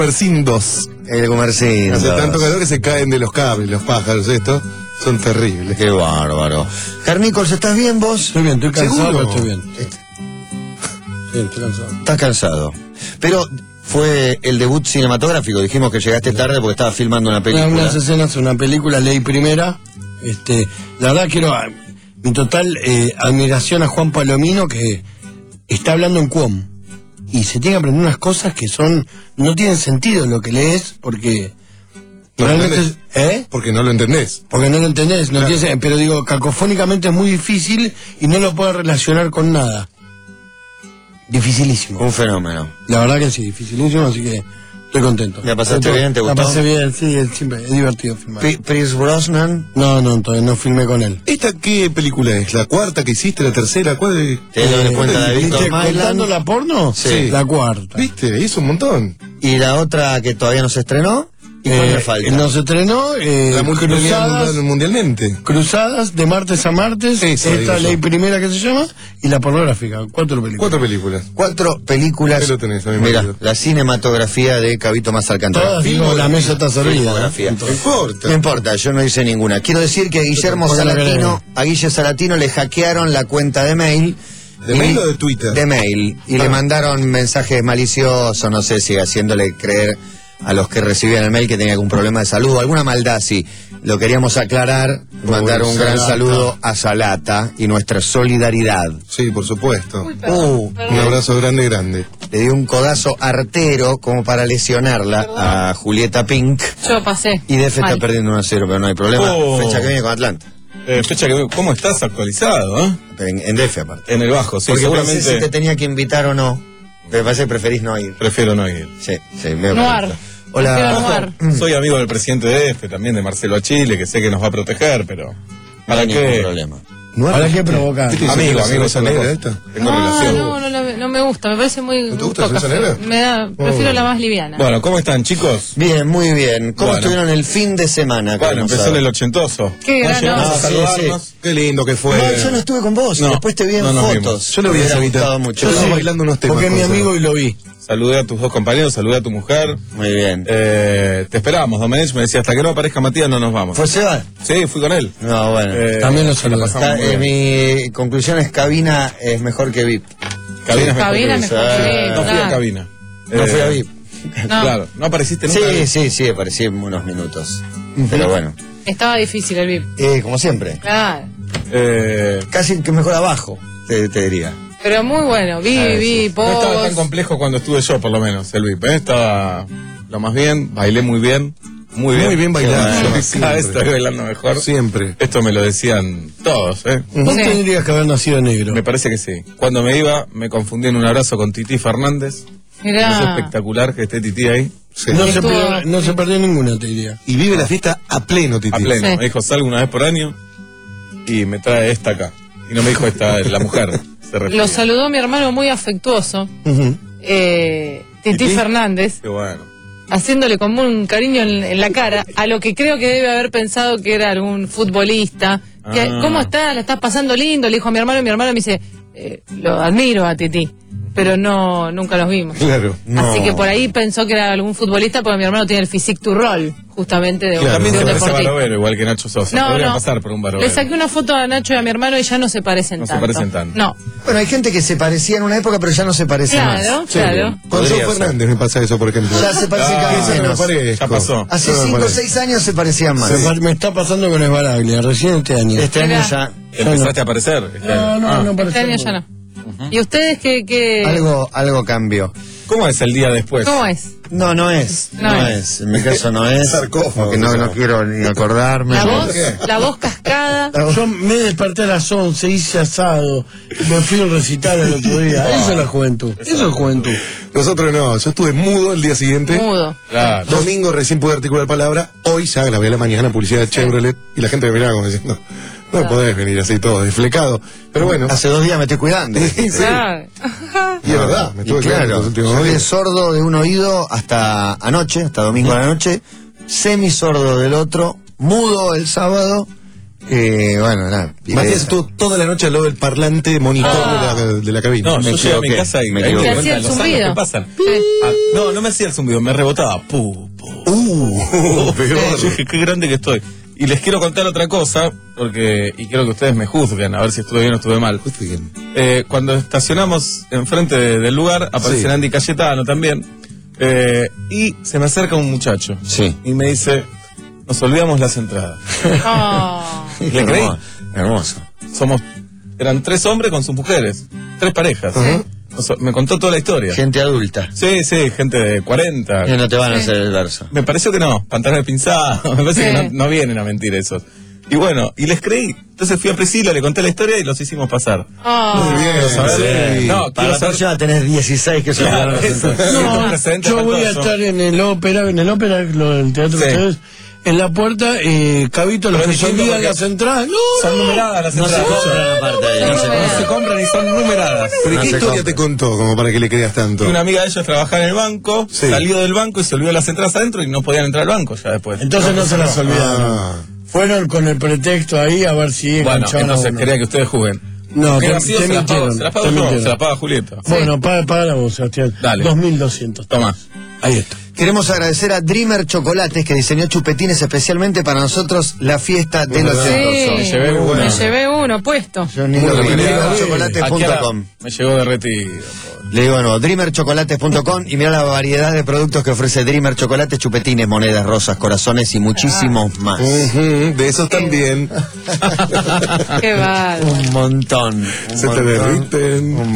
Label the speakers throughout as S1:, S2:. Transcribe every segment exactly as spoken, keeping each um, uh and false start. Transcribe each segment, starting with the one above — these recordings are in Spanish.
S1: Comercín dos.
S2: El Comercín.
S1: Hace tanto calor que se caen de los cables, los pájaros, estos son terribles.
S2: Qué bárbaro. Carnícols, ¿estás bien vos?
S3: Estoy bien, estoy cansado,
S1: ¿Seguro?
S3: pero estoy bien. Sí, estoy cansado.
S2: Estás cansado. Pero fue el debut cinematográfico. Dijimos que llegaste tarde porque estabas filmando una película.
S3: Unas escenas, una película, Ley Primera. Este, la verdad quiero ah, mi total eh, admiración a Juan Palomino, que está hablando en Cuom. Y se tiene que aprender unas cosas que son, no tienen sentido lo que lees, porque
S1: ¿No
S3: realmente
S1: entendés?
S3: es- ¿eh?
S1: Porque no lo entendés.
S3: Porque no lo entendés, no
S1: Claro.
S3: tiene sen- pero digo, cacofónicamente es muy difícil y no lo puedo relacionar con nada. Dificilísimo.
S2: Un fenómeno.
S3: La verdad que sí, dificilísimo, así que estoy contento.
S2: ¿La pasaste
S3: Estoy-
S2: bien? ¿Te gustó?
S3: La pasé bien, sí, es, siempre, es divertido filmar.
S2: P- Pierce Brosnan.
S3: No, no, todavía no filmé con él.
S1: ¿Esta qué película es? ¿La cuarta que hiciste? ¿La tercera? ¿Cuál es?
S2: ¿Te das cuenta de
S3: ¿Viste
S2: Víctor
S3: contando
S2: Myland?
S3: la porno?
S1: Sí.
S3: La cuarta.
S1: ¿Viste? Hizo un montón.
S2: Y la otra que todavía no se estrenó. ¿Y cuál
S3: Eh,
S2: me falta?
S3: No se estrenó, eh,
S1: La multimedial
S3: Cruzadas,
S1: mundial- mundialmente.
S3: Cruzadas de martes a martes,
S1: Esa digo
S3: esta
S1: yo.
S3: Ley Primera que se llama, y la pornográfica, cuatro películas.
S1: Cuatro películas.
S2: Cuatro películas.
S1: Ahí lo tenés, a mi
S2: Mira,
S1: marido.
S2: la cinematografía de Cabito Más Alcántara.
S3: Todas, digo, la mesa está servida.
S2: Filmografía.
S3: ¿no?
S1: No
S3: Entonces,
S1: importa.
S2: No importa, yo no hice ninguna. Quiero decir que Guillermo
S3: Porque no
S2: Salatino, a Guille Salatino le hackearon la cuenta de mail.
S1: ¿De
S2: y-
S1: mail o de Twitter?
S2: De mail. Y
S1: Ah.
S2: le mandaron mensajes maliciosos, no sé si haciéndole creer a los que recibían el mail que tenía algún problema de salud, alguna maldad, sí. Lo queríamos aclarar, mandar un gran
S3: Salata.
S2: saludo a Salata y nuestra solidaridad.
S1: Sí, por supuesto.
S2: Uh,
S1: Un abrazo grande, grande.
S2: le dio un codazo artero como para lesionarla a Julieta Pink.
S4: Yo pasé.
S2: Y Defe está
S4: Mal.
S2: perdiendo uno a cero, pero no hay problema.
S5: Oh.
S2: Fecha que viene con Atlanta.
S5: Eh, fecha que ¿cómo estás actualizado, eh?
S2: Pero en, en Defe aparte.
S5: En el bajo, sí,
S2: Porque no sé
S5: seguramente
S2: si te tenía que invitar o no. Me parece que preferís no ir.
S5: prefiero no ir.
S2: Sí, sí, me
S4: Noir.
S2: parece. Hola.
S4: Prefiero
S2: Ojo.
S4: Noir.
S5: Ojo, soy amigo del presidente de este, también de Marcelo Achille, que sé que nos va a proteger, pero
S2: No
S5: ¿para
S2: hay ningún
S5: qué?
S2: problema.
S3: ¿Para qué provocar?
S1: ¿Viste?
S5: Amigo,
S1: ¿La
S5: amigo,
S1: cerveza
S5: son
S1: negra
S5: dos.
S1: esta?
S5: Tengo
S4: No,
S5: relación.
S4: no, no, la- no me gusta, me parece muy
S1: ¿No te gusta la
S4: gusto
S1: cerveza
S4: café.
S1: negra?
S4: Me da, prefiero
S1: Oh.
S4: la más liviana.
S5: Bueno, ¿cómo están, chicos?
S2: Bien, muy bien. ¿Cómo
S5: Bueno.
S2: estuvieron el fin de semana?
S5: Bueno,
S2: Queremos
S5: empezó
S2: saber.
S5: en el ochentoso.
S4: Qué
S5: ¿No
S4: gran
S5: llegamos
S4: onda.
S5: a
S2: Ah, sí,
S5: saludarnos?
S1: Qué lindo que fue.
S2: No, yo no estuve con vos.
S5: No.
S2: Después te vi en
S5: No nos
S2: fotos.
S5: vimos.
S1: Yo lo vi
S2: Me
S1: esa
S2: hubiera
S1: mitad.
S2: gustado mucho.
S1: Yo
S2: Sí.
S1: estaba bailando unos temas.
S3: Porque es mi
S1: con
S3: amigo
S1: Sara.
S3: y lo vi.
S5: Saludé a tus dos compañeros, saludé a tu mujer.
S2: Muy bien.
S5: Eh, te esperábamos, Domenech me decía, hasta que no aparezca Matías no nos vamos.
S2: ¿Fue Seba?
S5: Sí, fui con él.
S2: No, bueno.
S5: Eh,
S3: También lo
S5: la
S3: saludé.
S5: pasamos
S2: Ca-
S5: muy
S2: eh,
S5: bien.
S2: mi conclusión es cabina es mejor que V I P.
S5: Cabina es mejor
S4: Cabina
S5: que
S4: mejor
S5: Luis.
S4: que
S5: Eh,
S4: Luis,
S5: No fui a
S4: claro.
S5: cabina.
S2: No
S5: Eh,
S2: fui a V I P.
S4: No.
S5: Claro, no apareciste nunca.
S2: Sí, sí, sí, aparecí en unos minutos. Pero bueno.
S4: Estaba difícil el V I P.
S2: Eh, como siempre.
S4: Claro.
S5: Eh,
S2: Casi que mejor abajo, te, te diría.
S4: Pero muy bueno. Vi,
S2: Ah,
S4: vi,
S2: sí.
S5: no estaba tan
S4: post.
S5: complejo cuando estuve yo, por lo menos, el V I P. ¿eh? Estaba lo más bien, bailé muy bien. Muy bien.
S1: Muy bien bailado.
S5: Cada vez
S1: Siempre.
S5: estoy bailando mejor.
S1: Siempre.
S5: Esto me lo decían todos, ¿eh?
S3: Vos
S4: Sí.
S3: tendrías que haber nacido negro.
S5: Me parece que sí. Cuando me iba, me confundí en un abrazo con Titi Fernández. Es
S4: Mirá.
S5: espectacular que esté Titi ahí.
S1: Sí.
S3: No se,
S4: Estuvo-
S3: perdió, no se perdió ninguna, te diría.
S1: Y vive la fiesta a pleno, Titi.
S5: A pleno.
S4: Sí.
S5: Me dijo, salgo una vez por año y me trae esta acá. Y no me dijo esta, la mujer. Se refiere.
S4: Lo saludó mi hermano muy afectuoso,
S3: Ujú.
S4: eh, Titi
S5: ¿Titi?
S4: Fernández,
S5: Qué bueno.
S4: haciéndole como un cariño en, en la cara, a lo que creo que debe haber pensado que era algún futbolista. Que,
S5: Ah.
S4: ¿Cómo estás? ¿La estás pasando lindo? Le dijo a mi hermano, y mi hermano me dice, eh, lo admiro a Titi, pero no, nunca los vimos.
S1: Claro.
S2: No.
S4: Así que por ahí pensó que era algún futbolista, porque mi hermano tiene el physique to roll, justamente de, un-
S1: Claro.
S5: También
S4: de
S5: se
S4: un
S5: parece a
S4: deportista.
S5: Barovero, igual que Nacho Sosa.
S4: No,
S5: Podría
S4: no.
S5: pasar por un Barovero.
S4: Le saqué una foto a Nacho y a mi hermano y ya no se parecen
S5: No se
S4: tanto.
S5: parecen tanto.
S4: No,
S2: Bueno, hay gente que se parecía en una época, pero ya no se parece
S4: claro,
S2: más.
S4: claro.
S1: Con
S5: Podría
S1: Joe
S5: ser.
S1: Fernández me pasa eso, por ejemplo.
S2: Ya se parece
S5: Ah,
S2: cada vez
S1: Ese no me
S2: menos.
S1: parezco.
S5: Ya pasó.
S2: Hace
S1: No me
S2: cinco o
S1: parece.
S2: seis años se parecían más.
S3: Se pa- Me está pasando con Esbaraglia, recién este año.
S2: Este año
S4: Mirá.
S2: ya
S5: ¿Empezaste a aparecer? Este-
S3: No, no,
S5: Ah.
S3: no
S4: Este
S3: parece.
S4: año ya no. ¿Y ustedes qué, qué...
S2: algo, algo cambió.
S5: ¿Cómo es el día después?
S4: ¿Cómo es?
S2: No, no es.
S4: No
S2: No,
S4: es.
S2: es. En mi caso no es.
S1: Sarcófago,
S2: Porque no,
S1: se
S2: no
S1: llama.
S2: quiero ni acordarme.
S4: La voz,
S1: qué?
S4: la voz cascada.
S3: Yo me desperté a las once, hice asado, me fui a un recital el otro día. Eso es la juventud. Eso es juventud.
S1: Nosotros no. Yo estuve mudo el día siguiente.
S4: Mudo.
S5: Claro.
S1: Domingo recién pude articular palabra. Hoy ya grabé a la mañana publicidad de Chevrolet. Y la gente me miraba como diciendo, no podés venir así todo desflecado. Pero bueno.
S2: Hace dos días me estoy cuidando.
S1: Sí, sí.
S4: Claro.
S1: Y es verdad. Me
S2: Y
S1: estuve cuidando
S2: claro,
S1: los últimos
S2: soy
S1: días.
S2: sordo de un oído hasta anoche, hasta domingo a la noche, semisordo del otro, mudo el sábado Eh, bueno, nada.
S1: Matías estuvo toda la noche al lado del parlante monitor
S4: Ah.
S1: de, la, de la cabina.
S5: No,
S2: Me
S5: yo llegué a mi
S2: equivoqué,
S5: casa y
S2: me
S5: ahí me
S2: equivoqué.
S5: di
S4: ¿Te hacía
S5: cuenta de
S4: el
S5: los
S4: zumbido?
S5: años que pasan.
S4: Sí.
S5: Ah, no, no me hacía el zumbido, me rebotaba. Pu, pu.
S1: Uh, peor.
S5: Yo dije, qué grande que estoy. Y les quiero contar otra cosa, porque y quiero que ustedes me juzguen, a ver si estuve bien o estuve mal.
S1: Justo bien.
S5: Eh, cuando estacionamos enfrente de- del lugar, aparece
S1: Sí.
S5: Andy Cayetano también, eh, y se me acerca un muchacho.
S2: Sí.
S5: Y me dice, nos olvidamos las entradas.
S4: Oh.
S5: ¿Le creí?
S2: Hermoso. Hermoso.
S5: Somos, eran tres hombres con sus mujeres, tres parejas. Nos- me contó toda la historia.
S2: Gente adulta.
S5: Sí, sí, gente de cuarenta.
S2: Que no te van a
S4: Sí.
S2: hacer el verso.
S5: Me pareció que no, pantalones pinzados, me parece
S4: Sí.
S5: que no, no vienen a mentir esos. Y bueno, y les creí. Entonces fui a Priscila, le conté la historia y los hicimos pasar.
S4: Oh.
S1: Muy bien.
S5: Quiero saber-
S1: Sí.
S5: No,
S2: Para
S5: quiero
S2: la
S5: saber.
S2: próxima tenés dieciséis que se
S5: Claro,
S2: olvidaron.
S5: eso.
S3: No,
S5: Siento un precedente
S3: yo voy a
S5: espantoso.
S3: estar en el ópera, en el ópera, lo del teatro
S5: Sí.
S3: de ustedes, en la puerta, eh, Cabito, los
S5: Pero
S3: que se
S5: distinto
S3: olvidan
S5: porque
S3: las entradas. No,
S5: Son numeradas las
S2: No se
S5: entradas.
S2: compran aparte ahí,
S4: No
S2: no se
S4: se
S5: No
S2: compran.
S5: se compran y son numeradas.
S1: ¿Pero
S2: No
S1: qué
S2: se
S1: historia
S2: compra.
S1: te contó como para que le creas tanto?
S5: Y una amiga de ellos trabajaba en el banco,
S1: Sí.
S5: salió del banco y se olvidó las entradas adentro y no podían entrar al banco ya después.
S3: entonces no se las olvidaron.
S1: Ah.
S3: Fueron con el pretexto ahí a ver si
S5: Bueno,
S3: enganchaban
S5: entonces
S3: a uno.
S5: quería que ustedes juguen.
S3: No,
S5: Qué
S3: te-
S5: gracioso,
S3: te
S5: se las pago,
S3: mintieron,
S5: se las pago
S3: te
S5: yo,
S3: mintieron.
S5: se las paga Julieta.
S3: Bueno, paga, paga vos, Sebastián.
S5: Dale.
S3: dos mil doscientos.
S5: Toma.
S3: Ahí está.
S2: Queremos agradecer a Dreamer Chocolates que diseñó chupetines especialmente para nosotros la fiesta de los
S4: Sí,
S2: ochentosos.
S5: Me llevé uno.
S4: me llevé uno puesto.
S2: Yo ni
S1: Muy
S2: lo vi.
S1: bien.
S2: dreamer chocolates punto
S5: Aquí ahora
S2: com.
S5: me llegó derretido. pobre.
S2: Le digo, no, dreamer chocolates punto com y mira la variedad de productos que ofrece Dreamer Chocolates, chupetines, monedas, rosas, corazones y muchísimos más.
S1: Ujú, de esos también.
S4: Qué bárbaro.
S2: Un montón. un
S1: Se te
S2: montón,
S1: derriten.
S2: Un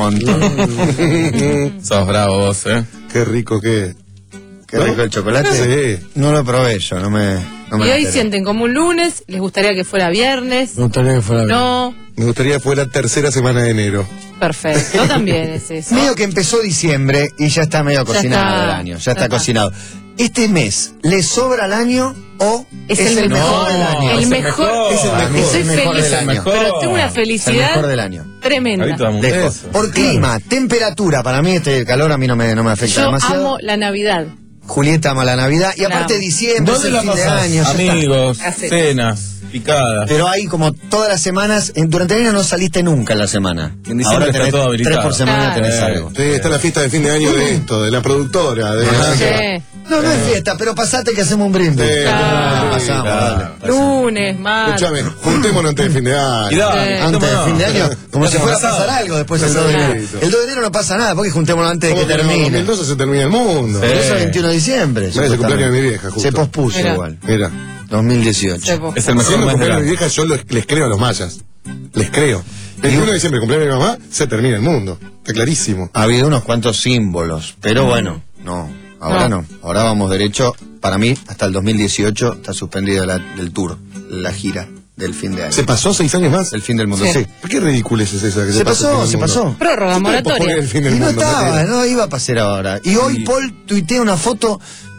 S2: montón.
S5: Sos bravo vos, eh.
S1: Qué rico que es.
S2: Qué rico el chocolate.
S1: Sí.
S2: No lo probé yo, no me, no me
S4: Y hoy
S2: enteré.
S4: sienten como un lunes, les gustaría que fuera viernes.
S3: Me gustaría que fuera bien.
S4: No,
S1: Me gustaría que fuera tercera semana de enero.
S4: perfecto. No también es eso.
S2: Medio que empezó diciembre y ya está medio
S4: Ya
S2: cocinado
S4: está,
S2: el año, ya
S4: ya
S2: está
S4: está.
S2: cocinado. ¿Este mes le sobra el año o
S4: Es,
S2: es,
S4: el, mejor,
S2: del año?
S4: el
S5: es el
S4: mejor.
S5: mejor.
S2: Es el
S1: Para mí
S2: mejor.
S4: Soy
S2: es el mejor
S4: feliz,
S2: del año.
S5: mejor.
S4: pero tengo una
S2: Es el
S4: felicidad
S2: mejor del año.
S4: tremenda.
S5: Ahorita damos
S2: Dejo.
S5: eso.
S2: Por clima, temperatura, para mí este calor a mí no me, no me afecta
S4: Yo
S2: demasiado.
S4: amo la Navidad.
S2: Julieta ama la Navidad y
S4: La
S2: aparte
S4: amo.
S2: diciembre es
S3: ¿Dónde
S2: el
S3: la
S2: fin de
S3: pasás?
S2: año. ya está.
S5: Amigos,
S4: Así.
S5: cenas, picadas.
S2: Pero hay como todas las semanas, en- durante el año no saliste nunca en la semana.
S5: En diciembre
S2: Ahora
S5: está
S2: tenés
S5: todo habilitado.
S2: tres por semana
S4: Claro.
S2: tenés
S5: Eh,
S2: algo.
S1: Sí, está la fiesta de fin de año de esto, de la productora. De
S4: Sí.
S2: No, no es fiesta, pero pasate que hacemos un brindis.
S1: Sí,
S4: claro.
S2: Pasamos,
S5: Claro.
S2: dale.
S4: Lunes, martes.
S1: Escúchame, juntémonos antes de fin de año.
S5: Y dale,
S4: Sí.
S2: Antes del
S5: juntémonos.
S2: fin de año, como si
S5: Estamos
S2: fuera a
S5: casados.
S2: pasar algo después el
S1: Claro.
S2: dos de enero. El dos de enero no pasa nada, porque juntémonos antes de que
S1: ¿Cómo que no?
S2: termine.
S1: dos mil doce se termina el mundo.
S5: Sí.
S2: Pero eso es el veintiuno de diciembre.
S1: Es el cumpleaños de mi vieja, justo.
S2: Se pospuso
S4: Mira.
S2: igual.
S1: Mira,
S2: dos mil dieciocho.
S4: Se po-
S5: Es el mejor
S1: siendo
S5: mes del
S1: cumpleaños de mi
S5: año.
S1: vieja, yo lo- les creo a los mayas. Les creo. El veintiuno de diciembre, cumpleaños de mi mamá, se termina el mundo. Está clarísimo.
S2: Ha habido unos cuantos símbolos, pero bueno, no, ahora no.
S4: No.
S2: Ahora vamos derecho, para mí, hasta el dos mil dieciocho está suspendido la, el tour, la gira del fin de año.
S1: ¿Se pasó seis años más?
S2: El fin del mundo,
S4: Sí.
S2: sí.
S1: ¿Qué ridiculez es esa? Que
S2: Se
S1: pasa
S2: pasó,
S1: el
S2: se
S1: fin del mundo?
S2: pasó.
S4: Prórroga,
S1: ¿Qué puede posponer
S4: moratoria.
S1: el fin
S2: Y
S1: del
S2: no
S1: mundo,
S2: estaba,
S1: Mateo?
S2: no iba a pasar ahora. Y hoy Paul tuitea una foto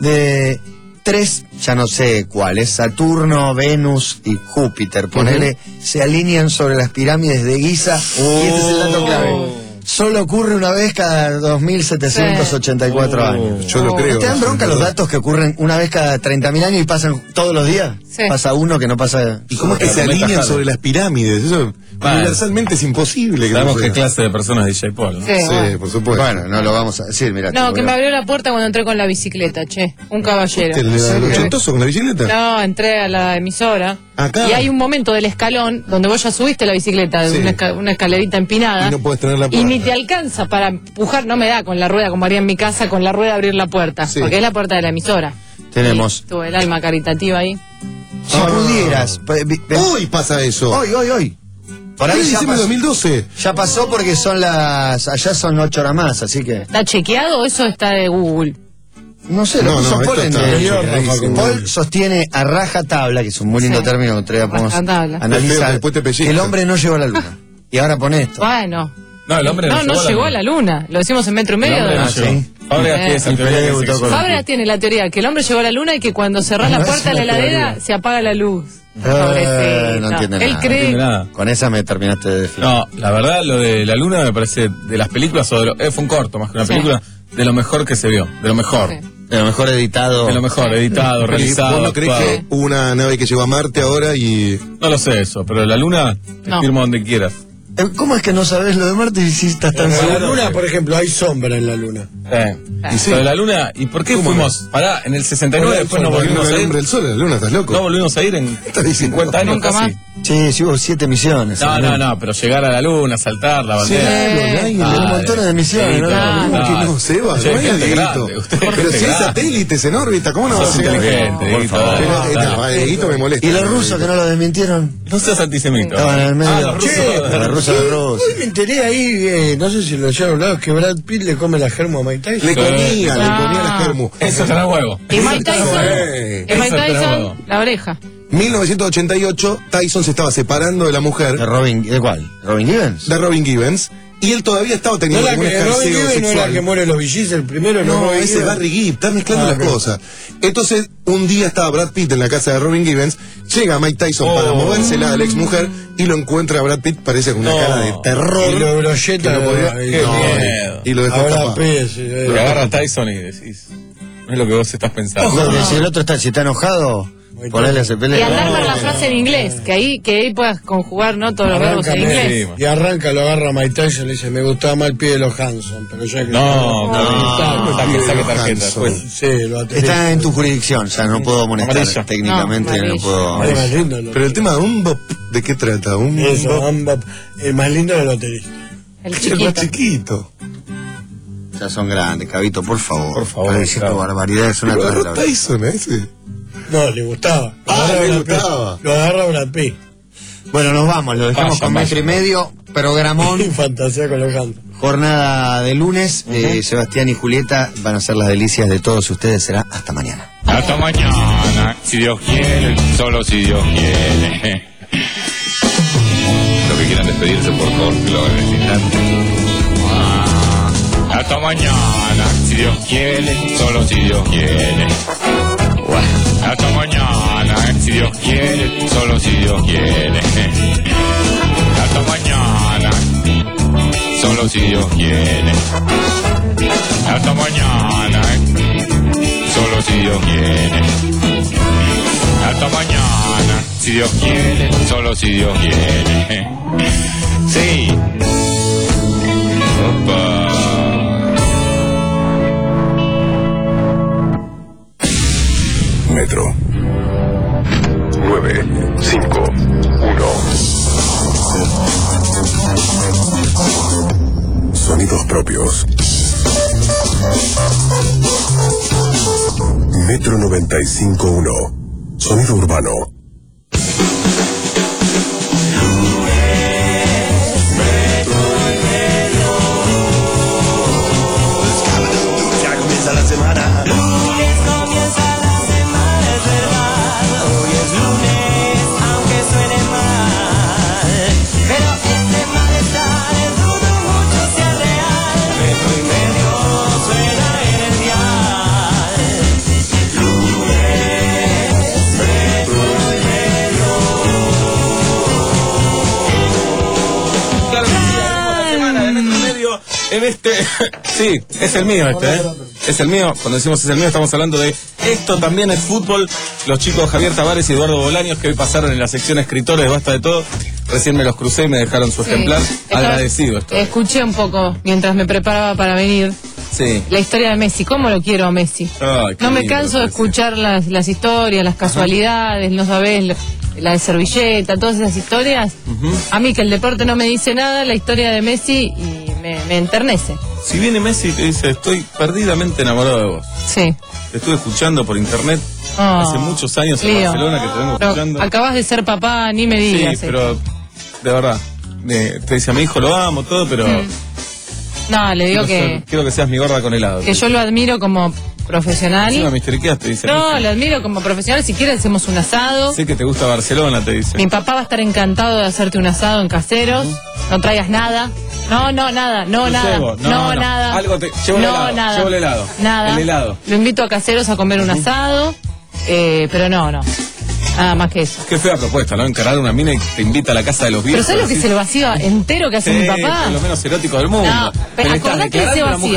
S2: de tres, ya no sé cuáles, Saturno, Venus y Júpiter, ponele, se alinean sobre las pirámides de Giza y este es el dato clave. Solo ocurre una vez cada dos mil setecientos ochenta y cuatro
S5: Sí.
S2: años.
S1: Yo lo
S4: Oh.
S1: creo.
S2: ¿No te dan bronca los datos que ocurren una vez cada treinta mil años y pasan todos los días?
S4: Sí.
S2: Pasa uno que no pasa...
S1: ¿Y cómo es que
S5: Claro,
S1: se
S5: me
S1: alinean
S5: tajaron.
S1: sobre las pirámides? Eso
S5: Vale.
S1: universalmente es imposible. Que no
S5: Sabemos qué
S1: sea.
S5: clase de personas es D J Paul, ¿no?
S4: Sí,
S1: Sí,
S4: bueno.
S1: por supuesto.
S2: Bueno, no lo vamos a decir, mira.
S4: No, que me abrió la puerta cuando entré con la bicicleta, che. Un caballero.
S1: ¿El, el
S2: serio?
S1: ochentoso con la bicicleta?
S4: No, entré a la emisora.
S1: Acá.
S4: Y hay un momento del escalón donde vos ya subiste la bicicleta, de
S1: Sí.
S4: una, esca- una escalerita empinada.
S1: Y no podés tener la
S4: Y
S1: puerta.
S4: ni te alcanza para empujar, no me da con la rueda como haría en mi casa, con la rueda abrir la puerta.
S1: Sí.
S4: Porque es la puerta de la emisora.
S2: Tenemos.
S4: Y tuve el alma caritativa ahí.
S2: Si pudieras... pe- vi- ve-
S1: Hoy pasa eso.
S2: Hoy, hoy, hoy. Por
S1: ¿Qué
S2: ahí ya
S1: diciembre de
S2: pasó,
S1: dos mil doce?
S2: ya pasó porque son las... Allá son ocho horas más, así que...
S4: ¿Está chequeado o eso está de Google?
S2: No sé, lo
S1: No,
S2: puso
S1: no,
S2: Paul
S1: esto
S2: en
S1: está
S2: el-
S1: chequeadísimo.
S2: Paul sostiene a raja tabla, que es un muy lindo
S4: Sí.
S2: término que otro día podemos
S4: Rajatabla.
S2: analizar,
S1: Después te pellizca.
S2: que el hombre no llegó a la luna. Y ahora pone esto.
S4: Bueno.
S5: No, el hombre
S4: No, no llegó a la luna. Lo decimos en metro y
S5: El
S4: medio.
S5: hombre
S4: ¿no?
S5: no
S2: Ah,
S5: llegó.
S2: sí.
S5: Fábregas
S4: Eh.
S5: tiene esa
S2: Y
S5: teoría
S2: Pelé
S5: que dice
S2: debutó
S5: que
S2: con-
S5: sí.
S4: Fabra tiene la teoría que el hombre llegó a la luna y que cuando cerrás la
S2: No, es
S4: puerta de la
S2: una
S4: heladera
S2: teoría.
S4: se apaga la luz.
S2: Eh,
S4: Pobrecito.
S2: no entiende
S4: Él
S2: nada.
S4: cree.
S5: No entiende nada.
S2: Con esa me terminaste de definir.
S5: No, la verdad, lo de la luna me parece de las películas, o de lo- eh, fue un corto más que una
S4: Sí.
S5: película, de lo mejor que se vio, de lo mejor.
S4: Sí.
S2: De lo mejor editado.
S5: De lo mejor, editado,
S1: Pero,
S5: realizado.
S1: ¿Vos no creés
S5: actuado.
S1: que hubo una nave que llegó a Marte ahora y...
S5: No lo sé eso, pero la luna te
S4: No.
S5: firmo donde quieras.
S2: Eh, ¿Cómo es que no sabés lo de Marte y si estás tan
S3: En la
S2: seguro?
S3: luna, por ejemplo, hay sombra en la luna.
S5: Eh. Y
S1: sí.
S5: lo de la luna, ¿y por qué
S1: ¿Cómo
S5: fuimos? Pará, en el sesenta y nueve después no
S1: Porque
S5: volvimos
S1: no
S5: a
S1: el
S5: ir.
S1: hombre del sol, la luna, estás loco.
S5: No volvimos a ir en
S1: estás diciendo?
S5: cincuenta años
S4: Nunca
S5: casi.
S4: más.
S2: Sí, sí hubo siete misiones.
S5: No, no, no, pero llegar a la luna, saltar la
S1: Sí,
S5: bandera.
S1: no hay,
S2: Hay un montón de misiones, ¿no?
S4: claro.
S1: ¿Cómo que no, Seba?
S5: Che,
S1: No hay,
S5: gente
S1: Dieguito.
S5: grande, usted
S1: Pero
S5: gente
S1: si hay
S5: grande.
S1: satélites en órbita, ¿cómo no vas a
S5: Sos
S1: llegar?
S5: inteligente,
S1: Por
S5: Dieguito,
S1: favor.
S5: dale,
S1: Pero, eh,
S5: dale.
S1: no, Dieguito me molesta.
S2: ¿Y los rusos que no lo desmintieron?
S5: No seas antisemita.
S2: Estaban en el medio.
S5: Ah, los rusos.
S2: Che, los rusos de Rusia.
S3: Hoy me enteré ahí, eh, no sé si lo hayan hablado, que Brad Pitt le come la germo a Mike Tyson.
S1: Le comía, le
S4: Ah.
S1: comía la germu.
S5: Eso te da huevo.
S4: Y Mike Tyson,
S1: Eh,
S4: y Mike
S5: eso te da
S4: Tyson,
S5: huevo.
S4: la oreja.
S1: mil novecientos ochenta y ocho, Tyson se estaba separando de la mujer,
S2: ¿De Robin? ¿De cuál? ¿Robin Givens?
S1: de Robin Givens, y él todavía estaba
S3: No
S1: teniendo
S3: la
S1: como un
S3: que Robin
S1: ejercicio
S3: Givens no era
S1: sexual.
S3: que muere los villis, el primero no,
S1: No,
S3: Robin
S1: ese es
S3: Givens.
S1: Barry Gibb, estás mezclando
S3: Ah,
S1: las
S3: ok.
S1: cosas. Entonces, un día estaba Brad Pitt en la casa de Robin Givens, llega Mike Tyson
S5: Oh.
S1: para movérsela a la ex mujer y lo encuentra a Brad Pitt, parece con una
S5: No.
S1: cara de terror.
S3: Y lo brocheta.
S1: que no podía-
S3: ahí,
S5: Qué
S1: no,
S5: miedo.
S1: y lo dejó
S3: Ahora
S1: escapar.
S3: Pitt, sí, eh.
S5: Te agarra a Tyson y decís, no es lo que vos estás pensando.
S2: Ojo, que si el otro está, si está enojado, ponele ese
S4: Y
S2: pelea.
S4: alargar la frase en inglés, que ahí, que ahí puedas conjugar, ¿no? Todos los verbos
S3: Arranca,
S4: en
S3: me-
S4: inglés.
S5: Sí,
S3: y arranca, lo agarra Mike Tyson y le dice, me gustaba más el pie de los Hanson, pero ya que...
S5: No,
S2: No.
S5: saque, saque tarjeta.
S1: Hanson.
S5: Pues.
S3: Sí, lo aterriza.
S2: Está en tu jurisdicción, ya no puedo molestar
S5: Amarilla.
S2: técnicamente,
S4: No,
S2: no,
S4: amarilla.
S2: puedo...
S3: Es más lindo lo-
S1: Pero el tema de un bop, ¿de qué trata? Un
S3: Eso,
S1: bop,
S3: ambas, el más lindo de loterista.
S4: El
S1: es el más
S4: chiquito.
S1: chiquito.
S2: Ya son grandes, Cabito, por favor.
S5: Por favor,
S2: Estás diciendo
S5: claro.
S2: barbaridades una
S1: Lo
S2: tras de
S1: agarró
S2: la otra.
S1: Tyson a ese.
S3: No, le gustaba. Lo
S1: Ah,
S3: agarra
S1: le
S3: Brad Pitt.
S1: gustaba.
S3: Lo agarra Brad Pitt.
S2: Bueno, nos vamos, lo dejamos
S5: Vaya,
S2: con metro y
S5: vaya.
S2: medio, programón.
S3: Fantasía con los Hanson.
S2: Jornada de lunes, eh, Sebastián y Julieta van a ser las delicias de todos ustedes. Será hasta mañana.
S6: Hasta mañana, si Dios quiere, solo si Dios quiere. Los que quieran despedirse, por favor, que lo hagan en este instante. Ah, hasta mañana, si Dios quiere, solo si Dios quiere. Hasta mañana, si Dios quiere, solo si Dios quiere. Hasta mañana, solo si Dios quiere. Hasta mañana, solo si Dios quiere. Hasta mañana, si Dios quiere, solo si Dios quiere. Sí. Opa.
S7: Metro. nueve cinco uno. Sonidos propios. Metro noventa y cinco uno. Sonido urbano.
S8: Ya comienza la semana. Lunes comienza la semana, es verdad. Hoy es lunes, aunque suene mal. Pero este malestar es dudo mucho sea real. Metro y medio suena en el dial. Lunes, metro y medio.
S5: Claro que sí, abrimos la semana de Metro y Medio en este... Sí, es el mío este, ¿eh? Es el mío. Cuando decimos es el mío estamos hablando de esto también es fútbol. Los chicos Javier Tavares y Eduardo Bolaños que hoy pasaron en la sección escritores de Basta de Todo. Recién me los crucé y me dejaron su
S4: Sí.
S5: ejemplar.
S4: Estaba-
S5: Agradecido esto.
S4: Escuché un poco mientras me preparaba para venir
S5: Sí.
S4: la historia de Messi. ¿Cómo lo quiero a Messi?
S5: Ay, qué
S4: No me
S5: lindo
S4: canso de
S5: Messi.
S4: escuchar las, las historias, las casualidades, no sabés, lo- la de servilleta, todas esas historias. A mí que el deporte no me dice nada, la historia de Messi y me, me enternece.
S5: Si viene Messi y te dice, estoy perdidamente enamorado de vos.
S4: Sí.
S5: Te estuve escuchando por internet
S4: Oh,
S5: hace muchos años en
S4: Lío.
S5: Barcelona que te vengo
S4: Pero
S5: escuchando.
S4: acabas de ser papá, ni me
S5: Sí,
S4: digas. eh.
S5: pero de verdad. eh, te dice a mi hijo lo amo, todo, pero
S4: No, le digo
S5: quiero,
S4: que,
S5: ser- quiero que seas mi gorda con helado.
S4: que yo lo admiro como profesional.
S5: Encima me histeriqueaste, dice.
S4: No, lo admiro como profesional. Si quieres hacemos un asado.
S5: Sé que te gusta Barcelona, te dice.
S4: Mi papá va a estar encantado de hacerte un asado en Caseros. No traigas nada. No, no, nada. No,
S5: Lo
S4: nada.
S5: llevo.
S4: No,
S5: No, no.
S4: nada.
S5: Algo te- llevo el
S4: no,
S5: helado,
S4: nada.
S5: llevo el helado.
S4: Nada.
S5: El helado.
S4: Lo invito a Caseros a comer un asado. Eh, pero no, no. Nada más que eso.
S5: Qué fea propuesta, ¿no? Encarar una mina y te invita a la casa de los
S4: Pero
S5: viejos.
S4: ¿sabes lo que es
S5: decís,
S4: el vacío entero que hace
S5: sí,
S4: mi papá?
S5: es lo menos erótico del mundo.
S4: No, pero
S5: Pero estás
S4: acordate de ese
S5: declarando a una
S4: vacío.
S5: mujer,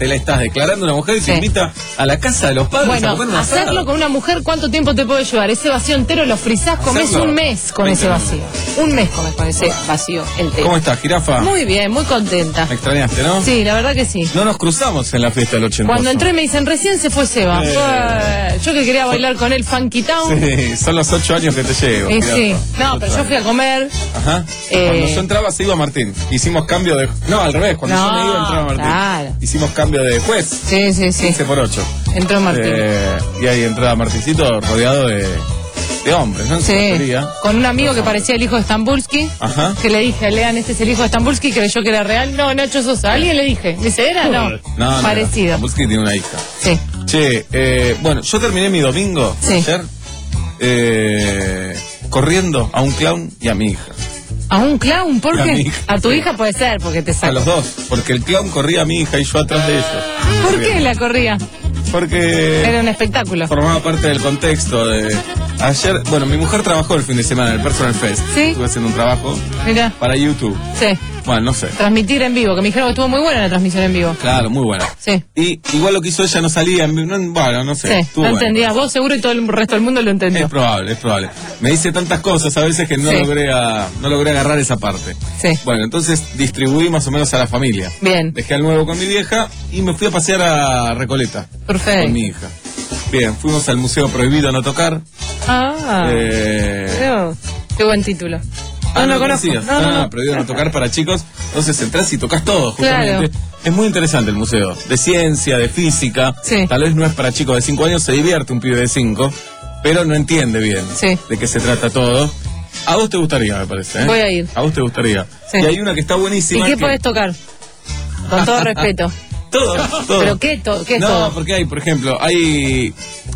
S5: te la estás declarando una mujer y
S4: Sí.
S5: te invita a la casa de los padres a
S4: Bueno,
S5: comer un asado.
S4: hacerlo con una mujer, ¿cuánto tiempo te puede llevar? Ese vacío entero lo frizás, comés
S5: Hacerlo
S4: un mes con
S5: veinte
S4: ese vacío. Un mes comés con ese vacío entero.
S5: ¿Cómo estás, jirafa?
S4: Muy bien, muy contenta.
S5: Me extrañaste, ¿no?
S4: Sí, la verdad que sí.
S5: No nos cruzamos en la fiesta del ochenta.
S4: Cuando entré me dicen, recién se fue Seba.
S5: Eh.
S4: Fue- Yo que quería bailar con él Funky Town.
S5: Sí, son los ocho años que te llevo.
S4: Y
S5: jirafa.
S4: sí. No,
S5: Ocho
S4: pero yo fui a
S5: años.
S4: comer.
S5: Ajá.
S4: Eh.
S5: Cuando yo entraba se iba Martín. Hicimos cambio de... No, al revés. Cuando
S4: No,
S5: yo me iba entraba Martín.
S4: claro.
S5: Hicimos cambio de juez.
S4: Sí, sí, sí.
S5: quince por ocho.
S4: Entró Martín.
S5: Eh, y ahí entraba Martincito rodeado de, de hombres, ¿no? En su
S4: Sí,
S5: mayoría.
S4: con un amigo que parecía el hijo de Stambulski.
S5: Ajá.
S4: Que le dije, Lean, este es el hijo de Stambulski, creyó que era real. No, Nacho Sosa. ¿A alguien le dije? ¿Me dice, era? No.
S5: No, no.
S4: Parecido.
S5: Stambulski tiene una hija.
S4: Sí.
S5: Che, eh, bueno, yo terminé mi domingo
S4: Sí.
S5: ayer eh, corriendo a un clown y a mi hija.
S4: ¿A un clown? ¿Por
S5: A mi
S4: qué?
S5: hija.
S4: A tu hija puede ser, porque te
S5: A
S4: saca.
S5: los dos, porque el clown corría a mi hija y yo atrás de ellos.
S4: ¿Por qué la corría?
S5: Porque
S4: Era un espectáculo.
S5: formaba parte del contexto de... Ayer, bueno, mi mujer trabajó el fin de semana en el Personal Fest.
S4: Sí.
S5: Estuve haciendo un trabajo
S4: Mira,
S5: para YouTube.
S4: sí.
S5: Bueno, no sé.
S4: Transmitir en vivo, que me dijeron que estuvo muy buena la transmisión en vivo.
S5: Claro, muy buena.
S4: Sí.
S5: Y igual lo que hizo ella no salía en vivo, no, bueno, no sé.
S4: Sí,
S5: estuvo
S4: lo
S5: bueno.
S4: entendías vos seguro y todo el resto del mundo lo entendió.
S5: Es probable, es probable. Me dice tantas cosas a veces que no
S4: Sí.
S5: logré a- no logré agarrar esa parte.
S4: Sí.
S5: Bueno, entonces distribuí más o menos a la familia.
S4: Bien.
S5: Dejé al nuevo con mi vieja y me fui a pasear a Recoleta
S4: Perfecto.
S5: con mi hija. Bien, fuimos al Museo Prohibido No Tocar.
S4: Ah,
S5: Eh,
S4: creo. Qué buen título.
S5: Ah,
S4: No, no
S5: lo
S4: conozco.
S5: conocías.
S4: No, no,
S5: Ah,
S4: no.
S5: Prohibido No Tocar para chicos. Entonces entras y tocas todo, justamente.
S4: Claro.
S5: Es muy interesante el museo. De ciencia, de física.
S4: Sí.
S5: Tal vez no es para chicos de cinco años, se divierte un pibe de cinco, pero no entiende bien
S4: Sí.
S5: de qué se trata todo. A vos te gustaría, me parece. ¿eh?
S4: Voy a ir.
S5: A vos te gustaría.
S4: Sí.
S5: Y hay una que está
S4: ¿Y
S5: buenísima.
S4: qué
S5: que-
S4: podés tocar? Con todo respeto.
S5: Todo, todo.
S4: ¿Pero qué, to qué es
S5: no,
S4: todo?
S5: porque hay, por ejemplo, hay...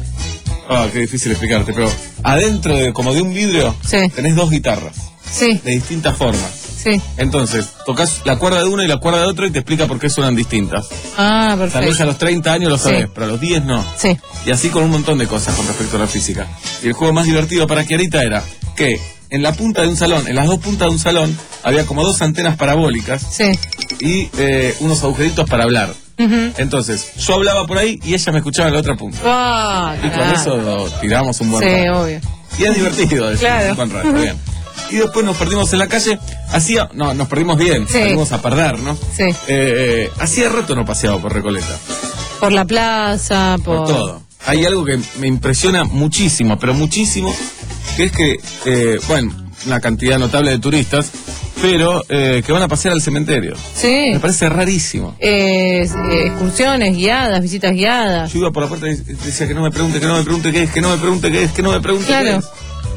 S5: Ah, qué difícil explicarte, pero adentro de como de un vidrio
S4: Sí.
S5: tenés dos guitarras
S4: Sí,
S5: de distintas formas.
S4: sí.
S5: Entonces, tocas la cuerda de una y la cuerda de otra y te explica por qué suenan distintas.
S4: Ah,
S5: Tal vez a
S4: perfecto.
S5: los treinta años lo sabés,
S4: Sí.
S5: pero a los diez no.
S4: Sí.
S5: Y así con un montón de cosas con respecto a la física. Y el juego más divertido para Kiarita era que en la punta de un salón, en las dos puntas de un salón, había como dos antenas parabólicas
S4: Sí.
S5: y eh, unos agujeritos para hablar.
S4: Ujú.
S5: Entonces, yo hablaba por ahí y ella me escuchaba en la otra punta.
S4: Ah,
S5: Y con
S4: claro.
S5: eso tiramos un buen
S4: Sí,
S5: rato.
S4: obvio.
S5: Y es divertido decir
S4: Claro.
S5: un buen rato, bien. Y después nos perdimos en la calle. Hacía, no, nos perdimos bien,
S4: Sí.
S5: salimos a perder, ¿no?
S4: Sí.
S5: Eh, eh, hacía rato no paseaba por Recoleta,
S4: Por la plaza, por...
S5: por todo. Hay algo que me impresiona muchísimo, pero muchísimo, que es que, eh, bueno, una cantidad notable de turistas, pero eh, que van a pasear al cementerio.
S4: Sí.
S5: Me parece rarísimo.
S4: Eh, eh, excursiones guiadas, visitas guiadas.
S5: Yo iba por la puerta y decía que no me pregunte, que no me pregunte qué es, que no me pregunte qué es, que no me pregunte
S4: Claro.
S5: qué es.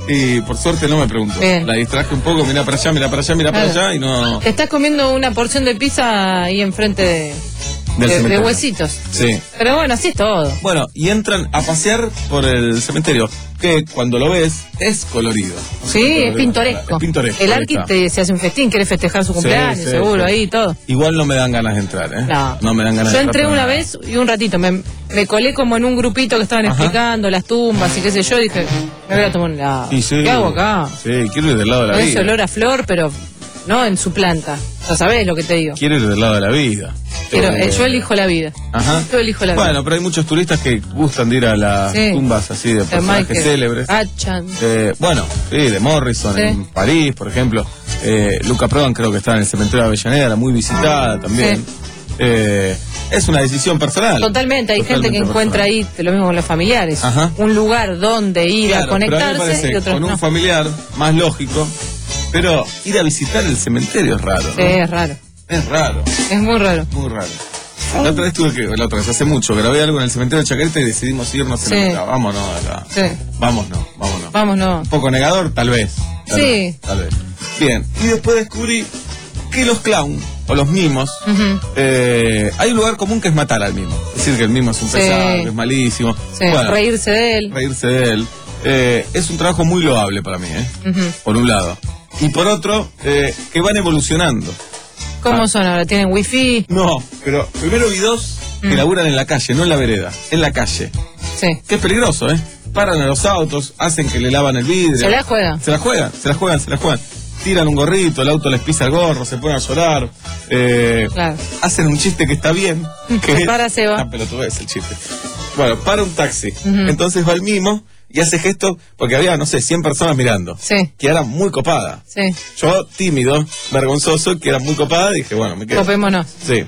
S5: Y por suerte no me preguntó.
S4: Bien.
S5: La distraje un poco, mira para allá, mira para allá, mira para
S4: Claro.
S5: allá y no...
S4: Te estás comiendo una porción de pizza ahí enfrente de,
S5: Del
S4: de, de
S5: cementerio.
S4: huesitos.
S5: Sí.
S4: Pero bueno, así es todo.
S5: Bueno, y entran a pasear por el cementerio, que cuando lo ves es colorido.
S4: Sí, es pintoresco.
S5: Es pintoresco.
S4: El
S5: ahí
S4: arqui
S5: está.
S4: te, se hace un festín, quiere festejar su cumpleaños,
S5: sí,
S4: seguro,
S5: sí.
S4: ahí todo.
S5: Igual no me dan ganas de entrar, ¿eh?
S4: No.
S5: me dan ganas
S4: Yo
S5: de
S4: entré
S5: entrar.
S4: una vez y un ratito, me, me colé como en un grupito que estaban
S5: Ajá.
S4: explicando las tumbas y qué sé yo, y dije, me voy a tomar un helado.
S5: Y sí,
S4: ¿Qué hago acá?
S5: Sí, quiero ir del lado de la
S4: Con ese
S5: vida.
S4: olor a flor, pero no en su planta. Ya sabés lo que te digo.
S5: Quiero ir del lado de la vida.
S4: Pero
S5: Eh,
S4: eh, yo elijo la vida.
S5: Ajá.
S4: Yo elijo la vida.
S5: Bueno, pero hay muchos turistas que gustan de ir a las
S4: Sí.
S5: tumbas así de
S4: De
S5: personajes
S4: Michael
S5: célebres.
S4: Hutchins.
S5: Eh, bueno, sí, de Morrison
S4: Sí.
S5: en París, por ejemplo. Eh, Luca Prodan creo que está en el cementerio de Avellaneda, muy visitada también.
S4: Sí.
S5: Eh, es una decisión personal.
S4: Totalmente, hay gente que
S5: Totalmente
S4: encuentra
S5: personal.
S4: ahí, lo mismo con los familiares,
S5: Ajá.
S4: un lugar donde ir
S5: Claro,
S4: a
S5: pero a mí me
S4: conectarse
S5: parece
S4: y otros
S5: con un
S4: no.
S5: familiar más lógico, pero ir a visitar el cementerio es raro, ¿no?
S4: Sí, es raro,
S5: Es raro,
S4: es muy raro.
S5: muy raro. La otra vez tuve que, la otra vez, hace mucho, grabé algo en el cementerio de Chacarita y decidimos irnos en
S4: Sí.
S5: la mitad. Vámonos, acá.
S4: Sí.
S5: Vámonos, vámonos.
S4: Vámonos.
S5: Un poco negador, tal vez. Tal
S4: Sí.
S5: vez, tal vez. Bien, y después descubrí que los clowns, o los mimos,
S4: Ujú.
S5: eh, hay un lugar común que es matar al mimo. Es decir, que el mimo es un
S4: Sí.
S5: pesado, que es malísimo.
S4: Sí,
S5: Bueno,
S4: reírse de él.
S5: reírse de él. Eh, es un trabajo muy loable para mí, ¿eh?
S4: Ujú.
S5: Por un lado. Y por otro, eh, que van evolucionando.
S4: ¿Cómo
S5: Ah.
S4: son ahora? ¿Tienen wifi?
S5: No, pero primero vi dos que
S4: Mm.
S5: laburan en la calle, no en la vereda, en la calle.
S4: Sí.
S5: Que es peligroso, ¿eh? Paran a los autos, hacen que le lavan el vidrio.
S4: Se la juegan.
S5: Se la juegan, se la juegan, se la juegan. tiran un gorrito, el auto les pisa el gorro, se ponen a llorar. Eh,
S4: Claro.
S5: Hacen un chiste que está bien. Que
S4: Se para, se va.
S5: Ah, pelotudez el chiste. Bueno, para un taxi. Entonces va el mimo y hace gesto, porque había, no sé, cien personas mirando.
S4: Sí.
S5: Que eran muy copadas.
S4: Sí.
S5: Yo, tímido, vergonzoso, que era muy copada, dije, bueno, me quedo.
S4: Copémonos.
S5: Sí.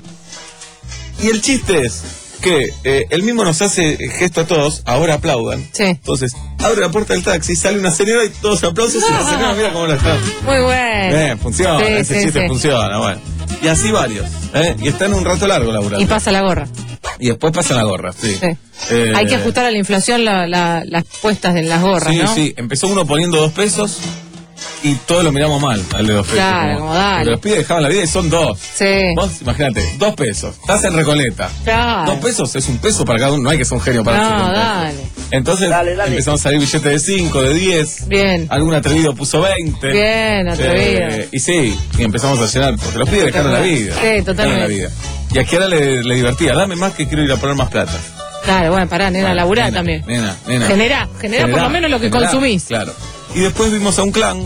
S5: Y el chiste es que eh, él mismo nos hace gesto a todos, ahora aplaudan.
S4: Sí.
S5: Entonces, abre la puerta del taxi, sale una señora y todos aplausos y la señora mira cómo la está.
S4: Muy bueno.
S5: Bien, funciona,
S4: Sí,
S5: ese
S4: sí,
S5: chiste
S4: sí.
S5: funciona, bueno. Y así varios, ¿eh? Y están un rato largo laburando.
S4: Y pasa la gorra.
S5: Y después pasa la gorra, sí.
S4: Sí.
S5: Eh,
S4: Hay que ajustar a la inflación la- la- las puestas de las gorras,
S5: Sí,
S4: ¿no?
S5: sí, empezó uno poniendo dos pesos y todos lo miramos mal al de dos pesos.
S4: Claro, como dale.
S5: porque los pibes dejaban la vida y son dos.
S4: Sí.
S5: Vos imagínate, dos pesos, estás en Recoleta.
S4: Claro.
S5: Dos pesos es un peso para cada uno, no hay que ser un genio para
S4: No,
S5: hacer un peso.
S4: dale.
S5: Entonces empezamos a salir billetes de cinco, de diez.
S4: Bien.
S5: Algún atrevido puso veinte.
S4: Bien, atrevido.
S5: Eh, y sí, y empezamos a llenar, porque los pibes dejaron la vida.
S4: Sí,
S5: dejaron
S4: totalmente.
S5: la vida. Y aquí ahora le, le divertía, dame más que quiero ir a poner más plata.
S4: Claro, bueno, pará, nena,
S5: Bueno,
S4: laburá
S5: nena,
S4: también.
S5: Nena, nena.
S4: Generá, generá por lo menos lo que
S5: generá,
S4: consumís.
S5: Claro. Y después vimos a un clown,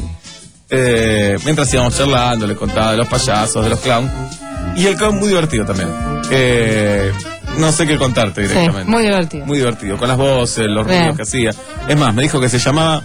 S5: eh, mientras íbamos charlando, le contaba de los payasos, de los clowns. Y el clown muy divertido también. Eh, no sé qué contarte directamente.
S4: Sí, muy divertido.
S5: Muy divertido, con las voces, los
S4: Bien.
S5: ruidos que hacía. Es más, me dijo que se llamaba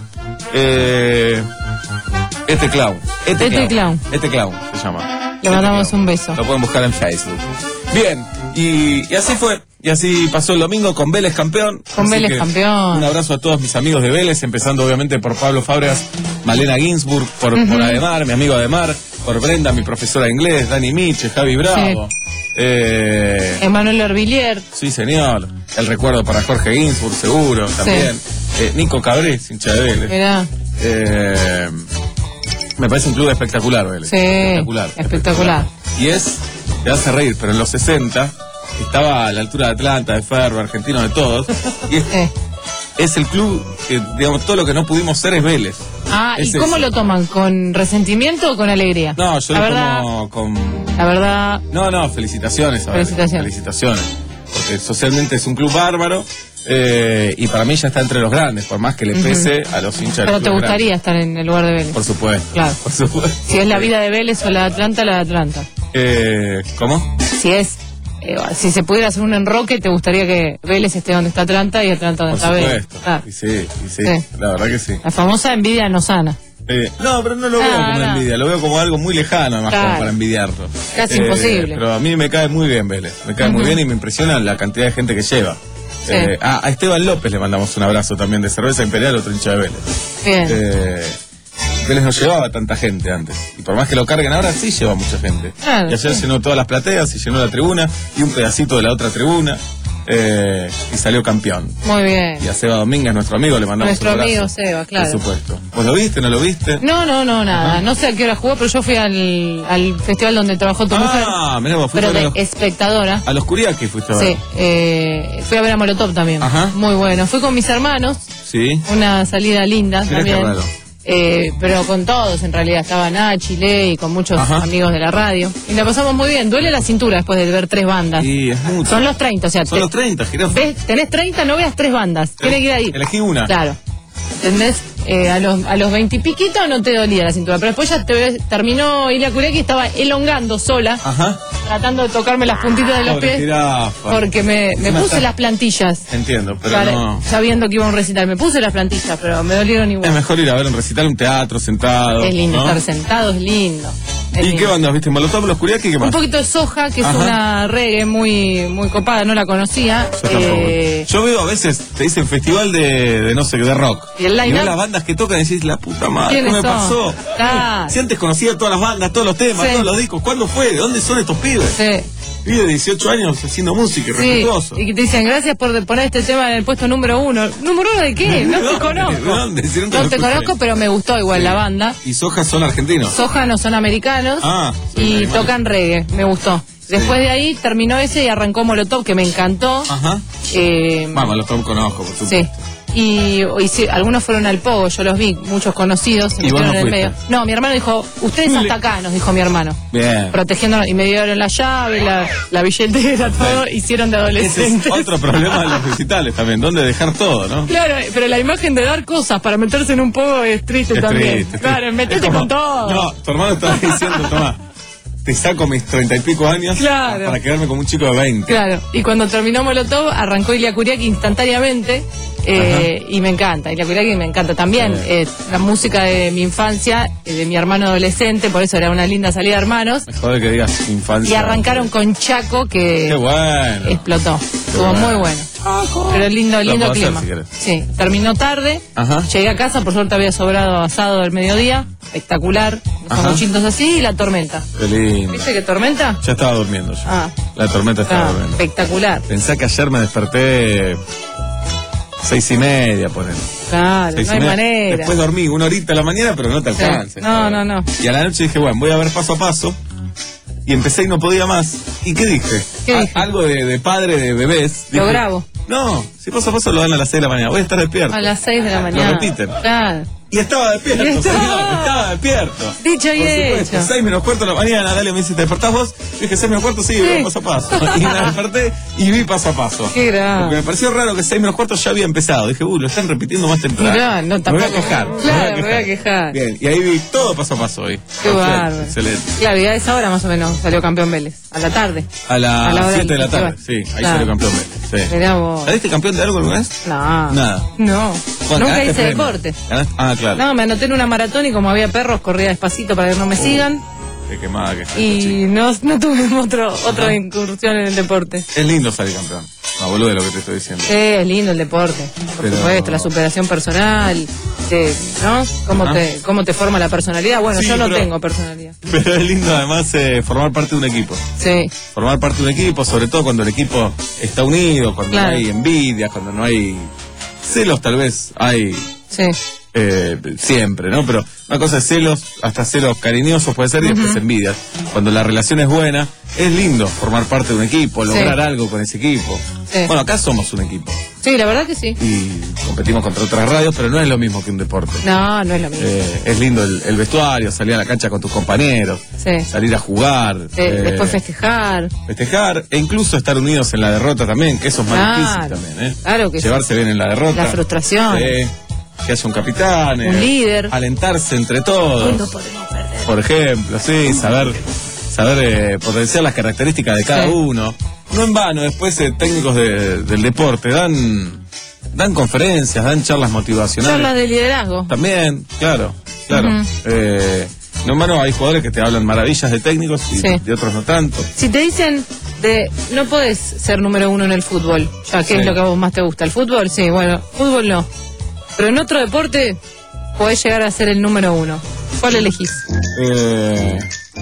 S5: eh, Este Clown. Este,
S4: Este Clown.
S5: Este Clown se llama.
S4: Le mandamos
S5: Clown.
S4: un beso.
S5: Lo pueden buscar en Facebook. Bien, y, y así fue. Y así pasó el domingo con Vélez campeón.
S4: Con
S5: Así
S4: Vélez
S5: que
S4: campeón.
S5: Un abrazo a todos mis amigos de Vélez, empezando obviamente por Pablo Fábregas, Malena Ginsburg, por, por Ademar, mi amigo Ademar, por Brenda, mi profesora de inglés, Dani Miche, Javi Bravo. Eh,
S4: Emanuel Orvillier.
S5: sí, señor. El recuerdo para Jorge Ginsburg, seguro, también. Eh, Nico Cabré, hincha de Vélez.
S4: Mirá.
S5: Eh, me parece un club espectacular, Vélez.
S4: Sí,
S5: espectacular,
S4: espectacular.
S5: Y es, te hace reír, pero en los sesenta estaba a la altura de Atlanta, de Ferro, argentino, de todos. Y es,
S4: Eh.
S5: es el club que, digamos, todo lo que no pudimos ser es Vélez.
S4: Ah, ¿y
S5: Es
S4: cómo
S5: eso.
S4: lo toman? ¿Con resentimiento o con alegría?
S5: No, yo
S4: la
S5: lo
S4: verdad,
S5: tomo con...
S4: La verdad,
S5: No, no, felicitaciones a Vélez.
S4: Felicitaciones.
S5: Felicitaciones. Porque socialmente es un club bárbaro eh, y para mí ya está entre los grandes, por más que le pese a los hinchas del
S4: pero te
S5: club
S4: gustaría
S5: grande.
S4: estar en el lugar de Vélez.
S5: Por supuesto.
S4: Claro.
S5: Por supuesto.
S4: Si es la vida de Vélez o la de Atlanta, la de Atlanta.
S5: Eh, ¿Cómo?
S4: Si es, eh, si se pudiera hacer un enroque, te gustaría que Vélez esté donde está Atlanta y Atlanta donde
S5: Por
S4: está Vélez.
S5: supuesto.
S4: Claro.
S5: Y sí, y sí,
S4: Sí.
S5: la verdad que sí.
S4: La famosa envidia no sana.
S5: Eh, no, pero no lo
S4: Ah,
S5: veo como
S4: no.
S5: envidia, lo veo como algo muy lejano, además,
S4: Claro.
S5: como para envidiarlo.
S4: Casi
S5: Eh,
S4: imposible.
S5: Pero a mí me cae muy bien Vélez, me cae muy
S4: Ujú.
S5: bien y me impresiona la cantidad de gente que lleva.
S4: Sí.
S5: Eh, ah, a Esteban López le mandamos un abrazo también de Cerveza Imperial, otro hincha de Vélez.
S4: Bien.
S5: Eh, Vélez no llevaba tanta gente antes. Y por más que lo carguen ahora, sí lleva mucha gente.
S4: Claro,
S5: y ayer
S4: sí.
S5: llenó todas las plateas y llenó la tribuna y un pedacito de la otra tribuna. Eh, y salió campeón.
S4: Muy bien.
S5: Y a Seba Domínguez, nuestro amigo, le mandamos
S4: Nuestro
S5: un abrazo.
S4: amigo Seba, claro.
S5: Por supuesto. ¿Vos lo viste, no lo viste?
S4: No, no, no, nada. No sé a qué hora jugó, pero yo fui al, al festival donde trabajó tu mujer.
S5: Ah, mirá, vos fuiste
S4: Pero
S5: a,
S4: de
S5: los,
S4: espectadora.
S5: a los Curiaki fuiste a ver.
S4: Sí, eh, fui a ver a Molotov también.
S5: Ajá.
S4: Muy bueno. Fui con mis hermanos,
S5: Sí.
S4: una salida linda
S5: Mirá
S4: también.
S5: qué raro.
S4: Eh, pero con todos, en realidad. Estaba Nachi, Ley, con muchos
S5: Ajá.
S4: amigos de la radio. Y la pasamos muy bien. Duele la cintura después de ver tres bandas.
S5: Y es mucho.
S4: Son los treinta, o sea,
S5: Son
S4: te-
S5: los treinta, jirafa.
S4: ves, tenés treinta, no veas tres bandas. Tienes que ir ahí.
S5: Elegí una.
S4: Claro. ¿Entendés? Eh, a los a los veintipiquitos no te dolía la cintura, pero después ya te ves- terminó Ilia Curiaki y estaba elongando sola,
S5: Ajá.
S4: tratando de tocarme las puntitas de los
S5: Pobre
S4: pies,
S5: jirafa.
S4: porque me, me
S5: Encima
S4: puse
S5: está-
S4: las plantillas,
S5: Entiendo, pero
S4: para-
S5: no.
S4: sabiendo que iba a un recital. Me puse las plantillas, pero me dolieron
S5: Es
S4: igual.
S5: mejor ir a ver un recital, un teatro, sentado.
S4: Es lindo,
S5: ¿no?
S4: estar sentado es lindo. Es
S5: ¿Y
S4: lindo.
S5: qué bandas viste? ¿Molotov, los Curiaki y qué más?
S4: Un poquito de Soja, que es
S5: Ajá.
S4: una reggae muy muy copada, no la conocía.
S5: Yo tampoco.
S4: Eh,
S5: Yo veo a veces, te dicen festival de, de no sé, de rock.
S4: ¿Y el line-up?
S5: ves las bandas que tocan y decís, la puta madre, ¿qué
S4: ¿Quiénes
S5: me
S4: son?
S5: pasó?
S4: Claro.
S5: Si antes conocía todas las bandas, todos los temas,
S4: Sí.
S5: todos los discos, ¿cuándo fue? ¿De dónde son estos pibes?
S4: sí.
S5: Vive de dieciocho años haciendo música, y
S4: Sí,
S5: respetuoso.
S4: y que te dicen gracias por poner este tema en el puesto número uno. ¿Número uno de qué? No
S5: ¿De
S4: te
S5: dónde?
S4: conozco.
S5: ¿De dónde? Si no te
S4: No
S5: lo
S4: te
S5: escuché.
S4: conozco, pero me gustó igual la banda.
S5: Y Soja son argentinos.
S4: Soja no son americanos
S5: Ah, son
S4: y
S5: alemanes.
S4: tocan reggae, me gustó. Después de ahí terminó ese y arrancó Molotov, que me encantó.
S5: Ajá.
S4: Eh,
S5: Vamos, los conozco, por supuesto.
S4: sí. y, y sí, algunos fueron al pogo, yo los vi, muchos conocidos, se
S5: ¿Y vos
S4: metieron
S5: no
S4: en el
S5: fuiste?
S4: medio. No, mi hermano dijo, ustedes hasta acá, nos dijo mi hermano.
S5: Bien.
S4: Protegiéndonos, y me dieron la llave, la, la billetera, todo, hicieron de
S5: Ese
S4: adolescentes.
S5: es otro problema de los recitales también, ¿dónde dejar todo, no?
S4: Claro, pero la imagen de dar cosas para meterse en un pogo es triste
S5: Es
S4: también.
S5: triste, es
S4: claro,
S5: triste.
S4: metete
S5: Es como,
S4: con todo.
S5: No, tu hermano estaba diciendo, toma, te saco mis treinta y pico años
S4: Claro.
S5: para quedarme como un chico de veinte.
S4: Claro, y cuando terminó Molotov, arrancó Ilia Kuriaki instantáneamente, eh, y me encanta, Ilia Kuriaki me encanta también.
S5: Sí.
S4: Eh, la música de mi infancia, eh, de mi hermano adolescente, por eso era una linda salida de hermanos.
S5: Me jode que digas infancia.
S4: Y arrancaron con Chaco, que
S5: Qué bueno.
S4: explotó. Estuvo
S5: bueno.
S4: muy bueno. Pero lindo,
S5: Lo
S4: lindo
S5: puedo hacer,
S4: clima.
S5: si querés.
S4: Sí, terminó tarde.
S5: Ajá.
S4: Llegué a casa, por suerte había sobrado asado del mediodía. Espectacular.
S5: Ajá.
S4: Con chintos así y la tormenta.
S5: Qué lindo.
S4: ¿Viste qué tormenta?
S5: Ya estaba durmiendo yo.
S4: Ah.
S5: La tormenta estaba
S4: Ah,
S5: durmiendo.
S4: espectacular.
S5: Pensá que ayer me desperté seis y media, poner.
S4: Claro,
S5: Seis
S4: no
S5: y
S4: hay
S5: media.
S4: manera.
S5: Después dormí una horita a la mañana, pero no te
S4: Sí.
S5: alcanza.
S4: No, no, no.
S5: Y a la noche dije, bueno, voy a ver paso a paso. Y empecé y no podía más. ¿Y qué dije?
S4: ¿Qué
S5: A-
S4: dije?
S5: Algo de, de padre de bebés.
S4: Lo
S5: Dije,
S4: grabo.
S5: No, si paso a paso lo dan a las seis de la mañana. Voy a estar despierto.
S4: A las seis de la
S5: Lo
S4: mañana.
S5: repiten.
S4: Claro.
S5: Y estaba despierto,
S4: Y estaba.
S5: señor, estaba despierto.
S4: Dicho y
S5: Por supuesto,
S4: hecho.
S5: seis menos cuarto de la mañana, dale, me dice, ¿te despertás vos? Yo dije, seis menos cuarto, sí,
S4: Sí.
S5: veo paso a paso. Y me desperté y vi paso a paso.
S4: Qué grande.
S5: Porque me pareció raro que seis menos cuarto ya había empezado. Dije, uh, lo están repitiendo más temprano.
S4: Mirá, no,
S5: me voy
S4: tampoco.
S5: a quejar.
S4: Claro, me voy a quejar.
S5: Bien, y ahí vi todo paso a paso hoy.
S4: Qué
S5: Perfecto,
S4: bárbaro.
S5: excelente.
S4: Claro, y a esa hora más o menos salió campeón Vélez. A la tarde.
S5: A
S4: A la
S5: las
S4: hora
S5: siete de la
S4: del
S5: tarde,
S4: festival.
S5: sí, ahí
S4: Claro.
S5: salió campeón Vélez. Sí.
S4: Mirá vos.
S5: ¿Saliste campeón de algo alguna vez?
S4: No.
S5: Nada.
S4: No.
S5: Bueno,
S4: Nunca
S5: ganaste
S4: hice
S5: premio.
S4: deporte.
S5: Ganaste- Ah, claro.
S4: No, me anoté en una maratón y como había perros, corría despacito para que no me sigan.
S5: Qué quemada que está esta
S4: Y
S5: chica.
S4: no, no tuve otro, otra incursión en el deporte.
S5: Es lindo salir campeón. No, boludo de lo que te estoy diciendo.
S4: Sí, es lindo el deporte. Por
S5: Pero-
S4: supuesto, la superación personal. de- ¿No? ¿Cómo
S5: Ajá.
S4: te, ¿Cómo te forma la personalidad? Bueno,
S5: Sí,
S4: yo no
S5: pero-
S4: tengo personalidad.
S5: Pero es lindo además eh, formar parte de un equipo.
S4: Sí.
S5: Formar parte de un equipo, sobre todo cuando el equipo está unido, cuando
S4: Claro.
S5: no hay envidia, cuando no hay celos, tal vez hay
S4: Sí.
S5: eh, siempre, ¿no? Pero una cosa es celos, hasta celos cariñosos puede ser, y después envidia. Cuando la relación es buena, es lindo formar parte de un equipo, lograr
S4: Sí.
S5: algo con ese equipo.
S4: Sí.
S5: Bueno, acá somos un equipo
S4: Sí, la verdad que sí.
S5: y competimos contra otras radios, pero no es lo mismo que un deporte.
S4: No, no es lo mismo.
S5: Eh, es lindo el, el vestuario, salir a la cancha con tus compañeros,
S4: Sí.
S5: salir a jugar,
S4: Eh,
S5: eh,
S4: después festejar.
S5: festejar e incluso estar unidos en la derrota también, que eso es más
S4: Claro.
S5: difícil también, ¿eh?
S4: Claro que sí.
S5: Llevarse bien en la derrota.
S4: La frustración.
S5: Sí. Que haya un capitán.
S4: Un líder.
S5: Alentarse entre todos.
S4: No podemos perder.
S5: Por ejemplo, sí, saber, saber eh, potenciar las características de cada
S4: Sí.
S5: uno. No en vano, después eh, técnicos de- del deporte dan, dan conferencias, dan charlas motivacionales.
S4: Charlas de liderazgo.
S5: También, claro, claro.
S4: Ujú.
S5: Eh, no en vano hay jugadores que te hablan maravillas de técnicos y
S4: Sí.
S5: de otros no tanto.
S4: Si te dicen de no podés ser número uno en el fútbol, ya que
S5: Sí.
S4: es lo que a vos más te gusta, el fútbol, sí, bueno, fútbol no. Pero en otro deporte podés llegar a ser el número uno. ¿Cuál elegís?
S5: Eh,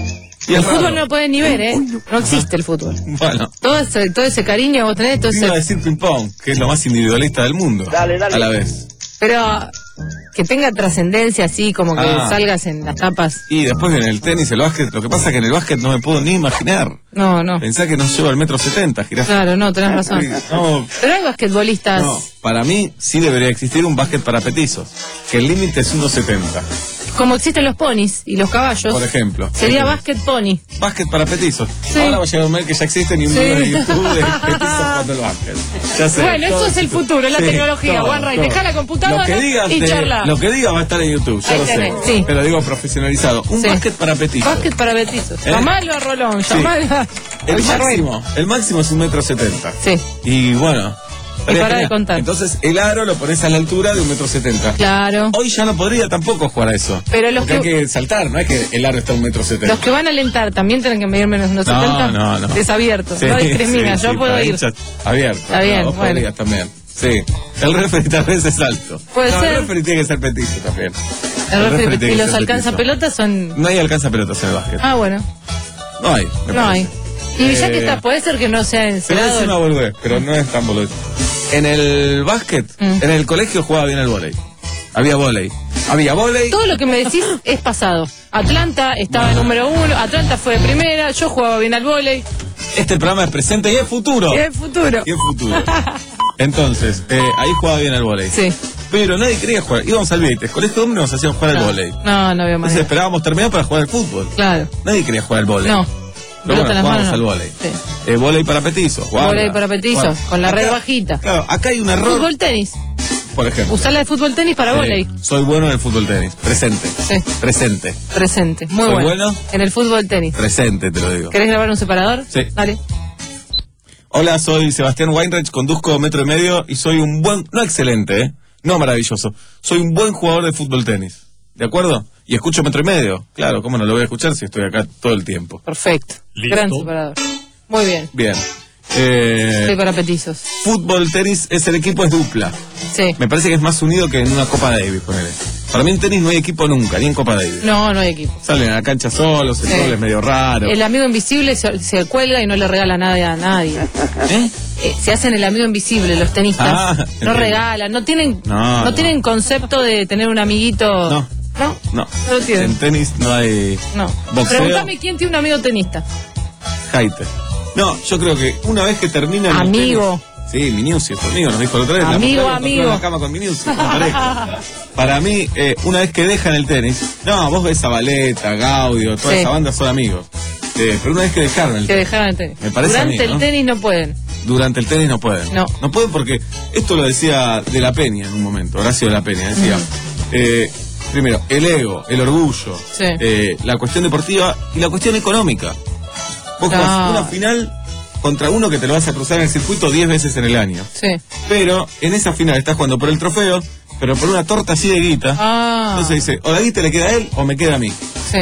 S5: y
S4: El
S5: es raro.
S4: fútbol no lo pueden ni ver, ¿eh? No existe el fútbol.
S5: Bueno,
S4: Todo ese, todo ese cariño que vos tenés, todo
S5: iba a
S4: ese...
S5: decir ping-pong, que es lo más individualista del mundo.
S8: Dale, dale.
S5: A la vez.
S4: Pero que tenga trascendencia así, como que
S5: Ah.
S4: salgas en las tapas.
S5: Y después en el tenis, el básquet, lo que pasa es que en el básquet no me puedo ni imaginar.
S4: No, no.
S5: Pensá que no llevo el metro setenta, jirafa.
S4: Claro, no, tenés razón.
S5: No,
S4: Pero hay basquetbolistas...
S5: no, para mí sí debería existir un básquet para petizos, que el límite es uno setenta,
S4: Como existen los ponis y los caballos.
S5: por ejemplo.
S4: Sería básquet pony.
S5: Básquet para petizos.
S4: Sí.
S5: Ahora va a llegar un mes que ya existen y un
S4: Sí.
S5: video de YouTube de petizos jugando el básquet. Ya sé.
S4: Bueno, eso
S5: todo
S4: es el futuro, es la
S5: Sí,
S4: tecnología.
S5: todo,
S4: One Right,
S5: todo.
S4: dejá la computadora
S5: Lo que digas
S4: y
S5: de-
S4: charla.
S5: Lo que digas va a estar en YouTube, yo
S4: Ahí
S5: lo
S4: tenés,
S5: sé.
S4: sí.
S5: Pero digo profesionalizado. Un
S4: Sí.
S5: básquet para petizos.
S4: Básquet para betizos.
S5: ¿Eh?
S4: Llamalo a Rolón,
S5: Sí.
S4: llamalo a...
S5: El
S4: a Villarroel.
S5: máximo, el máximo es un metro setenta.
S4: Sí.
S5: Y bueno. estaría
S4: pará de
S5: genial.
S4: contar.
S5: Entonces el aro lo pones a la altura de un metro setenta.
S4: Claro.
S5: Hoy ya no podría tampoco jugar a eso.
S4: Pero los
S5: Porque
S4: que-
S5: hay que saltar, no es que el aro está a un metro setenta.
S4: Los que van a alentar también tienen que medir menos unos
S5: No,
S4: setenta.
S5: no, no.
S4: Desabierto.
S5: Sí,
S4: no discrimina,
S5: sí,
S4: yo
S5: sí,
S4: puedo
S5: para
S4: ir.
S5: hinchas abierto.
S4: Está bien,
S5: No, vos
S4: bueno.
S5: podrías también. Sí. El referee tal vez es alto.
S4: Puede
S5: no,
S4: ser.
S5: El referee tiene que ser petizo también.
S4: El
S5: referee
S4: referee-
S5: tiene
S4: y
S5: que
S4: los
S5: ser
S4: alcanza
S5: petizo.
S4: pelotas son...
S5: No hay alcanza pelotas en el básquet.
S4: Ah, bueno.
S5: No hay. me
S4: No hay.
S5: parece.
S4: Y ya
S5: Eh,
S4: que está, puede ser que no sea
S5: Te voy a decir una
S4: encerado.
S5: boludez, pero no es tan boludez. En el básquet,
S4: Mm.
S5: en el colegio jugaba bien el vóley. Había vóley. Había vóley.
S4: Todo lo que me decís es pasado. Atlanta estaba número uno, Atlanta fue de primera, yo jugaba bien al vóley.
S5: Este programa es presente y es futuro.
S4: Y es futuro.
S5: Y es futuro. Entonces, eh, ahí jugaba bien al vóley.
S4: Sí.
S5: Pero nadie quería jugar. Íbamos al Vietes, colegio de hombres nos hacían jugar
S4: No.
S5: al vóley.
S4: No, no había más.
S5: Entonces esperábamos terminar para jugar al fútbol.
S4: Claro.
S5: Nadie quería jugar al vóley.
S4: No.
S5: Pero
S4: Pelota
S5: bueno,
S4: en las
S5: jugamos
S4: manos,
S5: al
S4: no.
S5: vóley.
S4: Sí.
S5: Eh, vóley para petizos. guarda.
S4: Vóley para petizos,
S5: Guarda.
S4: con la red
S5: Acá-
S4: bajita.
S5: Claro, acá hay un error.
S4: Fútbol tenis.
S5: Por ejemplo.
S4: Usarla de fútbol tenis para
S5: Sí,
S4: vóley.
S5: Soy bueno en el fútbol tenis. Presente.
S4: Sí.
S5: Presente.
S4: Presente. Muy
S5: ¿Soy
S4: bueno.
S5: bueno?
S4: En el fútbol tenis.
S5: Presente, te lo digo.
S4: ¿Querés grabar un separador?
S5: Sí.
S4: Dale.
S5: Hola, soy Sebastián Weinreich, conduzco Metro y Medio y soy un buen, no excelente, ¿eh? No maravilloso. Soy un buen jugador de fútbol tenis. ¿De acuerdo? Y escucho Metro y Medio. Claro, ¿cómo no lo voy a escuchar si estoy acá todo el tiempo?
S4: Perfecto.
S3: Listo.
S4: Gran separador. Muy bien.
S5: Bien. Eh,
S4: Estoy para petizos.
S5: fútbol, tenis, es el equipo es dupla.
S4: Sí.
S5: Me parece que es más unido que en una Copa Davis, ponele. Para mí en tenis no hay equipo nunca, ni en Copa Davis.
S4: No, no hay equipo.
S5: Salen a la cancha solos, el
S4: Sí.
S5: gol es medio raro.
S4: El amigo invisible se, se cuelga y no le regala nada a nadie.
S5: ¿Eh?
S4: Eh, se hacen el amigo invisible los tenistas.
S5: Ah,
S4: no
S5: entiendo.
S4: regalan, no tienen
S5: No,
S4: no,
S5: no.
S4: tienen concepto de tener un amiguito.
S5: No.
S4: No.
S5: No.
S4: No lo tienen.
S5: En tenis no hay
S4: No.
S5: boxeo.
S4: Pregúntame quién tiene un amigo tenista.
S5: Jaite. No, yo creo que una vez que termina el
S4: Amigo.
S5: tenis- sí, Minucci es tu amigo, nos dijo la otra vez. la
S4: Amigo,
S5: mujer encontró
S4: amigo.
S5: en la cama con Minucci, una pareja. Para mí, eh, una vez que dejan el tenis, no, vos ves Zabaleta, Gaudio, toda
S4: Sí.
S5: esa banda son amigos. Eh, pero una vez que dejaron el
S4: Que
S5: tenis,
S4: dejaron el tenis.
S5: Me parece a
S4: Durante
S5: mí, ¿no?
S4: el tenis no pueden.
S5: durante el tenis no pueden.
S4: No.
S5: No pueden porque esto lo decía De la Peña en un momento, Horacio De la Peña, decía, eh, primero, el ego, el orgullo,
S4: Sí.
S5: eh, la cuestión deportiva y la cuestión económica. Vos jugás
S4: No.
S5: una final contra uno que te lo vas a cruzar en el circuito diez veces en el año.
S4: Sí.
S5: Pero en esa final estás jugando por el trofeo, pero por una torta así de guita.
S4: Ah.
S5: Entonces dice, o la guita le queda a él o me queda a mí.
S4: Sí.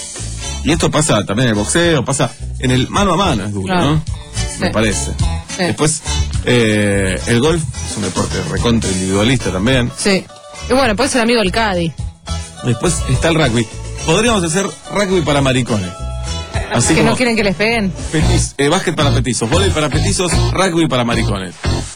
S5: Y esto pasa también en el boxeo, pasa en el mano a mano, es duro,
S4: Claro.
S5: ¿no? Me
S4: Sí.
S5: parece.
S4: Sí.
S5: Después, eh, el golf es un deporte recontra individualista también.
S4: Sí. Y bueno, puede ser amigo del Cádiz.
S5: Después está el rugby. Podríamos hacer rugby para maricones. Así
S4: que
S5: como
S4: no quieren que les peguen.
S5: petiz- eh, básquet para petizos, vóley para petizos, rugby para maricones.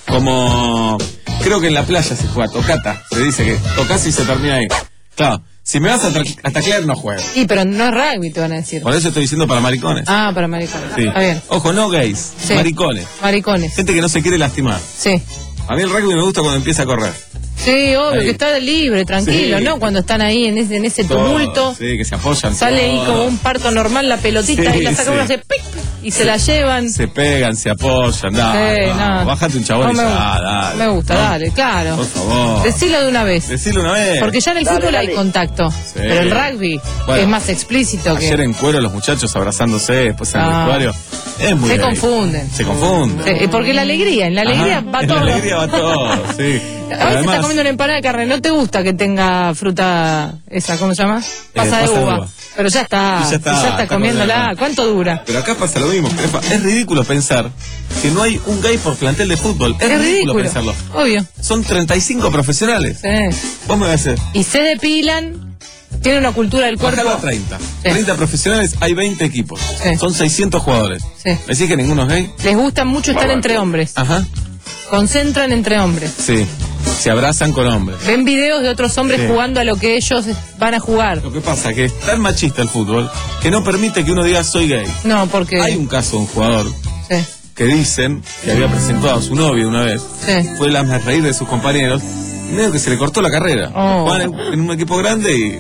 S5: Como creo que en la playa se juega tocata, se dice que tocas y se termina ahí. Claro, si me vas a, tra- a taclear no juego.
S4: Sí, pero no es rugby, te van a decir.
S5: Por eso estoy diciendo para maricones.
S4: Ah, para maricones.
S5: Sí.
S4: Está bien.
S5: Ojo, no gays,
S4: Sí.
S5: maricones.
S4: Maricones.
S5: Gente que no se quiere lastimar.
S4: Sí.
S5: A mí el rugby me gusta cuando empieza a correr.
S4: Sí, obvio,
S5: Ahí.
S4: que está libre, tranquilo,
S5: Sí.
S4: ¿no? Cuando están ahí en ese, en ese tumulto,
S5: Todo, sí, que se apoyan.
S4: sale ahí
S5: todo.
S4: como un parto normal la pelotita
S5: Sí,
S4: y la saca
S5: sí.
S4: uno, hace pic y se la llevan.
S5: Se pegan, se apoyan. No,
S4: Sí,
S5: no,
S4: no.
S5: bájate un chabón
S4: No
S5: y
S4: me
S5: ya,
S4: gusta.
S5: dale.
S4: Me gusta,
S5: ¿no?
S4: dale, claro.
S5: Por favor.
S4: Decilo de una vez.
S5: Decilo una vez.
S4: Porque ya en el fútbol hay contacto. Pero el rugby
S5: Bueno,
S4: es más explícito que.
S5: Ayer en cuero los muchachos abrazándose después en el
S4: Ah.
S5: vestuario. Es muy
S4: Se
S5: gay.
S4: confunden.
S5: Se confunden.
S4: Sí, porque la alegría, en la alegría
S5: Ajá,
S4: va
S5: en
S4: todo.
S5: la alegría va todo, sí.
S4: A
S5: Pero
S4: veces
S5: además,
S4: está comiendo una empanada de carne, no te gusta que tenga fruta esa, ¿cómo se llama? Pasa de
S5: pasa de
S4: uva.
S5: uva.
S4: Pero ya está,
S5: Y ya está,
S4: y ya está
S5: está
S4: comiéndola.
S5: comiendo.
S4: ¿Cuánto dura?
S5: Pero acá pasa lo mismo, Crepa. Es ridículo pensar que no hay un gay por plantel de fútbol. Es,
S4: Es
S5: ridículo,
S4: ridículo.
S5: pensarlo.
S4: Obvio.
S5: Son treinta y cinco profesionales.
S4: Sí.
S5: Vos me vas a decir,
S4: Y se depilan, tienen una cultura del cuerpo.
S5: bájalo a treinta.
S4: Sí.
S5: treinta profesionales, hay veinte equipos.
S4: Sí.
S5: Son seiscientos jugadores.
S4: Sí.
S5: ¿Me decís que ninguno es gay?
S4: Les gusta mucho estar entre hombres.
S5: Ajá.
S4: Concentran entre hombres.
S5: Sí. Se abrazan con hombres.
S4: Ven videos de otros hombres
S5: Sí.
S4: jugando a lo que ellos van a jugar.
S5: Lo que pasa es que es tan machista el fútbol que no permite que uno diga soy gay.
S4: No, porque.
S5: Hay un caso de un jugador
S4: Sí,
S5: que dicen que había presentado a su novio una vez.
S4: sí.
S5: Fue el hazme reír de sus compañeros. Y medio que se le cortó la carrera.
S4: Oh.
S5: Jugaban en, en un equipo grande y.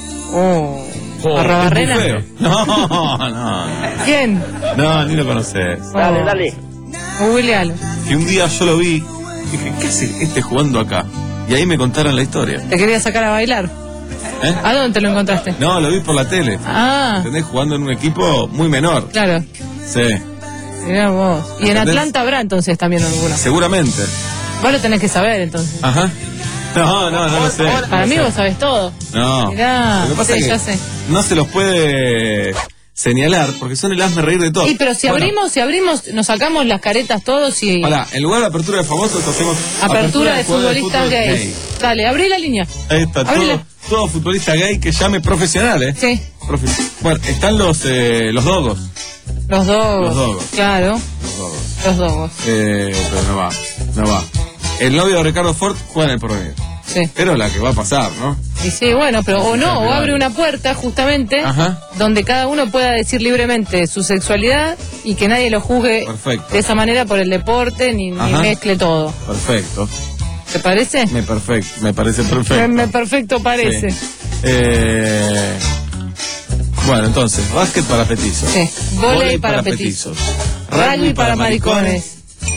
S4: Oh.
S5: Oh,
S4: Barrabarrena.
S5: es muy feo. No, no.
S4: ¿Quién?
S5: No, ni lo conoces.
S4: Dale, dale. Googlealo.
S5: Que un día yo lo vi y dije, ¿qué hace este jugando acá? Y ahí me contaron la historia.
S4: ¿Te quería sacar a bailar?
S5: ¿Eh?
S4: ¿A dónde te lo encontraste?
S5: No, lo vi por la tele.
S4: Ah,
S5: ¿Entendés? Jugando en un equipo muy menor.
S4: claro.
S5: Sí,
S4: Mirá vos. Y en
S5: ¿Entendés?
S4: Atlanta habrá entonces también alguno.
S5: seguramente.
S4: Vos lo tenés que saber entonces.
S5: Ajá. No, no, no lo sé.
S4: Para
S5: no
S4: mí
S5: sé.
S4: vos sabés todo.
S5: No.
S4: Mirá,
S5: Lo que pasa
S4: sí,
S5: es que
S4: ya sé.
S5: no se los puede señalar porque son el hazme reír de todo.
S4: Sí, pero si
S5: Bueno,
S4: abrimos, si abrimos, nos sacamos las caretas todos y.
S5: Pará, en lugar de apertura de famosos hacemos
S4: Apertura de
S5: jugadores
S4: futbolistas
S5: fútbol
S4: gays.
S5: gay.
S4: Dale, abrí la línea.
S5: Ahí está,
S4: Abrila.
S5: todo, todo futbolista gay que llame profesional, ¿eh?
S4: Sí,
S5: Profe- Bueno, están los eh, los dogos.
S4: los dogos.
S5: Los dogos.
S4: Claro,
S5: Los dogos.
S4: los dogos.
S5: Eh, pero no va, no va. El novio de Ricardo Ford juega en el porvenir.
S4: Sí.
S5: Pero la que va a pasar, ¿no?
S4: Y sí, bueno, pero o no, o abre una puerta justamente
S5: Ajá.
S4: donde cada uno pueda decir libremente su sexualidad y que nadie lo juzgue
S5: Perfecto.
S4: de esa manera por el deporte ni, ni
S5: Ajá.
S4: mezcle todo.
S5: Perfecto.
S4: ¿Te parece?
S5: Me perfecto, me parece perfecto.
S4: Me, me perfecto parece.
S5: Sí. Eh, bueno, entonces, básquet para petizos.
S4: Sí. Vóley para petizos. Rugby para maricones.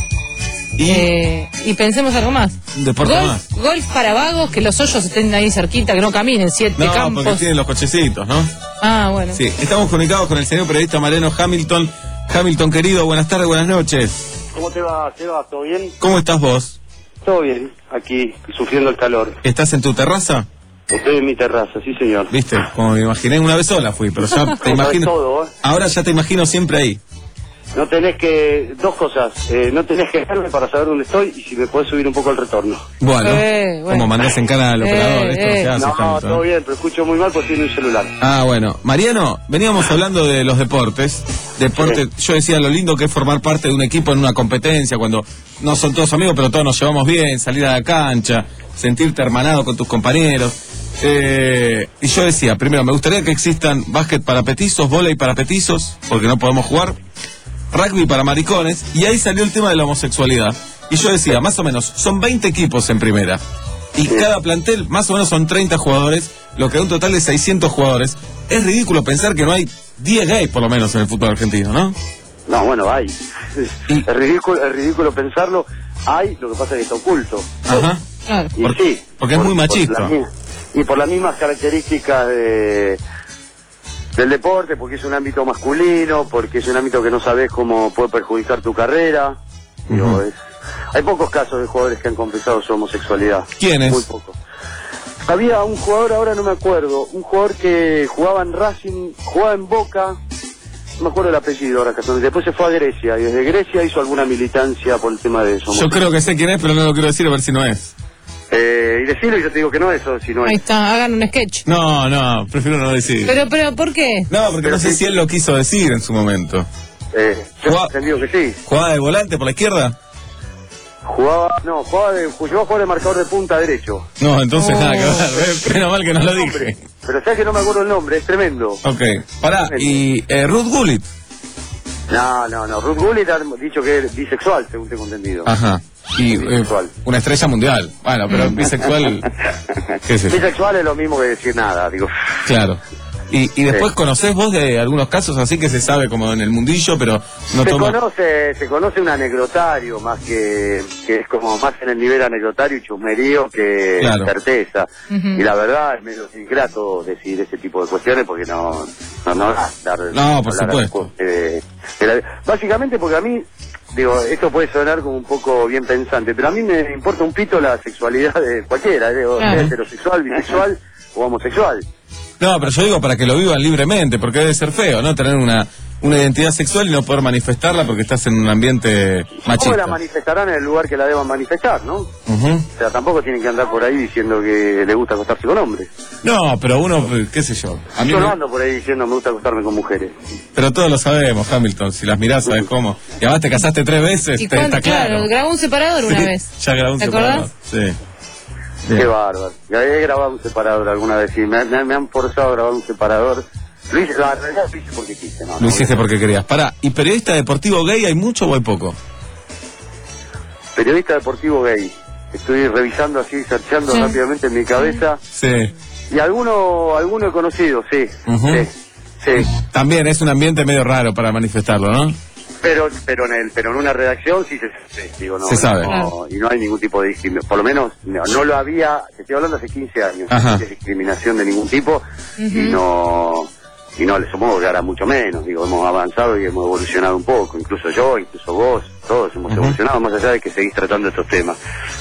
S5: Y
S4: Eh, y pensemos algo más.
S5: deporte
S4: golf,
S5: más.
S4: golf para vagos, que los hoyos estén ahí cerquita, que no caminen, siete
S5: No,
S4: campos.
S5: porque tienen los cochecitos, ¿no?
S4: Ah, bueno.
S5: Sí, estamos comunicados con el señor periodista Mariano Hamilton. Hamilton, querido, buenas tardes, buenas noches.
S9: ¿Cómo te va, Seba? ¿Todo bien?
S5: ¿Cómo estás vos?
S9: Todo bien, aquí, sufriendo el calor.
S5: ¿Estás en tu terraza?
S9: Estoy en mi terraza, sí señor.
S5: ¿Viste? Como me imaginé, una vez sola fui, pero ya te
S9: Sabes
S5: imagino.
S9: todo, ¿eh?
S5: Ahora ya te imagino siempre ahí.
S9: No tenés que... Dos cosas. Eh, no tenés que dejarme para saber dónde estoy y si me podés subir un poco el retorno.
S5: Bueno,
S4: Eh, bueno.
S5: como mandás en cara al
S4: Eh,
S5: operador, esto no
S4: eh.
S5: se hace,
S9: No,
S5: Hamilton.
S9: todo bien, pero escucho muy mal porque tiene un celular.
S5: Ah, bueno. Mariano, veníamos hablando de los deportes. Deporte, yo decía lo lindo que es formar parte de un equipo en una competencia, cuando no son todos amigos, pero todos nos llevamos bien, salir a la cancha, sentirte hermanado con tus compañeros. Eh, y yo decía, primero, me gustaría que existan básquet para petizos, vóley para petizos, porque no podemos jugar, rugby para maricones, y ahí salió el tema de la homosexualidad. Y yo decía, más o menos, son veinte equipos en primera. Y cada plantel, más o menos, son treinta jugadores, lo que da un total de seiscientos jugadores. Es ridículo pensar que no hay diez gays, por lo menos, en el fútbol argentino, ¿no?
S9: No, bueno, hay.
S5: Y-
S9: Es ridículo, es ridículo pensarlo. Hay, lo que pasa es que está oculto.
S5: Ajá.
S4: Claro.
S9: Y
S5: Por-
S9: sí.
S5: porque es muy machista.
S9: la mi- y por las mismas características de, del deporte, porque es un ámbito masculino, porque es un ámbito que no sabes cómo puede perjudicar tu carrera. Digo,
S5: Ujú.
S9: es- hay pocos casos de jugadores que han confesado su homosexualidad.
S5: ¿Quiénes?
S9: Muy pocos. Había un jugador, ahora no me acuerdo, un jugador que jugaba en Racing, jugaba en Boca, no me acuerdo el apellido ahora, casualmente. Después se fue a Grecia, y desde Grecia hizo alguna militancia por el tema de eso.
S5: Yo creo que sé quién es, pero no lo quiero decir a ver si no es.
S9: Eh, y decirlo y yo te digo que no, eso si no
S4: Ahí
S9: es.
S4: está, hagan un sketch.
S5: No, no, prefiero no decir.
S4: Pero, pero, ¿por qué?
S5: No, porque
S9: Pero
S5: no sé
S9: sí.
S5: si él lo quiso decir en su momento.
S9: Eh, yo
S5: Jugaba-
S9: he entendido que sí.
S5: ¿Jugaba de volante por la izquierda?
S9: Jugaba, no, jugaba de, jugaba a jugar de marcador de punta derecho.
S5: No, entonces
S4: Oh.
S5: nada que ver. ¿eh? Menos mal que no lo
S9: Hombre,
S5: dije.
S9: pero sabes que no me acuerdo el nombre, es tremendo.
S5: Ok, pará, y eh, Ruth Gullit.
S9: No, no, no, Ruth Gullit ha dicho que es bisexual, según tengo entendido.
S5: Ajá. Y eh,
S9: Bisexual.
S5: una estrella mundial. Bueno, pero bisexual. ¿Qué sé yo?
S9: Bisexual es lo mismo que decir nada, digo.
S5: Claro. Y, y después
S9: Sí.
S5: conocés vos de algunos casos así que se sabe como en el mundillo, pero no
S9: se
S5: toma.
S9: conoce, se conoce un anecdotario más que, que es como más en el nivel anecdotario y chusmerío que
S5: Claro.
S9: certeza.
S4: Ujú.
S9: Y la verdad es medio ingrato decir ese tipo de cuestiones porque no, no, no da dar,
S5: No, por
S9: hablar
S5: supuesto.
S9: de- de la- básicamente porque a mí, digo, esto puede sonar como un poco bien pensante, pero a mí me importa un pito la sexualidad de cualquiera, digo,
S4: Claro.
S9: sea heterosexual, bisexual o homosexual.
S5: No, pero yo digo para que lo vivan libremente, porque debe ser feo, ¿no? Tener una, una identidad sexual y no poder manifestarla porque estás en un ambiente
S9: ¿Cómo
S5: machista.
S9: la manifestarán en el lugar que la deban manifestar, no?
S5: Ujú.
S9: O sea, tampoco tienen que andar por ahí diciendo que le gusta acostarse con hombres.
S5: No, pero uno, qué sé yo. A mí
S9: Yo no
S5: me-
S9: ando por ahí diciendo me gusta acostarme con mujeres.
S5: Pero todos lo sabemos, Hamilton. Si las mirás, sabes cómo. Y además te casaste tres veces,
S4: ¿Y
S5: te,
S4: cuánto?
S5: está claro.
S4: Claro, grabó un separador una
S5: Sí,
S4: vez.
S5: Ya grabó un
S4: ¿Te
S5: separador.
S4: acordás?
S5: Sí. Bien.
S9: Qué bárbaro. Ya he grabado un separador alguna vez y me, me- me han forzado a grabar un separador. Lo hice, la realidad lo hice porque quise, ¿no?
S5: Lo
S9: no,
S5: hiciste porque querías. Pará, ¿y periodista deportivo gay hay mucho o hay poco?
S9: Periodista deportivo gay. Estoy revisando así, searchando
S4: Sí.
S9: rápidamente en mi cabeza.
S5: Sí.
S9: Y alguno, alguno he conocido, sí.
S5: Ujú.
S9: Sí. Sí.
S5: También es un ambiente medio raro para manifestarlo, ¿no?
S9: Pero, pero en el, pero en una redacción sí se, sí, digo, no,
S5: Se sabe.
S9: no, y no hay ningún tipo de discriminación, por lo menos no, no lo había, te estoy hablando hace quince años,
S5: Ajá.
S9: no hay discriminación de ningún tipo y no, y no, le supongo que ahora mucho menos, digo, hemos avanzado y hemos evolucionado un poco, incluso yo, incluso vos, todos hemos
S5: Ujú.
S9: evolucionado, más allá de que seguís tratando estos temas.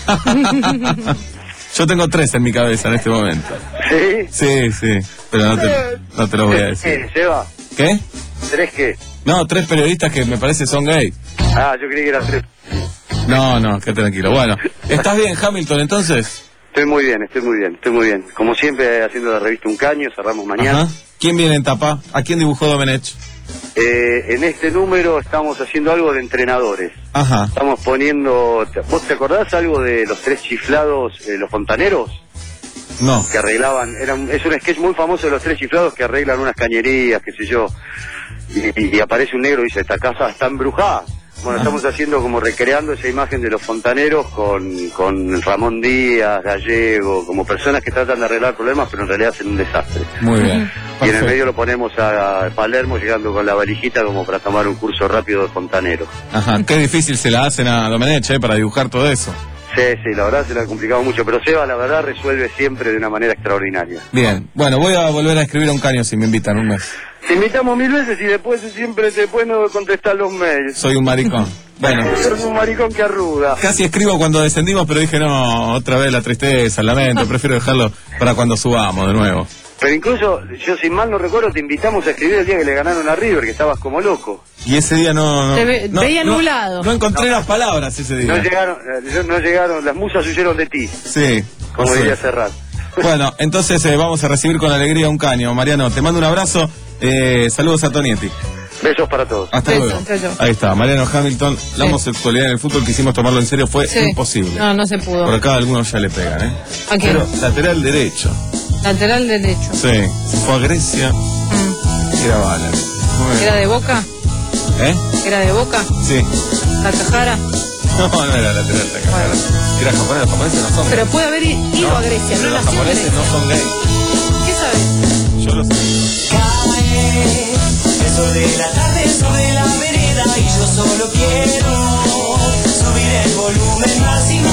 S5: Yo tengo tres en mi cabeza en este momento.
S9: ¿Sí?
S5: Sí, sí. Pero no te, no te lo voy a decir.
S9: ¿Qué, Seba?
S5: ¿Qué?
S9: ¿Tres qué?
S5: No, tres periodistas que me parece son gay.
S9: Ah, yo creí que eran tres.
S5: No, no, qué tranquilo. Bueno, ¿estás bien, Hamilton, entonces?
S9: Estoy muy bien, estoy muy bien, estoy muy bien. Como siempre, haciendo la revista Un Caño, cerramos mañana.
S5: Ajá. ¿Quién viene en tapa? ¿A quién dibujó Domenech?
S9: Eh, en este número estamos haciendo algo de entrenadores.
S5: Ajá.
S9: Estamos poniendo... ¿Vos te acordás algo de los tres chiflados, eh, los fontaneros?
S5: No.
S9: Que arreglaban, era un- es un sketch muy famoso de los tres chiflados que arreglan unas cañerías, qué sé yo. Y, y aparece un negro y dice, esta casa está embrujada. Bueno, estamos haciendo como recreando esa imagen de los fontaneros con, con Ramón Díaz, Gallego, como personas que tratan de arreglar problemas, pero en realidad hacen un desastre.
S5: Muy bien.
S9: Y en el
S5: Perfecto.
S9: medio lo ponemos a Palermo llegando con la valijita como para tomar un curso rápido de fontanero.
S5: Ajá, qué difícil se la hacen a Domenech, eh, para dibujar todo eso.
S9: Sí, sí, la verdad se le ha complicado mucho, pero Seba la verdad resuelve siempre de una manera extraordinaria.
S5: Bien, bueno, voy a volver a escribir a un caño si me invitan un mes.
S9: Te invitamos mil veces y después siempre después no contestar los mails.
S5: Soy un maricón. Bueno,
S9: Sos un maricón que arruga.
S5: casi escribo cuando descendimos, pero dije no, otra vez la tristeza, el lamento, prefiero dejarlo para cuando subamos de nuevo.
S9: Pero incluso, yo si mal no recuerdo, te invitamos a escribir el día que le ganaron a River, que estabas como loco.
S5: Y ese día no... no
S4: Te ve-
S5: no,
S4: veía
S5: no-
S4: nublado.
S5: No encontré las palabras ese
S9: No
S5: día.
S9: llegaron, eh, no llegaron, las musas huyeron de ti,
S5: Sí.
S9: como
S5: sí.
S9: diría Serrat.
S5: Bueno, entonces eh, vamos a recibir con alegría un caño. Mariano, te mando un abrazo. Eh, saludos a Tonietti.
S9: Besos para todos.
S5: Hasta
S4: Besos,
S5: luego.
S4: chao, chao.
S5: Ahí está, Mariano Hamilton. La homosexualidad en el fútbol, quisimos tomarlo en serio, fue
S4: Sí.
S5: imposible.
S4: No, no se pudo.
S5: Por acá algunos ya le pegan, ¿eh?
S4: ¿A quién?
S5: Pero lateral derecho.
S4: Lateral derecho.
S5: Sí. Se fue a Grecia.
S4: Mm.
S5: Era bala. Muy bien.
S4: ¿Era de Boca?
S5: ¿Eh?
S4: ¿Era de Boca?
S5: Sí.
S4: ¿La Cajara?
S5: No, no era lateral de acá. Era japonés, los japoneses no son
S4: Pero
S5: gays.
S4: puede haber i- ido
S5: No,
S4: a Grecia, no
S5: pero los
S4: nació en
S5: japoneses
S4: Grecia.
S5: no son gays.
S4: ¿Qué sabes?
S5: Yo lo sé.
S8: Cae el sol de la tarde sobre la vereda y yo solo quiero subir el volumen más y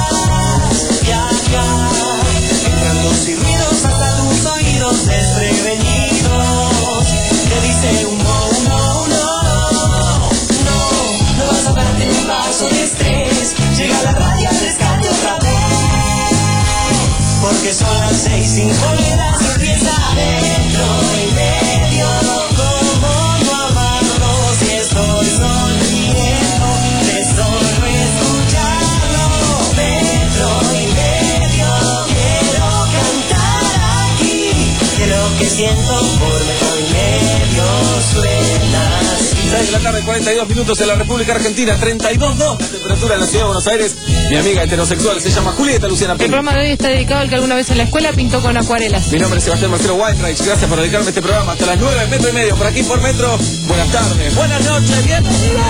S8: más. Viajar, entrando sin ruidos hasta tus oídos desprevenidos. Te dice un no, un no, un no. No, no vas a darte un paso de estrés. Llega la radio al rescate otra vez. Porque son las seis, cinco horas y empieza dentro y medio. Como no amarlo si estoy sonriendo, de solo escucharlo. Dentro y medio quiero cantar aquí, de lo que siento por metro y medio suena así.
S5: seis de la tarde, cuarenta y dos minutos en la República Argentina, treinta y dos grados la temperatura en la ciudad de Buenos Aires. Mi amiga heterosexual se llama Julieta Luciana
S4: El
S5: Pini.
S4: programa de hoy está dedicado al que alguna vez en la escuela pintó con acuarelas.
S5: Mi nombre es Sebastián Marcelo Weinreich. Gracias por dedicarme a este programa. Hasta las nueve, metro y medio, por aquí por metro. Buenas tardes, buenas noches, bienvenidos.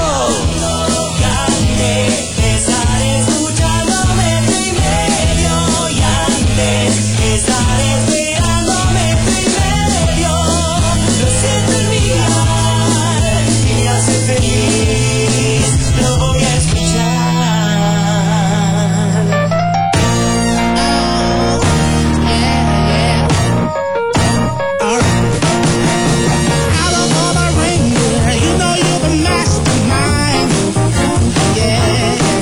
S8: Estar escuchando metro y medio y antes estar esperando metro y medio. Lo siento en mi alma y me hace feliz. Lo voy a escuchar.
S10: You know you're the mastermind. Yeah.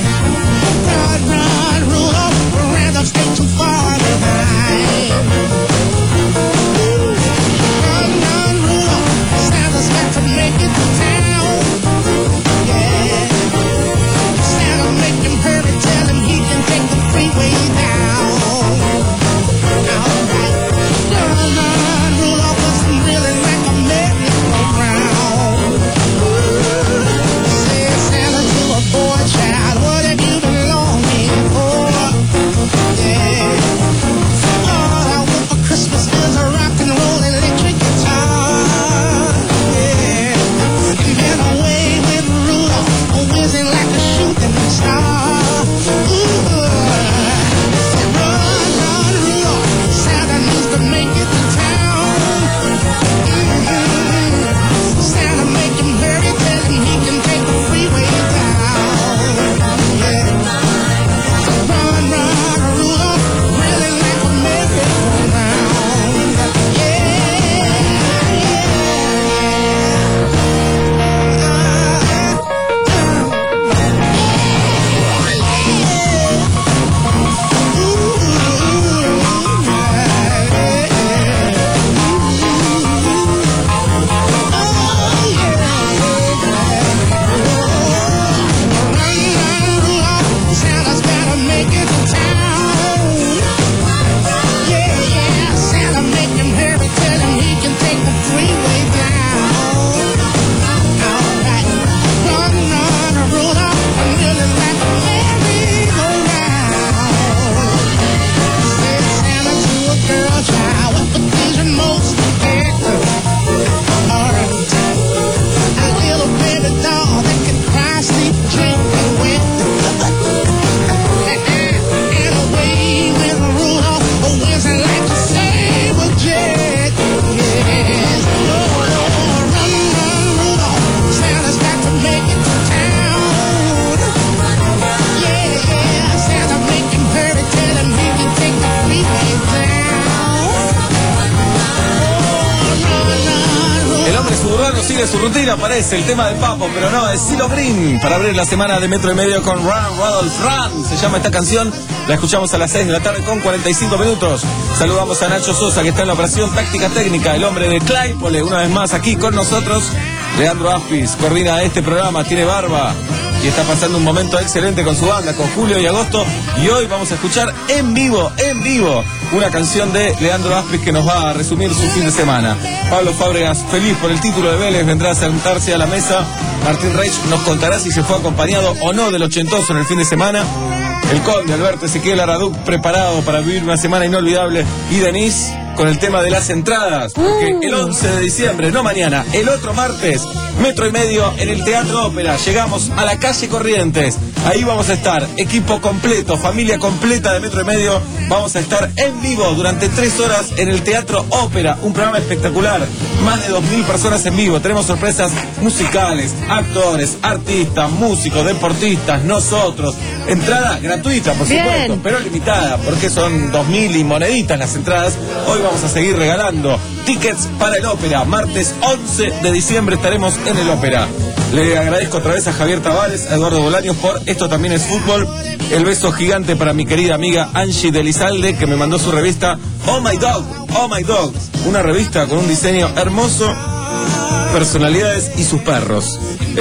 S5: sigue su rutina, parece el tema del Papo, pero no, es CeeLo Green para abrir la semana de Metro y Medio con Run, Rudolph, Run. Se llama esta canción, la escuchamos a las seis de la tarde con cuarenta y cinco minutos. Saludamos a Nacho Sosa, que está en la operación táctica técnica, el hombre de Claypole, una vez más aquí con nosotros. Leandro Aspis coordina este programa, tiene barba y está pasando un momento excelente con su banda, con Julio y Agosto. Y hoy vamos a escuchar en vivo, en vivo, una canción de Leandro Aspis que nos va a resumir su fin de semana. Pablo Fábregas, feliz por el título de Vélez, vendrá a sentarse a la mesa. Martín Reich nos contará si se fue acompañado o no del ochentoso en el fin de semana. El Conde, Alberto Ezequiel Araduc, preparado para vivir una semana inolvidable. Y Denise, con el tema de las entradas. Porque el once de diciembre, no mañana, el otro martes, Metro y Medio en el Teatro Ópera. Llegamos a la calle Corrientes. Ahí vamos a estar, equipo completo, familia completa de Metro y Medio. Vamos a estar en vivo durante tres horas en el Teatro Ópera. Un programa espectacular. Más de dos mil personas en vivo. Tenemos sorpresas musicales, actores, artistas, músicos, deportistas, nosotros. Entrada gratuita, por
S4: Bien.
S5: supuesto, pero limitada, porque son dos mil y moneditas las entradas. Hoy vamos a seguir regalando tickets para el Ópera. Martes once de diciembre estaremos en el Ópera. Le agradezco otra vez a Javier Tavares, a Eduardo Bolaños por Esto También es Fútbol. El beso gigante para mi querida amiga Angie de Lizalde, que me mandó su revista Oh My Dog, Oh My Dog. Una revista con un diseño hermoso, personalidades y sus perros.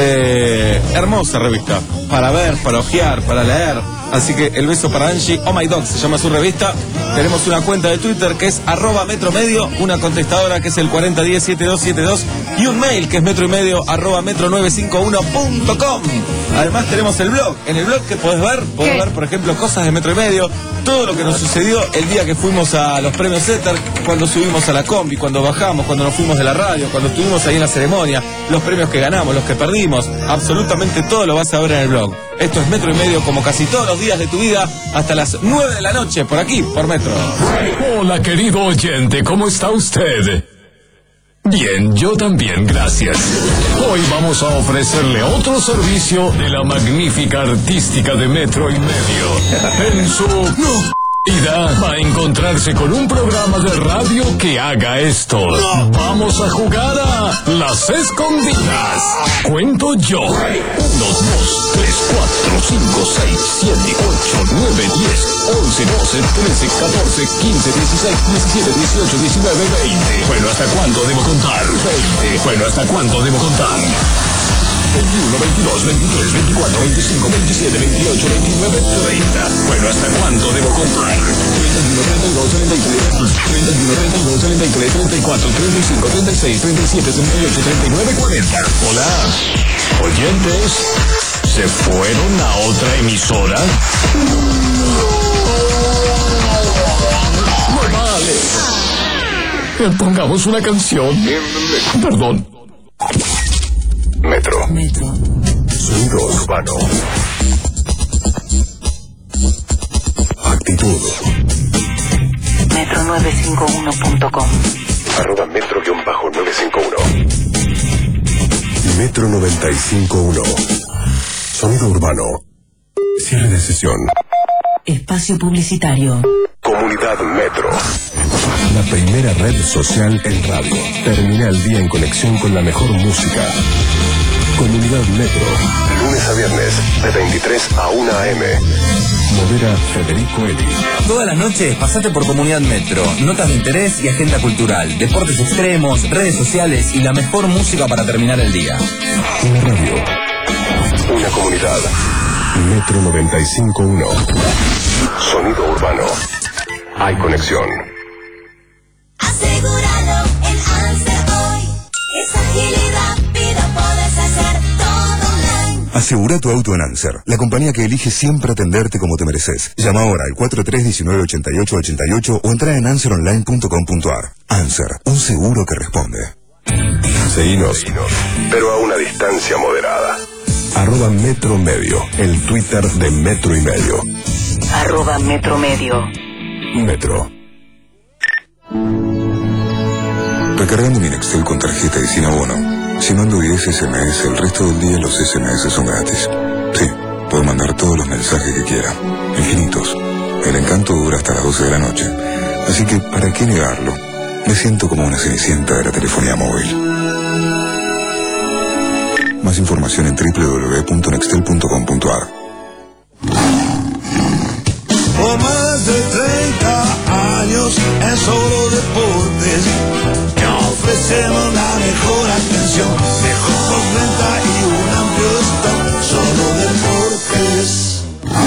S5: Eh, hermosa revista, para ver, para ojear, para leer. Así que el beso para Angie, Oh My Dog se llama su revista. Tenemos una cuenta de Twitter que es arroba metromedio, una contestadora que es el cuarenta diez setenta y dos setenta y dos y un mail que es metro y medio arroba metro novecientos cincuenta y uno punto com. Además tenemos el blog. En el blog que podés ver, podés ver por ejemplo cosas de Metro y Medio, todo lo que nos sucedió el día que fuimos a los premios Zetter, cuando subimos a la combi, cuando bajamos, cuando nos fuimos de la radio, cuando estuvimos ahí en la ceremonia, los premios que ganamos, los que perdimos, absolutamente todo lo vas a ver en el blog. Esto es Metro y Medio, como casi todos los días de tu vida, hasta las nueve de la noche, por aquí, por Metro.
S10: Hola, querido oyente, ¿cómo está usted? Bien, yo también, gracias. Hoy vamos a ofrecerle otro servicio de la magnífica artística de Metro y Medio. En su vida va a encontrarse con un programa de radio que haga esto. Vamos a jugar a Las Escondidas. Cuento yo. Uno, dos, tres, cuatro, cinco, seis, siete, ocho, nueve, diez, once, doce, trece, catorce, quince, dieciséis, diecisiete, dieciocho, diecinueve, veinte. Bueno, ¿hasta cuánto debo contar? veinte. Bueno, ¿hasta cuánto debo contar? veintiuno, veintidós, veintitrés, veinticuatro, veinticinco, veintisiete, veintiocho, veintinueve, treinta. Bueno, ¿hasta cuánto debo contar? treinta y uno, treinta y dos, treinta y tres, treinta y uno, treinta y dos, treinta y tres, treinta y cuatro, treinta y cinco, treinta y seis, treinta y siete, treinta y ocho, treinta y nueve, cuarenta. Hola, oyentes, ¿se fueron a otra emisora? No vale. Pongamos una canción. Perdón.
S7: Metro.
S4: Metro.
S7: Sonido urbano. Actitud.
S11: metro novecientos cincuenta y uno punto com.
S7: Arroba metro novecientos cincuenta y uno. Metro noventa y cinco punto uno. Sonido urbano. Cierre de sesión.
S11: Espacio publicitario.
S7: Comunidad Metro. La primera red social en radio. Termina el día en conexión con la mejor música. Comunidad Metro. Lunes a viernes, de veintitrés a una a eme. Modera Federico Eli.
S12: Todas las noches pasate por Comunidad Metro. Notas de interés y agenda cultural. Deportes extremos, redes sociales y la mejor música para terminar el día.
S7: Una radio. Una comunidad. Metro noventa y cinco punto uno. Sonido urbano. Hay conexión.
S13: Asegúralo en Anser hoy. Es ágil y rápido, podés hacer todo online.
S14: Asegura tu auto en Anser, la compañía que elige siempre atenderte como te mereces. Llama ahora al cuatro tres uno nueve, ocho ocho ocho ocho o entra en anser online punto com punto ar. Anser, un seguro que responde.
S7: Seguinos, pero a una distancia moderada. Arroba Metro Medio, el Twitter de Metro y Medio.
S11: Arroba Metro Medio.
S7: Metro.
S14: Recargando mi Nextel con tarjeta y sin abono. Si mando diez ese eme ese, el resto del día los ese eme ese son gratis. Sí, puedo mandar todos los mensajes que quiera. Infinitos. El encanto dura hasta las doce de la noche. Así que, ¿para qué negarlo? Me siento como una cenicienta de la telefonía móvil. Más información en doble u doble u doble u punto nextel punto com punto a r.
S8: Por más de treinta años en Solo Deportes te ofrecemos la mejor atención, mejor postventa y un amplio stock. Solo Deportes.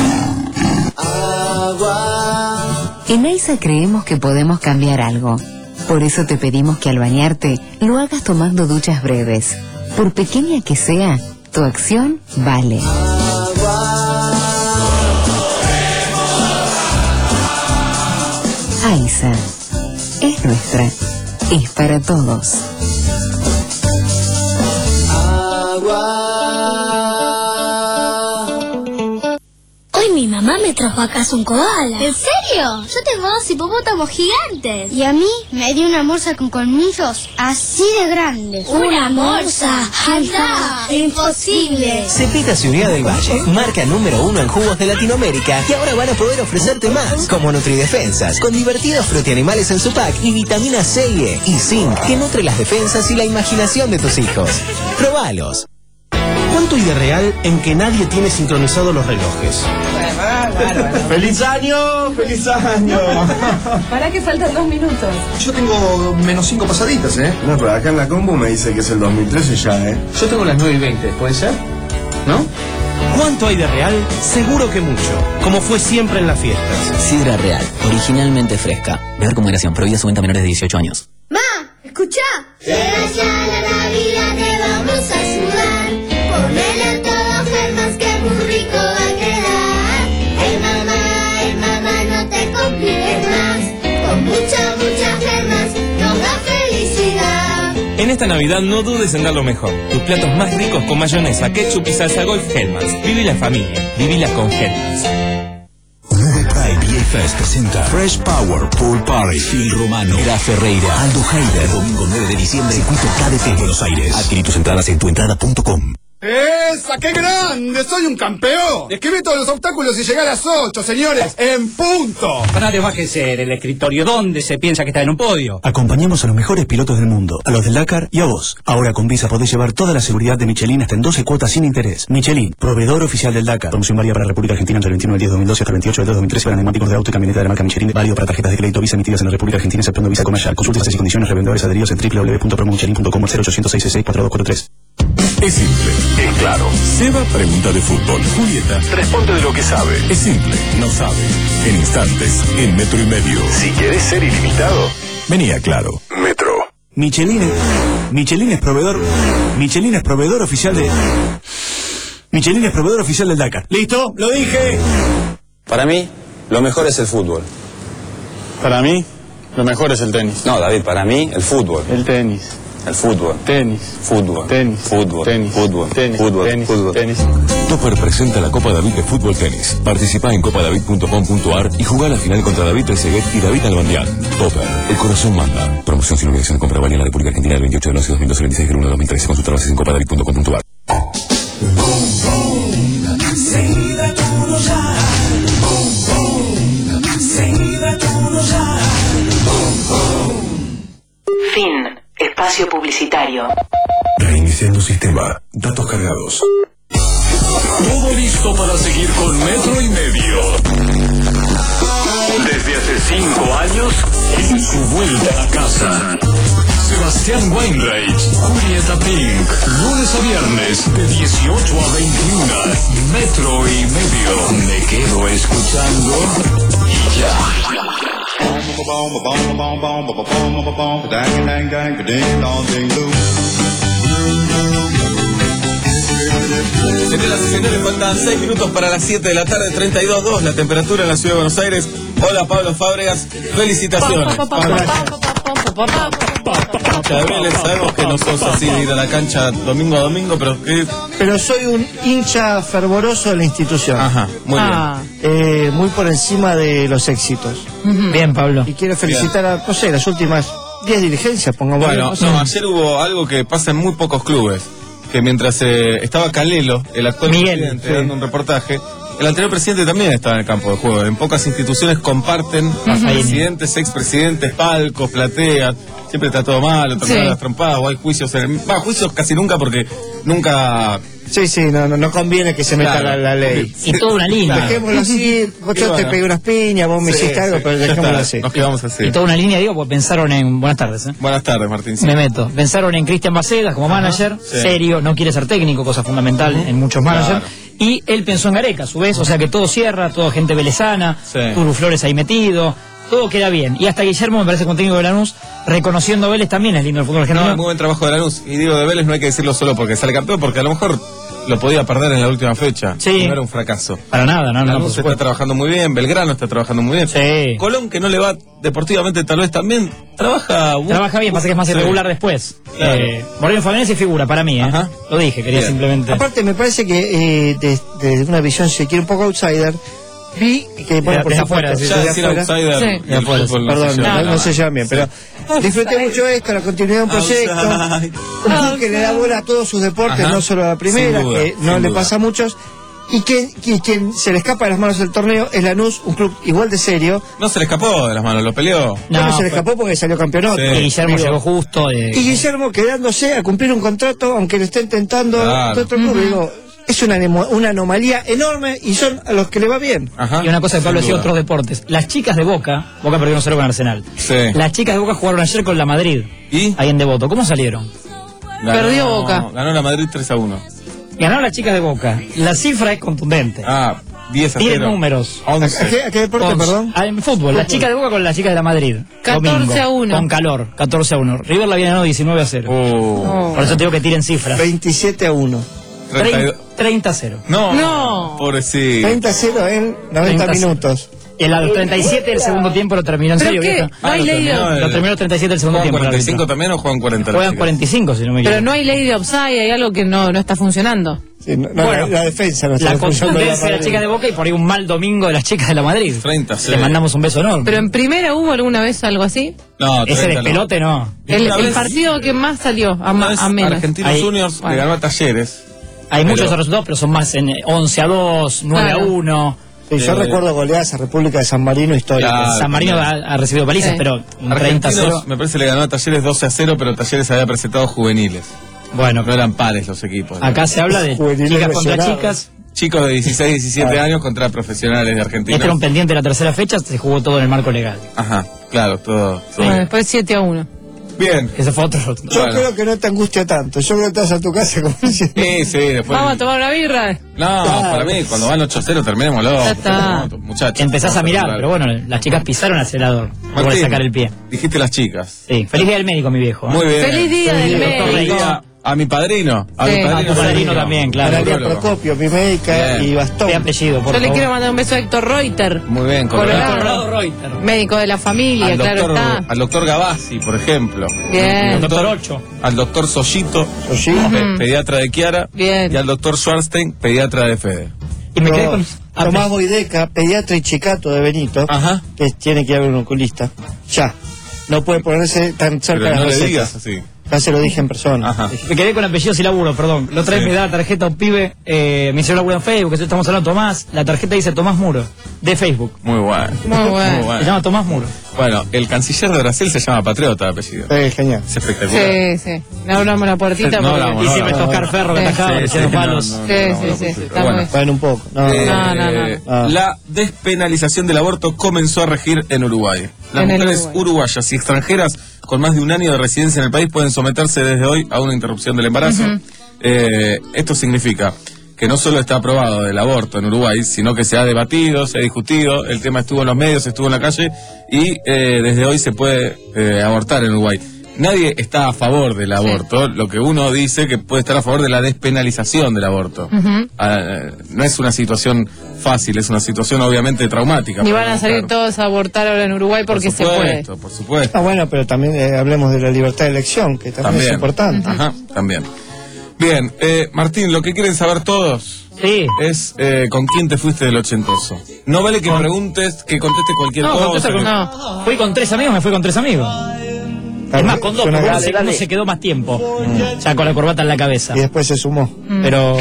S8: Agua.
S15: En AISA creemos que podemos cambiar algo. Por eso te pedimos que al bañarte lo hagas tomando duchas breves. Por pequeña que sea, tu acción vale. AISA es nuestra, es para todos.
S16: Hoy mi mamá me trajo a casa un koala. ¿En serio? Yo tengo dos hipopótamos gigantes. Y a mí me dio una morsa con colmillos así de grandes. ¿Una morsa? ¡Anda! ¡Imposible!
S17: Cepita Ciudad del Valle, marca número uno en jugos de Latinoamérica, y ahora van a poder ofrecerte más, como Nutridefensas, con divertidos frutianimales en su pack y vitamina C y E, y zinc, que nutre las defensas y la imaginación de tus hijos. ¡Probalos!
S18: ¿Cuánto hay de real en que nadie tiene sincronizados los relojes? ¡Feliz año! ¡Feliz año!
S4: ¿Para qué faltan dos minutos?
S18: Yo tengo menos cinco pasaditas, ¿eh?
S2: No, pero acá en la combo me dice que es el dos mil trece ya, ¿eh?
S18: Yo tengo las nueve y veinte, ¿puede ser? ¿No? ¿Cuánto hay de real? Seguro que mucho, como fue siempre en las fiestas.
S19: Sidra Real, originalmente fresca. Beber con moderación, prohibida su venta a menores de dieciocho años.
S16: ¡Ma! ¡Escuchá! Llega ya la Navidad, te vamos a ayudar. Ponele a todo Germans que muy rico va a quedar. Ay mamá, ay mamá, no te compliques más. Con mucha, mucha Germans nos da felicidad.
S5: En esta Navidad no dudes en dar lo mejor. Tus platos más ricos con mayonesa, ketchup y salsa golf Hellmann's. Vivila en familia, vivila con Hellmann's.
S7: Nube Pride V A Fest presenta Fresh Power Pool Party. Phil Romano, Gra Ferreira, Aldo Heider. Domingo nueve de diciembre, circuito K D T, Buenos Aires. Adquirí tus entradas en tu entrada punto com.
S20: ¡Esa, qué grande! ¡Soy un campeón! Escribí todos los obstáculos y llegué a las ocho, señores, en punto.
S21: Nadie va a ser el escritorio. ¿Dónde se piensa que está en un podio?
S22: Acompañamos a los mejores pilotos del mundo, a los del Dakar y a vos. Ahora con Visa podés llevar toda la seguridad de Michelin hasta en doce cuotas sin interés. Michelin, proveedor oficial del Dakar. Promoción válida para la República Argentina entre el veintiuno del diez de dos mil doce hasta el veintiocho del dos de dos mil trece para neumáticos de auto y camioneta de la marca Michelin. Válido para tarjetas de crédito Visa emitidas en la República Argentina exceptuando Visa Comercial. Consulte bases y condiciones. Revendedores adheridos en doble u doble u doble u punto promomichelin punto com o cero ochocientos seis seis cuatro dos cuatro tres.
S7: Es simple, es claro. Seba pregunta de fútbol. Julieta responde de lo que sabe. Es simple, no sabe. En instantes, en metro y medio. Si querés ser ilimitado, venía claro. Metro.
S22: Michelin es, Michelin es proveedor. Michelin es proveedor oficial de. Michelin es proveedor oficial del Dakar. ¿Listo? ¡Lo dije!
S23: Para mí, lo mejor es el fútbol.
S24: Para mí, lo mejor es el tenis.
S23: No, David, para mí, el fútbol.
S24: El tenis.
S23: El fútbol.
S24: Tenis.
S23: Fútbol.
S24: Tenis.
S23: Fútbol.
S24: Tenis.
S23: Fútbol.
S24: Tenis.
S23: Fútbol.
S24: Tenis.
S23: Fútbol.
S24: Tenis.
S7: Topper presenta la Copa David de Fútbol Tenis. Participa en copa david punto com punto a r y juega la final contra David Trezeguet y David Albandián. Topper, el corazón manda. Promoción sin obligación de compra válida en la República Argentina del veintiocho de once de dos mil doce al veintiséis del uno de dos mil trece. Consulta bases en copa david punto com punto a r.
S8: Seguida todo ya. Seguida todo ya.
S11: Fin. Espacio publicitario.
S7: Reiniciando sistema. Datos cargados.
S10: Todo listo para seguir con Metro y Medio. Desde hace cinco años, en su vuelta a casa. Sebastián Weinreich, Julieta Pink, lunes a viernes de dieciocho a veintiuno. Metro y Medio. Me quedo escuchando y ya.
S5: Señoras y señores, faltan seis minutos para las siete de la tarde, treinta y dos grados dos la temperatura en la ciudad de Buenos Aires. Hola Pablo Fábregas, felicitaciones. Gabriel, sabemos que no sos así de ir a la cancha domingo a domingo, pero que...
S25: Pero soy un hincha fervoroso de la institución.
S5: Ajá, muy
S25: ah. bien. Eh, muy por encima de los éxitos.
S21: Uh-huh. Bien, Pablo.
S25: Y quiero felicitar bien. a, no sé, las últimas diez dirigencias, pongamos.
S5: Bueno,
S25: no, sé.
S5: no, ayer hubo algo que pasa en muy pocos clubes, que mientras eh, estaba Calelo, el actual
S25: Miguel,
S5: presidente,
S25: sí.
S5: dando un reportaje, el anterior presidente también estaba en el campo de juego. En pocas instituciones comparten uh-huh. a presidentes, expresidentes, palcos, plateas. Siempre está todo mal, o terminan
S4: Sí.
S5: las trompadas, o hay juicios en el... Va, juicios casi nunca porque nunca...
S25: Sí, sí, no, no, no conviene que se meta
S5: Claro.
S25: la, la ley.
S21: Y toda una línea.
S25: Dejémoslo así, vos yo
S5: bueno.
S25: te pegué unas piñas, vos me
S5: Sí,
S25: hiciste algo,
S5: sí,
S25: pero
S5: ya
S25: dejémoslo
S5: está,
S25: así.
S5: Nos quedamos así.
S21: Y toda una línea, digo, porque pensaron en... Buenas tardes, ¿eh?
S5: Buenas tardes, Martín. Sí.
S21: Me meto. Pensaron en Cristian Bacedas como manager,
S5: sí.
S21: serio, no quiere ser técnico, cosa fundamental en muchos managers.
S5: Claro.
S21: Y él pensó en Gareca, a su vez, o sea que todo cierra, todo gente velezana,
S5: Sí.
S21: Turu Flores ahí metido, todo queda bien. Y hasta Guillermo, me parece, con técnico de Lanús, reconociendo a Vélez también es lindo el fútbol argentino.
S5: No, muy buen trabajo de Lanús. Y digo de Vélez no hay que decirlo solo porque sale campeón, porque a lo mejor lo podía perder en la última fecha.
S21: Sí.
S5: Y no era un fracaso.
S21: Para nada, no, no,
S5: Lanús
S21: por
S5: está
S21: supuesto.
S5: trabajando muy bien, Belgrano está trabajando muy bien.
S21: Sí.
S5: Colón, que no le va deportivamente tal vez también, trabaja...
S21: Trabaja bien, pasa que es más
S5: Sí.
S21: irregular después.
S5: Claro.
S21: Eh, Moreno Fabián es figura para mí, ¿eh?
S5: Ajá.
S21: Lo dije, quería
S5: Bien.
S21: simplemente...
S25: Aparte, me parece que eh, desde una visión, si quiere, un poco outsider, vi que, bueno,
S21: De-
S25: por
S21: de
S25: supuesto,
S21: afuera, sí,
S25: desde
S5: Ya decir
S25: afuera,
S5: outsider
S4: Sí.
S5: y el
S25: afuera,
S5: fútbol
S25: perdón,
S5: se
S25: no,
S5: lleva
S25: no
S5: nada.
S25: se llevan bien, pero disfruté mucho esto, la continuidad de un proyecto,
S5: Outside.
S25: un club que le da bola a todos sus deportes,
S5: Ajá.
S25: no solo a la primera,
S5: Sin duda,
S25: que no
S5: sin
S25: le
S5: duda.
S25: pasa a muchos, y que, que quien se le escapa de las manos del torneo es Lanús, un club igual de serio.
S5: No se le escapó de las manos, lo peleó.
S21: No,
S25: bueno, se le
S21: fue-
S25: escapó porque salió campeonato.
S5: Sí.
S21: Y Guillermo
S25: Digo,
S21: llegó justo. De...
S25: Y Guillermo quedándose a cumplir un contrato, aunque le estén tentando
S5: Claro.
S25: de otro club. Digo, es una, anemo- una anomalía enorme y son a los que le va bien.
S5: Ajá.
S21: Y una cosa que Pablo
S5: Sin
S21: decía,
S5: duda.
S21: otros deportes. Las chicas de Boca, Boca perdió uno cero con Arsenal.
S5: Sí.
S21: Las chicas de Boca jugaron ayer con la Madrid,
S5: ¿Y?
S21: ahí en Devoto. ¿Cómo salieron?
S5: Ganó-
S4: Perdió Boca.
S5: Ganó la Madrid tres a uno.
S21: Ganaron las chicas de Boca. La cifra es contundente.
S5: Ah, diez a
S21: Tienen
S5: cero.
S21: números.
S25: ¿A
S5: once.
S25: qué, a qué deporte,
S21: Once.
S25: perdón?
S21: Ah, en fútbol, las chicas de Boca con las chicas de la Madrid.
S4: catorce
S21: Domingo,
S4: a uno.
S21: Con calor, catorce a uno. River la había ganado diecinueve a cero.
S5: Oh.
S21: Por eso te digo que tiren cifras.
S25: veintisiete a uno.
S5: treinta y dos.
S21: treinta a cero.
S5: No.
S4: No.
S5: Pobrecito.
S25: treinta a cero en noventa
S21: treinta
S25: minutos.
S21: El a los treinta y siete del segundo tiempo lo terminó en
S4: ¿Pero
S21: serio,
S4: qué?
S21: vieja.
S4: No hay
S5: lo
S4: ley de...
S5: terminó el-
S21: Lo terminó el treinta y siete del segundo
S5: ¿Juegan
S21: tiempo. el
S5: cuarenta y cinco
S21: árbitro.
S5: también o juegan cuarenta? las
S21: Juegan
S5: chicas?
S21: cuarenta y cinco, si no me equivoco.
S4: Pero no hay ley de offside, hay algo que no, no está funcionando.
S25: Sí, no, no,
S21: Bueno,
S25: la, la defensa no está
S21: La
S25: funcionando de
S21: contundencia de las
S25: Madrid.
S21: chicas de Boca y por ahí un mal domingo de las chicas de la Madrid.
S5: treinta, sí.
S21: Le mandamos un beso enorme.
S4: Pero en primera hubo alguna vez algo así.
S5: No,
S21: Ese
S5: treinta no.
S21: despelote no.
S4: El,
S5: Una
S4: el
S5: vez-
S4: partido que más salió a,
S5: Una
S4: ma-
S5: vez
S4: a menos.
S5: Argentinos
S21: Ahí-
S5: Juniors
S4: bueno.
S5: le ganó a Talleres.
S21: Hay
S5: Pero-
S21: muchos resultados, pero son más en eh, once a dos, nueve
S4: Claro.
S21: a uno.
S25: Sí, yo
S5: Eh,
S25: recuerdo goleadas a República de San Marino histórica.
S5: Claro.
S21: San Marino ha, ha recibido palizas,
S4: Sí.
S21: pero un treinta a cero.
S5: Argentinos, me parece, le ganó a Talleres doce a cero, pero Talleres había presentado juveniles.
S21: Bueno,
S5: No eran pares los equipos.
S21: acá se habla de
S25: Juveniles
S21: chicas contra
S25: lesionados.
S21: chicas.
S5: Chicos de dieciséis, diecisiete
S25: Claro.
S5: años contra profesionales de Argentina.
S21: Este era un pendiente de la tercera fecha, se jugó todo en el marco legal.
S5: Ajá, claro, todo. sí.
S4: Bueno, después siete a uno.
S5: Bien.
S21: Ese fue otro.
S25: Yo
S5: Bueno.
S25: creo que no te angustia tanto. Yo creo que te vas a tu casa como si...
S5: Sí, sí, después.
S4: Vamos a tomar una birra.
S5: No,
S25: Claro.
S5: para mí, cuando van ocho a cero, terminémoslo.
S4: Ya está.
S5: Muchachos.
S21: Empezás a
S5: vamos
S21: mirar,
S5: hablar.
S21: pero bueno, las chicas pisaron el acelerador. Por
S5: Martín,
S21: sacar el pie.
S5: Dijiste las chicas.
S21: Sí, feliz día del médico, mi viejo. ¿eh?
S5: Muy bien.
S4: Feliz día del
S21: Feliz
S4: médico.
S5: día a mi padrino. A
S4: Sí.
S5: mi
S21: A
S5: padrino,
S21: tu padrino también, claro.
S25: Analia
S5: Neurólogo.
S25: Procopio, mi médica
S5: Bien.
S25: y Bastón.
S21: ¿Qué apellido, por
S4: Yo le
S21: favor?
S4: quiero mandar un beso a Héctor Reuter,
S5: Muy bien,
S4: Colorado.
S5: Colorado.
S21: Reuter.
S4: médico de la familia,
S5: Al
S4: claro
S5: doctor,
S4: está.
S5: al doctor Gavassi, por ejemplo.
S4: Bien.
S21: Doctor ocho.
S5: Al doctor Sollito,
S25: Sollito.
S5: pe-
S4: Ujú.
S5: pediatra de Kiara.
S4: Bien.
S5: Y al doctor Schwarstein, pediatra de Fede.
S21: Y me
S25: No,
S21: quedé con... Ah,
S25: Tomás Boideca, pediatra y chicato de Benito,
S5: Ajá.
S25: que tiene que ir a ver un oculista. Ya. No puede ponerse tan cerca
S5: Pero
S25: de
S5: no
S25: las
S5: le
S25: recetas.
S5: digas así.
S25: Ya se lo dije en persona.
S5: Ajá.
S21: Me quedé con apellidos y laburo, perdón. La otra vez
S5: Sí.
S21: me da la tarjeta a un pibe, eh, me hicieron laburo en Facebook, que estamos hablando de Tomás. La tarjeta dice Tomás Muro, de Facebook.
S5: Muy bueno.
S4: Muy bueno.
S21: Se llama Tomás Muro.
S5: Bueno, el canciller de Brasil se llama Patriota de apellido.
S25: Eh, genial.
S5: Es espectacular.
S4: Sí, sí. No abramos la puertita
S5: No
S4: porque...
S5: abramos,
S21: Y
S5: no,
S21: siempre
S5: no,
S21: estos
S5: no.
S21: Oscar Ferro que
S4: Sí,
S21: atacaban,
S5: sí,
S21: echando
S5: sí,
S21: palos.
S5: no, no,
S4: Sí,
S5: no,
S4: sí,
S5: no,
S4: sí,
S5: no,
S4: sí,
S5: no,
S4: está
S5: bueno.
S4: muy-
S25: Bueno, un poco. No,
S5: Eh,
S4: No, no, no.
S25: Ah.
S5: La despenalización del aborto comenzó a regir en Uruguay. Las
S4: En el
S5: mujeres
S4: Uruguay.
S5: uruguayas y extranjeras con más de un año de residencia en el país pueden someterse desde hoy a una interrupción del embarazo.
S4: Ujú.
S5: Eh, esto significa que no solo está aprobado el aborto en Uruguay, sino que se ha debatido, se ha discutido, el tema estuvo en los medios, estuvo en la calle y eh, desde hoy se puede eh, abortar en Uruguay. Nadie está a favor del aborto, lo que uno dice que puede estar a favor de la despenalización del aborto.
S4: Ujú.
S5: Ah, eh, no es una situación fácil, es una situación obviamente traumática.
S4: Ni
S5: para
S4: van a
S5: la
S4: salir
S5: mujer.
S4: todos a abortar ahora en Uruguay porque
S5: por
S4: se puede.
S5: supuesto, por supuesto.
S25: Ah, bueno, pero también eh, hablemos de la libertad de elección, que también,
S5: También.
S25: es importante.
S5: Ajá, también. Bien, eh, Martín, lo que quieren saber todos
S21: Sí.
S5: es eh, con quién te fuiste del ochentoso. No vale que preguntes, que contestes cualquier
S21: No,
S5: cosa.
S21: contesta con-
S5: que-
S21: no. Fui con tres amigos, me fui con tres amigos. Es más, con dos,
S25: Suena
S21: porque uno
S25: grave.
S21: se, uno se quedó más tiempo. Ya con la corbata en la cabeza.
S25: Y después se sumó.
S21: Pero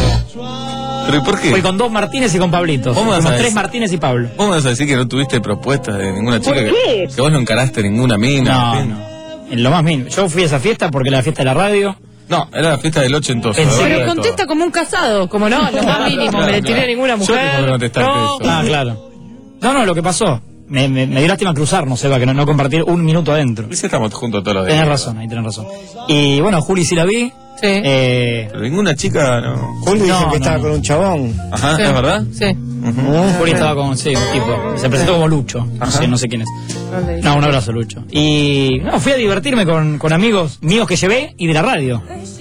S5: ¿Pero ¿y por qué?
S21: fui con dos Martínez y con Pablito.
S5: ¿Cómo vas a
S21: Fuimos
S5: decir?
S21: tres Martínez y Pablo.
S5: ¿Vos me vas a decir que no tuviste propuestas de ninguna chica?
S21: ¿Por
S5: que,
S21: qué?
S5: que vos no encaraste ninguna mina.
S21: No,
S5: Martín?
S21: no. En lo más mínimo. Yo fui a esa fiesta porque era la fiesta de la radio.
S5: No, era la fiesta del ochentoso.
S21: ¿En
S5: de
S21: serio?
S5: verdad,
S4: Pero
S5: de
S4: contesta
S5: todo.
S4: como un casado, como no, lo más mínimo,
S5: Claro,
S4: me le tiré
S5: claro.
S4: a ninguna
S5: Yo
S4: mujer.
S5: tengo que contestarte
S4: No,
S5: eso.
S21: Ah, claro. No, no, lo que pasó. Me, me, me dio lástima cruzarnos, Seba, que no, no compartir un minuto adentro.
S5: Y si estamos juntos todos los días.
S21: Tenés razón, ahí tenés razón. Y bueno, Juli sí la vi.
S4: Sí.
S21: Eh,
S5: Pero ninguna chica, no.
S25: Juli dice
S21: No,
S25: que
S21: no,
S25: estaba
S21: no.
S25: con un chabón.
S5: Ajá,
S4: Sí.
S5: ¿es verdad?
S4: Sí.
S21: Juli estaba con, sí, un tipo. Se presentó como Lucho. No sé, no sé quién es.
S4: ¿Dónde dice?
S21: No, un abrazo, Lucho. Y no, fui a divertirme con, con amigos míos que llevé y de la radio.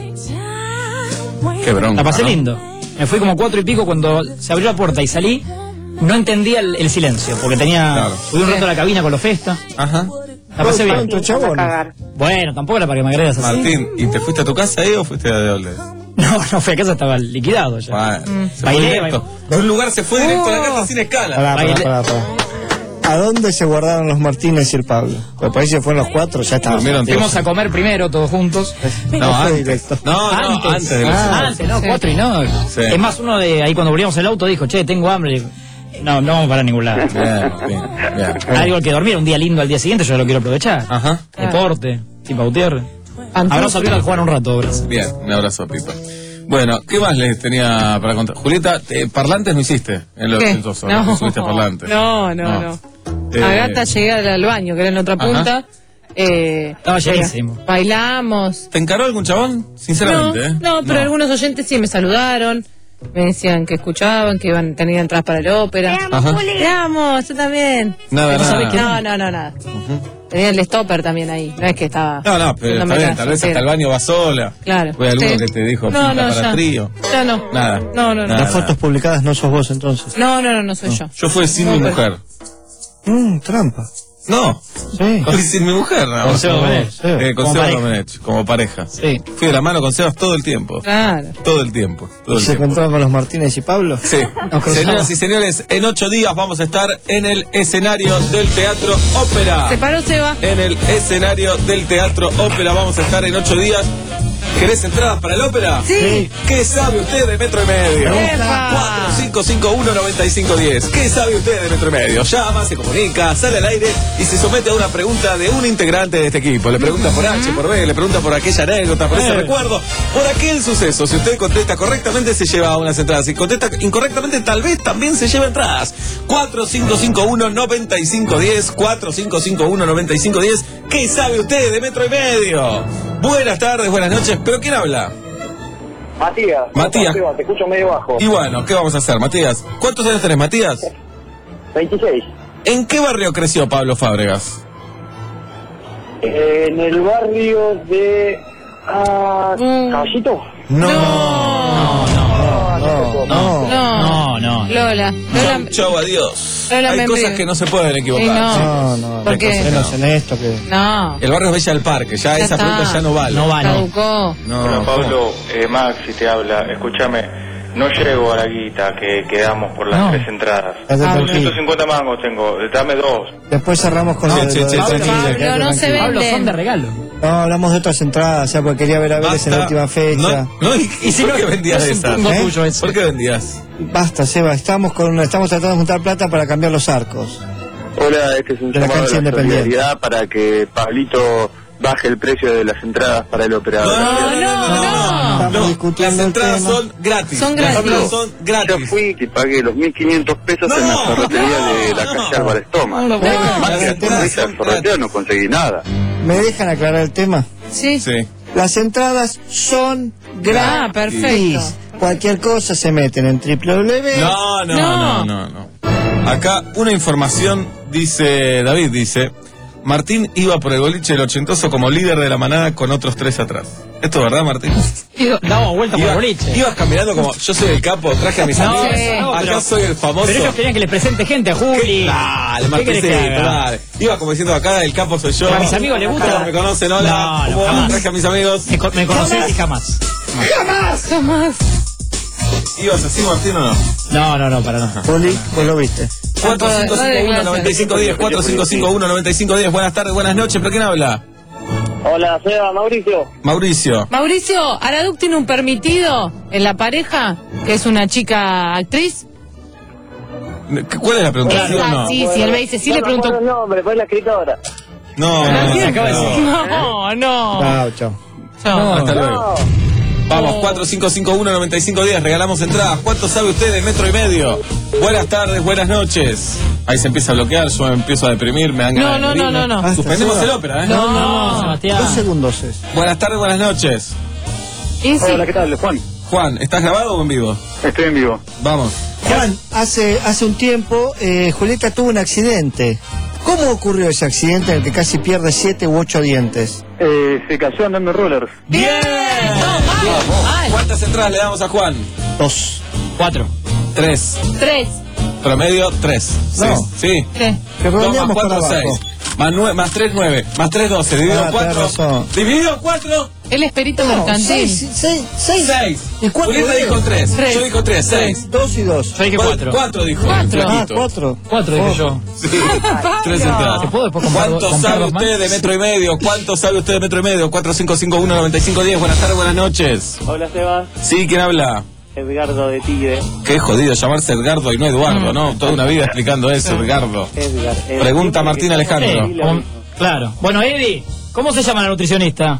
S5: Qué bronca.
S21: La pasé
S5: ¿no?
S21: lindo. Me fui como cuatro y pico cuando se abrió la puerta y salí. No entendía el, el silencio, porque tenía.
S5: Claro.
S21: Subí un rato a la cabina con los festa.
S5: Ajá.
S21: La pasé bien.
S25: ¿Cuántos chabones?
S21: Bueno, tampoco era para que me agredas así.
S5: Martín, ¿y te fuiste a tu casa ahí o fuiste a de Oldes?
S21: No, no fui a casa, estaba liquidado ya.
S5: Bueno, se fue
S21: Bailé,
S5: directo. De un lugar se fue directo a la casa sin escala.
S25: Pará, pará,
S21: Bailé.
S25: pará, pará. ¿A dónde se guardaron los Martínez y el Pablo? Porque parece que fueron los cuatro, ya estaban.
S5: Durmieron todos.
S21: Fuimos a comer primero todos juntos.
S5: No,
S25: fue
S5: antes.
S25: directo.
S5: No, no, antes, de los
S21: Ah, antes, no,
S4: Sí.
S21: cuatro y no.
S5: Sí.
S21: Es más, uno de ahí cuando volvíamos el auto dijo, che, tengo hambre. No, no vamos para ningún lado.
S5: Bien, bien, bien.
S21: Algo que dormir, un día lindo al día siguiente, yo lo quiero aprovechar.
S5: Ajá.
S21: Deporte, tipo Gutiérrez.
S4: Pantufla.
S21: Abrazo a jugar un rato, abrazo.
S5: Bien, un abrazo, Pipa. Bueno, ¿qué más les tenía para contar? Julieta, eh, parlantes no hiciste en los
S4: ¿Qué?
S5: ochentosos,
S4: No.
S5: no subiste parlantes.
S4: No, no, no.
S5: Eh,
S4: Agata llegué al baño, que era en otra
S5: Ajá.
S4: punta. Eh,
S21: Estaba llenísimo.
S4: Bailamos.
S5: ¿Te encaró algún chabón? Sinceramente,
S4: no,
S5: ¿eh?
S4: no, pero algunos oyentes sí me saludaron. Me decían que escuchaban, que iban, tenían entradas para el ópera.
S16: Te amo,
S5: Ajá.
S16: Juli.
S4: Te amo, yo también.
S5: Nada,
S4: no,
S5: nada.
S4: no, no, no, nada. Tenía el stopper también ahí. No es que estaba.
S5: No, no, pero
S4: dándome
S5: está bien,
S4: caso,
S5: tal vez
S4: sí.
S5: hasta el baño va sola.
S4: Claro.
S5: Fue alguno
S4: Sí.
S5: que te dijo,
S4: No,
S5: pinta
S4: no,
S5: para
S4: ya.
S5: trío.
S4: Ya no.
S5: Nada.
S4: No, no, no.
S5: Nada.
S25: Las fotos publicadas no sos vos entonces.
S4: No, no, no, no soy yo.
S5: Yo fui sin
S4: No,
S5: mi
S4: pero-
S5: mujer.
S25: Mmm, trampa.
S5: No,
S25: Sí.
S5: fui sin mi mujer. nada
S21: Con
S5: más.
S21: Seba Domenech.
S5: Eh, con
S21: Como
S5: Seba
S21: pareja.
S5: Domenech, como pareja.
S21: Sí.
S5: Fui de la mano con Sebas todo el tiempo.
S4: Claro.
S5: Todo el tiempo. Todo
S25: ¿Y
S5: el
S25: se
S5: tiempo.
S25: encontraron con los Martínez y Pablo?
S5: Sí. Señoras y señores, en ocho días vamos a estar en el escenario del Teatro Ópera.
S4: Se paró Seba.
S5: En el escenario del Teatro Ópera vamos a estar en ocho días. ¿Querés entradas para el ópera?
S4: Sí.
S5: ¿Qué sabe usted de Metro y Medio?
S4: ¡Epa!
S5: cuatro cinco cinco uno nueve cinco uno cero. ¿Qué sabe usted de Metro y Medio? Llama, se comunica, sale al aire y se somete a una pregunta de un integrante de este equipo. Le pregunta por H, por B, le pregunta por aquella anécdota, por ese
S21: Eh.
S5: recuerdo, por aquel suceso. Si usted contesta correctamente, se lleva unas entradas. Si contesta incorrectamente, tal vez también se lleva entradas. cuatro cinco cinco uno nueve cinco uno cero. cuatro cinco cinco uno nueve cinco uno cero. ¿Qué sabe usted de Metro y Medio? Buenas tardes, buenas noches. ¿Pero quién habla?
S1: Matías.
S5: Matías.
S1: Te escucho medio bajo.
S5: Y bueno, ¿qué vamos a hacer, Matías? ¿Cuántos años tenés, Matías?
S1: veintiséis.
S5: ¿En qué barrio creció Pablo Fábregas?
S1: Eh, en el barrio de... Ah, ¿Caballito?
S25: No.
S1: No,
S25: no,
S4: No.
S21: No, no.
S4: Lola. Lola.
S5: Chau, chau, adiós.
S4: Lola
S5: Hay
S4: me
S5: cosas
S4: envió.
S5: que no se pueden equivocar.
S4: Sí, no.
S25: No, no.
S4: ¿Por qué?
S25: Menos en esto que...
S4: No.
S5: El barrio es Bella del Parque, ya,
S4: Ya
S5: esa
S4: está.
S5: pregunta ya no vale.
S21: No va, no.
S4: Caducó.
S5: No,
S23: Hola
S5: ¿cómo?
S23: Pablo, eh, Maxi te habla. Escúchame, no llego a la guita que quedamos por las
S21: No.
S23: tres entradas.
S25: Quédate
S4: Ah,
S25: tranquilo.
S23: ciento cincuenta mangos tengo, dame dos.
S25: Después cerramos con
S5: No,
S25: lo de-
S5: che,
S25: lo de
S5: che,
S25: la
S5: che,
S25: tranquila,
S5: che.
S25: quédate
S4: Pablo, no se
S25: tranquilo.
S4: ve.
S21: Pablo, son de regalo.
S25: No, hablamos de otras entradas, o sea, porque quería ver a Vélez en la
S5: Basta.
S25: última fecha.
S5: No, no, ¿y, y
S21: si
S5: por
S21: no,
S5: qué vendías
S21: no es un
S5: esas?
S21: punto
S25: ¿Eh?
S21: tuyo ese.
S5: ¿Por qué vendías?
S25: Basta, Seba, estamos, con, estamos tratando de juntar plata para cambiar los arcos.
S1: Hola, este es un
S25: De la
S1: llamado
S25: cancha
S1: a la
S25: Independiente.
S1: solidaridad para que Pablito baje el precio de las entradas para el operador.
S4: No, no,
S25: Estamos
S5: no.
S25: discutiendo
S5: Las
S25: el
S5: entradas
S25: tema.
S5: son gratis.
S4: Son
S5: Las
S4: gratis.
S5: entradas son
S1: Yo
S5: gratis.
S1: fui y pagué los mil quinientos pesos en la
S5: No,
S1: ferretería
S5: no,
S1: de la
S5: no.
S1: calle Álvarez Thomas.
S4: No,
S1: Más que
S5: las
S1: la
S5: entradas
S1: sonrisa
S5: son
S1: del ferretero no conseguí nada.
S25: ¿Me dejan aclarar el tema?
S4: Sí.
S5: Sí.
S25: Las entradas son gratis.
S4: Ah, perfecto.
S25: Cualquier cosa se meten en triple w.
S5: No, no, no,
S4: No.
S5: no, no. Acá una información dice, David dice, Martín iba por el boliche del ochentoso como líder de la manada con otros tres atrás. ¿Esto es verdad, Martín?
S21: Damos vuelta por
S5: Iba-
S21: el boliche.
S5: Ibas caminando como, yo soy el capo, traje a mis
S21: No,
S5: amigos,
S21: no,
S5: acá
S21: pero-
S5: soy el famoso.
S21: Pero ellos querían que les presente gente a Juli.
S5: Dale,
S21: ¿Qué querés que
S5: Martincito,
S21: haga?
S5: dale. Iba como diciendo acá, el capo soy yo.
S21: A mis amigos les gusta.
S5: Todos me conocen, hola.
S21: No, no,
S5: ¿Cómo
S21: jamás.
S5: traje a mis amigos?
S21: Me, co- me conocés y jamás.
S4: Jamás. Jamás.
S5: ¿Ibas así, Martín, o no?
S21: No, no, no, para nada.
S25: Juli, vos lo viste.
S5: cuatro cinco cinco uno nueve cinco uno cero, cuatro cinco cinco uno nueve cinco uno cero. Buenas tardes, buenas noches, ¿pero quién habla?
S1: Hola, Seba, Mauricio.
S5: Mauricio.
S4: Mauricio, ¿Araduc tiene un permitido en la pareja? Que es una chica actriz.
S5: ¿Cuál es la pregunta? ¿Sí o
S4: Esa,
S5: no?
S4: sí, sí, él me dice, sí, le pregunto.
S1: No, hombre, fue la escritora.
S5: No,
S21: Ah,
S5: no,
S21: se acaba de
S5: no.
S21: decir.
S4: No, no.
S25: Chao, chao.
S4: Chao.
S5: Hasta luego. Vamos, cuatro cinco cinco uno nueve cinco uno cero, regalamos entradas. ¿Cuánto sabe usted de metro y medio? Buenas tardes, buenas noches. Ahí se empieza a bloquear, yo me empiezo a deprimir, me dan
S4: No,
S5: ganas
S4: no,
S5: de
S4: no,
S5: morirme.
S4: no, no.
S5: Suspendemos el ópera, ¿eh?
S21: No, no, no, Sebastián.
S25: Dos segundos es.
S5: Buenas tardes, buenas noches.
S4: Y sí.
S1: Hola, ¿qué tal? Juan.
S5: Juan, ¿estás grabado o en vivo?
S1: Estoy en vivo.
S5: Vamos.
S25: Juan, hace, hace un tiempo eh, Julieta tuvo un accidente. ¿Cómo ocurrió ese accidente en el que casi pierde siete u ocho dientes?
S1: Eh, se cayó andando rollers.
S5: ¡Bien!
S4: Vamos.
S5: ¿Cuántas entradas le damos a Juan?
S25: Dos.
S21: Cuatro.
S5: Tres.
S4: Tres.
S5: Promedio, tres.
S25: No.
S5: Sí. Sí.
S4: ¿Qué?
S25: Que
S5: Dos más
S25: redondeamos
S5: cuatro,
S25: para abajo.
S5: seis. Más, nueve, más tres, nueve. Más tres, doce. Dividido
S25: Ah, tenés
S5: cuatro.
S25: razón.
S5: Dividido cuatro.
S4: Él es perito
S25: No,
S4: mercantil.
S25: seis, seis, seis.
S5: Seis.
S25: ¿Y cuatro?
S5: Julieta dijo tres.
S4: Tres.
S5: Yo dijo tres. Seis.
S25: Dos y dos.
S21: Yo dije
S5: Bueno,
S21: cuatro.
S5: Cuatro dijo.
S4: Cuatro.
S5: el
S25: Ah,
S5: flaquito.
S25: cuatro.
S21: Cuatro dije yo.
S5: Sí. Tres entradas.
S21: ¿Se puede después comprar
S5: ¿Cuánto
S21: comprar
S5: sabe
S21: dos más?
S5: usted de metro y medio? ¿Cuánto sabe usted de metro y medio? cuatro cinco cinco uno nueve cinco uno cero. Buenas tardes, buenas noches.
S3: Hola, Sebas.
S5: Sí, ¿quién habla?
S3: Edgardo de Tigre.
S5: Qué jodido llamarse Edgardo y no Eduardo, ¿no? Toda una vida explicando eso, Edgardo.
S3: Edgar. Eh,
S5: Pregunta
S3: siempre
S5: Martín
S3: que-
S5: Alejandro.
S3: Sí, lo
S21: ¿Cómo?
S3: mismo.
S21: Claro. Bueno, Eddie, ¿cómo se llama la nutricionista?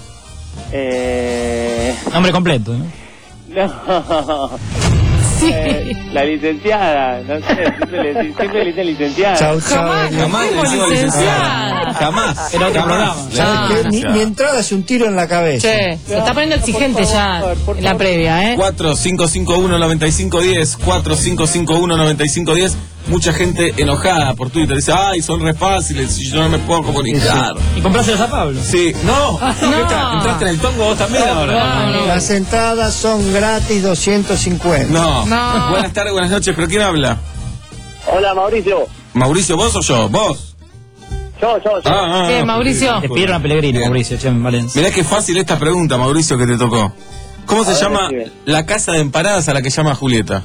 S3: Eh...
S21: Nombre completo, ¿no?
S3: No.
S4: Sí.
S3: Eh, la licenciada, no sé, siempre le, siempre le dicen licenciada.
S25: Chau, chau.
S4: Jamás,
S5: Jamás le
S4: ¿cómo
S5: decimos
S4: licenciada?
S5: Jamás.
S21: Era otro
S5: Jamás.
S21: programa.
S25: ¿Sabes qué? Mi,
S5: Ya.
S25: mi entrada es un tiro en la cabeza.
S4: Che, se está poniendo exigente ya en la previa, ¿eh?
S5: cuatro cinco cinco uno nueve cinco uno cero, cuatro cinco cinco uno nueve cinco uno cero. Mucha gente enojada por Twitter. Dice, ay, son re fáciles y yo no me puedo comunicar.
S21: ¿Y compraste a Pablo?
S5: Sí. No.
S4: Ah,
S5: ¿Qué
S4: no.
S5: tal? ¿Entraste en el tongo vos también ahora?
S4: no, no.
S25: Las entradas son gratis, doscientos cincuenta.
S5: No.
S4: No.
S5: Buenas tardes, buenas noches. ¿Pero quién habla?
S3: Hola, Mauricio.
S5: ¿Mauricio, vos o yo? ¿Vos?
S3: Yo, yo, yo.
S5: Ah, ah,
S4: ¿Qué,
S5: ah.
S4: Mauricio?
S21: Te pidieron a Pellegrini, Mauricio, che, en Valencia.
S5: Mirá qué fácil esta pregunta, Mauricio, que te tocó. ¿Cómo se
S3: A ver,
S5: llama
S3: decime.
S5: la casa de empanadas a la que llama Julieta?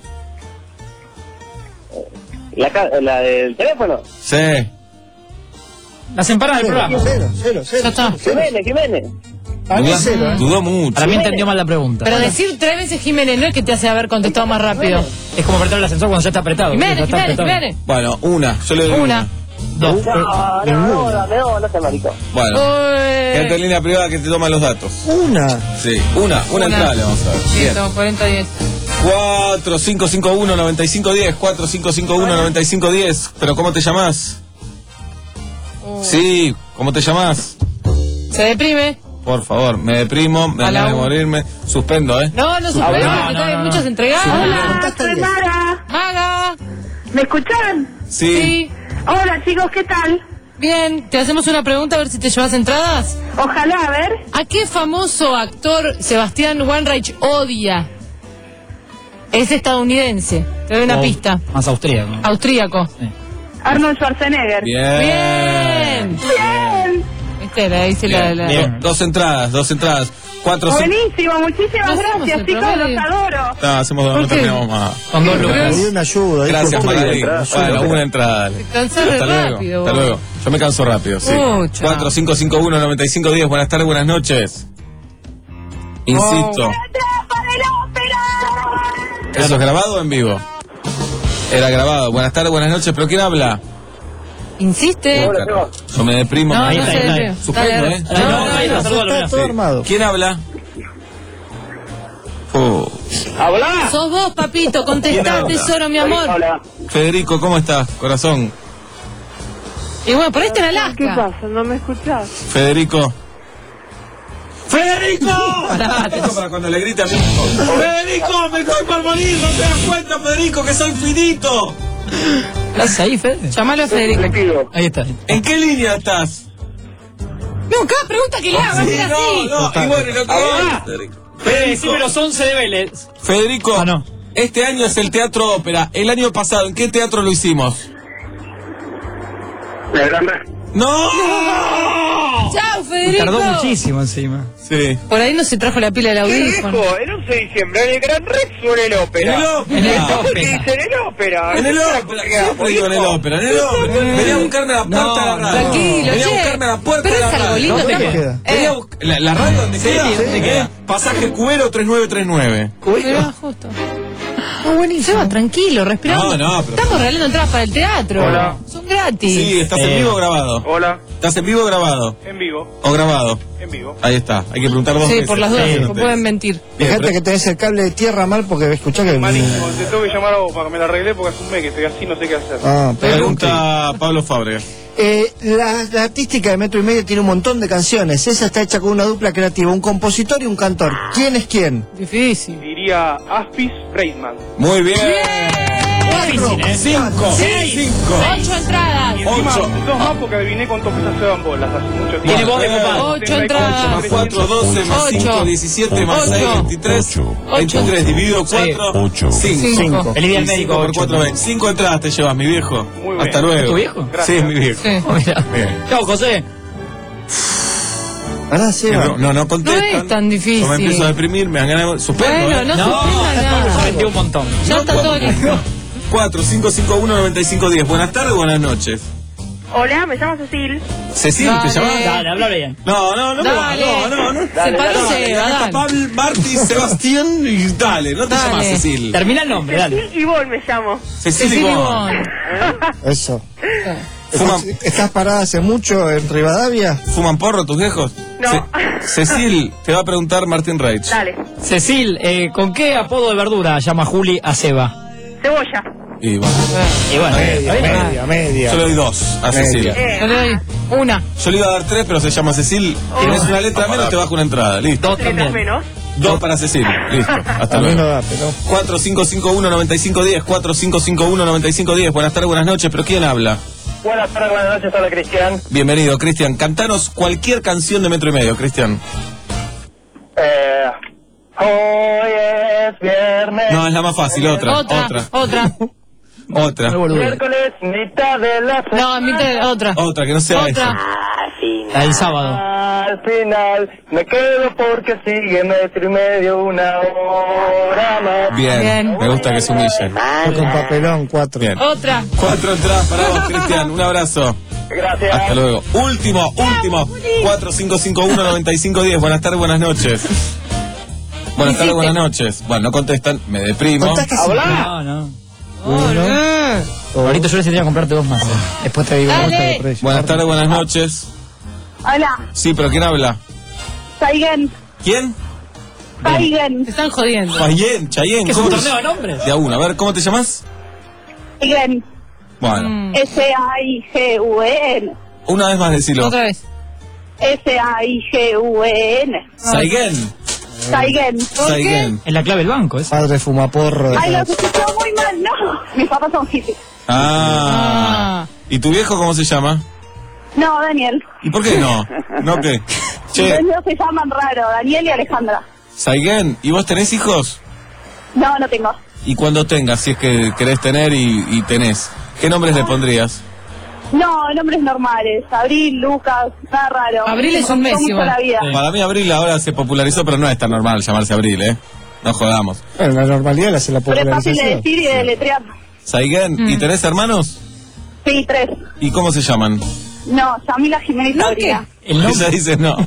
S3: La, ca- la del teléfono.
S5: Sí.
S21: Las empanadas del programa.
S25: Cero, cero, cero.
S4: Ya está.
S3: Jiménez, Jiménez.
S25: A mí
S5: Dudó,
S25: cero, ¿eh?
S5: dudó mucho.
S21: Para mí entendió mal la pregunta.
S4: Pero decir tres veces Jiménez no es que te hace haber contestado más rápido.
S21: Es como apretar el ascensor cuando ya está apretado. Ya
S4: Jiménez,
S21: está
S4: Jiménez,
S21: apretado.
S4: Jiménez.
S5: Bueno, una. Yo le doy
S4: Una.
S21: Dos.
S3: No, no, no, dame dos, no te marico.
S5: Bueno. Quédate en
S4: Uy.
S5: línea privada que te toma los datos.
S25: Una.
S5: Sí, una, una, entrada le vamos a ver. Bien.
S4: ciento cuarenta, diez.
S5: cuatro cinco cinco uno nueve cinco uno cero, cuatro cinco cinco uno nueve cinco uno cero. ¿Pero cómo te llamás? Sí, ¿cómo te llamás?
S4: Se deprime.
S5: Por favor, me deprimo, me
S4: A
S5: dan
S4: la
S5: ganas de
S4: U.
S5: morirme. Suspendo, ¿eh?
S4: No, no
S5: Suspendo.
S4: suspende,
S21: No,
S4: que
S21: no,
S4: hay
S21: no,
S4: muchas
S21: no.
S4: entregadas.
S25: Hola, soy
S6: Mara.
S4: Maga.
S6: ¿Me escuchan?
S5: Sí.
S4: Sí.
S6: Hola chicos, ¿qué tal?
S4: Bien, te hacemos una pregunta a ver si te llevas entradas.
S6: Ojalá, a ver.
S4: ¿A qué famoso actor Sebastián Wanreich odia? Es estadounidense. Te doy una
S21: O
S4: pista.
S21: Más austríaco.
S4: Austríaco.
S6: Arnold Schwarzenegger.
S5: Bien.
S4: Bien.
S6: Bien.
S4: Viste, la hice la,
S5: Bien.
S4: la-
S5: Bien. Dos entradas, dos entradas. Cuatro, cinco.
S6: Buenísimo, muchísimas
S4: No hacemos
S6: gracias
S4: el
S6: chicos,
S4: promedio.
S6: los adoro.
S5: No, hacemos dos,
S4: ¿Por
S5: no
S4: qué?
S5: terminamos más.
S21: Con dos lucas.
S25: Pedí una ayuda.
S5: Gracias,
S25: disculpe.
S5: Magalí. Bueno, una entrada. dale.
S4: cansás
S5: Hasta luego.
S4: rápido,
S5: Hasta
S4: vos.
S5: luego. Yo me canso rápido, sí.
S4: Mucho.
S5: cuatro cinco cinco uno nueve cinco uno cero. Buenas tardes, buenas noches. Insisto. ¿Eso es grabado o en vivo? Era grabado. Buenas tardes, buenas noches. ¿Pero quién habla?
S4: Insiste.
S5: Yo me deprimo.
S4: No,
S5: me-
S4: no sé. Dale,
S5: Suspendo,
S4: dale.
S5: ¿eh?
S4: No, no, no, no.
S25: Está todo armado.
S5: ¿Quién habla? Oh.
S3: ¡Habla!
S4: Sos vos, papito,
S5: ¿Quién
S4: contestá,
S5: habla?
S4: tesoro, mi amor.
S3: Hola.
S5: Federico, ¿cómo estás, corazón?
S4: Y bueno, por ahí está en
S6: ¿Qué
S4: Alaska.
S6: pasa? ¿No me escuchás?
S5: Federico. ¡Federico! Esto para cuando le grite a mi hijo. ¡Federico, me estoy por morir! ¿No te das cuenta, Federico, que soy finito?
S21: ¿Estás ahí, Fede?
S4: Llamalo a Federico.
S21: Ahí está.
S5: ¿En qué línea estás?
S4: No, cada pregunta que le hagas
S5: Sí,
S4: es así.
S5: no, no, y bueno, y lo que
S21: Ah.
S5: Federico.
S21: Fede, decime los once de Vélez.
S5: Federico,
S21: Ah, no.
S5: este año es el Teatro Ópera. El año pasado, ¿en qué teatro lo hicimos?
S3: La Gran Rex.
S5: ¡No!
S4: Chao, Federico.
S21: Tardó muchísimo encima.
S5: Sí.
S4: Por ahí no se trajo la pila del audífono.
S3: ¿El once de diciembre en el Gran Rex o en el ópera?
S5: En el ópera.
S21: En el
S3: ¿Qué
S21: ópera.
S3: dice en el ópera?
S5: En el ópera, siempre digo en el ópera, en el ópera. Venía a buscarme a la puerta
S21: No,
S5: de la radio.
S4: tranquilo,
S5: Venía a
S4: che.
S5: buscarme a la puerta
S4: Pero
S5: de la
S4: es algo
S5: radio.
S4: lindo
S25: ¿Dónde
S4: también.
S25: queda?
S5: Venía a
S4: Eh,
S5: buscar- ¿La, la radio dónde queda?
S21: ¿dónde queda?
S5: Pasaje Cubero tres nueve tres nueve.
S4: mirá, justo. Ah, buenísimo. Seba, tranquilo, respirando.
S5: No, no, pero-
S4: Estamos regalando entradas para el teatro.
S23: Hola.
S4: Son gratis.
S5: Sí, ¿estás en
S23: Eh,
S5: vivo o grabado?
S23: Hola.
S5: ¿Estás en vivo o grabado?
S23: En vivo.
S5: ¿O grabado?
S23: En vivo.
S5: Ahí está, hay que preguntar dos
S4: Sí,
S5: veces.
S4: por las dudas,
S5: Sí,
S4: no
S5: no te-
S4: pueden mentir.
S5: Bien,
S25: Fíjate
S5: pre-
S25: que tenés el cable de tierra mal porque escuchá que...
S23: Malísimo. Te tengo que llamar a vos para que me la arregle porque hace un mes que estoy así, no sé qué hacer.
S25: Ah,
S5: Pregunta Pablo Fábrega.
S25: Eh, la, la artística de Metro y Medio tiene un montón de canciones. Esa está hecha con una dupla creativa, un compositor y un cantor. ¿Quién es quién?
S4: Difícil.
S23: Diría Aspis Reisman.
S5: Muy bien.
S21: Difícil, ¿eh?
S5: Cinco.
S4: Seis.
S5: Cinco.
S4: Ocho entradas.
S23: Y encima,
S5: Ocho.
S23: dos más porque adiviné cuánto pesan Seban Bolas hace mucho tiempo.
S21: Tiene voz de
S5: Bien.
S21: papá.
S4: Ocho entradas.
S5: Más cuatro, doce, más
S4: Ocho.
S5: cinco, diecisiete, más
S4: Ocho.
S5: seis, veintitrés.
S10: Ocho.
S5: veintitrés, dividido cuatro.
S10: Ocho.
S5: Cinco.
S4: Cinco.
S21: El día del
S5: Y
S21: médico.
S5: cinco por
S21: ocho.
S5: cuatro, veinte. Cinco entradas te llevas, mi viejo.
S23: Muy bien.
S5: Hasta luego.
S21: ¿Es tu viejo?
S5: Sí, es mi viejo.
S4: Sí.
S21: Oh, mira.
S5: Bien.
S21: Chao, José.
S25: Ahora Seba.
S5: No, no, no contestan.
S4: No es tan difícil.
S5: Yo me empiezo a deprimir, me dan ganas de... Suspendo,
S4: Bueno,
S5: ¿eh?
S4: no,
S21: No,
S4: suspenda nada.
S21: se metió un montón.
S4: Ya está todo listo.
S5: cuatro cinco cinco uno nueve cinco diez. Buenas tardes, buenas noches.
S6: Hola, me llamo Cecil.
S5: Cecil,
S4: Dale.
S5: ¿te llamas?
S21: Dale, habla bien.
S5: No, no, no, me va,
S4: Dale.
S5: no, no, no.
S4: Se paró
S5: Dale,
S4: Seba,
S5: acá está
S4: dale.
S5: Pablo, Marti, Sebastián y dale, no te
S4: Dale.
S5: llamas Cecil.
S21: Termina el nombre, dale.
S6: Cecil Ivonne me llamo.
S5: Cecil
S4: Cecil
S5: Ivonne.
S4: Ivonne.
S25: Eso.
S5: Fuman,
S25: ¿Estás parada hace mucho en Rivadavia?
S5: ¿Fuman porro tus viejos?
S6: No.
S5: Ce- Cecil, te va a preguntar Martín Reich.
S6: Dale.
S21: Cecil, eh, ¿con qué apodo de verdura llama Juli a Seba?
S6: Cebolla.
S5: Y bueno,
S21: Y bueno,
S25: Media,
S21: está bien.
S25: media, media.
S5: yo le doy dos a
S25: Media.
S5: Cecil.
S6: Eh,
S4: Yo le doy una.
S5: Yo le iba a dar tres, pero se llama Cecil. Tienes una letra menos, te bajo una entrada. Listo.
S21: Dos
S6: letras
S21: también.
S6: menos.
S5: Dos para Cecil. Listo. Hasta
S25: A mí no
S5: luego.
S25: da, pero...
S5: cuatro cinco cinco uno nueve cinco diez. cuatro cinco cinco uno nueve cinco diez. Buenas tardes, buenas noches. ¿Pero quién habla?
S23: Buenas tardes, buenas noches, hola Cristian.
S5: Bienvenido, Cristian. Cantanos cualquier canción de Metro y Medio, Cristian.
S23: Eh, hoy es viernes.
S5: No, es la más fácil. Otra.
S4: Otra.
S5: Otra.
S4: Otra.
S5: Otra.
S23: Miércoles, mitad de la semana.
S4: No, admite otra.
S5: Otra, que no sea esa.
S4: Otra.
S21: La del sábado.
S23: Al final me quedo porque sigue Metro y Medio una hora más.
S5: Bien.
S4: Bien.
S5: Me gusta que se humille.
S25: Fue con papelón, cuatro.
S5: Bien.
S4: Otra.
S5: Cuatro entradas para vos, Cristian. Un abrazo.
S23: Gracias.
S5: Hasta luego. Último, último. cuatro cinco cinco uno nueve cinco diez. Buenas tardes, buenas noches. Buenas tardes, buenas noches. Bueno, no contestan, me deprimo.
S25: Contaste
S21: No, no.
S4: Hola.
S21: Ahorita yo les tendría que comprarte dos más. eh.
S25: Después te digo
S4: Dale.
S25: cuánto de precio.
S5: Buenas tardes, buenas noches.
S6: Hola.
S5: Sí, pero ¿quién habla?
S6: Saigen.
S5: ¿Quién?
S6: Saigen.
S4: Te están jodiendo.
S5: Chayén, Chayén.
S21: ¿Qué es un
S5: ¿cómo te-
S21: torneo de nombres?
S5: De a uno. A ver, ¿cómo te llamas?
S6: Saigen.
S5: Bueno,
S4: Mm.
S6: S A I G U E N.
S5: una vez más decilo.
S4: Otra vez.
S6: S A I G U E N.
S5: Saigen.
S6: Saigen.
S5: Saigen.
S21: En la clave del banco, ¿es?
S25: Padre fumaporro. de
S6: Ay,
S25: la-
S6: los escuchó muy mal, no. Mis papás son hippies.
S5: Ah. ¿Y tu viejo cómo se llama?
S6: No, Daniel.
S5: ¿Y por qué no? ¿No qué? Che,
S6: Los míos se llaman raro, Daniel y Alejandra.
S5: Saigen, ¿y vos tenés hijos?
S6: No, no tengo.
S5: Y cuando tengas, si es que querés tener y, y tenés, ¿qué nombres le pondrías?
S6: No, nombres normales. Abril, Lucas, nada raro.
S4: Abril es un mes
S6: Me costó mucho
S4: igual.
S6: la vida.
S5: Para mí Abril ahora se popularizó, pero no es tan normal llamarse Abril, ¿eh? No jodamos.
S25: Bueno, la normalidad la hace la
S6: Pero es fácil de
S25: popularización.
S6: decir y de deletrear.
S5: Saigen, ¿y tenés hermanos?
S6: Sí, tres.
S5: ¿Y cómo se llaman?
S6: No, Yamila Jiménez Sabrina.
S21: El
S5: Ella
S21: nombre.
S5: dice no.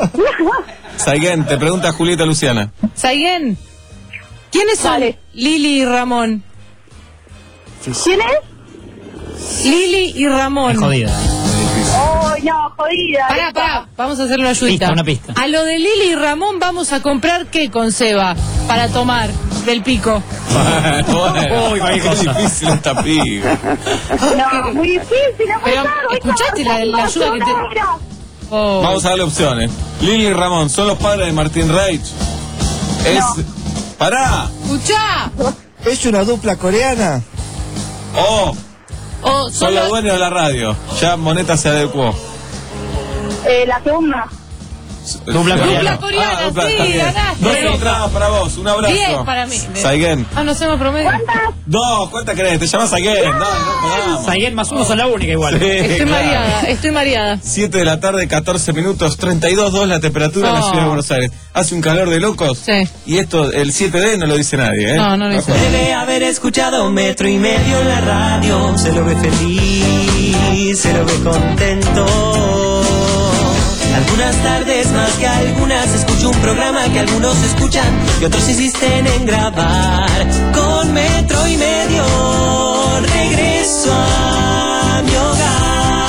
S5: Saigen, te pregunta Julieta Luciana.
S4: Saigen. ¿Quiénes son?
S6: Dale.
S4: Lili y Ramón.
S6: ¿Quién es?
S4: Lili y Ramón.
S21: Es jodida.
S6: Oh, no, jodida.
S4: Pará,
S6: esta.
S4: pará, vamos a hacer una ayudita.
S21: Pista, una pista.
S4: A lo de Lili y Ramón vamos a comprar qué con Seba para tomar del pico.
S5: Bueno,
S21: Uy, cualquier
S5: qué
S21: cosa.
S5: difícil esta piba.
S6: No, muy difícil, es muy
S4: Pero,
S6: caro.
S4: ¿escuchaste la- la ayuda que te- Oh.
S5: Vamos a darle opciones. Lili y Ramón, ¿son los padres de Martín Reich? Es... ¡Pará!
S4: Escuchá.
S25: ¿Es una dupla coreana?
S5: ¡Oh!
S4: O
S5: Son
S4: solo...
S5: los dueños de la radio. Ya Moneta se adecuó.
S6: Eh, la segunda.
S21: Dupla
S4: Dupla
S21: coreana.
S4: coreana,
S5: Ah, dupla,
S4: sí,
S5: está bien.
S4: ganaste.
S5: Dos entradas para vos, un abrazo.
S4: Diez para mí.
S5: Saigen.
S4: Ah, no hacemos promedio.
S5: No, ¿cuántas querés? Te llamas Saigen. No, no jodamos.
S21: Saigen más uno son la única igual.
S5: Sí,
S4: Estoy
S5: claro.
S4: mareada, estoy mareada.
S5: siete de la tarde, catorce minutos, treinta y dos dos la temperatura en la
S4: Oh.
S5: ciudad de Buenos Aires. Hace un calor de locos.
S4: Sí.
S5: Y esto, el siete D no lo dice nadie, ¿eh?
S4: No, no lo dice.
S17: Debe haber escuchado Metro y Medio en la radio. Se lo ve feliz, se lo ve contento. Alguna
S8: las tardes más que algunas. Escucho un programa que algunos escuchan y otros insisten en grabar. Con metro y medio regreso a mi hogar.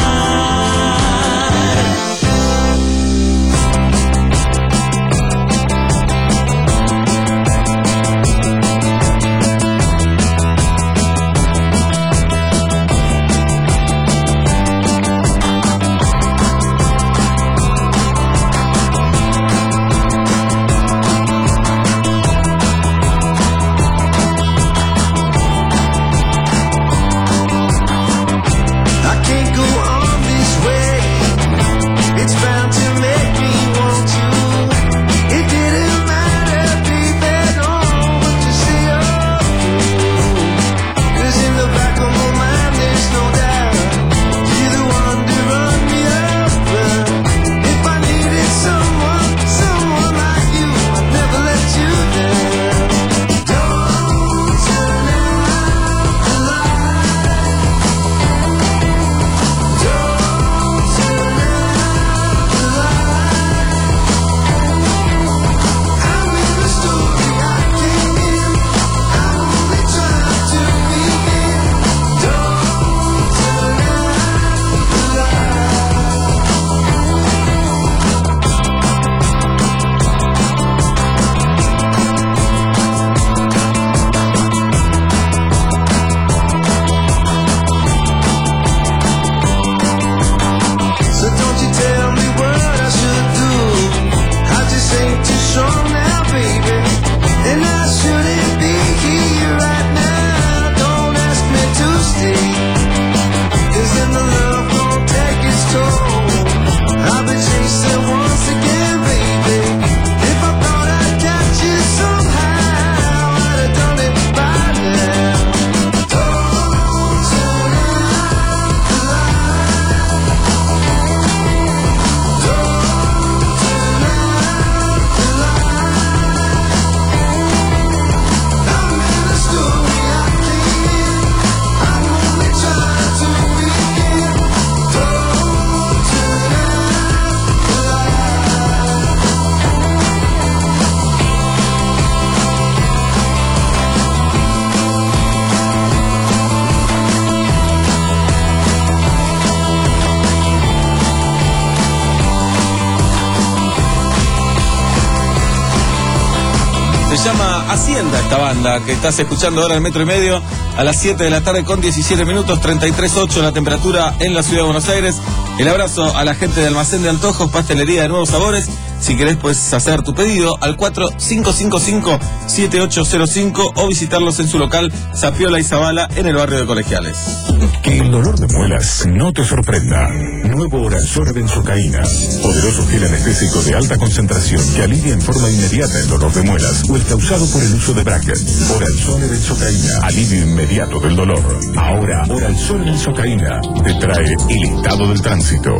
S5: Se llama Hacienda esta banda que estás escuchando ahora en Metro y Medio a las siete de la tarde con diecisiete minutos, treinta y tres punto ocho la temperatura en la ciudad de Buenos Aires. El abrazo a la gente de Almacén de Antojos, Pastelería de Nuevos Sabores. Si querés puedes hacer tu pedido al cuatro cinco cinco cinco siete ocho cero cinco o visitarlos en su local Zapiola y Zabala en el barrio de Colegiales.
S7: Que el dolor de muelas no te sorprenda. Nuevo Oralzone benzocaína. Poderoso gel anestésico de alta concentración que alivia en forma inmediata el dolor de muelas o el causado por el uso de bracket. Oralzone benzocaína. Alivio inmediato del dolor. Ahora, Oralzone benzocaína te trae el estado del tránsito.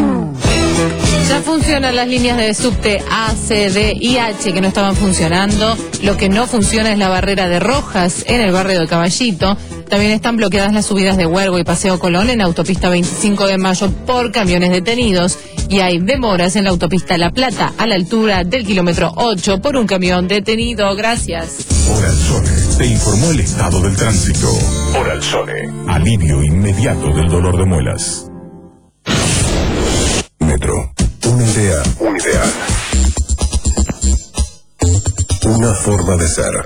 S4: Ya funcionan las líneas de subte A, C, D y H que no estaban funcionando. Lo que no funciona es la barrera de Rojas en el barrio de Caballito. También están bloqueadas las subidas de Huergo y Paseo Colón en autopista veinticinco de mayo por camiones detenidos. Y hay demoras en la autopista La Plata a la altura del kilómetro ocho por un camión detenido. Gracias.
S7: Oralzone te informó el estado del tránsito. Oralzone, alivio inmediato del dolor de muelas. Metro, una idea, un ideal. Una forma de ser.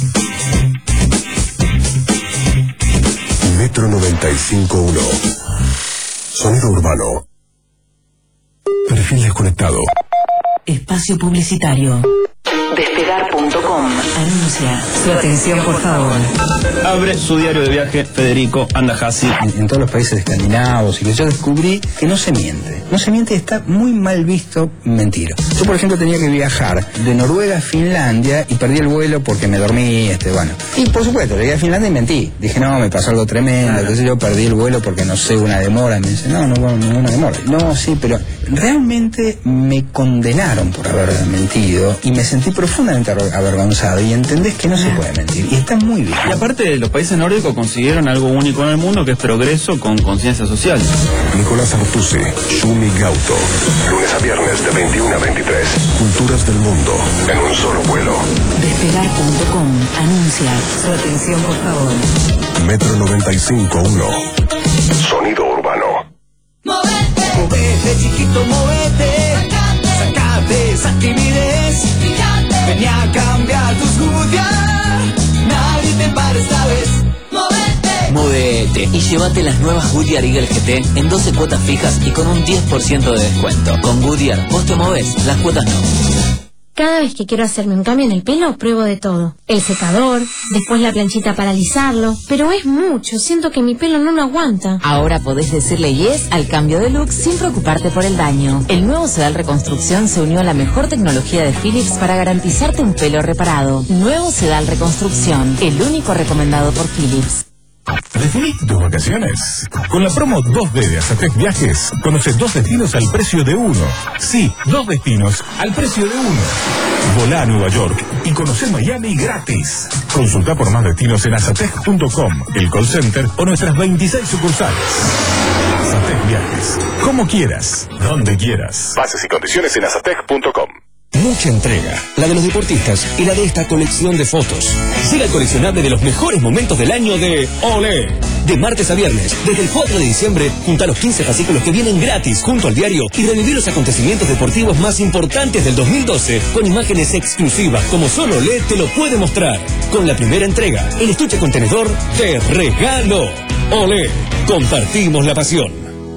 S7: Metro noventa y cinco punto uno. Sonido urbano. Perfil desconectado.
S11: Espacio publicitario. Despegar punto com. Anuncia. Su atención, por favor.
S18: Abre su diario de viaje Federico Andajasi.
S9: En, en todos los países escandinavos y que yo descubrí que no se miente. No se miente, está muy mal visto mentir. Yo, por ejemplo, tenía que viajar de Noruega a Finlandia y perdí el vuelo porque me dormí, este, bueno. Y por supuesto, llegué a Finlandia y mentí. Dije, no, me pasó algo tremendo, claro. Entonces yo perdí el vuelo porque no sé, una demora. Me dice, no, no hubo ninguna demora. No, sí, pero realmente me condenaron por haber mentido y me sentí profundamente avergonzado y entendés que no se puede mentir. Y está muy bien.
S2: Y aparte, los países nórdicos consiguieron algo único en el mundo, que es progreso con conciencia social.
S7: Nicolás Artusi, Shumi Gauto. Lunes a viernes de veintiuno a veintitrés. Culturas del mundo en un solo vuelo.
S11: Despegar punto com anuncia. Su atención, por favor.
S7: Metro noventa y cinco punto uno. Sonido urbano.
S8: Movete, movete, chiquito, movete. Sacate esa timidez. Ven a cambiar tus Goodyear. Nadie te para esta vez. Movete.
S19: Movete y llévate las nuevas Goodyear Eagle G T en doce cuotas fijas y con un diez por ciento de descuento. Con Goodyear, vos te movés, las cuotas no.
S12: Cada vez que quiero hacerme un cambio en el pelo, pruebo de todo. El secador, después la planchita para alisarlo, pero es mucho, siento que mi pelo no lo aguanta.
S11: Ahora podés decirle yes al cambio de look sin preocuparte por el daño. El nuevo Sedal Reconstrucción se unió a la mejor tecnología de Philips para garantizarte un pelo reparado. Nuevo Sedal Reconstrucción, el único recomendado por Philips.
S13: Definí tus vacaciones. Con la promo dos D de Azatec Viajes, conoce dos destinos al precio de uno. Sí, dos destinos al precio de uno. Volá a Nueva York y conoce Miami gratis. Consulta por más destinos en azatec punto com, el call center o nuestras veintiséis sucursales. Azatec Viajes. Como quieras, donde quieras.
S7: Bases y condiciones en azatec punto com.
S14: Mucha entrega, la de los deportistas y la de esta colección de fotos. Siga el coleccionable de los mejores momentos del año de Olé. De martes a viernes, desde el cuatro de diciembre, junta los quince fascículos que vienen gratis junto al diario y revivir los acontecimientos deportivos más importantes del dos mil doce con imágenes exclusivas como solo Olé te lo puede mostrar. Con la primera entrega, el estuche contenedor te regalo. Olé, compartimos la pasión.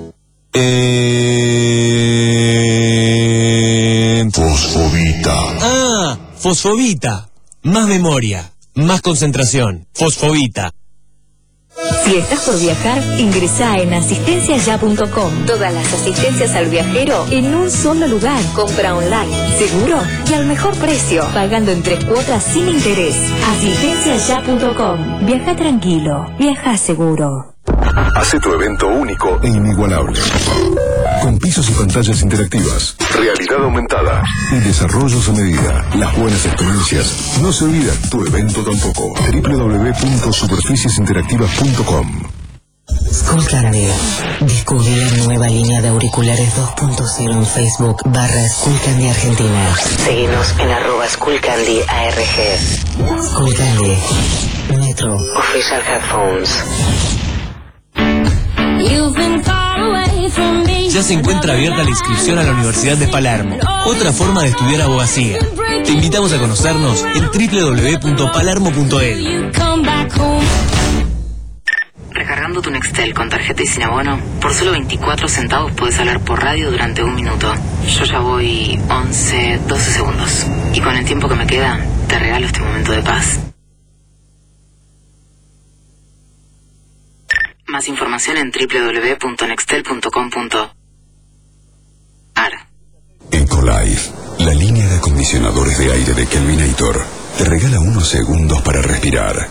S7: Eh... Fosfovita.
S14: Ah, Fosfovita. Más memoria, más concentración. Fosfovita.
S15: Si estás por viajar, ingresá en asistencia ya punto com. Todas las asistencias al viajero en un solo lugar. Compra online, seguro y al mejor precio, pagando en tres cuotas sin interés. asistencia ya punto com. Viaja tranquilo, viaja seguro.
S7: Hace tu evento único e inigualable. Con pisos y pantallas interactivas, realidad aumentada y desarrollos a medida. Las buenas experiencias no se olvidan, tu evento tampoco. doble u doble u doble u punto superficies interactivas punto com.
S11: Skullcandy. Descubrí la nueva línea de auriculares dos punto cero en Facebook barra Skullcandy Argentina. Seguinos en arroba Skullcandy A R G. Skullcandy. Metro. Official Headphones.
S14: Ya se encuentra abierta la inscripción a la Universidad de Palermo. Otra forma de estudiar abogacía. Te invitamos a conocernos en doble u doble u doble u punto palermo punto e d u.
S11: Recargando tu Nextel con tarjeta y sin abono, por solo veinticuatro centavos puedes hablar por radio durante un minuto. Yo ya voy once, doce segundos. Y con el tiempo que me queda, te regalo este momento de paz. Más información en doble u doble u doble u punto nextel punto com punto a r.
S7: Ecolife, la línea de acondicionadores de aire de Kelvinator, te regala unos segundos para respirar.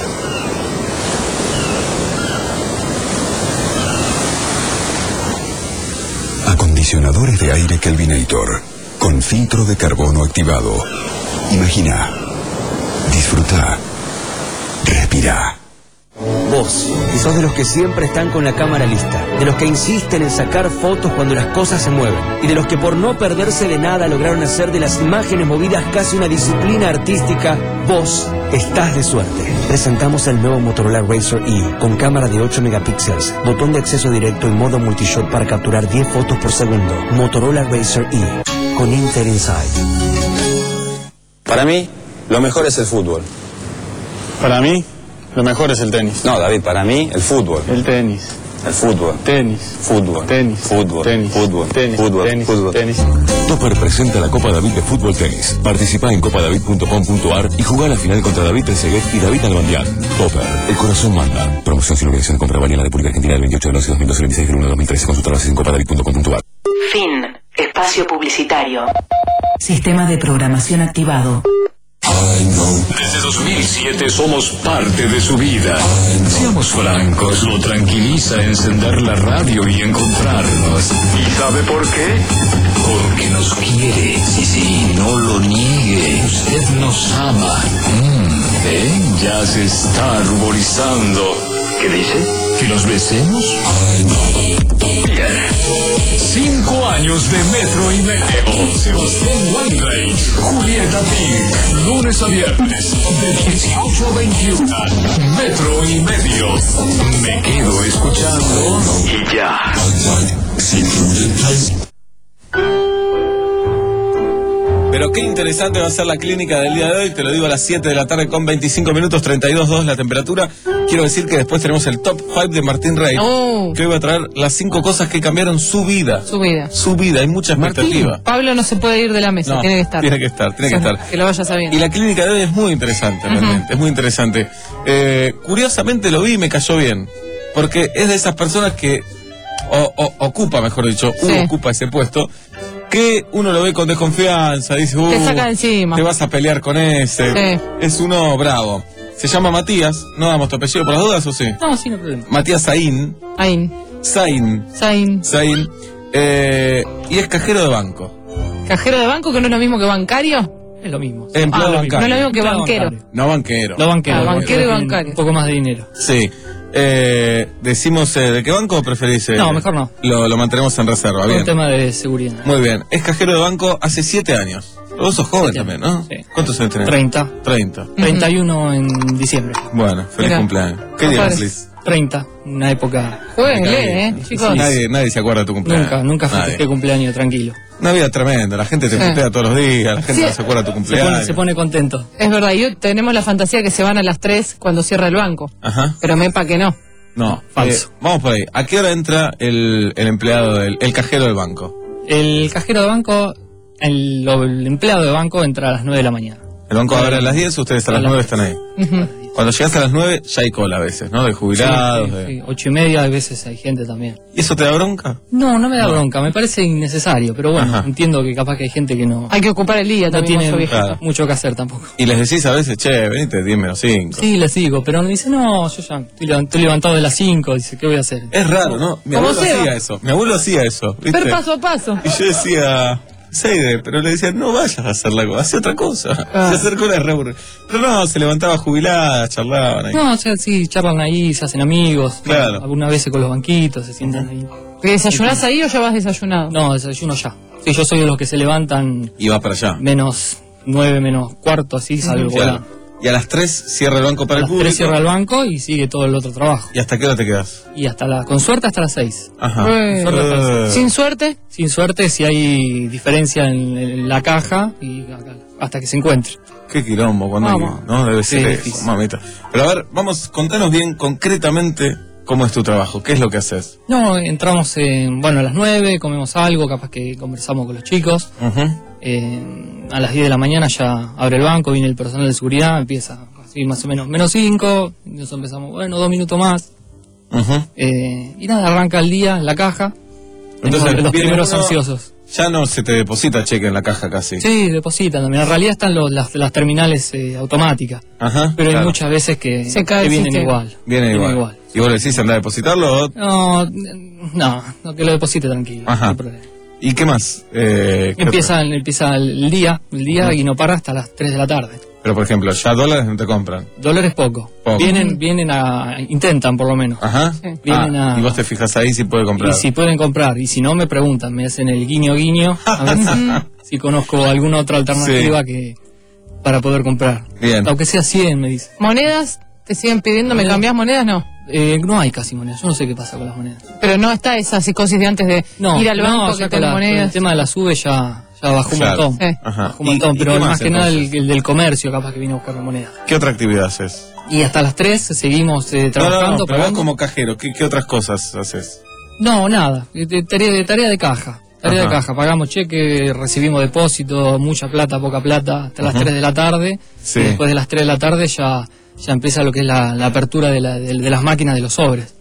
S7: Acondicionadores de aire Kelvinator, con filtro de carbono activado. Imagina, disfruta, respira.
S14: Vos, que sos de los que siempre están con la cámara lista, de los que insisten en sacar fotos cuando las cosas se mueven, y de los que por no perderse de nada lograron hacer de las imágenes movidas casi una disciplina artística, vos estás de suerte. Presentamos el nuevo Motorola Razr E, con cámara de ocho megapíxeles, botón de acceso directo y modo multishot para capturar diez fotos por segundo. Motorola Razr E, con Intel Inside.
S2: Para mí, lo mejor es el fútbol.
S24: Para mí, lo mejor es el tenis.
S2: No, David, para mí, el fútbol.
S24: El tenis.
S2: El fútbol.
S24: Tenis.
S2: Fútbol.
S24: Tenis.
S2: Fútbol.
S24: Tenis.
S2: Fútbol.
S24: Tenis.
S2: Fútbol.
S24: Tenis.
S2: Fútbol.
S24: Tenis.
S7: Topper presenta la Copa David de Fútbol Tenis. Participa en copa david punto com punto a r y juega la final contra David Trezeguet y David Albandián. Topper, el corazón manda. Promoción sin obligación de compra válida en la República Argentina del veintiocho de once de dos mil doce al veintiséis de uno de dos mil trece. Consulta bases en copa david punto com punto a r.
S11: Fin. Espacio publicitario. Sistema de programación activado.
S10: Desde dos mil siete somos parte de su vida. Seamos francos, lo tranquiliza encender la radio y encontrarnos. ¿Y sabe por qué? Porque nos nos quiere. Sí, sí, no lo niegue. Usted nos ama. Mm, ¿eh? Ya se está ruborizando. ¿Qué dice? ¿Que los besemos? Ay, no. Bien. Cinco años de metro y medio. Sebastián Weinreich, Julieta Pink. Lunes a viernes, de dieciocho a veintiuno. Metro y medio. Me quedo escuchando y ya.
S5: Pero qué interesante va a ser la clínica del día de hoy, te lo digo a las siete de la tarde con veinticinco minutos, treinta y dos grados dos la temperatura. Quiero decir que después tenemos el top cinco de Martín Rey,
S4: Oh.
S5: que hoy va a traer las cinco cosas que cambiaron su vida.
S4: Su vida.
S5: Su vida, hay mucha expectativa.
S4: Pablo no se puede ir de la mesa,
S5: No,
S4: tiene que estar.
S5: Tiene que estar, tiene que
S4: O sea,
S5: estar.
S4: Que lo vaya sabiendo.
S5: Y la clínica de hoy es muy interesante,
S4: Ujú.
S5: realmente, es muy interesante. Eh, curiosamente lo vi y me cayó bien, porque es de esas personas que o, o- ocupa, mejor dicho,
S4: Sí.
S5: uno ocupa ese puesto, que uno lo ve con desconfianza, dice, uh,
S4: Te saca de encima.
S5: te vas a pelear con ese.
S4: Sí.
S5: Es uno bravo. Se llama Matías, no damos tu apellido por las dudas, ¿o sí?
S21: No, sí, no hay problema.
S5: Matías Saín.
S4: Ain.
S5: Saín.
S4: Sain.
S5: Saín. Eh, y es cajero de banco.
S4: ¿Cajero de banco que no es lo mismo que bancario?
S21: Es lo mismo.
S5: Empleado
S4: Ah,
S5: bancario.
S4: no es lo mismo que
S21: Empleado
S4: banquero.
S21: bancario.
S5: No banquero.
S21: Los banqueros.
S4: Ah, banquero y
S21: tienen
S4: bancario.
S21: Un poco más de dinero.
S5: Sí. Eh, ¿Decimos eh, de qué banco o preferís? eh,
S21: No, mejor no.
S5: Lo, lo mantenemos en reserva,
S21: Es
S5: bien.
S21: un tema de seguridad.
S5: Muy bien. Es cajero de banco hace siete años. Vos sos joven
S21: Siete
S5: también,
S21: años,
S5: ¿no?
S21: sí.
S5: ¿Cuántos años tenés?
S21: treinta.
S5: Treinta.
S21: treinta y uno en diciembre.
S5: Bueno, feliz
S4: Mirá.
S5: cumpleaños. ¿Qué
S4: No
S5: día
S4: pares.
S5: cumplís?
S21: treinta, una época.
S4: Jueguenle, ¿eh, chicos?
S5: Nadie, nadie se acuerda de tu cumpleaños.
S21: Nunca, nunca
S5: Nadie.
S21: festejé cumpleaños tranquilo.
S5: Una vida tremenda. La gente te
S4: Sí.
S5: putea todos los días. La gente
S4: Sí.
S5: no se acuerda de tu
S21: Se
S5: cumpleaños.
S21: pone, se pone contento.
S4: Es verdad, y hoy tenemos la fantasía que se van a las tres cuando cierra el banco.
S5: Ajá.
S4: Pero mepa que no.
S5: No.
S21: Falso.
S5: eh, vamos por ahí. ¿A qué hora entra el, el empleado, del, el cajero del banco?
S21: El cajero de banco, el, o el empleado de banco entra a las nueve de la mañana.
S5: El banco abre a las diez, ustedes a las
S21: A las
S5: nueve están ahí.
S4: Ujú.
S5: Cuando llegas a las nueve ya hay cola a veces, ¿no? De jubilados.
S21: Sí,
S5: de-
S21: sí, ocho y media, a veces hay gente también.
S5: ¿Y eso te da bronca?
S21: No, no me da
S5: No.
S21: bronca, me parece innecesario, pero bueno,
S5: Ajá.
S21: entiendo que capaz que hay gente que no,
S4: Hay que ocupar el día
S21: no
S4: también con
S21: tiene
S4: su viejito.
S5: Claro.
S21: mucho que hacer tampoco.
S5: Y les decís a veces, che, venite diez menos cinco.
S21: Sí, les digo, pero me dice, no, yo ya estoy, levan- estoy levantado de las cinco, dice, ¿qué voy a hacer?
S5: Es raro, ¿no? Mi
S4: ¿Cómo
S5: abuelo
S4: Seba?
S5: hacía eso. Mi abuelo hacía eso. ¿viste?
S4: Ver paso a paso.
S5: Y yo decía, Seide, pero le decía, no vayas a hacer la cosa, hace otra cosa.
S4: Ah.
S5: Se acercó la re aburrida. Pero no, se levantaba jubilada, charlaban ahí.
S21: No, o sea, sí, charlan ahí, se hacen amigos,
S5: Claro.
S21: algunas veces con los banquitos, se sientan ahí.
S4: ¿Te desayunás ahí o ya vas desayunado?
S21: No, desayuno ya. Sí, yo soy de los que se levantan
S5: Y va para allá.
S21: menos nueve, menos cuarto, así, salgo
S5: Claro. Y a las tres cierra el banco
S21: a
S5: para el
S21: las
S5: público.
S21: tres cierra el banco y sigue todo el otro trabajo.
S5: ¿Y hasta qué hora te quedas?
S21: Y hasta la, con suerte hasta las seis.
S5: Ajá.
S4: Eh,
S21: Con suerte hasta las seis.
S5: Eh,
S4: Sin suerte,
S21: Sin suerte si hay diferencia en, en la caja y acá, hasta que se encuentre.
S5: Qué quilombo, cuando hay-
S21: Vamos.
S5: ¿no? Debe ser
S21: Sí,
S5: eso,
S21: difícil.
S5: mamita. Pero a ver, vamos, contanos bien concretamente cómo es tu trabajo, qué es lo que haces.
S21: No, entramos en, bueno, a las nueve, comemos algo, capaz que conversamos con los chicos.
S5: Ujú.
S21: Eh, a las diez de la mañana ya abre el banco, viene el personal de seguridad, empieza así más o menos menos cinco, nos empezamos, bueno, dos minutos más.
S5: Ujú.
S21: Eh, y nada, arranca el día en la caja. Entonces, entre los
S5: viene
S21: primeros
S5: uno,
S21: ansiosos.
S5: Ya no se te deposita cheque en la caja casi.
S21: Sí, depositan también. En realidad están los- las, las terminales eh, automáticas.
S5: Ajá.
S21: Pero hay
S5: claro.
S21: muchas veces que,
S4: Se cae
S21: que
S4: el
S21: vienen
S4: sistema.
S21: igual.
S5: Viene
S21: Vienen
S5: igual. ¿Y vos le decís anda a depositarlo? o-
S21: No, no, no, que lo deposite tranquilo.
S5: Ajá.
S21: No hay problema.
S5: ¿Y qué más? Eh, ¿qué
S21: Empieza, empieza el día, el día
S5: Ujú.
S21: y no para hasta las tres de la tarde.
S5: otro? Pero por ejemplo, ya dólares no te compran.
S21: Dólares poco.
S5: Poco.
S21: Vienen, vienen a, intentan por lo menos.
S5: Ajá.
S21: Vienen
S5: Ah,
S21: a-
S5: Y vos te fijas ahí si puede comprar.
S21: Y si pueden comprar, y si no me preguntan, me hacen el guiño guiño, a ver si, si conozco alguna otra alternativa que para poder comprar.
S5: Bien.
S21: Aunque sea cien, me dice.
S4: monedas, te siguen pidiendo, ¿me
S21: Monedas.
S4: cambiás monedas? No.
S21: Eh, no hay casi monedas, yo no sé qué pasa con las monedas.
S4: Pero no está esa psicosis de antes de
S21: No,
S4: ir al
S21: no,
S4: banco
S21: ya
S4: que
S21: con
S4: tenga
S21: la- con el
S4: monedas.
S21: tema de la sube ya, ya bajó
S5: Claro.
S21: un montón.
S4: Sí.
S5: Ajá.
S21: Bajó un
S5: ¿Y-
S21: montón,
S5: y
S21: pero
S5: qué
S21: más,
S5: más,
S21: que nada el,
S5: entonces?
S21: el del comercio capaz que viene a buscar monedas.
S5: ¿Qué otra actividad haces?
S21: Y hasta las tres seguimos eh,
S5: No, no,
S21: trabajando.
S5: no, pero vos
S21: pagando.
S5: como cajero, ¿qué, qué otras cosas haces?
S21: No, nada. Eh, de- Tarea de, tarea de caja. Tarea
S5: Ajá.
S21: de caja. Pagamos cheque, recibimos depósito, mucha plata, poca plata, hasta las
S5: Ajá.
S21: tres de la tarde.
S5: Sí.
S21: Y después de las tres de la tarde ya, ya empieza lo que es la, la apertura de, la- de- de las máquinas de los sobres.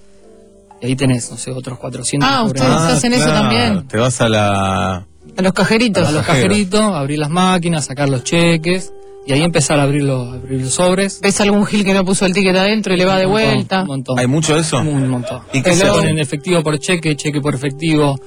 S21: Y ahí tenés, no sé, otros cuatrocientos
S4: Ah,
S21: sobres.
S4: ustedes hacen eso también.
S5: Te vas a la...
S4: A los cajeritos.
S21: A los
S5: Cajero.
S21: cajeritos, abrir las máquinas, sacar los cheques y ahí empezar a abrir los, abrir los sobres.
S4: ¿Ves algún gil que no puso el ticket adentro y le va de
S21: Un montón,
S4: vuelta?
S21: Un montón.
S5: ¿Hay mucho de eso?
S21: Un montón.
S5: ¿Y qué
S21: Se
S5: se hace?
S21: ponen efectivo por cheque, cheque por efectivo,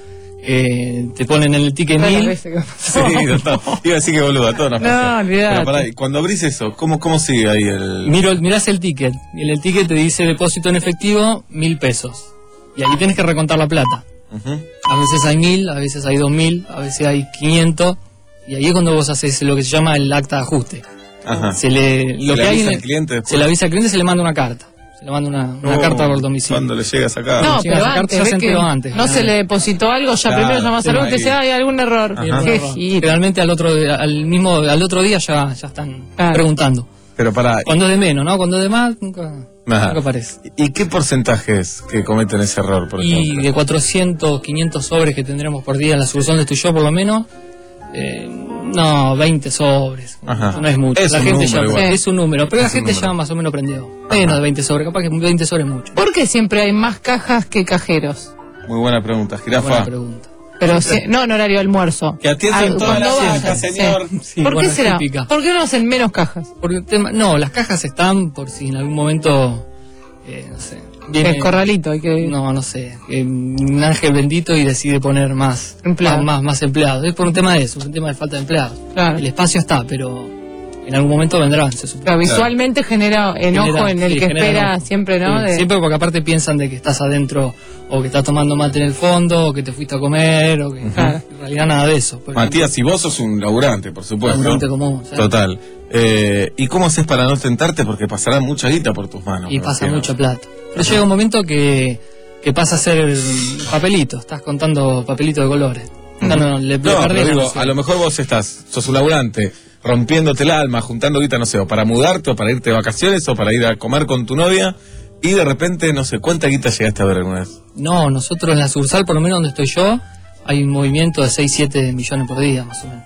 S21: eh, te ponen en el ticket
S4: Todas las
S21: mil.
S4: veces que-
S5: Sí, doctor. Iba a decir que boludo, a todos nos
S4: No,
S5: pasa.
S4: olvidate.
S5: Pero pará, y cuando abrís eso, ¿cómo, cómo sigue ahí el...?
S21: Miro, mirás el ticket y en el ticket te dice depósito en efectivo mil pesos. Y ahí tienes que recontar la plata.
S5: Ujú.
S21: A veces hay mil, a veces hay dos mil, a veces hay quinientos. Y ahí es cuando vos haces lo que se llama el acta de ajuste.
S5: Ajá.
S21: Se le, lo
S5: ¿Se le
S21: que hay
S5: avisa
S21: en
S5: al
S21: el-
S5: cliente después?
S21: se le avisa al cliente, se le manda una carta. Se le manda una, una
S5: Oh,
S21: carta por domicilio.
S5: Cuando le llegas acá.
S4: No,
S21: Llega
S4: pero
S21: esa carta,
S4: antes,
S21: ya
S4: ves
S21: se
S4: que
S21: enteró antes.
S4: no se le depositó algo, ya
S5: Claro,
S4: primero llamas
S5: sí,
S4: al banco y te
S5: ahí.
S4: dice, hay algún error.
S5: Ajá.
S4: Qué
S21: Ajá.
S4: gil.
S21: Realmente al otro al mismo al otro día ya, ya están
S4: Claro.
S21: preguntando.
S5: Pero para...
S21: Cuando es de menos, ¿no? Cuando es de más, nunca,
S5: Ajá.
S21: nunca aparece.
S5: ¿Y qué porcentaje es que cometen ese error, por
S21: Y
S5: ejemplo?
S21: de cuatrocientos, quinientos sobres que tendremos por día en la sucursal de Tuyó, por lo menos, eh, no, veinte sobres.
S5: Ajá.
S21: No es mucho.
S5: Es
S21: la
S5: un
S21: gente
S5: número
S21: ya
S5: igual.
S21: es un número, pero
S5: Es
S21: la
S5: un
S21: gente
S5: número.
S21: ya más o menos prendió. Menos de veinte sobres, capaz que veinte sobres es mucho.
S4: ¿Por qué siempre hay más cajas que cajeros?
S5: Muy buena pregunta, Jirafa.
S21: Buena pregunta.
S4: Pero si- no en horario de almuerzo.
S5: Que atiendan
S4: Ah,
S5: todas
S4: cuando
S5: las
S4: vayan,
S5: citas, señor.
S4: sí.
S21: Sí,
S4: ¿Por qué
S21: buena
S4: será?
S21: típica.
S4: ¿Por qué no hacen menos cajas?
S21: Porque el tema, no, las cajas están por si en algún momento, eh, no sé, viene-
S4: Es corralito, hay que...
S21: No, no sé, eh, un ángel bendito y decide poner más
S4: Empleados.
S21: más, más, más empleados. Es por un tema de eso, un tema de falta de empleados.
S4: Claro.
S21: El espacio está, pero en algún momento vendrán, se supone.
S4: Pero visualmente genera enojo
S21: Genera-
S4: en el
S21: sí,
S4: que
S21: genera
S4: espera
S21: enojo.
S4: siempre, ¿no?
S21: Sí,
S4: De-
S21: Siempre porque aparte piensan de que estás adentro o que estás tomando mate en el fondo o que te fuiste a comer o que
S4: Claro.
S21: en realidad nada de eso. Por
S5: Matías, y vos sos un laburante, por supuesto.
S21: Laburante común, sí.
S5: Total. Eh, ¿Y cómo haces para no tentarte? Porque pasará mucha guita por tus manos.
S21: y
S5: me
S21: pasa
S5: imagino.
S21: mucha plata. Pero llega un momento que, que pasa a ser papelito, estás contando papelitos de colores. No, no, le, le
S5: No,
S21: perdés
S5: pero
S21: la
S5: digo,
S21: noción.
S5: a lo mejor vos estás, sos un laburante, rompiéndote el alma, juntando guita, no sé, o para mudarte, o para irte de vacaciones, o para ir a comer con tu novia, y de repente, no sé, ¿cuánta guita llegaste a ver alguna vez?
S21: No, nosotros en la sucursal, por lo menos donde estoy yo, hay un movimiento de seis, siete millones por día, más o menos.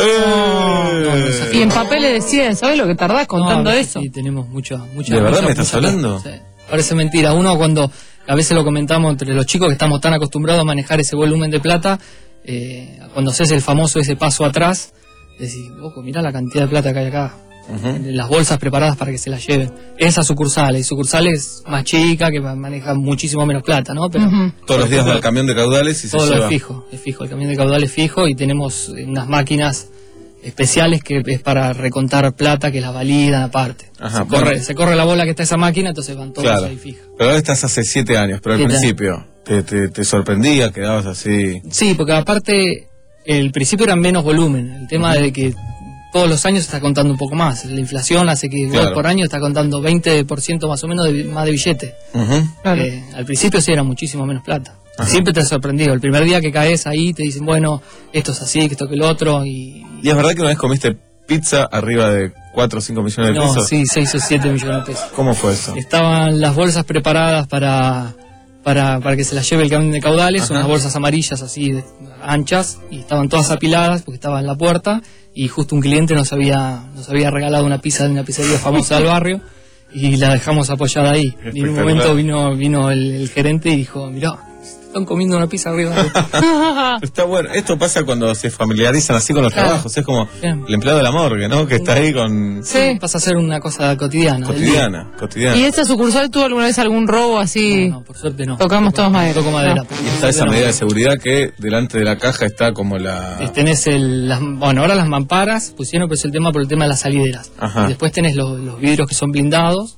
S5: Eh,
S4: Y en papeles de cien, ¿sabes lo que tardás contando
S21: No, a veces
S4: eso?
S21: Sí, tenemos mucha, mucha
S5: ¿De verdad
S21: mucha-
S5: me estás
S21: mucha
S5: hablando?
S21: plata, sí. Parece mentira. Uno cuando, a veces lo comentamos entre los chicos que estamos tan acostumbrados a manejar ese volumen de plata, eh, cuando haces el famoso ese paso atrás, decís, loco, mirá la cantidad de plata que hay acá.
S5: Ujú.
S21: Las bolsas preparadas para que se las lleven. Esas sucursales, y sucursales más chicas que manejan muchísimo menos plata, ¿no? Pero
S4: Ujú.
S5: Todos los días va el camión de caudales y se
S21: todo
S5: lleva.
S21: es fijo, es fijo. El camión de caudal es fijo y tenemos eh, unas máquinas especiales que es para recontar plata que la validan aparte.
S5: Ajá,
S21: se, corre,
S5: bueno.
S21: se corre la bola que está esa máquina, entonces van todos
S5: Claro.
S21: ahí fijos.
S5: Pero ahora estás hace siete años, pero al
S21: Siete
S5: principio te, te, te sorprendía, quedabas así.
S21: Sí, porque aparte el principio era menos volumen. El tema de que todos los años se está contando un poco más. La inflación hace que
S5: Claro.
S21: vos por año está contando veinte por ciento más o menos de, más de billete.
S5: Ujú.
S4: Claro.
S21: Eh, al principio sí era muchísimo menos plata.
S5: Ajá.
S21: Siempre te ha sorprendido. El primer día que caes ahí te dicen, bueno, esto es así, que esto que lo otro. Y,
S5: ¿Y es verdad que una vez comiste pizza arriba de cuatro o cinco millones de
S21: no,
S5: pesos?
S21: sí, seis o siete millones de pesos.
S5: ¿Cómo fue eso?
S21: Estaban las bolsas preparadas para, para, para que se las lleve el camión de caudales,
S5: Ajá.
S21: unas bolsas amarillas así de- anchas, y estaban todas apiladas porque estaba en la puerta, y justo un cliente nos había, nos había regalado una pizza de una pizzería famosa del barrio, y la dejamos apoyada ahí. Y en un
S5: Espectacular.
S21: momento vino, vino el, el gerente y dijo, mirá, están comiendo una pizza arriba. de-".
S5: Está bueno. Esto pasa cuando se familiarizan así con los
S21: Claro.
S5: trabajos. Es como
S21: Bien.
S5: el empleado de la morgue, ¿no? Que está ahí con...
S4: Sí.
S21: Pasa a ser una cosa cotidiana. del día.
S5: Cotidiana, cotidiana.
S4: ¿Y esa sucursal tuvo alguna vez algún robo así?
S21: No, por suerte no.
S4: Tocamos todos madera.
S21: Toco madera.
S4: No.
S21: por
S5: Y está
S21: suerte
S5: esa
S21: no.
S5: medida de seguridad que delante de la caja está como la...
S21: Eh, Tenés el, las, bueno, ahora las mamparas pusieron, pues el tema por el tema de las salideras.
S5: Ajá.
S21: Y después tenés los, los vidrios que son blindados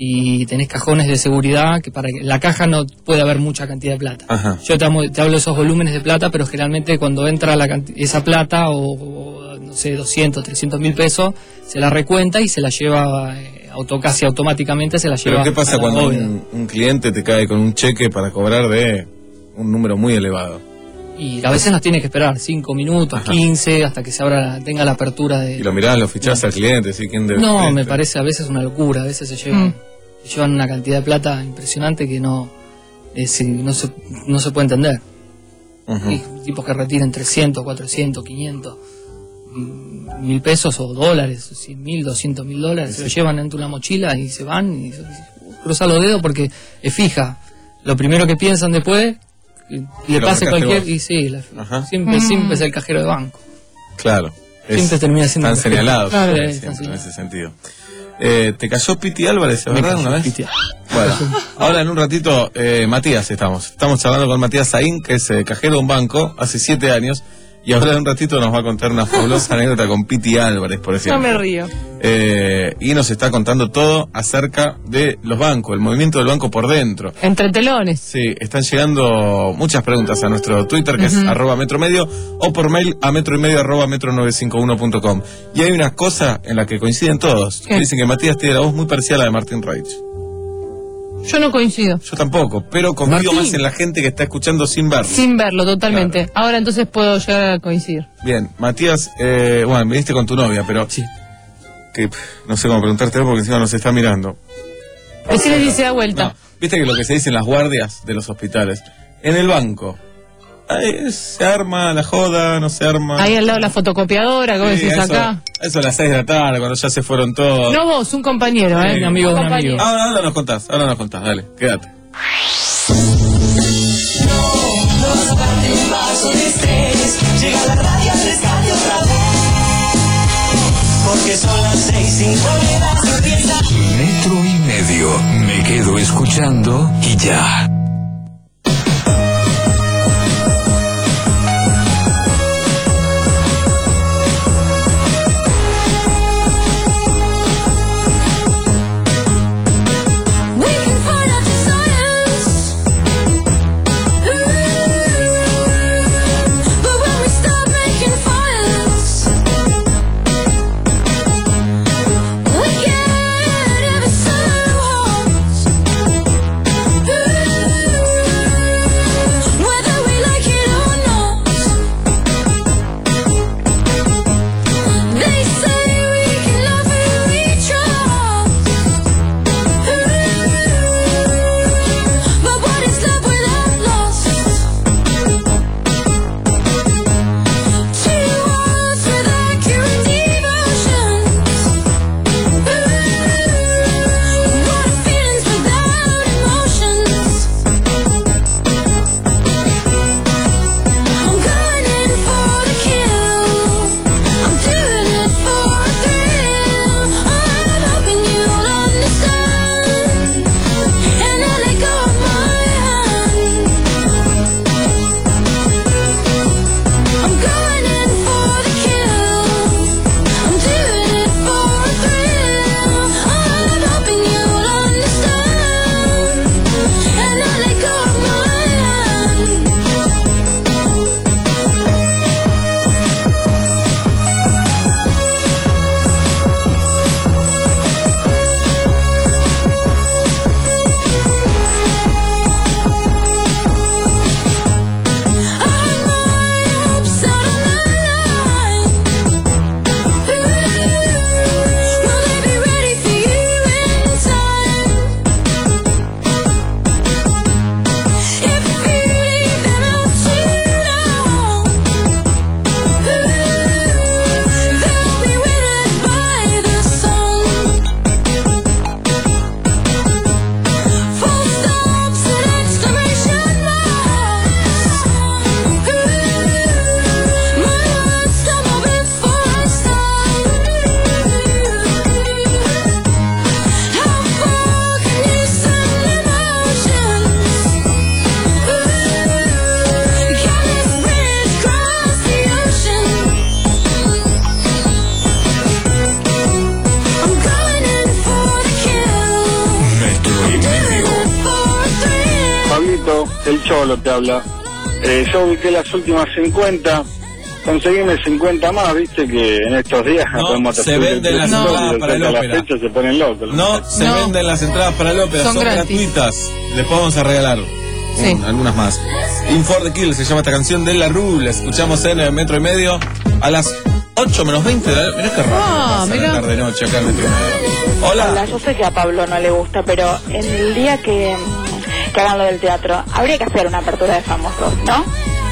S21: y tenés cajones de seguridad que para que la caja no puede haber mucha cantidad de plata.
S5: Ajá.
S21: Yo te, amo- te hablo de esos volúmenes de plata, pero generalmente cuando entra la canti- esa plata o, o, no sé, doscientos, trescientos mil pesos, se la recuenta y se la lleva eh, auto, casi automáticamente, se la lleva.
S5: Pero ¿qué pasa
S21: a la
S5: cuando
S21: bóveda.
S5: un, un cliente te cae con un cheque para cobrar de un número muy elevado?
S21: Y a veces nos tiene que esperar cinco minutos,
S5: Ajá.
S21: quince, hasta que se abra, tenga la apertura de...
S5: Y lo mirás, lo fichás al cliente, ¿sí? ¿Quién debe
S21: No,
S5: ser
S21: me
S5: este?
S21: parece a veces una locura, a veces se llevan,
S4: Mm.
S21: se llevan una cantidad de plata impresionante que no, es, decir, no, se, no se puede entender.
S5: Ujú.
S21: Hay tipos que retiran trescientos, cuatrocientos, quinientos, mm, mil pesos o dólares, cien mil, doscientos mil dólares, se lo llevan dentro de una mochila y se van y se- cruzan los dedos porque es fija. Lo primero que piensan después, que le
S5: lo
S21: pase
S5: marcaste
S21: cualquier...
S5: vos.
S21: Y sí, la-
S5: Ajá.
S21: siempre,
S4: Mm.
S21: siempre es el cajero de banco.
S5: Claro. Es-
S21: Siempre termina siendo
S5: Están
S21: un cajero.
S5: señalados
S21: Claro,
S5: siempre,
S21: están
S5: en
S21: señalados.
S5: ese sentido. Eh, ¿Te cayó Piti Álvarez, verdad, una vez? Piti. Bueno, ahora en un ratito, eh, Matías estamos. Estamos charlando con Matías Saín, que es eh, cajero de un banco hace siete años. Y ahora en un ratito nos va a contar una fabulosa anécdota con Piti Álvarez, por ejemplo.
S4: No me río.
S5: Eh, y nos está contando todo acerca de los bancos, el movimiento del banco por dentro.
S4: Entre telones.
S5: Sí, están llegando muchas preguntas a nuestro Twitter, que uh-huh. es arroba metromedio, o por mail a metroymedio arroba metro nueve cinco uno punto com. Y hay una cosa en la que coinciden todos. Que dicen que Matías tiene la voz muy parecida a la de Martín Reich.
S4: Yo no coincido.
S5: Yo tampoco, pero confío más en la gente que está escuchando sin verlo.
S4: Sin verlo, totalmente. Claro. Ahora entonces puedo llegar a coincidir.
S5: Bien, Matías, eh, bueno, viniste con tu novia, pero... Sí. Que no sé cómo preguntarte porque encima nos está mirando.
S4: Así le dice da vuelta.
S5: No, viste que lo que se dice en las guardias de los hospitales. En el banco. Ahí se arma la joda, no se arma.
S4: Ahí al lado la fotocopiadora, ¿cómo
S5: sí,
S4: decís
S5: eso,
S4: acá?
S5: Eso a las seis de la tarde, cuando ya se fueron todos.
S4: No vos, un compañero, ¿eh?
S5: Sí,
S21: un amigo de un amigo.
S5: Ahora, ahora nos contás, ahora nos contás, dale, quédate.
S8: No, no el paso de estrés, llega la radio al estadio otra vez. Porque son las seis, cinco horas, empieza.
S10: Metro y medio, me quedo escuchando y ya.
S23: El Cholo te habla. Eh, yo ubiqué las últimas cincuenta. Conseguime cincuenta más, viste que en estos días
S5: no
S23: podemos
S5: se venden las
S23: no.
S5: entradas para el ópera.
S23: La fecha se ponen locos.
S5: No se no. venden las entradas para el ópera, son, son gratuitas. Les podemos a regalar sí. un, algunas más. In for the Kill se llama esta canción de La Rue. La escuchamos en el Metro y Medio a las ocho menos veinte. Mirá qué raro.
S4: Ah,
S5: mirá. Tarde noche acá en Metro y Medio. Hola.
S6: Hola, yo sé que a Pablo no le gusta, pero en el día que, que hagan lo del teatro, habría que hacer una apertura de famosos, ¿no?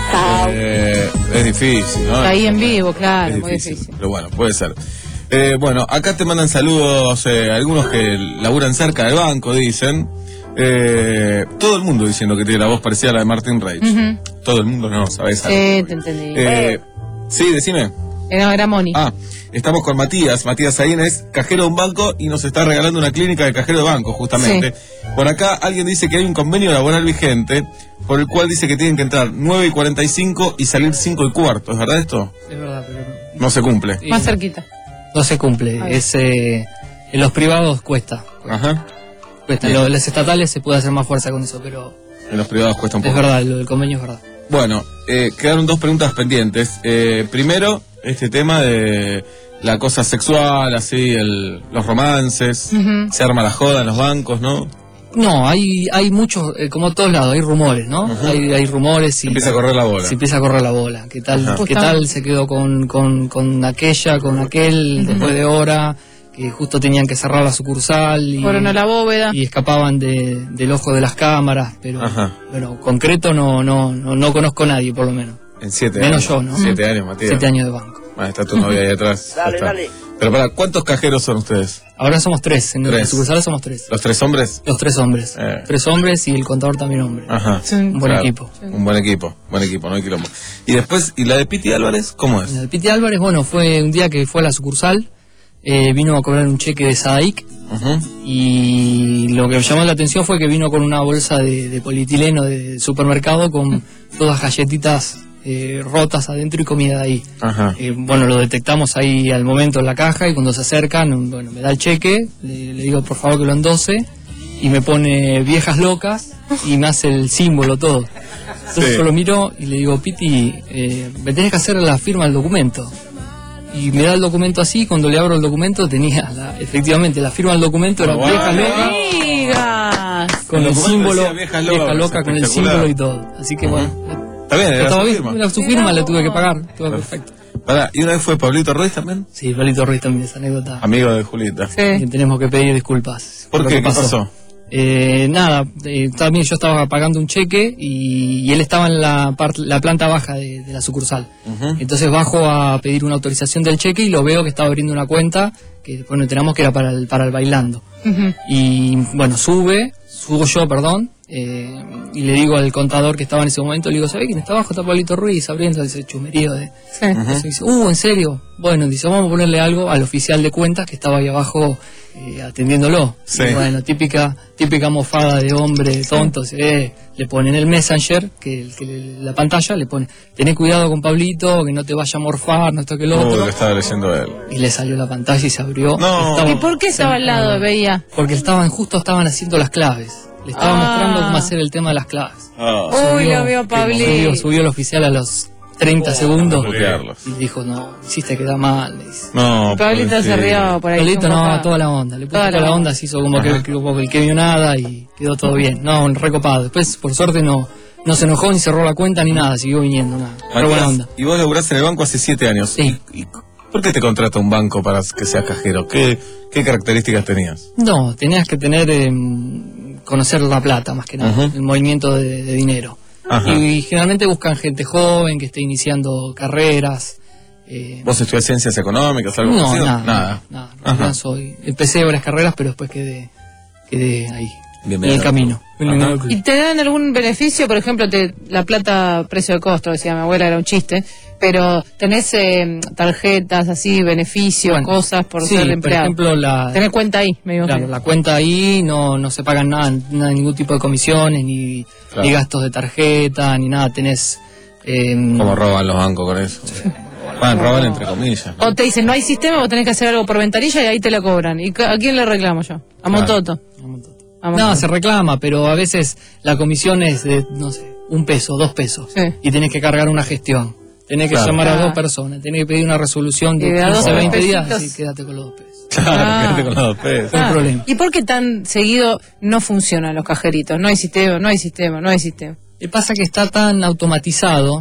S5: Eh, es difícil, ¿no?
S4: Ahí en vivo, claro,
S5: es
S4: muy
S5: difícil,
S4: difícil.
S5: Pero bueno, puede ser. Eh, bueno, acá te mandan saludos eh, algunos que laburan cerca del banco, dicen. Eh, todo el mundo diciendo que tiene la voz parecida a la de Martin Reich. Uh-huh. Todo el mundo no, ¿sabes?
S4: Sí, te entendí.
S5: Eh, sí, decime.
S4: Eh, no, era Moni.
S5: Ah, estamos con Matías. Matías Saín es cajero de un banco y nos está regalando una clínica de cajero de banco, justamente. Sí. Por acá alguien dice que hay un convenio laboral vigente por el cual dice que tienen que entrar nueve y cuarenta y cinco y salir cinco y cuarto. ¿Es verdad esto?
S21: Es verdad, pero...
S5: No se cumple.
S4: Más cerquita.
S21: No se cumple. Es, eh, en los privados cuesta.
S5: Ajá.
S21: Cuesta. En los, los estatales se puede hacer más fuerza con eso, pero...
S5: En los privados cuesta un poco.
S21: Es verdad, lo del convenio es verdad.
S5: Bueno, eh, quedaron dos preguntas pendientes. Eh, primero, este tema de la cosa sexual, así, el, los romances, uh-huh. Se arma la joda en los bancos, ¿no?
S21: No, hay hay muchos, eh, como todos lados, hay rumores, ¿no? Uh-huh. Hay, hay rumores y...
S5: Empieza a correr la bola.
S21: Se empieza a correr la bola. ¿Qué tal, uh-huh. ¿qué tal se quedó con, con, con aquella, con aquel, uh-huh. después de hora? Que justo tenían que cerrar la sucursal y,
S4: fueron a la bóveda
S21: y escapaban de, del ojo de las cámaras, pero bueno, concreto no, no, no, no conozco a nadie, por lo menos.
S5: En siete
S21: menos
S5: años.
S21: yo, ¿no?
S5: Siete años, Matías.
S21: Siete años de banco.
S5: Ah, está tu novia ahí atrás.
S8: Dale, dale.
S5: Pero para, ¿cuántos cajeros son ustedes?
S21: Ahora somos tres, en la sucursal somos tres.
S5: ¿Los tres hombres?
S21: Los tres hombres. Eh. Tres hombres y el contador también hombre.
S5: Ajá.
S21: Sí. Un buen
S5: claro.
S21: equipo.
S5: Sí. Un buen equipo, buen equipo, no hay quilombo. Y después, ¿y la de Piti Álvarez? ¿Cómo es?
S21: La de Piti Álvarez, bueno, fue un día que fue a la sucursal. Eh, vino a cobrar un cheque de Sadaic uh-huh. y lo que me llamó la atención fue que vino con una bolsa de, de polietileno de supermercado con todas galletitas eh, rotas adentro y comida de ahí. Uh-huh. Eh, bueno, lo detectamos ahí al momento en la caja y cuando se acercan, bueno, me da el cheque, le, le digo por favor que lo endose y me pone viejas locas y me hace el símbolo todo. Entonces sí. Yo lo miro y le digo, Piti, eh, me tenés que hacer la firma del documento. Y me da el documento así, cuando le abro el documento tenía, la, efectivamente, la firma del documento era
S4: wow,
S21: vieja
S4: loca,
S21: con el, el símbolo, vieja loca, vieja loca con el símbolo y todo. Así que uh-huh. bueno,
S5: está bien, era
S21: estaba
S5: su
S21: bien,
S5: firma.
S21: Era su firma, le tuve que pagar, todo perfecto.
S5: Pará, ¿y una vez fue Pablito Ruiz también?
S21: Sí, Pablito Ruiz también, esa anécdota.
S5: Amigo de Julieta.
S21: Sí. Que tenemos que pedir disculpas.
S5: ¿Por, ¿Por qué? ¿Qué pasó?
S21: pasó? Eh, nada, eh, también yo estaba pagando un cheque y, y él estaba en la, part, la planta baja de, de la sucursal. Uh-huh. Entonces bajo a pedir una autorización del cheque y lo veo que estaba abriendo una cuenta que después nos enteramos que era para el, para el bailando. Uh-huh. Y bueno, sube, subo yo, perdón, eh, y le digo al contador que estaba en ese momento, le digo, ¿sabés quién está abajo? Está Pablito Ruiz abriendo ese chumerío de... Sí. Uh-huh. Dice, uh, ¿en serio? Bueno, dice, vamos a ponerle algo al oficial de cuentas que estaba ahí abajo eh, atendiéndolo. Sí. Y bueno, típica típica mofada de hombre tonto, sí. eh, le ponen el Messenger, que, que le, la pantalla le pone, tené cuidado con Pablito, que no te vaya a morfar, no esto que lo
S5: uh,
S21: otro.
S5: Lo estaba leyendo él.
S21: Y le salió la pantalla y se abrió.
S5: No.
S21: Estaba,
S4: ¿Y por qué estaba al lado, veía?
S21: Porque estaban, justo estaban haciendo las claves. Le estaba ah. mostrando cómo hacer el tema de las claves.
S4: Ah. Uy, lo vio Pablito.
S21: Subió, subió el oficial a los treinta oh, segundos
S5: y
S21: dijo, no, hiciste quedar mal.
S5: No,
S4: Pablito se rió por ahí.
S21: Pablito no, toda la onda. Le puso toda, toda la onda, se hizo como que, como que el que vio nada y quedó todo bien. No, un recopado. Después, por suerte, no no se enojó ni cerró la cuenta ni nada, siguió viniendo. Nada. Pero buena onda.
S5: Y vos laburás en el banco hace siete años.
S21: Sí.
S5: ¿Y, y por qué te contrata un banco para que seas cajero? ¿Qué, qué características tenías?
S21: No, tenías que tener, eh, conocer la plata más que nada, uh-huh. el movimiento de, de dinero. Ajá. Y generalmente buscan gente joven que esté iniciando carreras. Eh,
S5: ¿Vos estudiás ciencias económicas? Algo
S21: no,
S5: parecido?
S21: nada, nada. nada no soy, empecé varias carreras, pero después quedé, quedé ahí,
S5: Bienvenido.
S21: en el camino.
S4: ¿Y te dan algún beneficio? Por ejemplo, te, la plata precio de costo, decía mi abuela, era un chiste, pero tenés eh, tarjetas así, beneficios, bueno, cosas por
S21: sí,
S4: ser empleado.
S21: Por ejemplo, la,
S4: tenés cuenta ahí, me imagino.
S21: Claro, la cuenta ahí, no, no se pagan nada, nada, ningún tipo de comisiones, ni, claro. ni gastos de tarjeta, ni nada, tenés... Eh,
S5: ¿Cómo roban los bancos con eso? Sí. Bueno, roban entre comillas.
S4: O te dicen, no hay sistema, vos tenés que hacer algo por ventanilla y ahí te la cobran. ¿Y a quién le reclamo yo? A Montoto.
S21: Claro. A Montoto. A Montoto. No, se reclama, pero a veces la comisión es de, no sé, un peso, dos pesos. Sí. Y tenés que cargar una gestión. Tenés que claro. llamar a dos personas, tenés que pedir una resolución de quince, veinte días y quédate con los dos pesos.
S5: Claro, ah. quédate con los dos pesos.
S21: No hay problema.
S4: ¿Y por qué tan seguido no funcionan los cajeritos? No hay sistema, no hay sistema, no hay sistema.
S21: Le pasa que está tan automatizado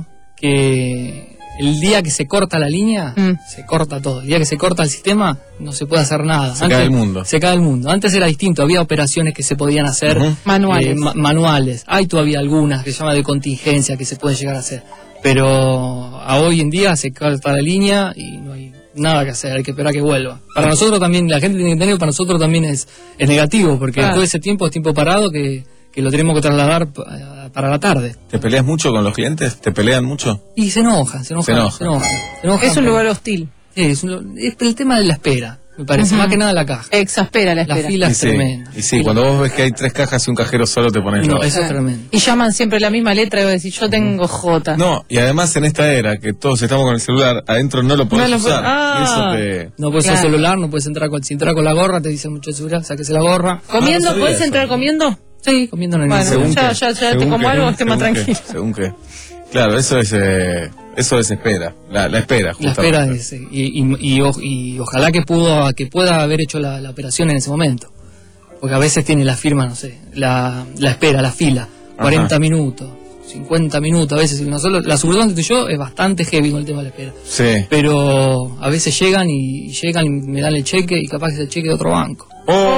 S21: que el día que se corta la línea, mm. se corta todo. El día que se corta el sistema, no se puede hacer nada.
S5: Se
S21: Antes,
S5: cae el mundo.
S21: Se cae el mundo. Antes era distinto, había operaciones que se podían hacer.
S4: Uh-huh. Manuales.
S21: Eh, ma- manuales. Hay todavía algunas que se llama de contingencia que se pueden llegar a hacer. Pero a hoy en día se corta la línea y no hay nada que hacer, hay que esperar a que vuelva. Para nosotros también, la gente tiene que entender que para nosotros también es, es negativo, porque claro. todo ese tiempo es tiempo parado que, que lo tenemos que trasladar a para la tarde.
S5: ¿Te peleas mucho con los clientes? ¿Te pelean mucho?
S21: Y se enojan, se enojan,
S5: Se enojan.
S21: se enojan. Se enojan
S4: Es un
S21: por-
S4: lugar hostil.
S21: Sí, es, un- es el tema de la espera, me parece,
S4: Ujú.
S21: más que nada la caja.
S4: Exaspera la espera.
S21: La fila
S5: Y
S21: es
S5: sí,
S21: tremenda.
S5: y sí, cuando vos ves que hay tres cajas y un cajero solo te pones
S21: No,
S5: loco.
S21: eso es tremendo.
S4: Y llaman siempre la misma letra y vos decís, yo tengo J.
S5: No, y además en esta era que todos estamos con el celular, adentro no lo podés
S4: No lo
S5: usar.
S4: podés- Ah.
S5: Y eso te...
S21: No puedes
S4: Claro.
S21: usar celular, no puedes entrar con, si entras con la gorra, te dicen mucho de seguridad, sáquese la gorra.
S4: ¿Comiendo?
S5: Ah, no sabía
S4: ¿Podés
S5: eso.
S4: entrar comiendo?
S21: Sí, comiendo en el
S4: Bueno,
S5: Según
S4: ya,
S5: qué,
S4: ya, ya te
S5: según
S4: como
S5: qué,
S4: algo, esté más
S5: según qué,
S4: tranquilo.
S5: Según qué. Claro, eso es... Eh, eso desespera. La, la espera,
S21: La
S5: justamente.
S21: espera es, eh, y, y, y, o- y ojalá que pudo que pueda haber hecho la, la operación en ese momento. Porque a veces tiene la firma, no sé, la, la espera, la fila, cuarenta minutos, cincuenta minutos, a veces. Nosotros, la seguridad donde estoy yo es bastante heavy con el tema de la espera.
S5: Sí.
S21: Pero a veces llegan y llegan y me dan el cheque y capaz que es el cheque de otro banco.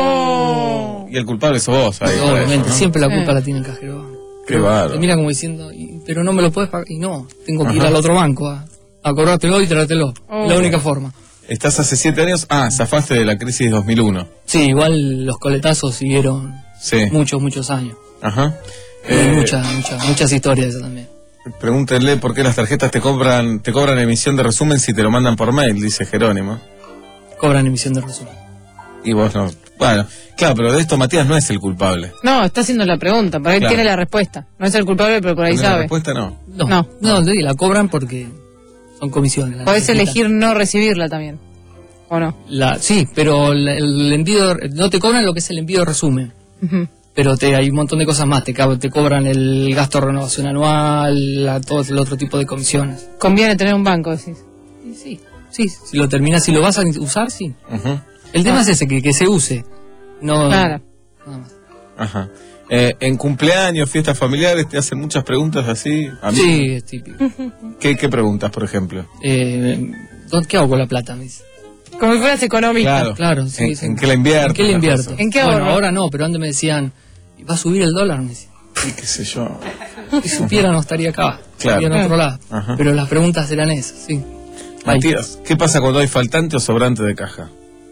S5: Oh. Y el culpable sos vos ahí. por
S21: Obviamente,
S5: eso, ¿no?
S21: siempre la culpa
S4: Sí.
S21: la tiene el cajero.
S5: Qué bárbaro.
S21: Te mira como diciendo, "Y- pero no me lo puedes pagar. Y no, tengo que ir
S5: Ajá.
S21: al otro banco a, a cobrártelo y traértelo.
S4: Oh.
S21: Es la única forma.
S5: Estás hace siete años... Ah, zafaste de la crisis dos mil uno.
S21: Sí, igual los coletazos siguieron
S5: Sí.
S21: muchos, muchos años.
S5: Ajá.
S21: Y hay
S5: Eh,
S21: muchas, muchas, muchas historias de eso también.
S5: Pregúntenle por qué las tarjetas te cobran, te cobran emisión de resumen si te lo mandan por mail, dice Jerónimo.
S21: Cobran emisión de resumen.
S5: Y vos no. Bueno, claro, pero de esto Matías no es el culpable.
S4: No, está haciendo la pregunta, por ahí
S5: Claro.
S4: tiene la respuesta. No es el culpable, pero por ahí
S5: ¿Tenés la
S4: sabe.
S5: respuesta? No.
S21: No,
S4: No.
S21: no, sí, la cobran porque son comisiones. la
S4: Podés
S21: necesitan.
S4: elegir no recibirla también. ¿O no?
S21: La, sí, pero el, el envío, de- no te cobran lo que es el envío de resumen.
S4: Ujú.
S21: Pero te, hay un montón de cosas más. Te, ca- te cobran el gasto de renovación anual, la- todo el otro tipo de comisiones.
S4: Conviene tener un banco, decís.
S21: Y sí, sí, si lo terminas, si lo vas a usar, sí.
S5: Ujú.
S21: El tema
S4: Ah.
S21: es ese, que, que se use. No,
S4: Claro.
S21: nada más.
S5: Ajá. Eh, en cumpleaños, fiestas familiares, te hacen muchas preguntas así. A mí.
S21: Sí, es típico.
S5: ¿Qué, qué preguntas, por ejemplo?
S21: Eh, ¿Qué hago con la plata? Me dice.
S4: Como si fueras económica.
S5: Claro.
S21: Claro, sí,
S5: ¿En,
S21: sí.
S5: en qué la invierto?
S21: ¿En qué le invierto?
S4: ¿En qué
S21: Bueno,
S4: ahorro?
S21: ahora no, pero antes me decían, ¿va a subir el dólar? Me decían.
S5: Sí, qué sé yo.
S21: Si supiera no estaría acá,
S5: Claro.
S21: estaría en otro lado.
S5: Ajá.
S21: Pero las preguntas eran esas, sí.
S5: Matías, ¿qué pasa cuando hay faltante o sobrante de caja?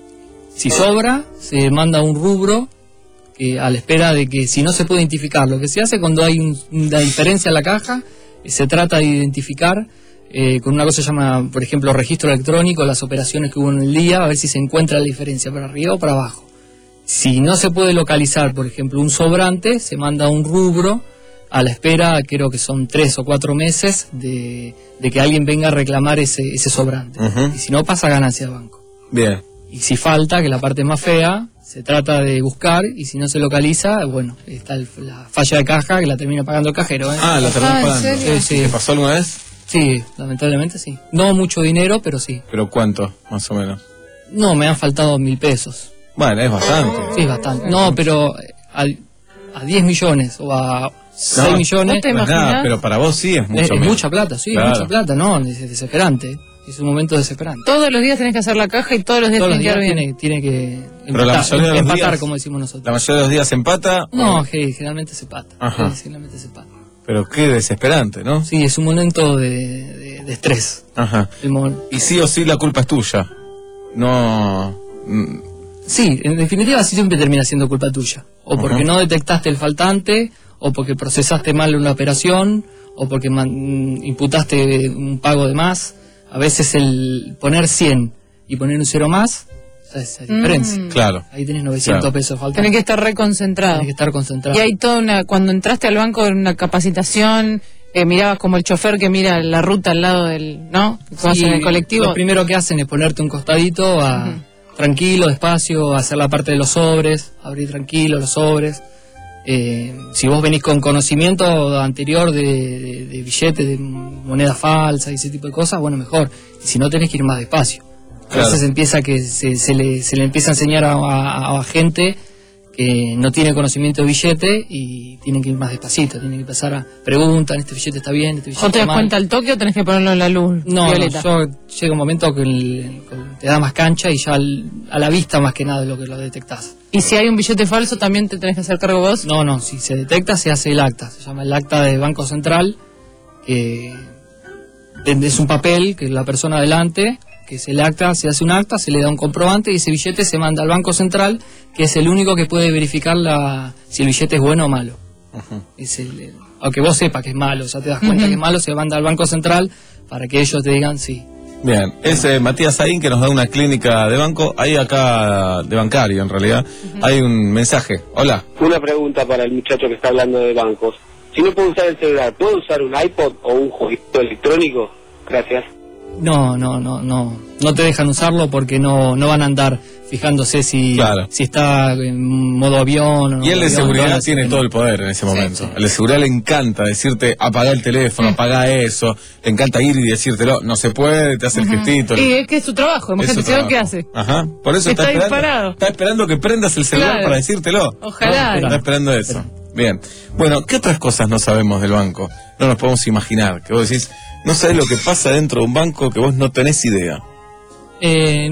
S21: Si sobra, se manda un rubro eh, a la espera de que si no se puede identificar, lo que se hace cuando hay un- una diferencia en la caja, eh, se trata de identificar eh, con una cosa que se llama, por ejemplo, registro electrónico, las operaciones que hubo en el día, a ver si se encuentra la diferencia para arriba o para abajo. Si no se puede localizar, por ejemplo, un sobrante, se manda un rubro a la espera, creo que son tres o cuatro meses, de, de que alguien venga a reclamar ese, ese sobrante.
S5: Ujú.
S21: Y si no, pasa ganancia de banco.
S5: Bien.
S21: Y si falta, que la parte más fea, se trata de buscar y si no se localiza, bueno, está el- la falla de caja que la termina pagando el cajero. ¿eh?
S5: Ah, la terminás
S4: Ah, ¿en
S5: pagando.
S4: serio?
S21: Sí, sí.
S5: ¿Te pasó alguna vez?
S21: Sí, lamentablemente sí. No mucho dinero, pero sí.
S5: ¿Pero cuánto, más o menos?
S21: No, me han faltado mil pesos.
S5: Bueno, es bastante.
S21: Sí, bastante. No, pero eh, al- a diez millones o a seis
S5: No,
S21: millones
S4: ¿no te
S5: no es nada,
S4: imaginas?
S5: pero para vos sí es mucho
S21: es, es
S5: menos.
S21: mucha plata, sí,
S5: Claro.
S21: mucha plata. No, es desesperante. Es un momento desesperante.
S4: Todos los días tenés que hacer la caja y todos los días
S21: Todos los
S4: tenés que
S21: días
S4: quedar bien.
S21: tiene, tiene que
S5: Pero la
S21: empatar,
S5: mayoría de los
S21: empatar,
S5: días-
S21: como decimos nosotros.
S5: ¿La mayoría de los días empata?
S21: No,
S5: o-
S21: que generalmente se pata.
S5: Ajá.
S21: Sí, generalmente se pata.
S5: Pero qué desesperante, ¿no?
S21: Sí, es un momento de, de- de estrés.
S5: Ajá.
S21: El mo-
S5: Y sí o sí la culpa es tuya. No... mm,
S21: Sí, en definitiva sí siempre termina siendo culpa tuya. O porque
S5: Ajá.
S21: no detectaste el faltante, o porque procesaste mal una operación, o porque man- imputaste un pago de más. A veces el poner cien y poner un cero más, esa es la diferencia.
S4: Mm.
S5: Claro.
S21: Ahí tenés novecientos
S5: Claro.
S21: pesos faltando.
S4: Tenés que estar reconcentrado.
S21: Tenés que estar concentrado.
S4: Y hay toda una, cuando entraste al banco en una capacitación, eh, mirabas como el chofer que mira la ruta al lado del, ¿no? Que vas
S21: Sí,
S4: en el colectivo.
S21: Lo primero que hacen es ponerte un costadito a,
S4: Ujú.
S21: tranquilo, despacio, a hacer la parte de los sobres, abrir tranquilo los sobres. Eh, si vos venís con conocimiento anterior de, de, de billetes, de moneda falsa y ese tipo de cosas, bueno, mejor. Y si no, tenés que ir más despacio. A
S5: Claro.
S21: veces empieza que se, se, le, se le empieza a enseñar a, a- a gente que no tiene conocimiento de billete y tienen que ir más despacito, tienen que empezar a preguntar, este billete está bien, este billete
S4: ¿O te
S21: está
S4: das
S21: mal.
S4: cuenta al toque o tenés que ponerlo en la luz
S21: No,
S4: violeta?
S21: no, yo llega un momento que el- te da más cancha y ya al- a la vista más que nada es lo que lo detectás.
S4: ¿Y si hay un billete falso también te tenés que hacer cargo vos?
S21: No, no, si se detecta se hace el acta, se llama el acta de Banco Central, que es un papel que la persona adelante, que es el acta, se hace un acta, se le da un comprobante y ese billete se manda al Banco Central, que es el único que puede verificar la, si el billete es bueno o malo. Uh-huh. Es el, el- aunque vos sepas que es malo, ya te das cuenta
S4: Uh-huh.
S21: que es malo, se manda al Banco Central para que ellos te digan sí.
S5: Bien, es eh, Matías Saín que nos da una clínica de banco, ahí acá de bancario en realidad, hay un mensaje. Hola.
S1: Una pregunta para el muchacho que está hablando de bancos. Si no puedo usar el celular, ¿puedo usar un iPod o un jueguito electrónico? Gracias.
S21: No, no, no, no. No te dejan usarlo porque no, no van a andar fijándose si,
S5: Claro.
S21: si está en modo avión o no.
S5: Y el de
S21: avión,
S5: seguridad
S21: todo,
S5: tiene
S21: así
S5: todo
S21: que
S5: el poder en ese
S21: Sí,
S5: momento.
S21: sí.
S5: El de seguridad le encanta decirte apaga el teléfono, apaga eso, le encanta ir y decírtelo, no se puede, te hace el gestito.
S4: Y es que es su trabajo, imagínate,
S5: Es su
S4: si no, ¿qué
S5: trabajo.
S4: hace?
S5: Ajá, por eso está,
S4: Está
S5: esperando,
S4: disparado.
S5: está esperando que prendas el celular
S4: Claro.
S5: para decírtelo.
S4: Ojalá.
S5: Está esperando eso. Bien. Bueno, ¿qué otras cosas no sabemos del banco? No nos podemos imaginar. Que vos decís, no sabés lo que pasa dentro de un banco que vos no tenés idea.
S21: Eh,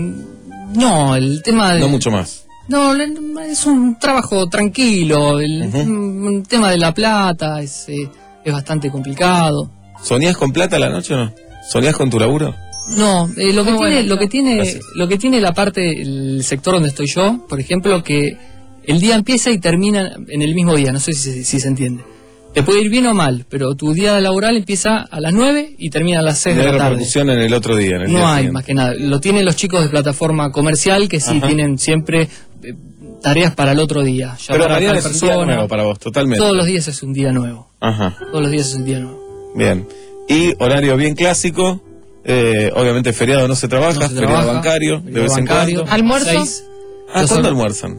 S21: no, el tema de...
S5: No mucho más.
S21: No, es un trabajo tranquilo. El, el tema de la plata es, eh, es bastante complicado.
S5: ¿Soñás con plata a la noche o no? ¿Soñás con tu laburo?
S21: No, eh, lo que
S4: Muy
S21: tiene,
S4: bueno,
S21: lo que tiene,
S5: Gracias.
S21: lo que tiene la parte, el sector donde estoy yo, por ejemplo, que el día empieza y termina en el mismo día. No sé si, se- si se entiende. Te puede ir bien o mal, pero tu día laboral empieza a las nueve y termina a las seis
S5: No
S21: de
S5: hay
S21: la tarde.
S5: repercusión en el otro día. En el
S21: No
S5: día
S21: hay,
S5: siguiente.
S21: más que nada. Lo tienen los chicos de plataforma comercial que sí
S5: Ajá.
S21: tienen siempre eh, tareas para el otro día.
S5: Pero
S21: Llamar a
S5: mañana
S21: tal
S5: es un día nuevo para vos, totalmente.
S21: Todos los días es un día nuevo.
S5: Ajá,
S21: Todos los días es un día nuevo.
S5: bien. Y horario bien clásico, eh, obviamente feriado no se trabaja,
S21: No se
S5: feriado
S21: trabaja,
S5: bancario, de
S21: feriado
S5: vez en
S21: bancario,
S5: cuando.
S4: ¿Almuerzo?
S21: seis.
S5: Ah,
S21: Los
S5: ¿cuándo
S21: hor-
S5: almuerzan?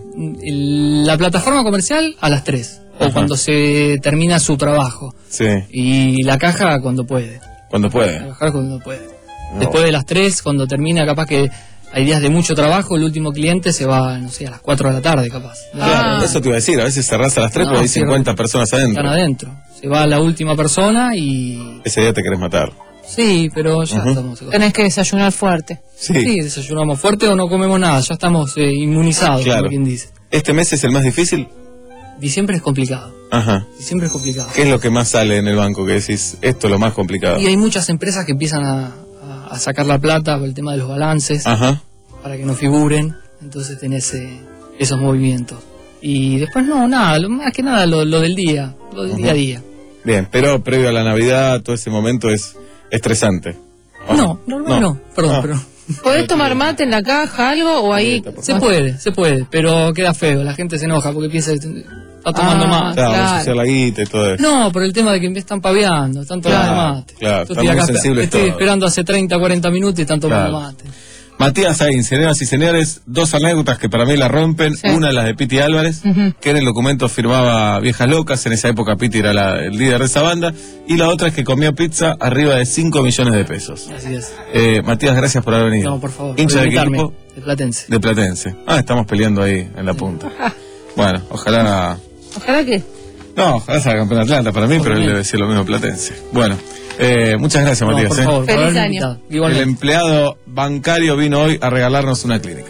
S21: El- La plataforma comercial a las tres. O
S5: Ajá.
S21: cuando se termina su trabajo.
S5: Sí,
S21: Y la caja cuando puede.
S5: cuando puede.
S21: Trabajar cuando puede.
S5: No.
S21: Después de las tres, cuando termina, capaz que hay días de mucho trabajo, el último cliente se va, no sé, a las cuatro de la tarde, capaz.
S5: Claro, eso te iba a decir, a veces cerrás a las tres
S21: No,
S5: porque hay
S21: sí,
S5: cincuenta personas adentro.
S21: Están adentro. Se va la última persona y...
S5: Ese día te querés matar.
S21: Sí, pero ya
S5: Ujú.
S21: estamos...
S4: Tenés que desayunar fuerte.
S5: Sí.
S21: Sí, desayunamos fuerte o no comemos nada, ya estamos eh, inmunizados,
S5: Claro.
S21: como quien dice.
S5: ¿Este mes es el más difícil?
S21: Diciembre es complicado.
S5: Ajá.
S21: Diciembre es complicado.
S5: ¿Qué es lo que más sale en el banco que decís, esto es lo más complicado?
S21: Y hay muchas empresas que empiezan a, a- a sacar la plata por el tema de los balances,
S5: Ajá.
S21: para que no figuren, entonces tenés eh, esos movimientos. Y después no, nada, lo, más que nada lo, lo del día, lo del
S5: Ujú.
S21: día a día.
S5: Bien, pero previo a la Navidad, todo ese momento es estresante.
S21: No, normal no, perdón,
S5: Ah.
S21: pero...
S4: ¿Podés tomar mate en la caja, algo? O ahí.
S21: Se puede, se puede, pero queda feo, la gente se enoja porque piensa que está tomando
S4: Ah,
S21: más.
S5: Claro, vamos a hacer la guita y todo eso.
S21: No, por el tema de que están paveando, están tomando
S5: Claro,
S21: mate.
S5: claro,
S21: Yo
S5: están
S21: estoy
S5: muy
S21: acá,
S5: sensibles
S21: estoy
S5: todos.
S21: esperando hace treinta, cuarenta minutos y están tomando
S5: Claro.
S21: mate.
S5: Matías Sainz, señoras y señores, dos anécdotas que para mí la rompen.
S4: Sí.
S5: Una, la de Piti Álvarez,
S4: Ujú.
S5: que en el documento firmaba Viejas Locas. En esa época Piti era la- el líder de esa banda. Y la otra es que comió pizza arriba de cinco millones de pesos.
S21: Así es.
S5: Eh, Matías, gracias por haber venido.
S21: No, por favor.
S5: ¿Hincha
S21: por
S5: de qué
S21: invitarme.
S5: equipo?
S21: De Platense.
S5: De Platense. Ah, estamos peleando ahí en la punta. Bueno, ojalá...
S4: Ojalá que.
S5: No, ojalá sea campeón Atlanta para mí, pero él
S21: bien.
S5: debe decir lo mismo Platense. Bueno, eh, muchas gracias,
S21: No,
S5: Matías.
S21: por
S5: eh.
S21: favor, por
S4: Feliz
S21: haberme
S4: año.
S21: invitado.
S5: El
S21: Igualmente.
S5: empleado bancario vino hoy a regalarnos una clínica.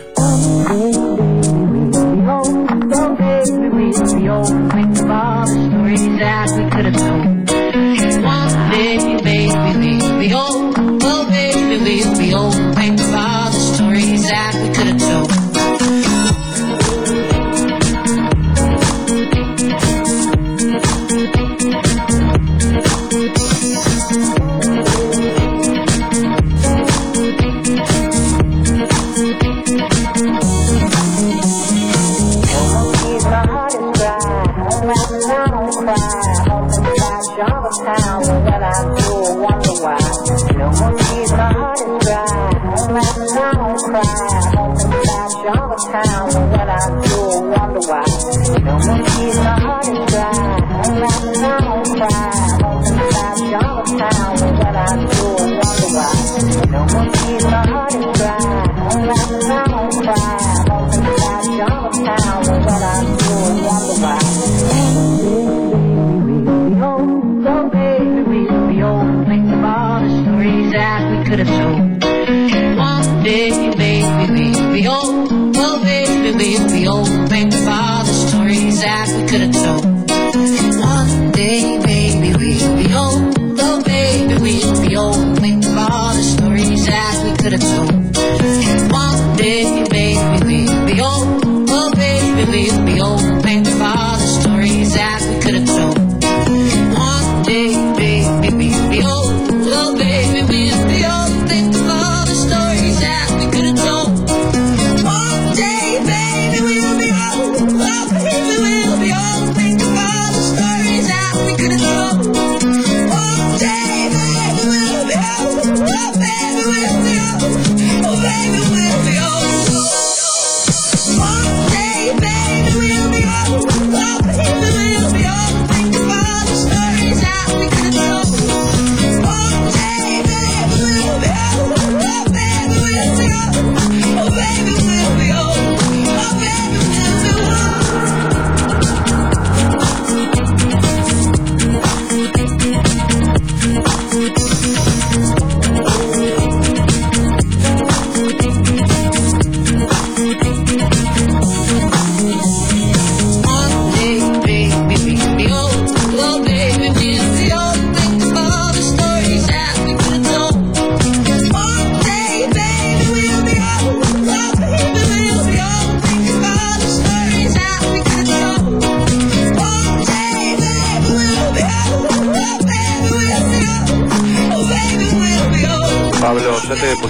S8: One day, baby, we'll be old, think of all the stories that we could have told.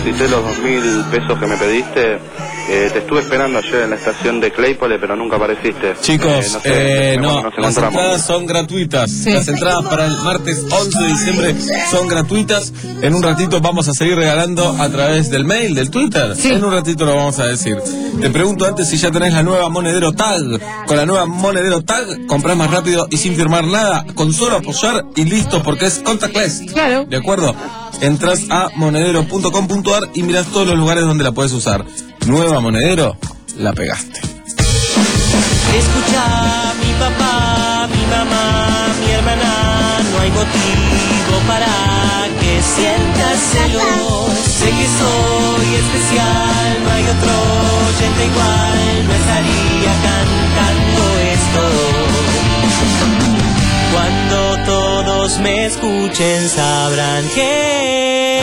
S3: deposité los dos mil pesos que me pediste. Eh, te estuve esperando ayer en la estación de Claypole, pero nunca apareciste.
S5: Chicos,
S3: eh, no, sé,
S5: eh, no
S3: nos
S5: las
S3: encontramos.
S5: entradas son gratuitas.
S4: Sí.
S5: Las entradas para el martes once de diciembre son gratuitas. En un ratito vamos a seguir regalando a través del mail, del Twitter.
S4: Sí.
S5: En un ratito lo vamos a decir. Te pregunto antes si ya tenés la nueva Monedero Tag. Con la nueva Monedero Tag comprás más rápido y sin firmar nada. Con solo apoyar y listo, porque es contactless.
S4: Claro.
S5: ¿De acuerdo? Entras a monedero punto com punto a r y mirás todos los lugares donde la puedes usar. Nueva Monedero, la pegaste.
S8: Escucha, mi papá, mi mamá, mi hermana, no hay motivo para que sientas celos. Sé que soy especial, no hay otro oyente igual, no estaría cantando esto. Cuando todos me escuchen sabrán que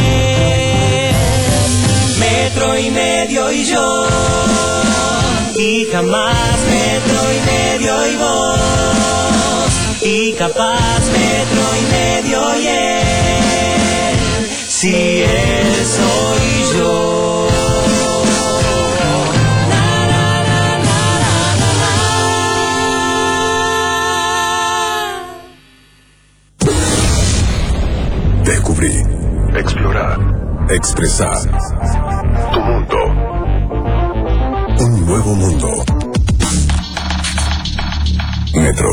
S8: Metro y Medio y yo, y jamás Metro y Medio y vos, y capaz Metro y Medio y él, si él soy yo.
S7: Descubrí, explorar, expresar tu mundo. Un nuevo mundo. Metro.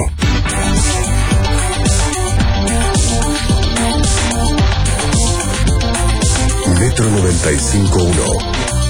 S7: Metro noventa y cinco punto uno.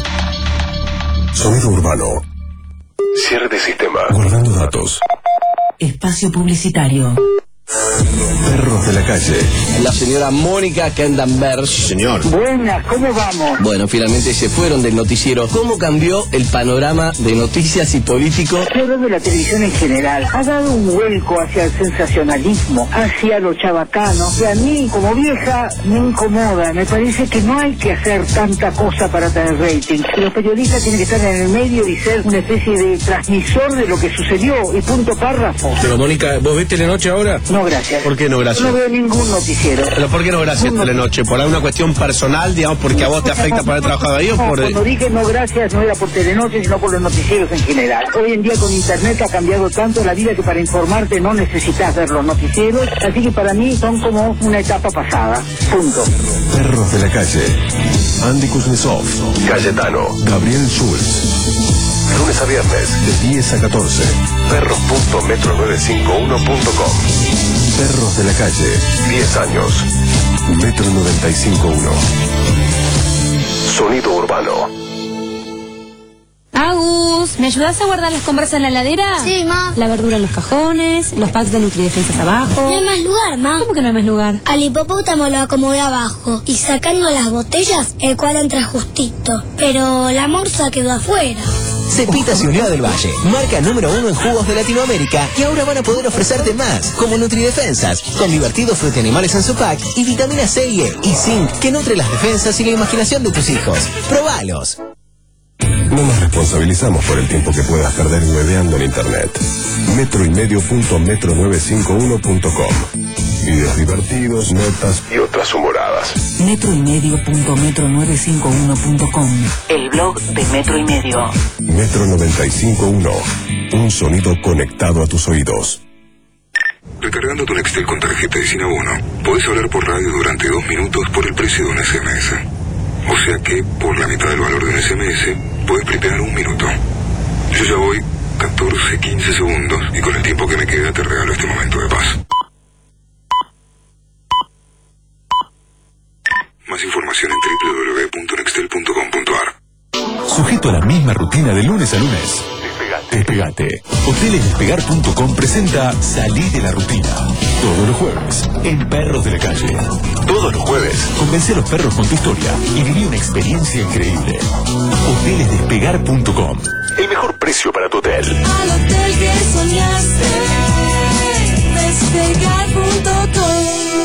S7: Sonido urbano. Cierre de sistema. Guardando datos.
S11: Espacio publicitario.
S7: Perros de la calle.
S16: La señora Mónica Kendenberg.
S20: Señor.
S16: Buenas, ¿cómo vamos? Bueno, finalmente se fueron del noticiero. ¿Cómo cambió el panorama de noticias y políticos?
S22: Estoy hablando de la televisión en general. Ha dado un vuelco hacia el sensacionalismo, hacia lo chabacano, que a mí, como vieja, me incomoda. Me parece que no hay que hacer tanta cosa para tener rating. Los periodistas tienen que estar en el medio y ser una especie de transmisor de lo que sucedió, y punto párrafo.
S20: Pero Mónica, ¿vos ves Telenoche ahora?
S22: No, gracias.
S20: ¿Por qué no, gracias?
S22: No veo ningún noticiero.
S20: ¿Pero por qué no, gracias,
S22: No,
S20: Telenoche? ¿Por alguna cuestión personal, digamos, porque a vos te afecta por haber trabajado ahí o
S22: No,
S20: por...?
S22: cuando dije no gracias no era por Telenoche, sino por los noticieros en general. Hoy en día con internet ha cambiado tanto la vida que para informarte no necesitas ver los noticieros, así que para mí son como una etapa pasada. Punto.
S7: Perros de la calle. Andy Kuznetsov, Cayetano, Gabriel Schulz. Lunes a viernes, de diez a catorce. Perros punto metro novecientos cincuenta y uno punto com. Perros de la calle, diez años. Metro noventa y cinco punto uno. Sonido urbano.
S12: Agus, ¿me ayudas a guardar las compras en la heladera?
S25: Sí, ma.
S12: La verdura en los cajones, los packs de Nutridefensas abajo.
S25: No hay más lugar, ma.
S12: ¿Cómo que no hay más lugar?
S25: Al hipopótamo lo acomodé abajo y sacando las botellas, el cual entra justito. Pero la morsa quedó afuera.
S17: Cepita se unió a Del Valle, marca número uno en jugos de Latinoamérica, y ahora van a poder ofrecerte más, como Nutridefensas, con divertidos frutianimales en su pack y vitamina C y E, y zinc, que nutre las defensas y la imaginación de tus hijos. ¡Probalos!
S7: No nos responsabilizamos por el tiempo que puedas perder hueveando en internet. Metro y medio punto metro novecientos cincuenta y uno punto com. Videos divertidos, notas y otras humoradas.
S11: Metro y medio punto metro novecientos cincuenta y uno punto com. El blog de Metro y Medio.
S7: Metro noventa y cinco punto uno. Un sonido conectado a tus oídos.
S26: Recargando tu Nextel con tarjeta de Sin Abono, podés hablar por radio durante dos minutos por el precio de un S M S. O sea que, por la mitad del valor de un S M S, podés preparar un minuto. Yo ya voy catorce, quince segundos, y con el tiempo que me queda te regalo este momento de paz. Más información en doble u doble u doble u punto nextel punto com punto a r.
S13: Sujeto a la misma rutina de lunes a lunes. Despegate. Hoteles Despegar punto com presenta Salí de la Rutina. Todos los jueves, en Perros de la Calle. Todos los jueves, convence a los perros con tu historia y viví una experiencia increíble. Hoteles Despegar punto com. El mejor precio para tu hotel.
S8: Al hotel que soñaste, Despegar punto com.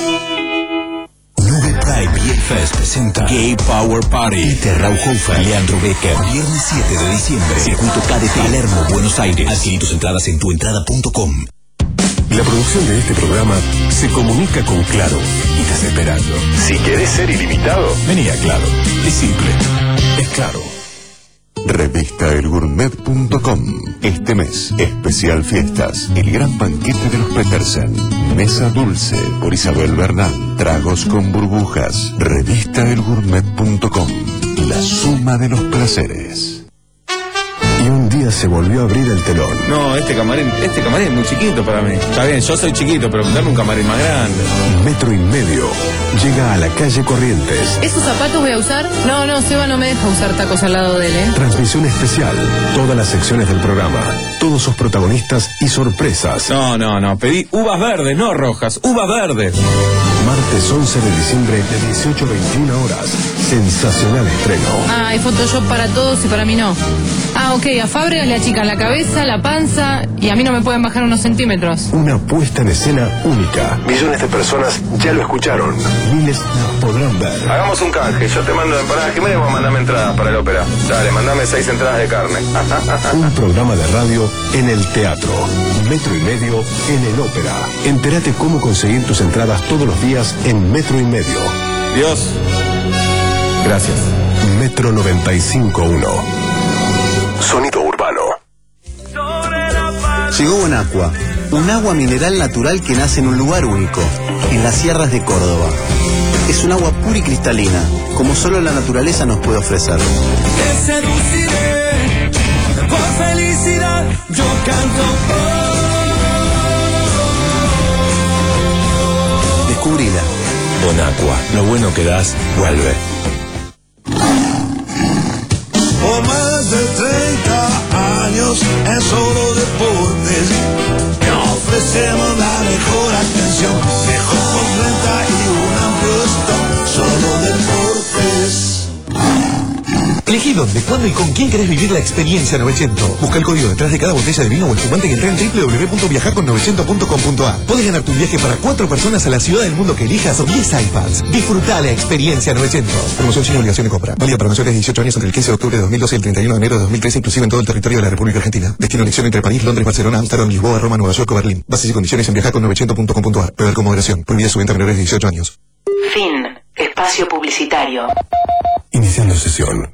S13: Nube Pride Beer Fest presenta Gay Power Party. Peter Rauhofer, Leandro Becker. Viernes siete de diciembre. Circuito K D T, Palermo, Buenos Aires. Adquirí tus entradas en tuentrada punto com.
S7: La producción de este programa se comunica con Claro y días esperando. Si querés ser ilimitado, vení a Claro. Es simple. Es Claro. Revista el gourmet punto com. Este mes, especial fiestas. El gran banquete de los Petersen. Mesa dulce por Isabel Bernal. Tragos con burbujas. Revista el gourmet punto com. La suma de los placeres. Y un día se volvió a abrir el telón.
S5: No, este camarín, este camarín es muy chiquito para mí. Está bien, yo soy chiquito, pero dame un camarín más grande.
S7: Metro y Medio llega a la calle Corrientes.
S4: ¿Esos zapatos voy a usar? No, no, Seba no me deja usar tacos al lado de él, ¿eh?
S7: Transmisión especial. Todas las secciones del programa. Todos sus protagonistas y sorpresas.
S5: No, no, no. Pedí uvas verdes, no rojas. Uvas verdes.
S7: Martes once de diciembre de dieciocho a veintiuna horas. Sensacional estreno.
S4: Ah, hay Photoshop para todos y para mí no. Ah, ok, a Fábregas le achican la cabeza, la panza y a mí no me pueden bajar unos centímetros.
S7: Una puesta en escena única. Millones de personas ya lo escucharon. Miles la podrán ver.
S3: Hagamos un canje. Yo te mando empanadas Jiménez, vos mandame entradas para el ópera. Dale, mandame seis entradas de carne.
S7: Un programa de radio en el teatro. Metro y Medio en el ópera. Entérate cómo conseguir tus entradas todos los días en Metro y Medio.
S5: Dios. Gracias.
S7: Metro noventa y cinco punto uno. Sonido urbano.
S2: Llegó Bonaqua, un agua mineral natural que nace en un lugar único, en las sierras de Córdoba. Es un agua pura y cristalina, como solo la naturaleza nos puede ofrecer.
S8: Te seduciré, por felicidad yo canto.
S2: Descubrila.
S7: Bonaqua, lo bueno que das, vuelve.
S8: Por más de treinta años en solo deportes, te ofrecemos la mejor atención, mejor renta y un amplio stock, solo deportes.
S9: Elegí dónde, cuándo y con quién querés vivir la experiencia novecientos. Busca el código detrás de cada botella de vino o espumante y entra en doble u doble u doble u punto viajar con novecientos punto com punto a r. Podés ganar tu viaje para cuatro personas a la ciudad del mundo que elijas o diez iPads. Disfrutá la experiencia novecientos. Promoción sin obligación de compra. Válida para mayores de dieciocho años entre el quince de octubre de dos mil doce y el treinta y uno de enero de dos mil trece, inclusive en todo el territorio de la República Argentina. Destino elección entre París, Londres, Barcelona, Amsterdam, Lisboa, Roma, Nueva York o Berlín. Bases y condiciones en viajar con novecientos punto com punto a r. Beber con moderación. Prohibida su venta a menores de dieciocho años.
S11: Fin. Espacio publicitario.
S7: Iniciando sesión.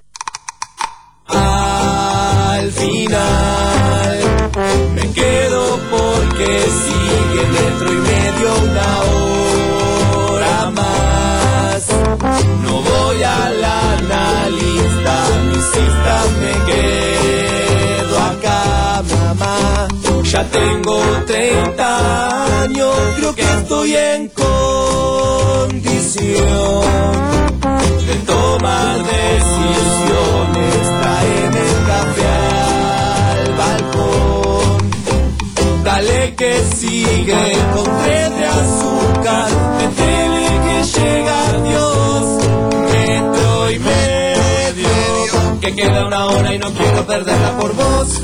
S8: Al final me quedo porque sigue Metro y Medio una hora más. No voy a la analista, misista, me quedo acá, mamá. Ya tengo treinta años, creo que estoy en condición de tomar decisiones. Traen el café al balcón, dale que sigue con tres de azúcar, metele que llega Dios. Metro y Medio, que queda una hora y no quiero perderla por vos.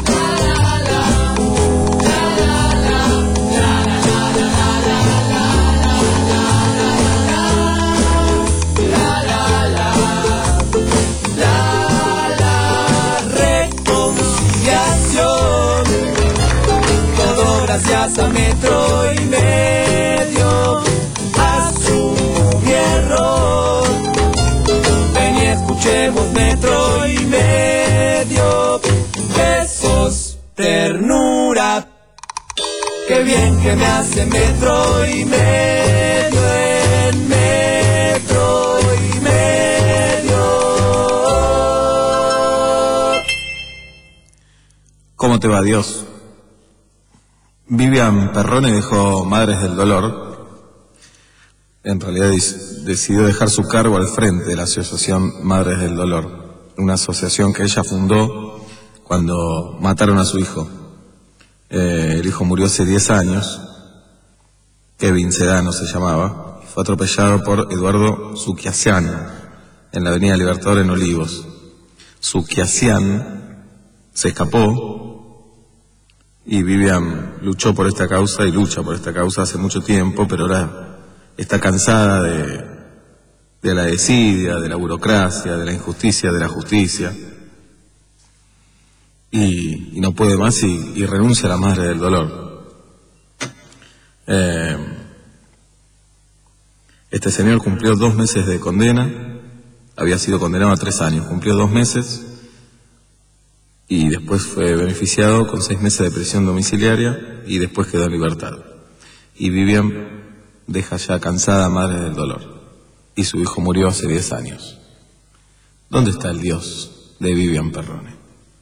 S8: Gracias a Metro y Medio, asumo mi error. Ven y escuchemos Metro y Medio. Besos, ternura. Qué bien que me hace Metro y Medio en Metro y Medio.
S5: ¿Cómo te va, Dios? Vivian Perrone dejó Madres del Dolor. En realidad decidió dejar su cargo al frente de la asociación Madres del Dolor, una asociación que ella fundó cuando mataron a su hijo. Eh, el hijo murió hace diez años, Kevin Sedano se llamaba, y fue atropellado por Eduardo Suquiasian en la avenida Libertador en Olivos. Suquiasian se escapó y Vivian luchó por esta causa y lucha por esta causa hace mucho tiempo, pero ahora está cansada de, de la desidia, de la burocracia, de la injusticia, de la justicia, y, y no puede más y, y renuncia a la Madre del Dolor. Eh, Este señor cumplió dos meses de condena, había sido condenado a tres años, cumplió dos meses y después fue beneficiado con seis meses de prisión domiciliaria y después quedó en libertad. Y Vivian deja ya cansada madre del dolor y su hijo murió hace diez años. ¿Dónde está el Dios de Vivian Perrone?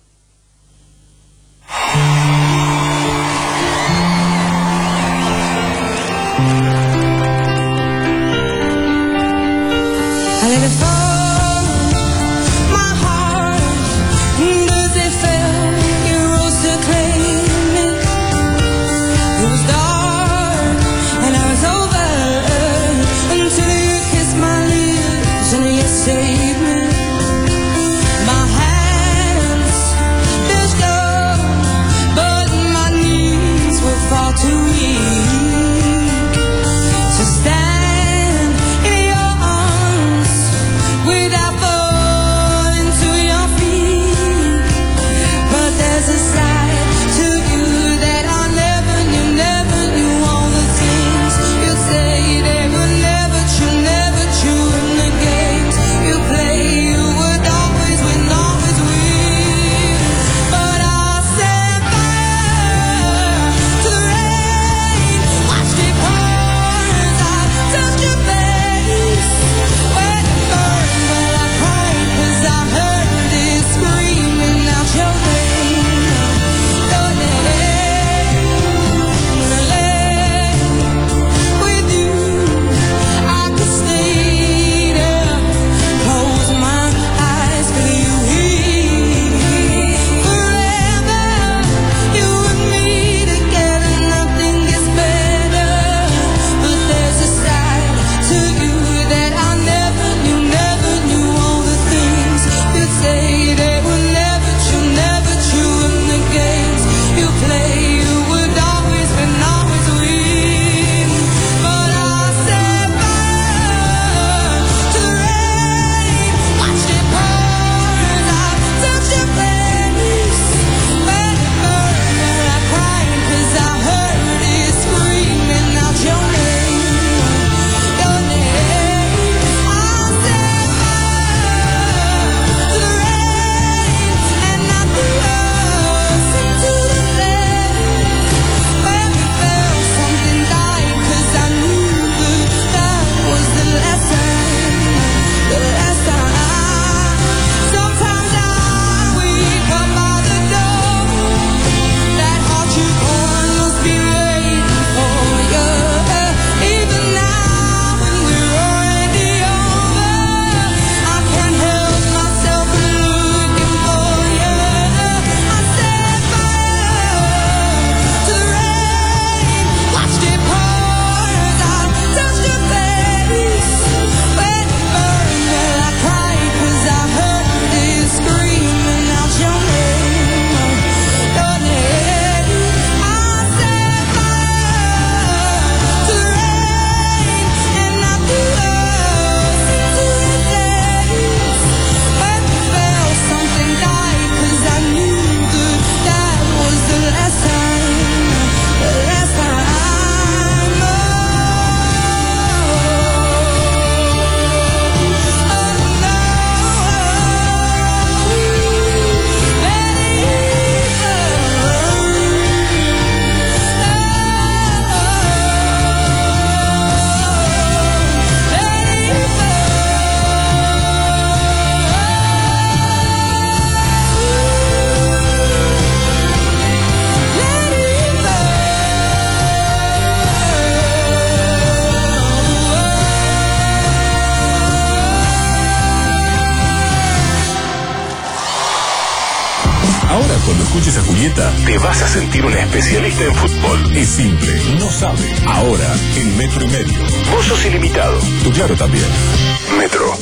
S13: Cuando escuches a Julieta, te vas a sentir una especialista en fútbol. Es simple, no sabe. Ahora, en Metro y Medio. Vos sos ilimitado. Tú claro también. Metro.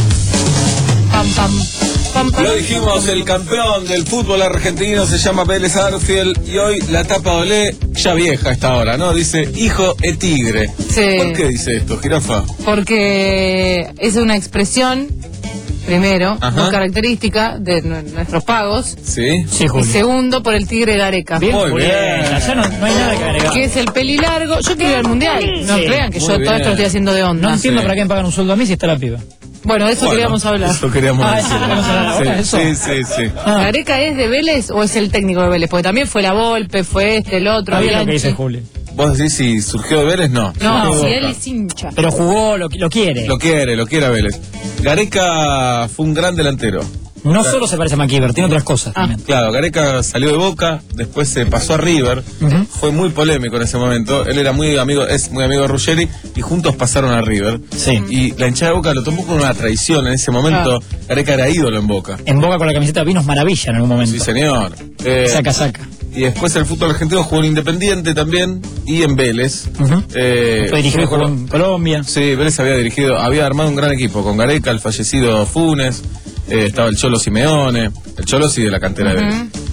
S4: Pam, pam. Pam, pam.
S5: Lo dijimos, el campeón del fútbol argentino se llama Vélez Sarsfield y hoy la tapa olé, ya vieja a esta hora, ¿no? Dice, hijo e tigre.
S4: Sí.
S5: ¿Por qué dice esto, jirafa?
S4: Porque es una expresión primero,
S5: Ajá.
S4: muy característica de nu- nuestros pagos.
S5: Sí.
S21: Sí,
S4: Y
S21: Julio.
S4: segundo, por el Tigre Gareca.
S21: Bien,
S5: Muy
S21: Julieta,
S5: bien.
S21: ya no, no hay nada que agregar.
S4: Que es el pelilargo. Yo quiero ir al mundial. No
S21: Sí.
S4: crean que
S5: Muy
S4: yo todo
S5: bien.
S4: esto lo estoy haciendo de onda.
S21: No entiendo
S5: Sí.
S21: para qué me pagan un sueldo a mí si está la piba.
S4: Bueno, de eso
S5: Bueno,
S4: queríamos hablar.
S5: Eso queríamos
S21: Ah,
S5: decir.
S21: eso queríamos hablar ahora,
S5: Sí,
S21: eso.
S5: sí, sí, sí.
S21: Ah,
S4: ¿Gareca es de Vélez o es el técnico de Vélez? Porque también fue la Volpe, fue este, el otro.
S21: está bien lo que
S4: Bianchi.
S21: dice Julio.
S5: ¿Vos decís si surgió de Vélez? No.
S4: No,
S5: Surgió
S4: si
S5: de
S4: él
S5: Boca.
S4: es hincha.
S21: Pero jugó, lo, lo quiere.
S5: Lo quiere, lo quiere a Vélez. Gareca fue un gran delantero.
S21: No solo se parece a McKeever, tiene otras cosas
S4: Ah.
S21: también.
S5: Claro, Gareca salió de Boca, después se pasó a River,
S21: Ujú.
S5: fue muy polémico en ese momento. Él era muy amigo, es muy amigo de Ruggeri y juntos pasaron a River.
S21: Sí.
S5: Y la hinchada de Boca lo tomó como una traición en ese momento. Gareca era ídolo en Boca.
S21: En Boca con la camiseta Vinos Maravilla en algún momento.
S5: Sí, señor. Eh,
S21: Saca, saca.
S5: Y después el fútbol argentino jugó en Independiente también y en Vélez.
S21: Ujú.
S5: Eh,
S21: Fue dirigido
S5: yo me
S21: jugó
S5: acuerdo-
S21: en Colombia.
S5: Sí, Vélez había dirigido, había armado un gran equipo con Gareca, el fallecido Funes, eh, estaba el Cholo Simeone, el Cholo sí de la cantera de Vélez.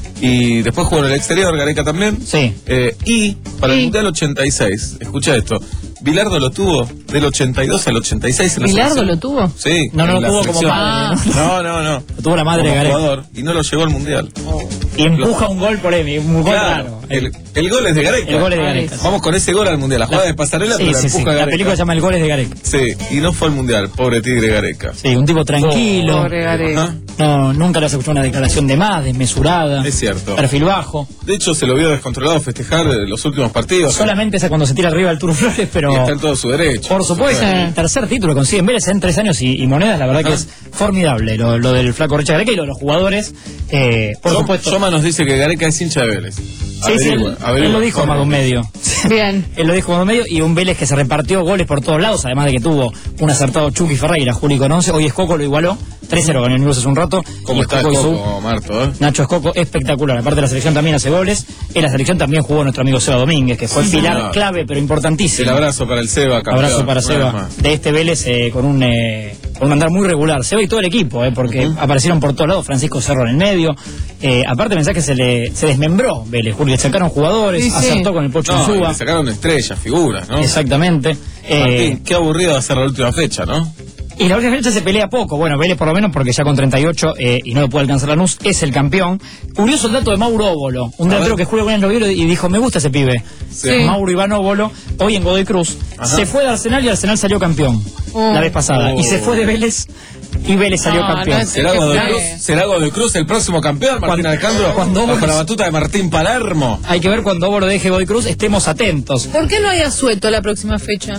S5: Y después jugó en el exterior, Gareca también.
S21: Sí.
S5: Eh, y para el
S4: Sí.
S5: Mundial ochenta y seis, escucha esto, Bilardo lo tuvo del ochenta y dos al ochenta y seis en la
S4: ¿Bilardo
S5: selección.
S4: lo tuvo?
S5: Sí.
S21: No, no
S5: en
S21: lo
S5: la
S21: tuvo como
S5: selección.
S21: padre.
S5: No, no, no.
S21: Lo tuvo la madre
S5: Como
S21: de Gareca.
S5: jugador, y no lo llevó al Mundial.
S21: Y empuja un gol polémico, un gol
S5: Claro,
S21: raro.
S5: el, el gol es de Gareca.
S21: El gol es de Gareca.
S5: Vamos con ese gol al Mundial, la jugada de pasarela,
S21: Sí,
S5: pero
S21: sí,
S5: la
S21: sí.
S5: empuja
S21: La
S5: Gareca.
S21: película se llama El gol es de Gareca.
S5: Sí, y no fue al Mundial, pobre Tigre Gareca.
S21: Sí, un tipo tranquilo.
S4: Pobre Gareca.
S5: Ajá.
S21: No, nunca le has escuchado una declaración de más, desmesurada.
S5: Es cierto.
S21: Perfil bajo.
S5: De hecho, se lo vio descontrolado festejar eh, los últimos partidos.
S21: Solamente esa cuando se tira arriba el Turu Flores, pero.
S5: Y está en todo su derecho.
S21: Por supuesto, el tercer título consigue en Vélez en tres años y, y monedas, la verdad que es formidable lo, lo del flaco Richa Gareca y lo de los jugadores, eh, por
S5: Som-
S21: supuesto.
S5: Soma nos dice que Gareca es hincha de Vélez.
S21: Sí, sí, él, él lo dijo más de un medio.
S4: Bien.
S21: Él lo dijo más de un medio y un Vélez que se repartió goles por todos lados, además de que tuvo un acertado Chucky Ferreira, Juli con once, hoy Escoco lo igualó, tres cero ganó el Newell's hace un rato.
S5: ¿Cómo
S21: y
S5: está el
S21: Escoco hizo-
S5: Coco, Marto? ¿eh?
S21: Nacho Escoco, espectacular. Aparte la selección también hace goles. En la selección también jugó nuestro amigo Seba Domínguez, que fue
S5: Sí,
S21: pilar
S5: señor.
S21: clave pero importantísimo.
S5: El abrazo para el Seba, campeón.
S21: Abrazo para
S5: Una vez
S21: Seba
S5: más.
S21: de este Vélez eh, con un eh, con un andar muy regular. Seba y todo el equipo, eh, porque aparecieron por todos lados. Francisco Cerro en el medio. Eh, aparte pensás que se le se desmembró Vélez, Julio. Le sacaron jugadores,
S4: Sí, sí.
S21: acertó con el Pocho
S5: No, y
S21: Insúa.
S5: le sacaron estrellas, figuras, ¿no?
S21: Exactamente. Eh,
S5: Martín, qué aburrido va a ser la última fecha, ¿no?
S21: Y la última fecha se pelea poco. Bueno, Vélez por lo menos porque ya con treinta y ocho eh, y no lo puede alcanzar Lanús, es el campeón. Curioso el dato de Mauro Óbolo, un
S5: A
S21: delantero
S5: ver.
S21: que juega bien en Loviero y dijo, me gusta ese pibe.
S5: Sí.
S21: Mauro Iván Óbolo, hoy en Godoy Cruz,
S5: Ajá.
S21: se fue de Arsenal y Arsenal salió campeón
S4: Oh.
S21: la vez pasada.
S5: Oh.
S21: Y se fue de Vélez y Vélez salió
S4: No,
S21: campeón.
S4: no es-
S5: ¿Será
S4: Qué
S5: Godoy
S4: flash.
S5: Cruz? ¿Será Godoy Cruz el próximo campeón, Martín
S21: Cuando-
S5: Alejandro?
S21: cuando-
S5: Bajo la batuta de Martín Palermo.
S21: Hay que ver cuando Óbolo deje Godoy Cruz, estemos atentos.
S4: ¿Por qué no hay asueto la próxima fecha?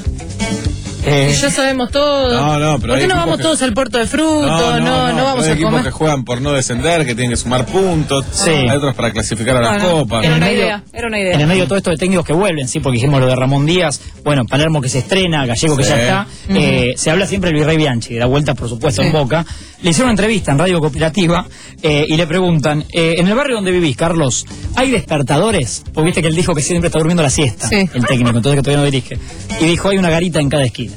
S21: Eh,
S4: Si ya sabemos todo.
S5: No, no, pero
S4: ¿Por qué
S5: hay
S4: no
S5: equipos
S4: vamos
S5: que-
S4: todos al puerto de fruto? No, no, vamos
S5: hay
S4: a
S5: equipos
S4: comer.
S5: que juegan por no descender, que tienen que sumar puntos.
S21: Sí.
S5: Hay otros para clasificar a las
S4: Bueno,
S5: copas.
S4: Era
S21: En
S4: una
S21: el medio-
S4: idea, era una idea.
S21: En el medio de todo esto de técnicos que vuelven, sí, porque dijimos lo de Ramón Díaz, bueno, Palermo que se estrena, Gallego que
S5: Sí.
S21: ya está, eh, se habla siempre del Virrey Bianchi, de la vuelta por supuesto
S4: Sí.
S21: en Boca. Le hicieron una entrevista en Radio Cooperativa eh, y le preguntan, eh, en el barrio donde vivís, Carlos, ¿hay despertadores? Porque viste que él dijo que siempre está durmiendo la siesta,
S4: Sí.
S21: el técnico, entonces que todavía no dirige. Y dijo, hay una garita en cada esquina.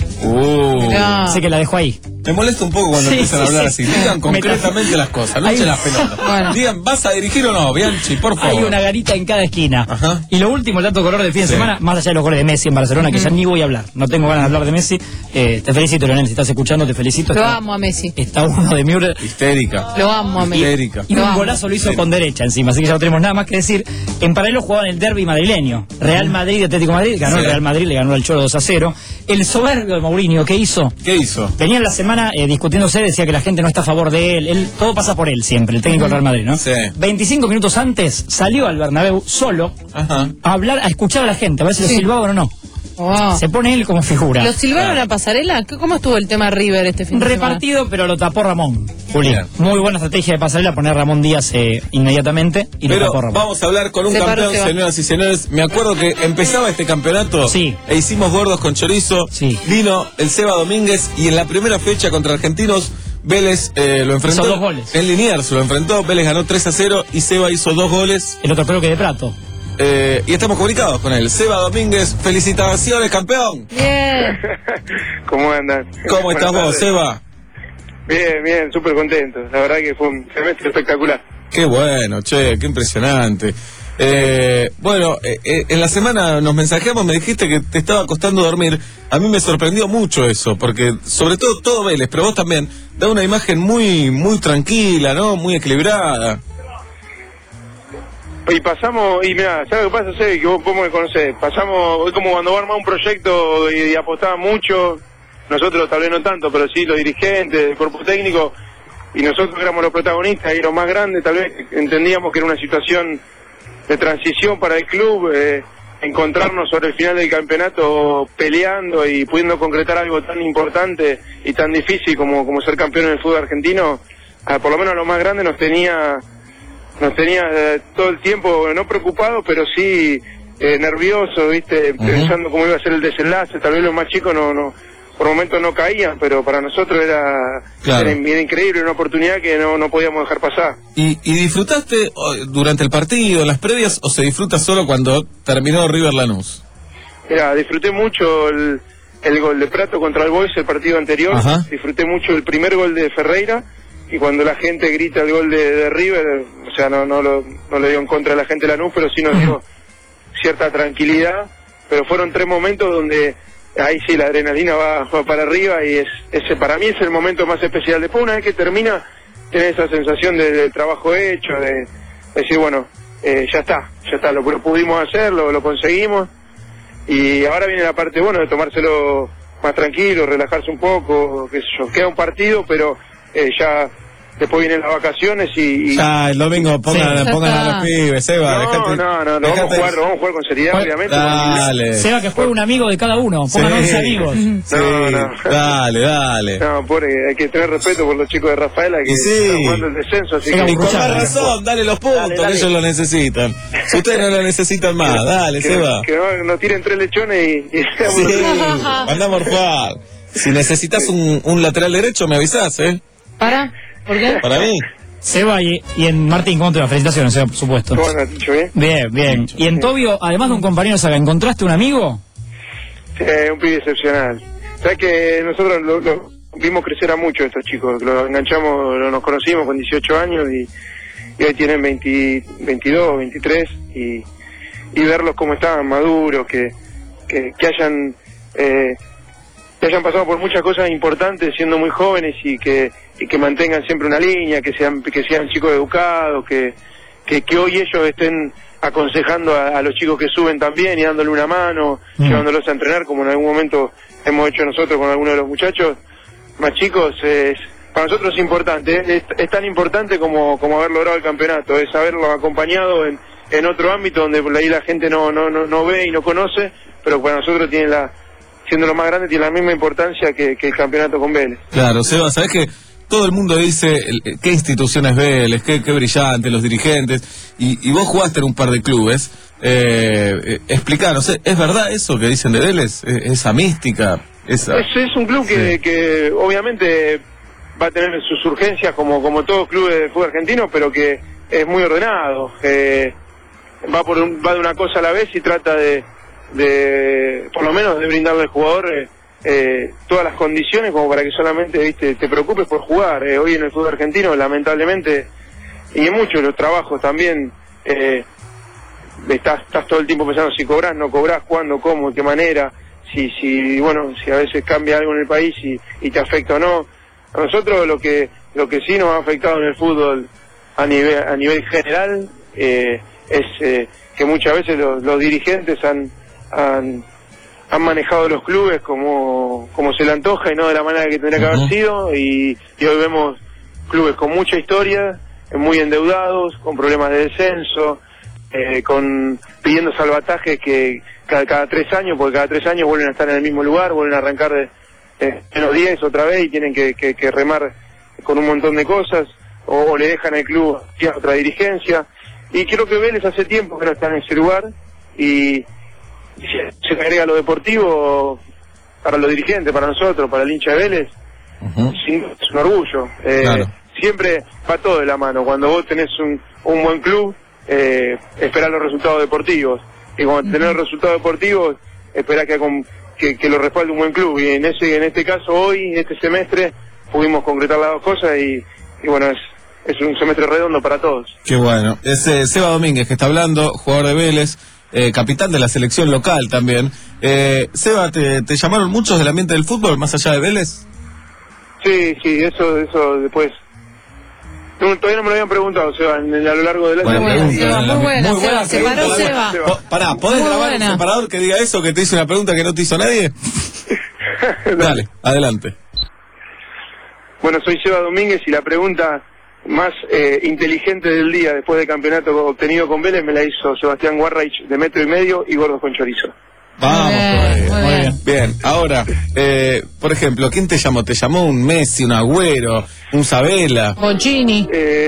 S5: Uh.
S4: Mirá.
S21: Así que la dejó ahí.
S5: Me molesta un poco cuando
S21: Sí,
S5: empiezan
S21: sí,
S5: a hablar
S21: sí.
S5: así. Digan
S21: Me-
S5: concretamente las cosas, no
S21: Hay-
S5: echen las pelotas.
S4: Bueno.
S5: Digan, ¿vas a dirigir o no, Bianchi? Por favor.
S21: Hay una garita en cada esquina.
S5: Ajá.
S21: Y lo último, el dato color del fin de
S5: Sí.
S21: semana, más allá de los goles de Messi en Barcelona, que ya ni voy a hablar. No tengo ganas de hablar de Messi. Eh, te felicito, Leonel, si estás escuchando, te felicito.
S4: Lo
S21: Está,
S4: amo a Messi.
S21: está uno de Müller.
S5: Histérica.
S4: Lo amo a Messi.
S5: Histérica.
S21: Y
S4: Lo
S21: un
S4: amo.
S21: golazo lo hizo
S5: Sí.
S21: con derecha encima, así que ya no tenemos nada más que decir. En paralelo jugaban el derbi madrileño. Real Madrid y Atlético de Madrid, ganó
S5: Sí.
S21: el Real Madrid, le ganó al Cholo dos a cero. El soberbio de Mourinho, ¿qué hizo?
S5: ¿Qué hizo?
S21: Venía en la semana eh, discutiéndose, decía que la gente no está a favor de él, él todo pasa por él siempre, el técnico del Real Madrid, ¿no?
S5: Sí.
S21: veinticinco minutos antes salió al Bernabéu solo
S5: Ajá.
S21: a hablar, a escuchar a la gente, a ver si lo
S4: Sí.
S21: silbaban o no.
S4: Wow.
S21: Se pone él como figura.
S4: ¿Lo silbaron a pasarela? ¿Qué- ¿Cómo estuvo el tema River este fin de semana?
S21: Repartido, pero lo tapó Ramón. Juli.
S5: Bien.
S21: Muy buena estrategia de pasarela, poner a Ramón Díaz eh, inmediatamente y lo
S5: Pero
S21: tapó Ramón.
S5: vamos a hablar con un
S4: Se paró,
S5: campeón,
S4: se va.
S5: señoras y señores. Me acuerdo que empezaba este campeonato
S21: Sí.
S5: e hicimos gordos con chorizo.
S21: Sí.
S5: Vino el Seba Domínguez y en la primera fecha contra Argentinos, Vélez eh, lo enfrentó.
S21: Hizo dos goles.
S5: En Liniers lo enfrentó, Vélez ganó tres a cero y Seba hizo dos goles.
S21: El otro creo que de Prato.
S5: Eh, y estamos comunicados con él. Seba Domínguez, felicitaciones, campeón.
S4: Bien.
S23: ¿Cómo andan?
S5: ¿Cómo estás
S23: Buenas
S5: vos,
S23: tardes.
S5: Seba?
S23: Bien, bien, súper contento. La verdad que fue un semestre espectacular.
S5: Qué bueno, che, qué impresionante. Eh, bueno, eh, eh, en la semana nos mensajeamos, me dijiste que te estaba costando dormir. A mí me sorprendió mucho eso, porque sobre todo todo Vélez, pero vos también, da una imagen muy muy tranquila, ¿no? Muy equilibrada.
S10: Y pasamos, y mira, ¿sabes qué pasa? Sé que vos, vos me conocés, pasamos, es como cuando va a armar un proyecto y, y apostaba mucho, nosotros tal vez no tanto, pero sí los dirigentes, el cuerpo técnico, y nosotros éramos los protagonistas y los más grandes, tal vez entendíamos que era una situación de transición para el club, eh, encontrarnos sobre el final del campeonato peleando y pudiendo concretar algo tan importante y tan difícil como, como ser campeón en el fútbol argentino, eh, por lo menos lo más grande nos tenía nos tenía eh, todo el tiempo, no preocupados, pero sí eh, nerviosos, ¿viste? Uh-huh. Pensando cómo iba a ser el desenlace. Tal vez los más chicos no, no por momentos no caían, pero para nosotros era, claro. era, era increíble, una oportunidad que no, no podíamos dejar pasar.
S5: ¿Y, ¿Y disfrutaste durante el partido, en las previas, o se disfruta solo cuando terminó River Lanús?
S10: Mira, disfruté mucho el, el gol de Prato contra el Boys, el partido anterior. Ajá. Disfruté mucho el primer gol de Ferreira. Y cuando la gente grita el gol de, de River, o sea, no no lo, no le dio en contra a la gente de Lanús, pero sí nos dio cierta tranquilidad. Pero fueron tres momentos donde ahí sí la adrenalina va, va para arriba y es ese para mí es el momento más especial. Después, una vez que termina, tenés esa sensación de, de trabajo hecho, de, de decir, bueno, eh, ya está, ya está, lo, lo pudimos hacer, lo, lo conseguimos. Y ahora viene la parte, bueno, de tomárselo más tranquilo, relajarse un poco, qué sé yo. Queda un partido, pero eh, ya... Después vienen las vacaciones y... y...
S5: Ah, el domingo pongan, sí. pongan a los pibes, Seba.
S10: No,
S5: dejate,
S10: no, no, no vamos, a jugar, vamos a jugar con seriedad,
S5: Juan,
S10: obviamente.
S5: Dale.
S21: Seba, que juegue un amigo de cada uno, pongan once sí. amigos.
S5: Sí, no, no. Dale, dale.
S10: No, pobre, hay que tener respeto por los chicos de Rafaela que
S5: sí.
S10: están jugando el descenso. Así que...
S5: Y con más razón, dale los puntos, dale, dale. que ellos lo necesitan. Si ustedes no lo necesitan más, dale,
S10: que,
S5: Seba.
S10: Que no, nos tiren tres lechones y... y
S5: sí, anda a morfar. Si necesitas un, un lateral derecho, me avisás, ¿eh?
S4: ¿Para? ¿Por qué?
S5: Para mí.
S21: Seba y, y en Martín, ¿cómo te va? Felicitaciones, Seba, por supuesto.
S10: Bueno, dicho bien.
S21: Bien, bien. Y en Tobio, además de un compañero de saga, ¿encontraste un amigo?
S10: Sí, un pibe excepcional. Sabes que nosotros lo, lo vimos crecer a mucho estos chicos. Los enganchamos, lo, nos conocimos con dieciocho años y, y hoy tienen veinte, veintidós, veintitrés y, y verlos como estaban maduros, que, que, que hayan... Eh, que hayan pasado por muchas cosas importantes siendo muy jóvenes y que y que mantengan siempre una línea, que sean que sean chicos educados, que que, que hoy ellos estén aconsejando a, a los chicos que suben también y dándole una mano, mm. llevándolos a entrenar como en algún momento hemos hecho nosotros con algunos de los muchachos más chicos. Es, para nosotros es importante, es, es tan importante como como haber logrado el campeonato, es haberlos acompañado en, en otro ámbito donde por ahí la gente no, no, no, no ve y no conoce, pero para nosotros tiene la siendo lo más grande, tiene la misma importancia que, que el campeonato con Vélez.
S5: Claro, Seba, ¿sabés que todo el mundo dice qué institución es Vélez, qué, qué brillante, los dirigentes, y, y vos jugaste en un par de clubes, eh, eh, explicanos, ¿es verdad eso que dicen de Vélez? ¿Esa mística? Esa...
S10: Es, es un club que, sí. que obviamente va a tener sus urgencias como, como todos clubes de fútbol argentino, pero que es muy ordenado, eh, va, por un, va de una cosa a la vez y trata de de por lo menos de brindarle al jugador eh, eh, todas las condiciones como para que solamente viste te preocupes por jugar. Eh, hoy en el fútbol argentino lamentablemente y en muchos de los trabajos también eh, estás, estás todo el tiempo pensando si cobrás, no cobrás, cuándo, cómo, de qué manera, si si bueno si a veces cambia algo en el país y, y te afecta o no. A nosotros lo que lo que sí nos ha afectado en el fútbol a nivel a nivel general eh, es eh, que muchas veces los, los dirigentes han Han, han manejado los clubes como como se le antoja y no de la manera que tendría que haber sido y, y hoy vemos clubes con mucha historia, muy endeudados, con problemas de descenso, eh, con pidiendo salvatajes que cada, cada tres años, porque cada tres años vuelven a estar en el mismo lugar, vuelven a arrancar de eh, menos diez otra vez y tienen que, que, que remar con un montón de cosas o, o le dejan el club a otra dirigencia y creo que Vélez hace tiempo que no está en ese lugar y se agrega lo deportivo para los dirigentes, para nosotros, para el hincha de Vélez, uh-huh. es un orgullo. Eh, claro. Siempre va todo de la mano. Cuando vos tenés un, un buen club, eh, esperás los resultados deportivos. Y cuando uh-huh. tenés los resultados deportivos, esperás que, que, que lo respalde un buen club. Y en ese en este caso, hoy, este semestre, pudimos concretar las dos cosas y, y bueno, es, es un semestre redondo para todos.
S5: Qué bueno. Es eh, Seba Domínguez que está hablando, jugador de Vélez, eh, capitán de la selección local también. Eh, Seba, ¿te, ¿te llamaron muchos del ambiente del fútbol, más allá de Vélez?
S10: Sí, sí, eso, eso después. No, todavía no me lo habían preguntado, Seba, en, en, a lo largo del año.
S4: Muy buena, Seba, muy buena,
S5: Muy buena
S4: Seba, se paró
S5: pregunta,
S4: Seba.
S5: Po- Pará, ¿podés
S4: Muy
S5: grabar
S4: buena.
S5: un separador que diga eso, que te hizo una pregunta que no te hizo nadie? Dale, adelante.
S10: Bueno, soy Seba Domínguez y la pregunta más eh, inteligente del día después del campeonato obtenido con Vélez me la hizo Sebastián Warreich de Metro y Medio y Gordos con Chorizo.
S5: Vamos,
S4: bien,
S5: muy
S4: muy
S5: bien.
S4: bien.
S5: Bien, ahora, eh, por ejemplo, ¿quién te llamó? ¿Te llamó un Messi, un Agüero, un Sabela?
S4: Bochini.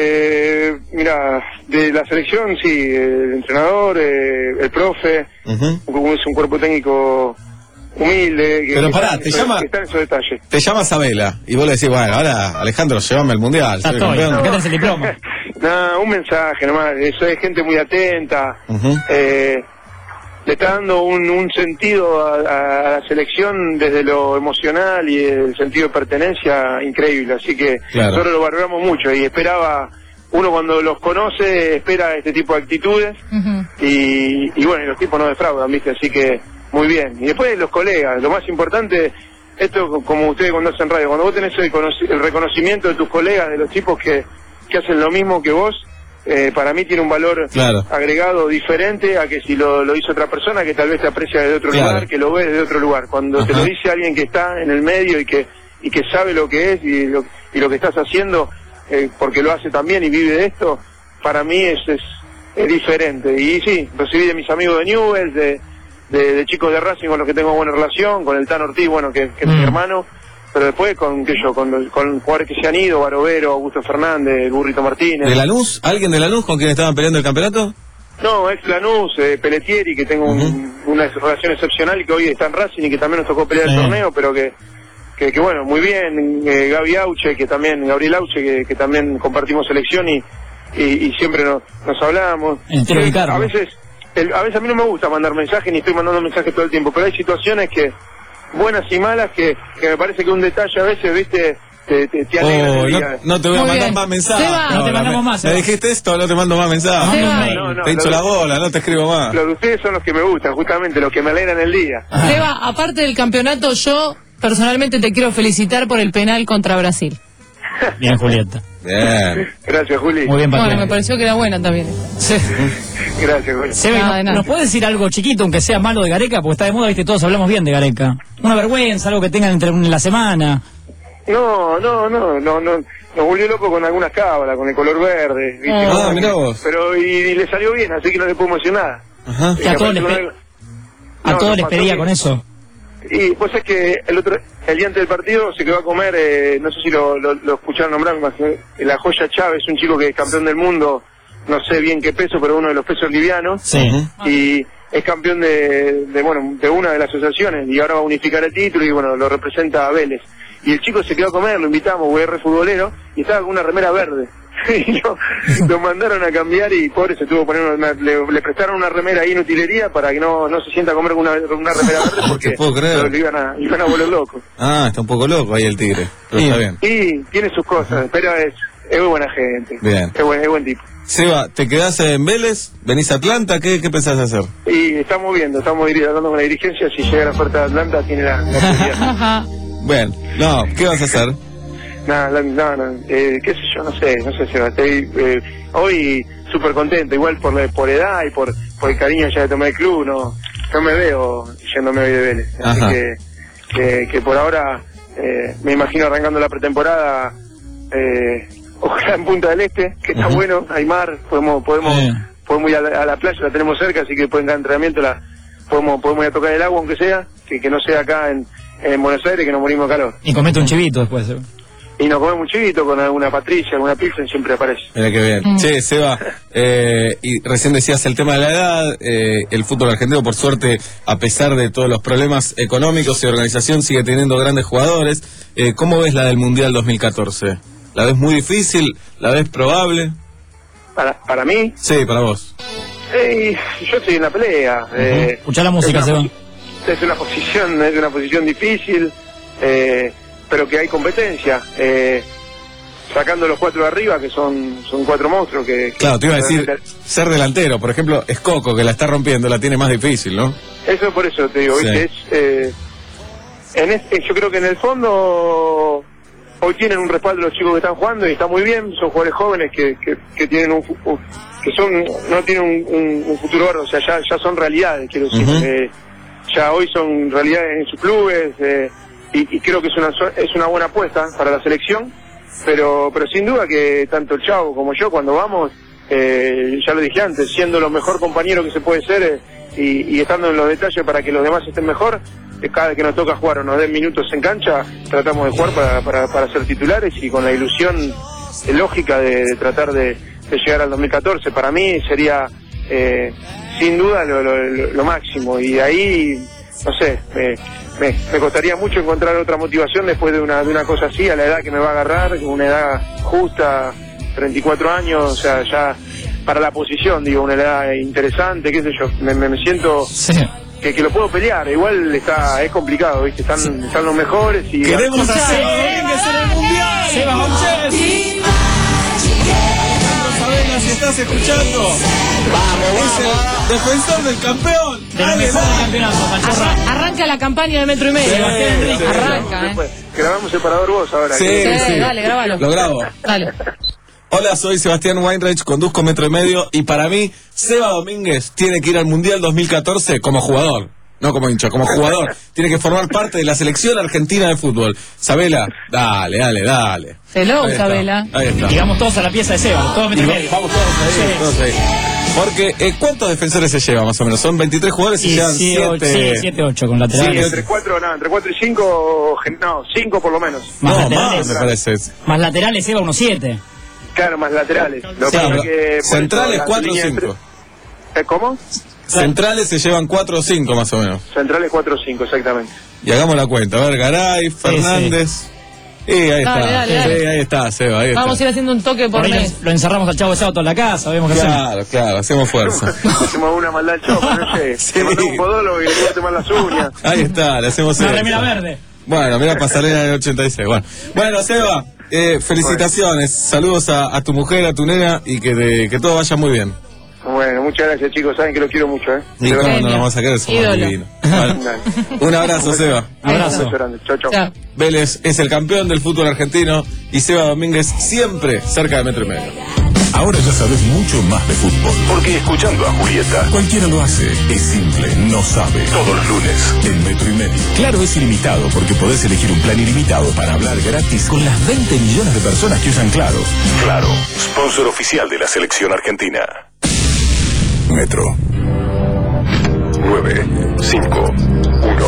S10: Eh, mira, de la selección, sí, el entrenador, eh, el profe,
S5: Ujú.
S10: como es un cuerpo técnico humilde. Que,
S5: Pero
S10: que
S5: pará,
S10: está en
S5: te
S10: esos-
S5: llama-
S10: que está en esos detalles.
S5: Te llama Sabela y vos le decís, bueno, ahora Alejandro, llévame al Mundial.
S21: Ya
S5: soy
S21: estoy,
S5: campeón.
S21: acá tenés el diploma.
S10: Nada, un mensaje nomás, eso es gente muy atenta,
S5: Ujú.
S10: eh, le está dando un, un sentido a, a la selección desde lo emocional y el sentido de pertenencia increíble, así que
S5: Claro.
S10: nosotros lo valoramos mucho y esperaba, uno cuando los conoce espera este tipo de actitudes
S4: Ujú.
S10: y, y bueno, y los tipos no defraudan, ¿viste? Así que muy bien. Y después los colegas, lo más importante, esto como ustedes cuando hacen radio, cuando vos tenés el, conoci- el reconocimiento de tus colegas, de los tipos que, que hacen lo mismo que vos, eh, para mí tiene un valor
S5: Claro.
S10: agregado diferente a que si lo, lo hizo otra persona que tal vez te aprecia desde otro
S5: Claro.
S10: lugar, que lo ve desde otro lugar. Cuando te
S5: Ajá.
S10: lo dice alguien que está en el medio y que y que sabe lo que es y lo, y lo que estás haciendo, eh, porque lo hace también y vive de esto, para mí es, es, es diferente. Y sí, recibí de mis amigos de Newell's, de, de, de chicos de Racing con los que tengo buena relación, con el Tan Ortiz, bueno, que, que es mi
S21: Mm.
S10: hermano, pero después con que yo, con, los- con jugadores que se han ido, Barovero, Augusto Fernández, el Burrito Martínez.
S5: ¿De Lanús? ¿Alguien de Lanús con quien estaban peleando el campeonato?
S10: No, ex Lanús, eh, Pelletieri, que tengo un- una relación excepcional y que hoy está en Racing y que también nos tocó pelear el
S21: Sí.
S10: torneo, pero que, que, que bueno, muy bien, eh, Gaby Auche, que también, Gabriel Auche, que, que también compartimos selección y, y, y siempre nos, nos hablábamos.
S21: Entero
S10: Eh,
S21: Ricardo.
S10: a veces, el- a veces a mí no me gusta mandar mensajes ni estoy mandando mensajes todo el tiempo, pero hay situaciones que, buenas y malas, que, que me parece que un detalle a veces, viste, te, te, te alegra
S5: Oh,
S10: el
S5: no,
S10: día.
S5: no te voy a
S4: Muy
S5: mandar
S4: bien.
S5: más mensajes.
S4: Seba.
S21: No te
S5: la-
S21: mandamos
S5: me-
S21: más,
S5: Me
S21: Seba.
S5: dijiste esto, no te mando más mensajes.
S4: Seba.
S10: No, no,
S5: Te hincho
S10: lo-
S5: la bola, no te escribo más.
S10: Los de ustedes son los que me gustan, justamente, los que me alegran el día.
S4: Seba, aparte del campeonato, yo personalmente te quiero felicitar por el penal contra Brasil.
S21: Bien, Julieta.
S5: Bien.
S10: Gracias, Juli.
S21: Muy bien,
S4: Bueno,
S21: Patricia.
S4: me pareció que era buena también.
S21: Sí.
S10: Gracias, Juli.
S21: Seba,
S4: Nada,
S21: ¿no-
S4: de nada.
S21: ¿nos puede decir algo chiquito, aunque sea malo de Gareca? Porque está de moda, viste, todos hablamos bien de Gareca. Una vergüenza, algo que tengan entre en la semana.
S10: No, no, no, no, no, nos volvió loco con algunas cábalas, con el color verde, ¿viste?
S4: Ah,
S10: Cosas que-
S5: mirá vos.
S10: Pero y, y le salió bien, así que no le podemos decir nada.
S5: Ajá.
S21: Que a todos les, pe- a
S10: No,
S21: todos
S10: no
S21: les
S10: pasó
S21: pedía
S10: que-
S21: con eso.
S10: Y pues es que el otro, el día antes del partido se quedó a comer, eh, no sé si lo, lo, lo escucharon nombrar, me imagino, la Joya Chávez, un chico que es campeón del mundo, no sé bien qué peso, pero uno de los pesos livianos.
S21: Sí.
S10: Y es campeón de, de, bueno, de una de las asociaciones y ahora va a unificar el título y bueno, lo representa a Vélez. Y el chico se quedó a comer, lo invitamos, U R futbolero, y estaba con una remera verde. Y lo, lo mandaron a cambiar y pobre se tuvo que poner una, le, le prestaron una remera ahí en utilería para que no, no se sienta a comer con una, con una remera verde porque
S5: te puedo creer.
S10: lo, lo iban a, iban a volver loco.
S5: Ah, está un poco loco ahí el tigre. Pero
S21: Sí.
S5: está bien.
S10: Y tiene sus cosas, pero es, es muy buena gente.
S5: Bien.
S10: Es buen, es buen tipo.
S5: Seba, ¿te quedás en Vélez? ¿Venís a Atlanta? ¿Qué, qué pensás hacer?
S10: Y estamos viendo, estamos ir- hablando con la dirigencia, si llega la oferta de Atlanta tiene la, la posibilidad.
S4: Ajá.
S5: Bueno, no, ¿qué vas a hacer?
S10: Nada, la- no, no, eh, qué sé yo, no sé, no sé, Seba, estoy eh, hoy súper contento, igual por la, por edad y por, por el cariño ya de tomar el club, no no me veo yéndome hoy de Vélez, así
S5: Ajá.
S10: que, que, que por ahora eh, me imagino arrancando la pretemporada, eh, ojalá en Punta del Este, que está
S21: Ujú.
S10: bueno, hay mar, podemos podemos
S21: Sí.
S10: podemos ir a la, a la playa, la tenemos cerca, así que después en cada entrenamiento la podemos podemos ir a tocar el agua, aunque sea, que, que no sea acá en, en Buenos Aires, que nos morimos de calor.
S21: Y comete un chivito después. Seba.
S10: Y nos comemos un chivito con alguna Patricia, alguna pizza, siempre aparece.
S5: Mira qué bien.
S4: Mm.
S5: Che, Seba, eh, y recién decías el tema de la edad, eh, el fútbol argentino, por suerte, a pesar de todos los problemas económicos y organización, sigue teniendo grandes jugadores. Eh, ¿Cómo ves la del Mundial dos mil catorce? ¿La ves muy difícil? ¿La ves probable?
S10: Para, para mí,
S5: Sí, para vos.
S10: eh, yo estoy en la pelea. eh,
S21: Escuchá la música,
S10: es
S21: Seba.
S10: una, es una posición, es una posición difícil, eh, pero que hay competencia. Eh, sacando los cuatro de arriba, que son son cuatro monstruos que... que
S5: Claro, te iba a decir, ser delantero, por ejemplo, es Coco, que la está rompiendo, la tiene más difícil, ¿no?
S10: Eso por eso te digo,
S5: Sí.
S10: ¿viste? Es, eh, en este, yo creo que en el fondo hoy tienen un respaldo los chicos que están jugando y está muy bien, son jugadores jóvenes que, que, que tienen un, fu- un- que son no tienen un, un, un futuro bárbaro, o sea, ya, ya son realidades, quiero decir,
S5: Ujú.
S10: eh, ya hoy son realidades en sus clubes, eh, y, y creo que es una so- es una buena apuesta para la selección, pero pero sin duda que tanto el Chavo como yo cuando vamos, eh, ya lo dije antes, siendo lo mejor compañero que se puede ser, eh, y, y estando en los detalles para que los demás estén mejor, eh, cada vez que nos toca jugar o nos den minutos en cancha, tratamos de jugar para, para, para ser titulares y con la ilusión eh, lógica de, de tratar de, de llegar al dos mil catorce. Para mí sería eh, sin duda lo, lo, lo- lo máximo, y de ahí, no sé, me, me, me costaría mucho encontrar otra motivación después de una, de una cosa así, a la edad que me va a agarrar, una edad justa, treinta y cuatro años, o sea, ya para la posición, digo, una edad interesante, qué sé yo, me, me, me siento que, que lo puedo pelear, igual está es complicado, ¿viste? Están, están los mejores y...
S5: Queremos a Seba Domínguez en el Mundial.
S21: Seba González.
S5: Sabela, si estás escuchando. Vamos, vamos. El defensor del campeón.
S21: De lo mejor del campeonato, Cachorra.
S4: Arra- arranca la campaña de metro y medio.
S5: Sí,
S4: Sebastián Enrique.
S5: sí,
S4: Arranca, ¿eh?
S10: Después, grabamos separador vos ahora.
S5: Sí,
S10: que-
S5: sí.
S4: Dale, grabalo.
S5: Lo grabo.
S4: Dale.
S5: Hola, soy Sebastián Weinreich, conduzco Metro y Medio y para mí, Seba Domínguez tiene que ir al Mundial dos mil catorce como jugador. No como hincha, como jugador. Tiene que formar parte de la selección argentina de fútbol. Sabela, dale, dale, dale.
S4: Hello,
S5: Ahí está,
S4: Sabela.
S5: Ahí está.
S21: Llegamos todos a la pieza de Seba, todos
S5: Y
S21: metro y
S5: va-
S21: medio.
S5: vamos todos ahí,
S21: Sí.
S5: todos ahí. Porque, eh, ¿cuántos defensores se lleva más o menos? Son veintitrés jugadores y,
S21: Y
S5: llevan
S21: sí, ocho-
S5: siete.
S21: sí, siete, ocho con
S10: Sí,
S21: laterales.
S10: entre cuatro, no, entre cuatro y cinco, gen- no, cinco por lo menos.
S21: Más
S5: No,
S21: laterales.
S5: más me parece.
S21: Más laterales, Seba, unos siete.
S10: Claro, más laterales. Lo que
S5: Sí,
S10: pasa
S5: pero
S10: es que... por
S5: centrales
S10: eso las
S5: cuatro o
S10: líneas
S5: cinco.
S10: entre- ¿Eh, ¿Cómo?
S5: Centrales se llevan cuatro o cinco más o menos.
S10: Centrales cuatro o cinco, exactamente.
S5: Y hagamos la cuenta. A ver, Garay, Fernández. Y ahí está.
S4: Dale, dale, dale.
S5: Sí, ahí está, Seba, ahí está.
S4: Vamos a ir haciendo un toque por
S21: Por ahí
S4: mes.
S21: lo, lo encerramos al Chavo de sábado en la casa, vemos qué hacemos.
S5: Claro, claro, hacemos fuerza.
S10: Hacemos una maldad al choco, no sé.
S5: Sí.
S10: Se mandó un podólogo y le corte mal las uñas.
S5: Ahí está, le hacemos
S21: Una
S5: fuerza.
S21: remera verde.
S5: Bueno, mira pasarela del ochenta y seis. Bueno, bueno Seba, eh, felicitaciones. Saludos a, a tu mujer, a tu nena y que, te- que todo vaya muy bien.
S10: Bueno, muchas gracias, chicos. Saben que los quiero mucho, ¿eh?
S5: Y
S10: De
S5: cómo
S10: verdad.
S5: no nos vamos a querer, somos
S4: Ídolo.
S5: divinos. Vale.
S10: Dale.
S5: Un abrazo, Seba.
S21: Abrazo.
S10: Un beso grande. Chau, chau.
S4: Chao.
S5: Vélez es el campeón del fútbol argentino y Seba Domínguez siempre cerca de metro y medio.
S13: Ahora ya sabes mucho más de fútbol.
S7: Porque escuchando a Julieta,
S13: Cualquiera lo hace. Es simple, no sabe.
S7: todos los lunes,
S13: En Metro y Medio. Claro, es ilimitado porque podés elegir un plan ilimitado para hablar gratis con las veinte millones de personas que usan Claro.
S7: Claro, sponsor oficial de la selección argentina. Metro. nueve, cinco, uno.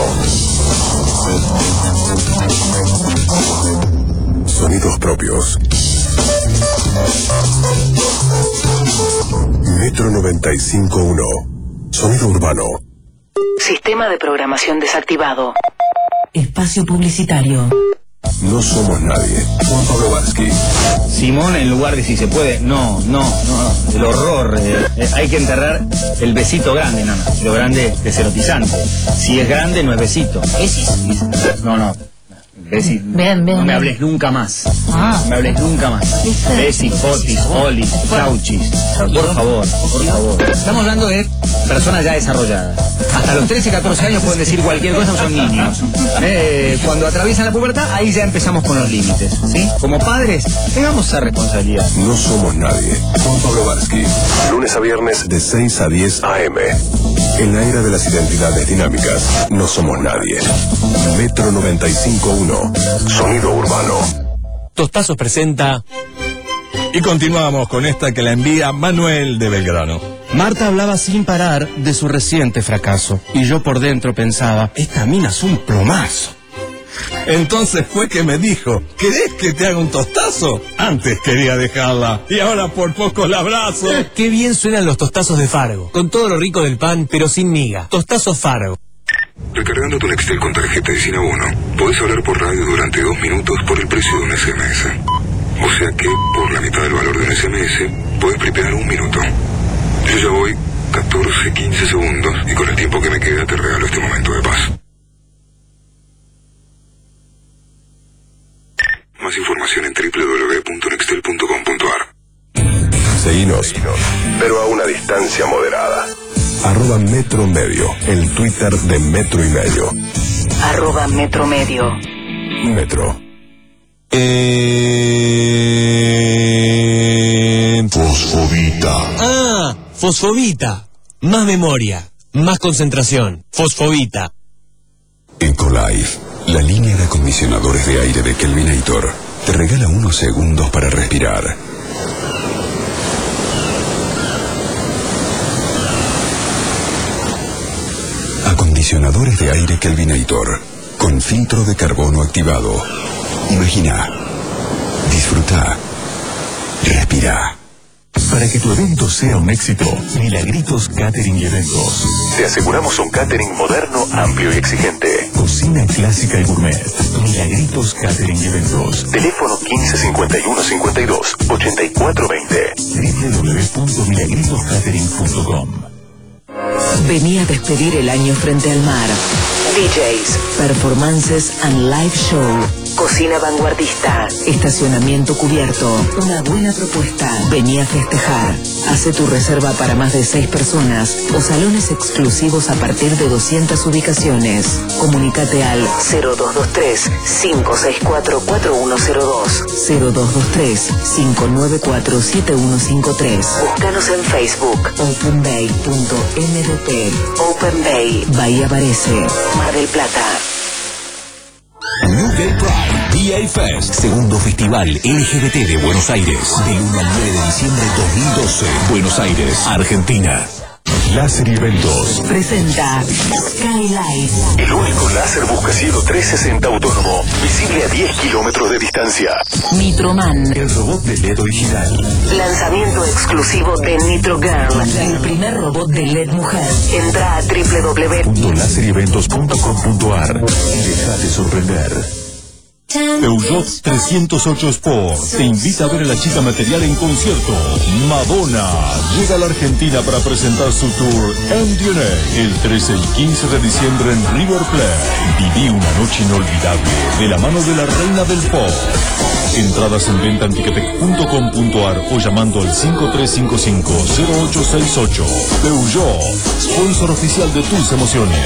S7: Sonidos propios. Metro noventa y cinco punto uno. Sonido urbano.
S11: Sistema de programación desactivado. Espacio publicitario.
S7: No somos nadie. Juan Pablo Varsky.
S6: Simón, en lugar de si se puede, no, no, no, el horror. eh, eh, hay que enterrar el besito grande, no, no. Lo grande es erotizante. Si es grande, no es besito. Es, no, no. Besi,
S4: Bien, bien,
S6: no me
S4: bien.
S6: hables nunca más.
S4: Ah.
S6: No me hables nunca más.
S4: ¿Viste?
S6: Besi, Fotis, Olis, Chauchis. Por favor, por favor. Estamos hablando de personas ya desarrolladas. Hasta los trece, catorce años pueden decir cualquier cosa, son niños. Eh, cuando atraviesan la pubertad, ahí ya empezamos con los límites. ¿Sí? Como padres, tengamos esa responsabilidad.
S7: No somos nadie. Juan Pablo Varsky. Lunes a viernes de seis a diez a eme. En la era de las identidades dinámicas, no somos nadie. Metro noventa y cinco punto uno. Sonido urbano.
S14: Tostazos presenta.
S5: Y continuamos con esta que la envía Manuel de Belgrano.
S14: Marta hablaba sin parar de su reciente fracaso. Y yo por dentro pensaba, esta mina es un plomazo.
S5: Entonces fue que me dijo, ¿querés que te haga un tostazo? Antes quería dejarla y ahora por poco la abrazo.
S14: Qué bien suenan los tostazos de Fargo. Con todo lo rico del pan, pero sin miga. Tostazos Fargo.
S26: Recargando tu Nextel con tarjeta de Sinabono, podés hablar por radio durante dos minutos por el precio de un ese eme ese. O sea que, por la mitad del valor de un ese eme ese, podés preparar un minuto. Yo ya voy catorce, quince segundos y con el tiempo que me queda te regalo este momento de paz. Más información en doble u doble u doble u punto
S7: Seguinos, pero a una distancia moderada. Arroba Metro Medio, el Twitter de Metro y Medio.
S11: Arroba Metro Medio.
S7: Metro.
S1: Eh... Fosfovita. Ah, Fosfovita. Más memoria, más concentración. Fosfovita.
S7: Ecolife, la línea de acondicionadores de aire de Kelvinator, te regala unos segundos para respirar. Acondicionadores de aire Kelvinator, con filtro de carbono activado. Imagina, disfruta, respira.
S13: Para que tu evento sea un éxito, Milagritos Catering y Eventos.
S7: Te aseguramos un catering moderno, amplio y exigente.
S13: Cocina clásica y gourmet. Milagritos Catering y Eventos.
S7: Teléfono quince cincuenta y uno cincuenta y dos ochenta y cuatro veinte.
S13: doble u doble u doble u punto milagritos catering punto com.
S11: Vení a despedir el año frente al mar. D Js, performances and live show. Cocina vanguardista. Estacionamiento cubierto. Una buena propuesta. Vení a festejar. Hace tu reserva para más de seis personas o salones exclusivos a partir de doscientas ubicaciones. Comunícate al cero dos dos tres, cinco seis cuatro, cuatro uno cero dos, cero dos dos tres, cinco nueve cuatro, siete uno cinco tres. Búscanos en Facebook. openbay punto m d p. Open Bay. Bahía Varese. Mar del Plata.
S15: New Gay Pride D A Fest, segundo festival L G B T de Buenos Aires, del uno al nueve de diciembre de dos mil doce, Buenos Aires, Argentina.
S13: Láser y Eventos
S11: presenta Skylight,
S7: el único láser buscacielo trescientos sesenta autónomo, visible a diez kilómetros de distancia.
S11: Nitroman,
S13: el robot de L E D original.
S11: Lanzamiento exclusivo de Nitro Girl, el primer robot de L E D mujer. Entra a doble u doble u doble u
S13: punto láser y eventos punto com punto a r y dejate sorprender. Peugeot trescientos ocho Sport te invita a ver a la chica material en concierto. Madonna llega a la Argentina para presentar su tour M D N A el trece y quince de diciembre en River Plate. Viví una noche inolvidable de la mano de la reina del pop. Entradas en venta en ticketek punto com punto a r o llamando al cinco tres cinco cinco, cero ocho seis ocho. Peugeot, sponsor oficial de tus emociones.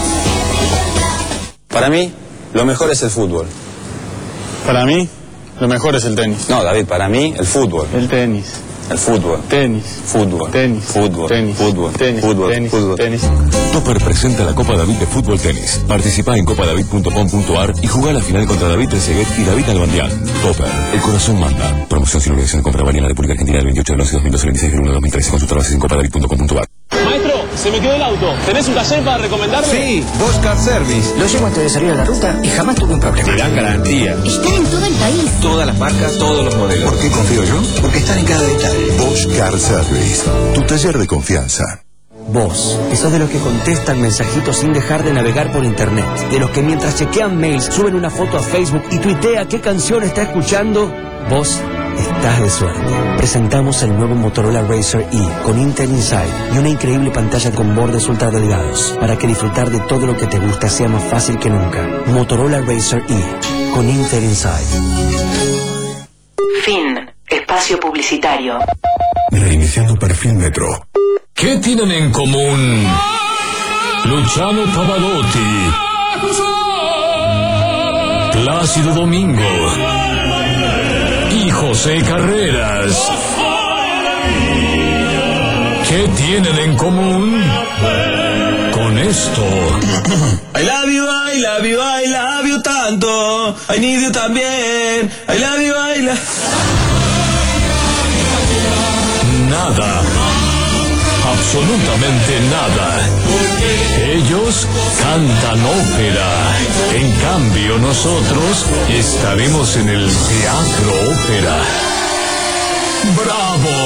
S16: Para mí, lo mejor es el fútbol.
S18: Para mí, lo mejor es el tenis.
S16: No, David, para mí, el fútbol.
S18: El tenis.
S16: El fútbol.
S18: Tenis.
S16: Fútbol.
S18: Tenis.
S16: Fútbol.
S18: Tenis.
S16: Fútbol.
S18: Tenis.
S16: Fútbol.
S18: Tenis.
S16: Fútbol.
S18: Tenis.
S13: Topper presenta la Copa David de Fútbol Tenis. Participa en copa david punto com punto a r y juega la final contra David Trezeguet y David Albandián. Topper, el corazón manda. Promoción sin obligación de compra válida en la República Argentina del veintiocho de marzo de dos mil doce, veintiséis de junio de dos mil trece. Consulta bases en copa david punto com punto a r.
S19: Maestro, se me quedó el auto. ¿Tenés un taller para recomendarme?
S6: Sí, Bosch Car Service. Lo llevo antes de salir a la ruta y jamás tuve un problema.
S16: Te dan garantía.
S25: Están en todo el país.
S16: Todas las marcas, todos los modelos.
S7: ¿Por qué confío yo? Porque están en cada detalle. Bosch Car Service, tu taller de confianza.
S14: Vos, que sos de los que contestan mensajitos sin dejar de navegar por internet, de los que mientras chequean mails suben una foto a Facebook y tuitea qué canción está escuchando, vos estás de suerte. Presentamos el nuevo Motorola Razr E con Intel Inside y una increíble pantalla con bordes ultra delgados para que disfrutar de todo lo que te gusta sea más fácil que nunca. Motorola Razr E con Intel Inside.
S11: Fin. Espacio publicitario.
S7: Reiniciando perfil Metro.
S13: ¿Qué tienen en común Luciano Pavarotti, Plácido Domingo y José Carreras? ¿Qué tienen en común con esto?
S1: I love you, I love you, I love you tanto. I need you también. I love you, I love...
S13: Nada. Absolutamente nada. Ellos cantan ópera. En cambio, nosotros estaremos en el Teatro Ópera. ¡Bravo!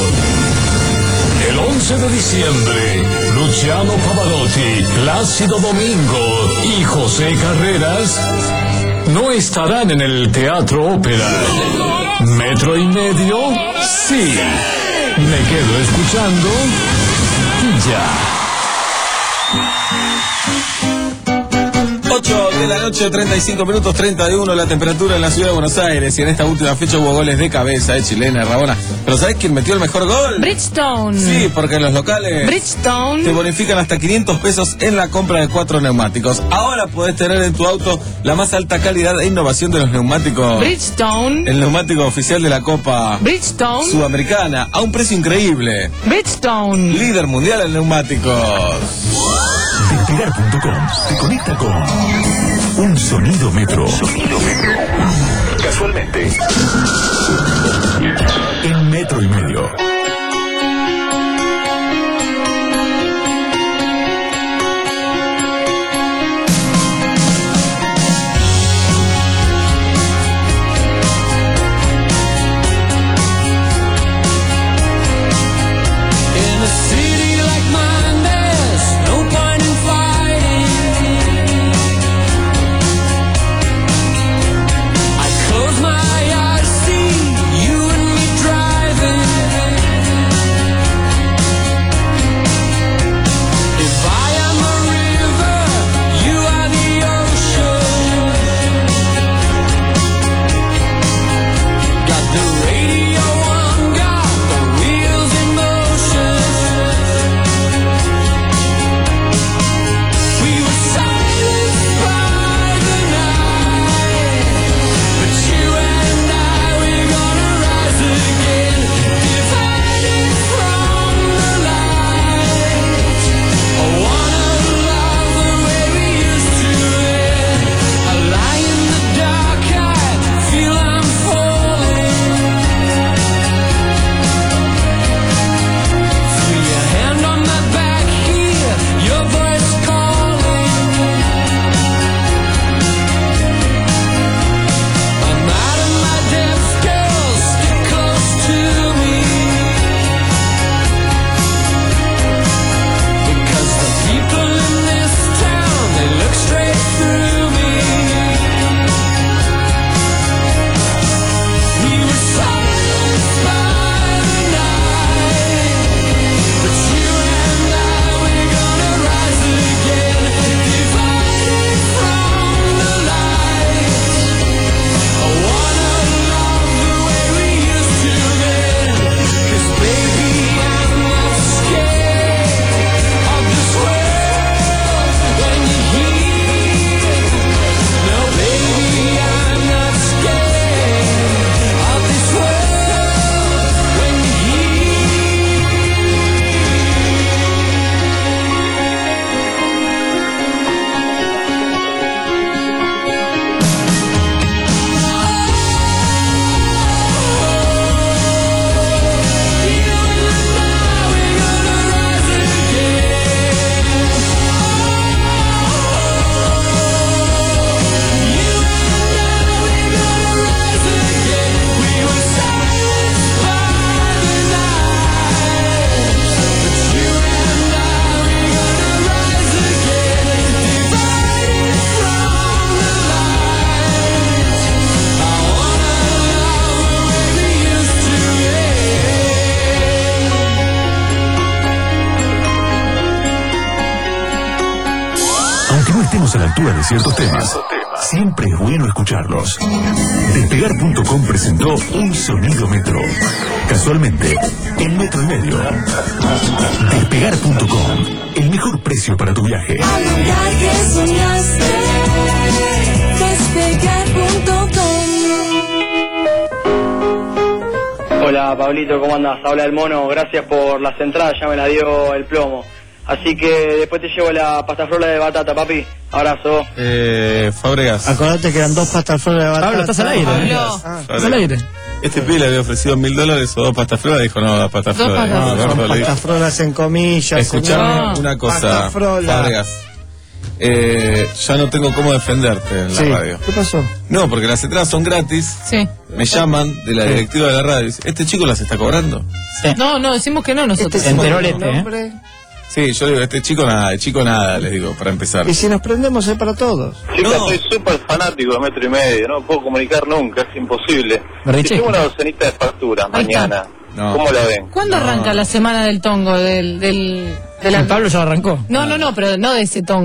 S13: El once de diciembre, Luciano Pavarotti, Plácido Domingo y José Carreras no estarán en el Teatro Ópera. ¿Metro y medio? Sí. Me quedo escuchando y ya.
S5: ocho de la noche, treinta y cinco minutos, treinta y uno la temperatura en la ciudad de Buenos Aires. Y en esta última fecha hubo goles de cabeza, de chilena, Rabona. Pero ¿sabés quién metió el mejor gol?
S4: Bridgestone.
S5: Sí, porque en los locales
S4: Bridgestone
S5: te bonifican hasta quinientos pesos en la compra de cuatro neumáticos. Ahora podés tener en tu auto la más alta calidad e innovación de los neumáticos.
S4: Bridgestone.
S5: El neumático oficial de la Copa
S4: Bridgestone
S5: Sudamericana a un precio increíble.
S4: Bridgestone.
S5: Líder mundial en neumáticos.
S13: Despegar punto com te conecta con un sonido metro. Sonido metro. Casualmente. En metro y medio. A la altura de ciertos temas, siempre es bueno escucharlos. Despegar punto com presentó un sonido metro. Casualmente, en metro y medio. Despegar punto com, el mejor precio para tu viaje.
S8: Al lugar que soñaste, despegar punto com.
S3: Hola Pablito, ¿cómo andás? Habla el mono, gracias por las entradas, ya me la dio el plomo. Así que después te llevo la pasta flora de batata, papi. Abrazo.
S5: Eh, Fábregas.
S12: Acordate que eran dos pastas flora de batata.
S21: Pablo, estás al aire.
S4: Pablo.
S12: Ah,
S21: ¿Estás al aire?
S5: Este pibe le había ofrecido mil dólares o dos pastas flora, dijo no, dos pastas
S4: Dos
S5: flora.
S4: pastas
S5: No,
S12: son
S5: gordo, le dijo.
S12: pastas frolas en comillas.
S5: Escuchame
S4: No.
S5: una cosa,
S12: Pasta frola.
S5: Fábregas. Eh, ya no tengo cómo defenderte en
S12: Sí.
S5: la radio.
S12: ¿Qué pasó?
S5: No, porque las entradas son gratis.
S4: Sí.
S5: Me llaman de la directiva de la radio. Dice, ¿este chico las está cobrando?
S4: No, no, decimos que no nosotros.
S12: Este
S21: Se enteró
S12: es
S21: el
S12: el
S21: este, ¿eh?
S12: nombre.
S5: Sí, yo digo, este chico nada, el chico nada, les digo, para empezar.
S12: Y si nos prendemos es para todos.
S23: Chicos,
S5: No.
S23: soy súper fanático de metro y medio, no me puedo comunicar nunca, es imposible.
S21: Berriche.
S23: Si tengo una docenita de facturas
S4: Ahí está.
S23: mañana,
S5: No.
S23: ¿cómo la ven?
S4: ¿Cuándo arranca la semana del tongo? Del, del, de la...
S21: Pablo ya arrancó.
S4: No, no, no, pero no de ese tongo.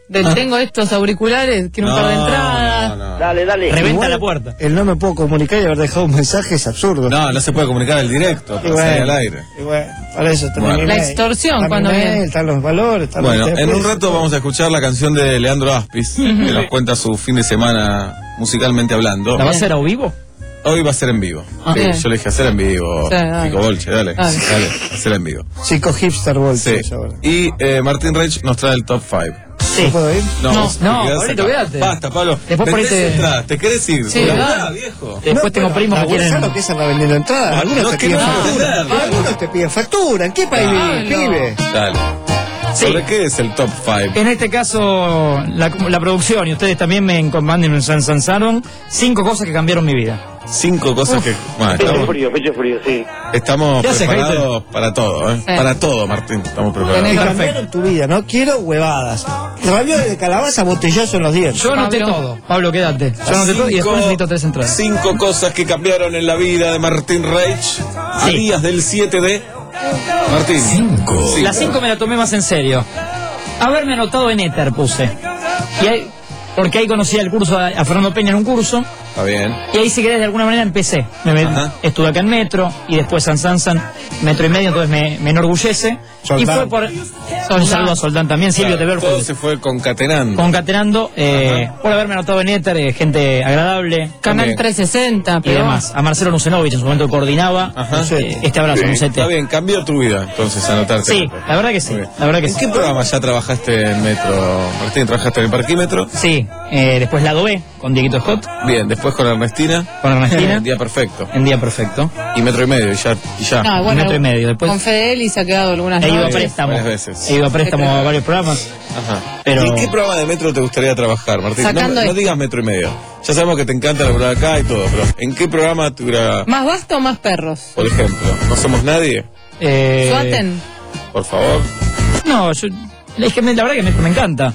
S4: Del tengo estos auriculares, quiero un
S5: No,
S4: par de entradas.
S5: no, no.
S3: Dale, dale.
S6: Reventa
S12: Igual,
S6: la puerta.
S12: El no me puedo comunicar y haber dejado un mensaje es absurdo.
S5: No, no se puede comunicar el directo,
S12: Y
S5: para salir
S12: bueno,
S5: al aire.
S12: y bueno, para eso está
S5: Bueno.
S12: mi
S4: La
S12: mail.
S4: extorsión,
S12: Está mi
S4: cuando
S12: mail,
S4: viene.
S12: Están los valores, están
S5: Bueno,
S12: los
S5: en un
S12: precios.
S5: rato vamos a escuchar la canción de Leandro Aspis, que nos cuenta su fin de semana musicalmente hablando.
S6: ¿La va a hacer a vivo?
S5: Hoy va a ser en vivo.
S6: Ah.
S5: Sí,
S6: Bien.
S5: yo le dije hacer en vivo.
S6: Sí, dale.
S5: Pico Bolche, dale.
S6: Dale.
S5: Dale, hacer en vivo.
S12: Psico hipster Voltage
S5: Sí.
S12: ahora.
S5: Y eh, Martín Reich nos trae el top cinco.
S12: ¿No puedo ir?
S5: No,
S6: No,
S5: vos te
S6: no,
S5: quedás
S6: Pablito,
S5: acá.
S6: quédate.
S5: Basta, Pablo.
S6: Después por ahí
S5: Vendés
S6: te-
S5: entradas, ¿te querés ir?
S6: Sí,
S5: Laburá,
S6: dale.
S5: viejo.
S6: Después tengo primos que
S12: la
S6: quieren...
S12: bolsa no que se anda vendiendo entradas. Algunos
S5: No,
S12: te
S5: que
S12: piden
S5: no,
S12: factura.
S5: dale.
S12: Algunos te piden factura. ¿En qué país vivís, pibe?
S5: Dale.
S6: Sí.
S5: ¿Sobre qué es el top cinco?
S6: En este caso, la, la producción y ustedes también me comanden en San Sansaron cinco cosas que cambiaron mi vida.
S5: Cinco cosas que... Bueno,
S3: Pecho
S5: estamos,
S3: frío, pecho frío, sí.
S5: estamos
S6: ¿Qué haces,
S5: preparados para todo, ¿eh?
S4: Sí.
S5: Para todo, Martín. Estamos
S12: Que
S5: preparados.
S12: cambiaron tu vida. No quiero huevadas. Ravioles de calabaza, botellazo en los dientes.
S6: Yo anoté
S4: Pablo.
S6: todo. Pablo, quédate. Yo anoté todo y después necesito tres entradas.
S5: Cinco cosas que cambiaron en la vida de Martín Reich a
S6: Sí.
S5: días del siete de... Martín. Cinco.
S6: Las cinco me la tomé más en serio. Haberme anotado en Éter puse. Y ahí, porque ahí conocí el curso a, a Fernando Peña en un curso.
S5: Está bien.
S6: Y ahí, si querés, de alguna manera empecé. Me met-
S5: Ajá.
S6: estuve acá en Metro y después San Sansan, Metro y medio, entonces me, me enorgullece.
S12: Soldán.
S6: Y fue por. Un saludo a Soldán también, Silvio
S5: Claro,
S6: Teber.
S5: todo se fue concatenando.
S6: Concatenando, eh, por haberme anotado en Éter, eh, gente agradable.
S4: Canal
S5: También.
S4: trescientos sesenta,
S6: Y
S4: pero...
S6: demás. A Marcelo Nucenovich en su momento coordinaba.
S5: Ajá.
S6: eh, este abrazo,
S5: Sí.
S6: Nucete.
S5: Está bien, cambió tu vida entonces anotarte.
S6: Sí, la verdad que sí.
S5: Muy bien.
S6: La verdad que
S5: ¿En
S6: sí.
S5: qué programa ya trabajaste en Metro? Martín, ¿trabajaste en el parquímetro?
S6: Sí, eh, después Lado B con Dieguito Scott,
S5: Bien, después con Ernestina.
S6: con Ernestina,
S5: Día perfecto.
S6: en Día Perfecto.
S5: Y metro y medio, y ya. Y ya.
S4: No, bueno,
S6: metro y medio. Después
S4: con Fedeli se ha quedado algunas
S6: he ido a
S4: noches.
S6: préstamo.
S5: varias veces.
S6: He ido a préstamo a varios programas.
S5: Ajá.
S6: Pero-
S5: ¿En qué programa de Metro te gustaría trabajar, Martín? No,
S4: Sacando
S5: no
S4: esto.
S5: digas metro y medio. Ya sabemos que te encanta laburar acá y todo, pero ¿en qué programa te hubiera,
S4: ¿Más basta o más perros?
S5: por ejemplo, no somos nadie?
S6: Eh,
S4: Suaten.
S5: Por favor.
S6: No, yo, es que me- la verdad que me, me encanta.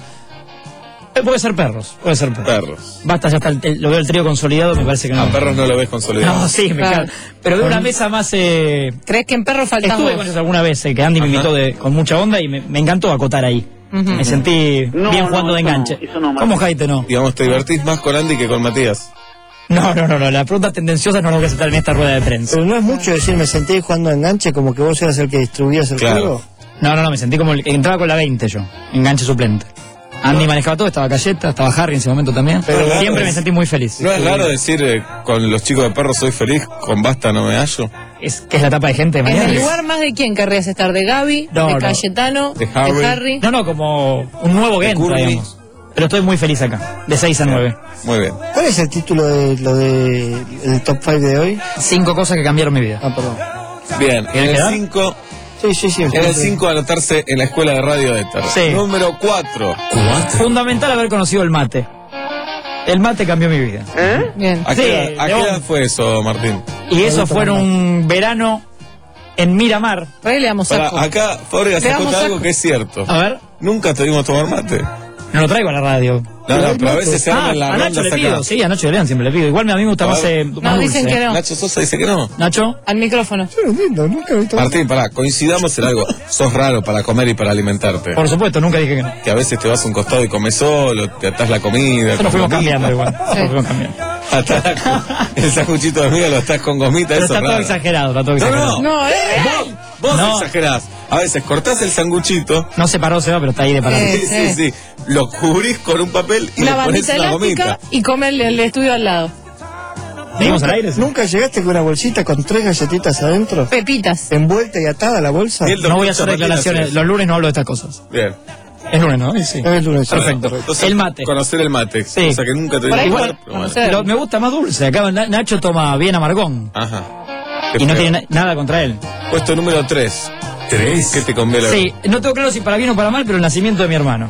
S6: Eh, puede ser perros, puede ser perros.
S5: Perros.
S6: Basta, ya está, el- el- lo veo el trío consolidado, me parece que no.
S5: A perros no lo ves consolidado.
S6: No, sí, me
S4: Claro.
S6: encanta. Pero de una mesa más... Eh,
S4: ¿Crees que en perros faltamos?
S6: estuve con ellos alguna vez, eh, que Andy me
S5: Ajá.
S6: invitó de, con mucha onda y me, me encantó acotar ahí.
S4: Ujú.
S6: Me sentí
S3: No,
S6: bien
S3: no,
S6: jugando de
S3: eso no,
S6: enganche.
S3: eso no,
S6: ¿Cómo Jaite no?
S5: Digamos, te divertís más con Andy que con Matías.
S6: No, no, no, no, las preguntas tendenciosas no las voy a aceptar en esta rueda de prensa.
S12: Pero no es mucho decir, me sentí jugando a enganche como que vos eras el que distribuías el
S5: Claro.
S12: juego.
S6: No, no, no, me sentí como el que entraba con la veinte yo, enganche suplente. Andy manejaba todo, estaba Cayeta, estaba Harry en ese momento también.
S5: Pero claro,
S6: Siempre me
S5: es-
S6: sentí muy feliz.
S5: ¿No es raro decir eh, con los chicos de perros soy feliz, con basta no me hallo?
S6: Es que es la etapa de gente de
S4: ¿En
S6: mañana.
S4: el lugar más de quién querrías estar? ¿De Gaby?
S6: No,
S4: ¿De
S6: no.
S4: Cayetano?
S5: De Harry.
S6: No, no, como un nuevo que entra,
S5: Curly.
S6: digamos. Pero estoy muy feliz acá, de seis a nueve.
S5: Muy bien.
S12: ¿Cuál es el título de lo de el top cinco de hoy?
S6: Cinco cosas que cambiaron mi vida.
S12: Ah, perdón.
S5: Bien, en
S6: ¿Quieres
S5: el
S6: quedar?
S5: cinco,
S12: Sí, sí, sí.
S5: en el cinco anotarse en la escuela de radio de Éter.
S6: Sí.
S5: Número cuatro.
S6: Fundamental haber conocido el mate. El mate cambió mi vida.
S4: Bien.
S5: ¿A
S6: Sí,
S5: qué, edad- a qué
S6: León.
S5: edad fue eso, Martín?
S6: Y eso fue en un verano en Miramar.
S4: Por ahí le damos
S5: Para,
S4: saco.
S5: acá Fábrega
S4: Le
S5: se
S4: damos
S5: cuenta algo
S4: saco.
S5: que es cierto.
S6: A ver,
S5: Nunca te vimos tomar mate.
S6: no lo traigo a la radio.
S5: No, no, pero a veces se
S6: Ah,
S5: arman las
S6: a Nacho
S5: rondas
S6: le pido,
S5: acá.
S6: sí, a Nacho de León siempre le pido. Igual a mí me gusta
S5: A
S6: más,
S5: ver.
S6: eh,
S4: No,
S6: más
S4: dicen
S6: dulce.
S4: que no.
S5: Nacho Sosa dice que no.
S6: Nacho,
S4: Al micrófono.
S12: Yo no entiendo, nunca he visto.
S5: Martín, pará, coincidamos en algo. Sos raro para comer y para alimentarte.
S6: por supuesto, nunca dije que no.
S5: Que a veces te vas a un costado y comes solo, te atás la comida.
S6: Eso
S5: con
S6: lo fuimos
S5: gomita.
S6: cambiando igual. Eso lo fuimos cambiando.
S5: Atás la co- el sanguchito de miga lo estás con gomita,
S6: Pero
S5: eso
S6: está
S5: es
S6: todo
S5: raro.
S6: exagerado, está todo
S5: No,
S6: exagerado.
S5: no,
S4: No, ¿eh?
S5: Vos, vos
S6: No.
S5: exagerás. A veces cortás el sanguchito.
S6: No se paró, se va, pero está ahí de parado.
S4: Eh.
S5: Sí, sí, sí. Lo cubrís con un papel y
S4: Una
S5: le pones
S4: bandita
S5: una
S4: elástica
S5: gomita.
S4: y come el, el estudio al lado.
S6: ¿Seguimos al aire?
S12: ¿Nunca llegaste con una bolsita con tres galletitas adentro?
S4: Pepitas.
S12: Envuelta y atada a la bolsa.
S5: Y el
S6: No voy a hacer
S5: doctor
S6: declaraciones.
S5: Martín
S6: Los lunes no hablo de estas cosas.
S5: Bien.
S6: Es lunes, ¿no? Sí, sí.
S12: Es lunes.
S6: Perfecto.
S5: Entonces,
S6: El mate.
S5: Conocer el mate.
S6: Sí.
S5: Cosa que nunca te
S4: Por ahí
S5: vi
S4: igual,
S5: jugar, pero bueno.
S4: conocer.
S6: Lo- me gusta más dulce. Acá Na- Nacho toma bien amargón.
S5: Ajá.
S6: Y no
S5: feo.
S6: tiene na- nada contra él.
S5: Puesto número tres.
S15: Tres.
S5: ¿Qué te conviene?
S6: Sí, no tengo claro si para bien o para mal, pero el nacimiento de mi hermano.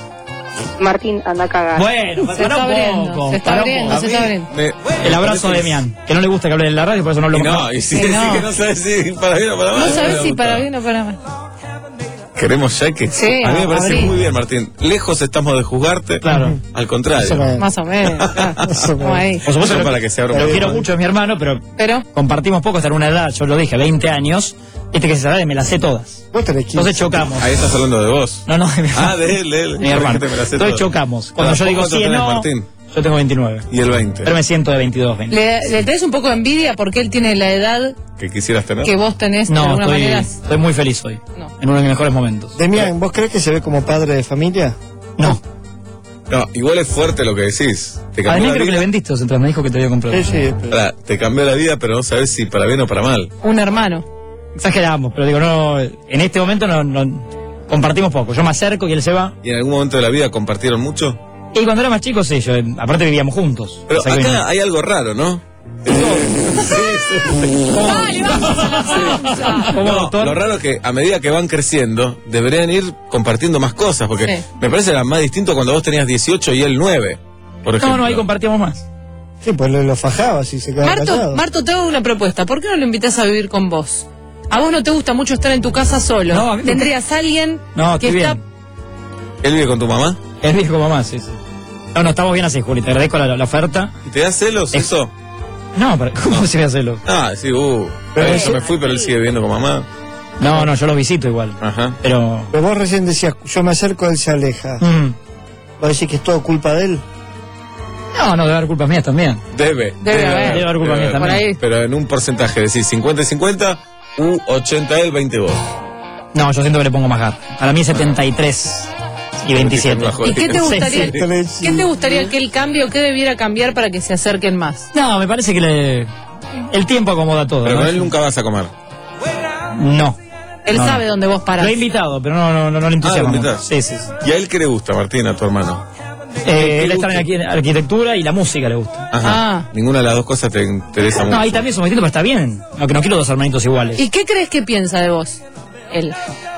S2: Martín, anda a cagar.
S6: Bueno,
S4: Se
S6: pará
S4: está
S6: un
S4: abriendo,
S6: poco,
S4: se está
S6: pará un
S4: abriendo,
S6: poco.
S4: se está abriendo.
S5: Me-
S6: El abrazo de Demian, que no le gusta que hable en la radio, por eso no hablo
S5: Y
S6: con
S5: no, y si
S4: Que
S5: decís
S4: no.
S5: que no sabes si para bien o para mal.
S4: No
S5: me
S4: sabes si
S5: gusta.
S4: para bien o para mal.
S5: Queremos ya que.
S4: Sí,
S5: a mí me parece
S4: abrí.
S5: muy bien, Martín. Lejos estamos de juzgarte.
S6: Claro.
S5: Al contrario.
S12: Eso me-
S4: Más o menos. claro.
S12: Eso me-
S4: Como ahí.
S6: Por supuesto,
S5: Eso
S6: lo,
S5: para que se abra un
S6: lo
S5: poco.
S6: quiero mucho, es mi hermano, pero
S4: Pero,
S6: compartimos poco, hasta en una edad, yo lo dije, veinte años, Este que se sabe, me las sé todas.
S12: Vos tenés quince.
S6: Entonces chocamos.
S5: Ahí estás hablando de vos.
S6: No, no, de mi hermano.
S5: Ah, de él, de él.
S6: Mi hermano.
S5: Me la sé
S6: Entonces
S5: toda.
S6: chocamos. Cuando
S5: Ah,
S6: yo digo
S5: ¿cuánto
S6: sí,
S5: tenés,
S6: no,
S5: Martín?
S6: yo tengo veintinueve.
S5: Y el veinte.
S6: Pero me siento de veintidós, veinte.
S4: ¿Le, le tenés un poco de envidia porque él tiene la edad
S5: ¿Que quisieras tener?
S4: que vos tenés de
S6: No,
S4: alguna
S6: estoy,
S4: manera?
S6: estoy muy feliz hoy.
S4: No.
S6: En uno de mis mejores momentos.
S12: Demian, ¿vos crees que se ve como padre de familia?
S6: No.
S5: No, igual es fuerte lo que decís. Te cambió
S6: Además
S5: la
S6: creo que le
S5: vida.
S6: vendiste dos entradas, me dijo que te había comprado.
S12: Sí, sí.
S5: Pará, te cambió la vida, pero no sabes si para bien o para mal.
S4: Un hermano.
S6: Exageramos, pero digo, no, en este momento no, no compartimos poco. Yo me acerco y él se va.
S5: ¿Y en algún momento de la vida compartieron mucho?
S6: Y cuando era más chico, sí, yo, aparte vivíamos juntos.
S5: Pero
S6: O sea que
S5: acá
S6: no-
S5: hay algo raro, ¿no?
S4: Dale, vamos a la pausa.
S6: como
S5: No,
S6: doctor.
S5: lo raro es que a medida que van creciendo, deberían ir compartiendo más cosas, porque
S4: Sí.
S5: me parece era más distinto cuando vos tenías dieciocho y él nueve, por ejemplo.
S6: No, no, ahí compartíamos más.
S12: Sí, pues lo, lo fajaba si se quedaba
S4: Marto,
S12: callado.
S4: Marto, te hago una propuesta. ¿Por qué no lo invitas a vivir con vos? A vos no te gusta mucho estar en tu casa solo.
S6: No, a mí me-
S4: ¿Tendrías a alguien
S6: No,
S4: que
S6: estoy
S4: está...
S6: bien.
S5: ¿Él vive con tu mamá?
S6: Es viejo mamá, sí, sí. No, no, estamos bien así, Juli. Te agradezco la, la oferta.
S5: ¿Y te da celos
S6: Es-
S5: eso?
S6: No, pero ¿cómo se me hace lo?
S5: Ah, sí, uh.
S12: Pero
S5: Pero
S12: eso-
S5: yo me fui, pero él sigue viviendo con mamá.
S6: No, no, yo los visito igual.
S5: Ajá.
S6: Pero.
S12: Pero vos recién decías, yo me acerco, él se aleja.
S6: mm,
S12: ¿Vos decís que es todo culpa de él?
S6: no, no, debe haber culpas mías también.
S5: Debe.
S4: Debe haber.
S6: Debe haber culpa
S5: Debe
S6: mía
S5: haber.
S4: Por
S6: también.
S4: ahí.
S5: Pero en un porcentaje, decís cincuenta y cincuenta, u ochenta él, veinte vos.
S6: No, yo siento que le pongo más gar. Para mí setenta y tres y veintisiete.
S4: ¿Y qué te gustaría,
S6: Sí, sí.
S4: ¿qué te gustaría que él cambie o qué debiera cambiar para que se acerquen más?
S6: No, me parece que le... el tiempo acomoda todo.
S5: Pero
S6: ¿no?
S5: con él nunca vas a comer.
S6: No.
S4: Él
S6: No,
S4: sabe
S6: no.
S4: dónde vos parás.
S6: Lo he invitado, pero no, no, no, no le entusiasma.
S5: Ah, ¿lo
S6: mucho.
S5: invitás?
S6: Sí, sí, sí.
S5: ¿Y a él qué le gusta, Martín, a tu hermano?
S6: Eh, él está en arqui- arquitectura y la música le gusta.
S5: Ajá.
S4: Ah.
S5: Ninguna de las dos cosas te interesa mucho.
S6: No, ahí también somos distintos, pero está bien. No, que no quiero dos hermanitos iguales.
S4: ¿Y qué crees que piensa de vos? Él.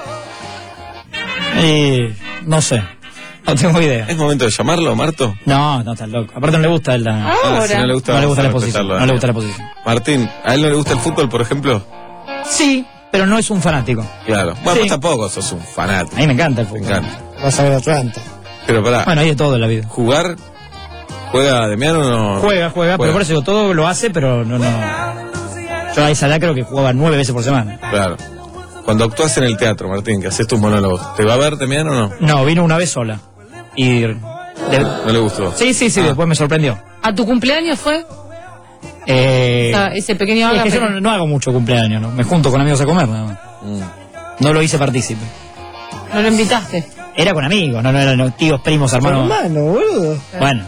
S6: Eh, no sé. No tengo idea.
S5: ¿Es momento de llamarlo, Marto?
S6: No, no, está loco. Aparte no le gusta la...
S4: Ahora.
S5: Ah, si no le gusta,
S6: No le
S5: vamos
S6: gusta
S5: a
S6: la posición.
S5: respetarlo,
S6: No le
S5: eh.
S6: gusta la posición.
S5: Martín, ¿a él no le gusta el fútbol, por ejemplo?
S6: Sí, pero no es un fanático.
S5: Claro. Bueno,
S6: Sí.
S5: vos tampoco sos un fanático.
S6: A mí me encanta el
S5: Me
S6: fútbol.
S5: encanta.
S12: Vas a ver Atlanta.
S5: Pero pará,
S6: Bueno, hay de todo en la vida.
S5: ¿jugar? ¿Juega Demiano o no?
S6: Juega, juega, pero por eso digo, todo lo hace, pero no, no. Yo a esa edad creo que jugaba nueve veces por semana.
S5: Claro. Cuando actúas en el teatro, Martín, que haces tus monólogos, ¿te va a ver Demiano o no?
S6: No, vino una vez sola. Y... de-
S5: No le gustó.
S6: Sí, sí, sí,
S5: Ah.
S6: después me sorprendió.
S4: ¿A tu cumpleaños fue?
S6: Eh,
S4: Esa- ese pequeño
S6: es que yo
S4: ágape.
S6: no, no hago mucho cumpleaños, ¿no? Me junto con amigos a comer, nada más.
S5: Mm.
S6: No lo hice partícipe.
S4: ¿No lo invitaste?
S6: Era con amigos, no, no eran no, tíos, primos, hermanos.
S12: Hermano, boludo.
S6: Bueno.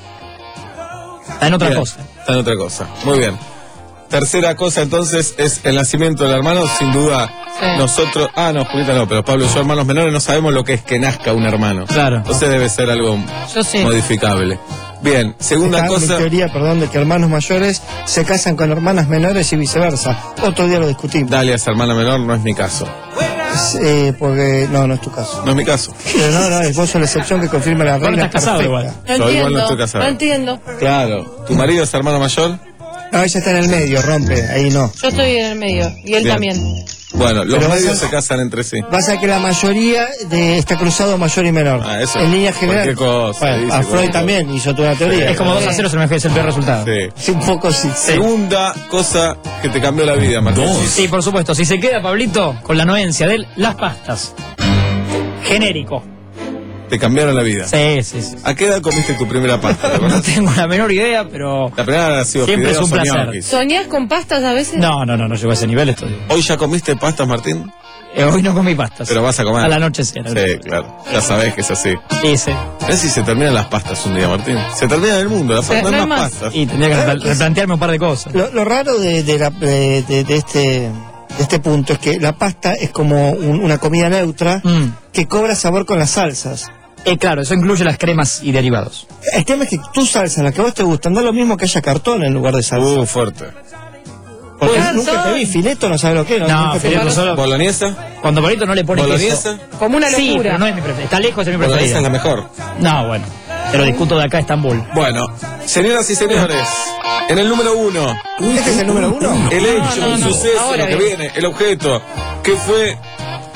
S6: Está en otra
S5: Bien,
S6: cosa.
S5: Está en otra cosa. Muy bien. Tercera cosa entonces es el nacimiento del hermano. Sin duda,
S4: Sí.
S5: nosotros. Ah, no, Julieta no, pero Pablo y yo, hermanos menores, no sabemos lo que es que nazca un hermano.
S6: Claro.
S5: Entonces debe ser algo
S4: Yo sí.
S5: modificable. Bien, segunda
S12: Está mi
S5: cosa.
S12: teoría, perdón, de que hermanos mayores se casan con hermanas menores y viceversa. Otro día lo discutimos.
S5: Dalias, hermana menor, no es mi caso.
S12: Eh, porque no, no es tu caso.
S5: No es mi caso.
S12: Pero no, no, vos sos la excepción que confirma la
S6: Vos no
S12: regla
S6: estás casado
S12: perfecta.
S6: igual.
S4: No
S5: Yo igual
S4: entiendo.
S5: no estoy casado.
S4: No entiendo.
S5: Claro. ¿Tu marido es hermano mayor?
S12: No, ella está en el medio, rompe, ahí no.
S4: Yo estoy en el medio. Y él
S5: Bien.
S4: también.
S5: Bueno, los
S12: Pero
S5: medios
S12: vas a-
S5: se casan entre sí.
S12: Pasa que la mayoría de, está cruzado mayor y menor.
S5: Ah, eso.
S12: En línea general.
S5: Cualquier cosa,
S12: Bueno,
S5: dice,
S12: a Freud
S5: cualquier
S12: también hizo toda una teoría.
S6: Es como dos a cero, se me es el peor resultado.
S5: Sí.
S12: Sí, un poco sí.
S5: Segunda cosa que te cambió la vida, Martín.
S6: Sí, por supuesto. Si se queda Pablito con la anuencia de él, las pastas. Genérico.
S5: Te cambiaron la vida.
S6: Sí, sí, sí.
S5: ¿A qué edad comiste tu primera pasta? ¿Te
S6: No
S5: acordás?
S6: tengo la menor idea, pero...
S5: La primera ha sido
S6: Siempre es
S5: fideos
S6: un
S5: o
S6: placer.
S5: ñoquis.
S4: ¿Soñás con pastas a veces?
S6: No, no, no, no llego a ese nivel estoy.
S5: ¿Hoy ya comiste pastas, Martín?
S6: Eh, hoy no comí pastas.
S5: Pero vas a comer.
S6: A la noche cena.
S5: Sí, claro. Ya sabés que es así.
S6: Sí, sí.
S5: A ver si se terminan las pastas un día, Martín. Se termina el mundo, las
S4: Sí,
S5: pastas, no
S4: no
S5: hay
S4: hay
S5: más
S4: más.
S5: pastas.
S6: Y tendría que repla- replantearme un par de cosas.
S12: Lo, lo raro de, de, la- de- de- de este, de este punto es que la pasta es como un- una comida neutra
S6: Mm.
S12: que cobra sabor con las salsas.
S6: Eh, claro, eso incluye las cremas y derivados.
S12: El tema es que tu salsa, la que a vos te gusta, no es lo mismo que haya cartón en lugar de salsa.
S5: Uh, fuerte.
S12: Porque
S4: Pues,
S12: nunca
S4: son-
S12: te vi, fileto no sabe lo que es.
S6: No,
S12: nunca te
S6: fileto
S12: vi.
S6: solo-
S5: ¿Boloñesa?
S6: Cuando Pablito no le pone queso.
S5: ¿Boloñesa?
S4: Como una
S6: Sí,
S4: locura.
S6: pero no es mi preferida. Está lejos de mi
S5: Boloñesa es
S6: preferida.
S5: la mejor.
S6: No, bueno. Te lo discuto de acá a Estambul.
S5: Bueno, señoras y señores, en el número uno,
S12: ¿Este es el número uno?
S5: el hecho,
S4: no,
S5: el
S4: no.
S5: suceso,
S4: Ahora
S5: lo que
S4: bien.
S5: viene, el objeto, que fue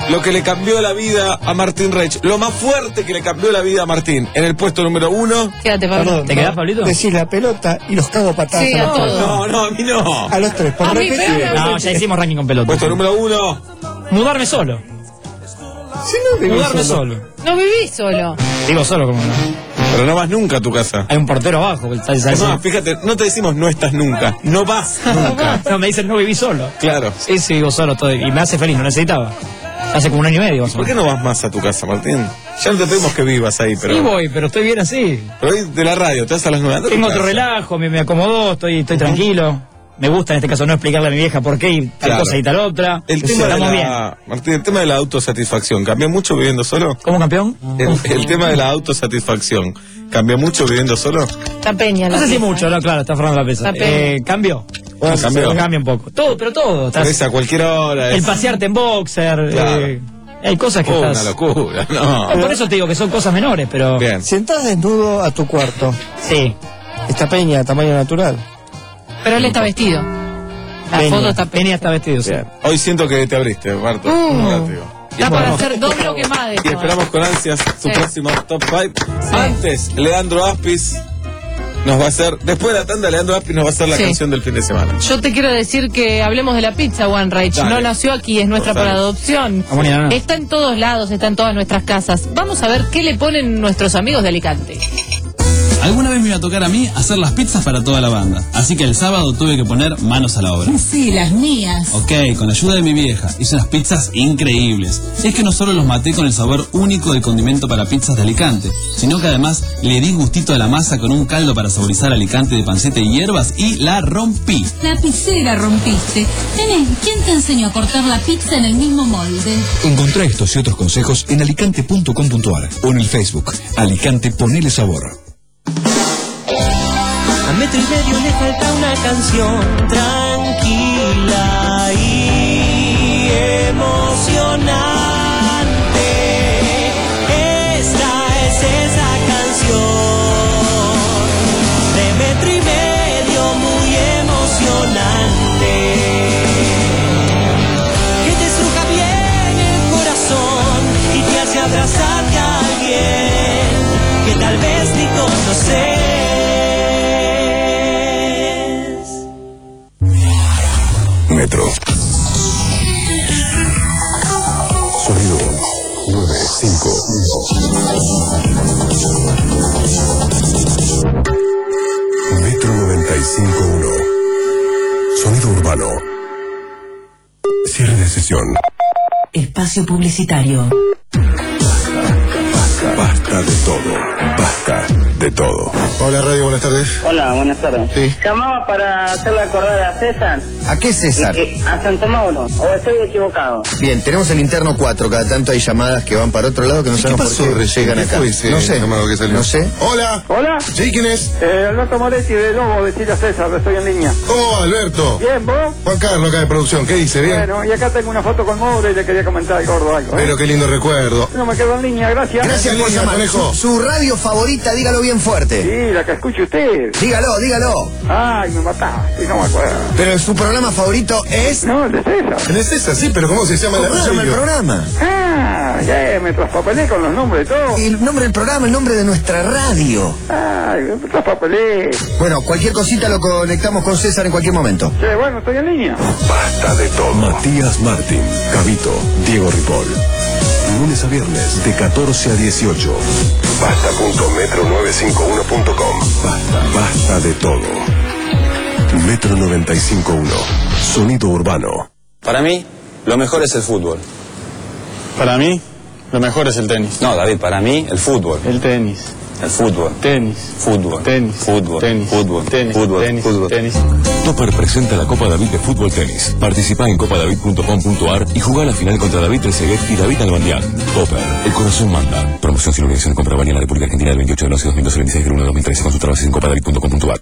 S5: lo que le cambió la vida a Martín Reich, lo más fuerte que le cambió la vida a Martín. En el puesto número uno.
S4: Quédate, Pablo.
S12: Perdón,
S21: ¿Te
S12: no,
S21: quedás, Pablito?
S12: Decís la pelota y los cago patadas.
S4: Sí,
S12: a
S4: a
S12: los
S4: todos.
S12: tres.
S5: No, no, a mí no.
S12: A los tres, por
S4: A mí,
S12: repetir.
S4: pero-
S21: No, ya hicimos ranking con pelota.
S5: Puesto número uno.
S21: Mudarme solo.
S12: Si no vivís
S21: Mudarme
S12: solo.
S21: solo.
S4: No vivís solo.
S21: Digo solo, como no.
S5: Pero no vas nunca a tu casa.
S21: Hay un portero abajo. el- ¿sabes?
S5: Es más, fíjate, no te decimos no estás nunca, no vas nunca.
S21: No, me dicen no viví solo.
S5: Claro.
S21: Sí, sí, vivo solo todo. Y me hace feliz, no necesitaba. Hace como un año y medio. más o
S5: ¿Por qué
S21: menos.
S5: no vas más a tu casa, Martín? Ya no te pedimos que vivas ahí, pero...
S21: Sí voy, pero estoy bien así.
S5: Pero hoy de la radio, te vas a las nueve.
S21: Tengo otro relajo, me, me acomodó, estoy, estoy tranquilo. Me gusta en este caso no explicarle a mi vieja por qué y tal
S5: Claro.
S21: cosa y tal otra.
S5: El tema, de
S21: Estamos bien.
S5: la, Martín, el tema de la autosatisfacción, ¿cambió mucho viviendo solo?
S21: ¿Cómo, campeón?
S5: El, el tema de la autosatisfacción, ¿cambió mucho viviendo solo?
S4: Está Peña.
S21: No
S4: la
S21: sé si
S4: pieza.
S21: mucho, no, claro, está Fernando la pesa.
S4: Está pena.
S21: Eh, ¿Cambió?
S5: Bueno, cambió.
S21: Cambia un poco. Todo, pero todo. Estás-
S5: Es a cualquier hora.
S21: el
S5: Es
S21: pasearte en boxer.
S5: Claro.
S21: eh, hay cosas que
S5: oh,
S21: estás...
S5: una locura,
S21: No,
S5: no.
S21: por eso te digo que son cosas menores, pero...
S5: Bien.
S12: Si entras desnudo a tu cuarto,
S21: Sí.
S12: está Peña, tamaño natural.
S4: Pero él está vestido. La
S12: Peña.
S4: foto está
S21: Peña está vestido, sí.
S5: Bien. Hoy siento que te abriste, Marto.
S4: Uh.
S5: Ya te digo.
S4: Está para hacer dos bloques más de
S5: Y
S4: esto.
S5: esperamos con ansias su
S4: Sí.
S5: próximo top five. Antes, Leandro Aspis nos va a hacer, después de la tanda, Leandro Aspis nos va a hacer la
S4: Sí.
S5: canción del fin de semana.
S4: Yo te quiero decir que hablemos de la pizza One Reich.
S5: Dale.
S4: No nació aquí, es nuestra por
S5: Dale.
S4: adopción.
S21: Vamos, Nina, no.
S4: Está en todos lados, está en todas nuestras casas. Vamos a ver qué le ponen nuestros amigos de Alicante.
S9: Alguna vez me iba a tocar a mí hacer las pizzas para toda la banda, así que el sábado tuve que poner manos a la obra.
S10: Sí, las mías.
S9: Ok, con la ayuda de mi vieja, hice unas pizzas increíbles. Es que no solo los maté con el sabor único del condimento para pizzas de Alicante, sino que además le di gustito a la masa con un caldo para saborizar Alicante de panceta y hierbas y la rompí.
S10: La pizzera rompiste. Nene, ¿quién te enseñó a cortar la pizza en el mismo molde?
S15: Encontrá estos y otros consejos en alicante punto com punto ar o en el Facebook. Alicante, ponele sabor.
S8: A metro y medio le falta una canción tranquila y emocionante. Esta es esa canción de metro y medio muy emocionante, que te estruja bien el corazón y te hace abrazarte a alguien que tal vez ni conoces.
S7: Metro. Sonido nueve cinco uno. Metro noventa y cinco punto uno. Sonido urbano. Cierre de sesión.
S11: Espacio publicitario.
S7: Basta de todo. Basta de todo. Hola Radio, buenas tardes.
S3: Hola, buenas tardes.
S7: Sí.
S3: Llamaba para hacerle acordar a César.
S17: ¿A qué César?
S3: Eh, a Santo Mauro, o estoy equivocado.
S17: Bien, tenemos el interno cuatro, cada tanto hay llamadas que van para otro lado que no sabemos
S7: pasó
S17: por qué
S7: recién?
S17: llegan
S7: ¿Qué
S17: acá.
S7: fue ese
S17: No sé,
S7: llamado que salió?
S17: no sé.
S7: Hola.
S3: Hola.
S7: ¿Sí? ¿Quién es?
S3: Eh, Alberto Moretti de Lobo, decirle a César, estoy en línea.
S7: Oh, Alberto.
S3: Bien, ¿vos?
S7: Juan Carlos acá de producción, ¿qué dice? ¿Bien?
S3: Bueno, y acá tengo una foto con Mauro y le quería comentar al gordo algo. ¿eh?
S7: Pero qué lindo recuerdo.
S3: No me quedo en línea, gracias.
S17: Gracias por
S7: Línea,
S17: llamar.
S7: conejo.
S17: Su, su radio favorita, dígalo bien fuerte.
S3: Sí, la que escuche usted.
S17: Dígalo, dígalo.
S3: Ay, me mataste, no me acuerdo.
S17: Pero su programa favorito es...
S3: No, el de César.
S7: ¿Quién es esa? Sí, pero ¿cómo se llama la
S17: ¿Cómo se llama el
S7: radio?
S17: programa?
S3: Ah, ya me traspapelé con los nombres de todo.
S17: Y el nombre del programa, el nombre de nuestra radio.
S3: Ay, me traspapelé.
S17: Bueno, cualquier cosita lo conectamos con César en cualquier momento.
S3: Che, bueno, estoy en línea.
S7: Basta de todo. Matías Martín, Cabito, Diego Ripoll. Lunes a viernes de catorce a dieciocho. Basta punto metro novecientos cincuenta y uno punto com. Basta, basta de todo. Metro noventa y cinco punto uno. Sonido urbano.
S16: Para mí, lo mejor es el fútbol.
S18: Para mí, lo mejor es el tenis.
S16: No, David, para mí, el fútbol.
S18: El tenis.
S16: El fútbol.
S18: Tenis.
S16: Fútbol.
S18: Tenis.
S16: Fútbol.
S18: Tenis.
S16: Fútbol.
S18: Tenis.
S16: Fútbol.
S18: Tenis.
S16: Fútbol.
S18: Tenis.
S15: Topper presenta la Copa David de Fútbol Tenis. Participa en copa david punto com punto ar y juega la final contra David Trezeguet y David Albandián. Topper, el corazón manda. Promoción sin obligación de compra válida en la República Argentina del veintiocho de once de dos mil doce al veintiséis de uno de dos mil trece. Consulta bases en copa david punto com punto ar.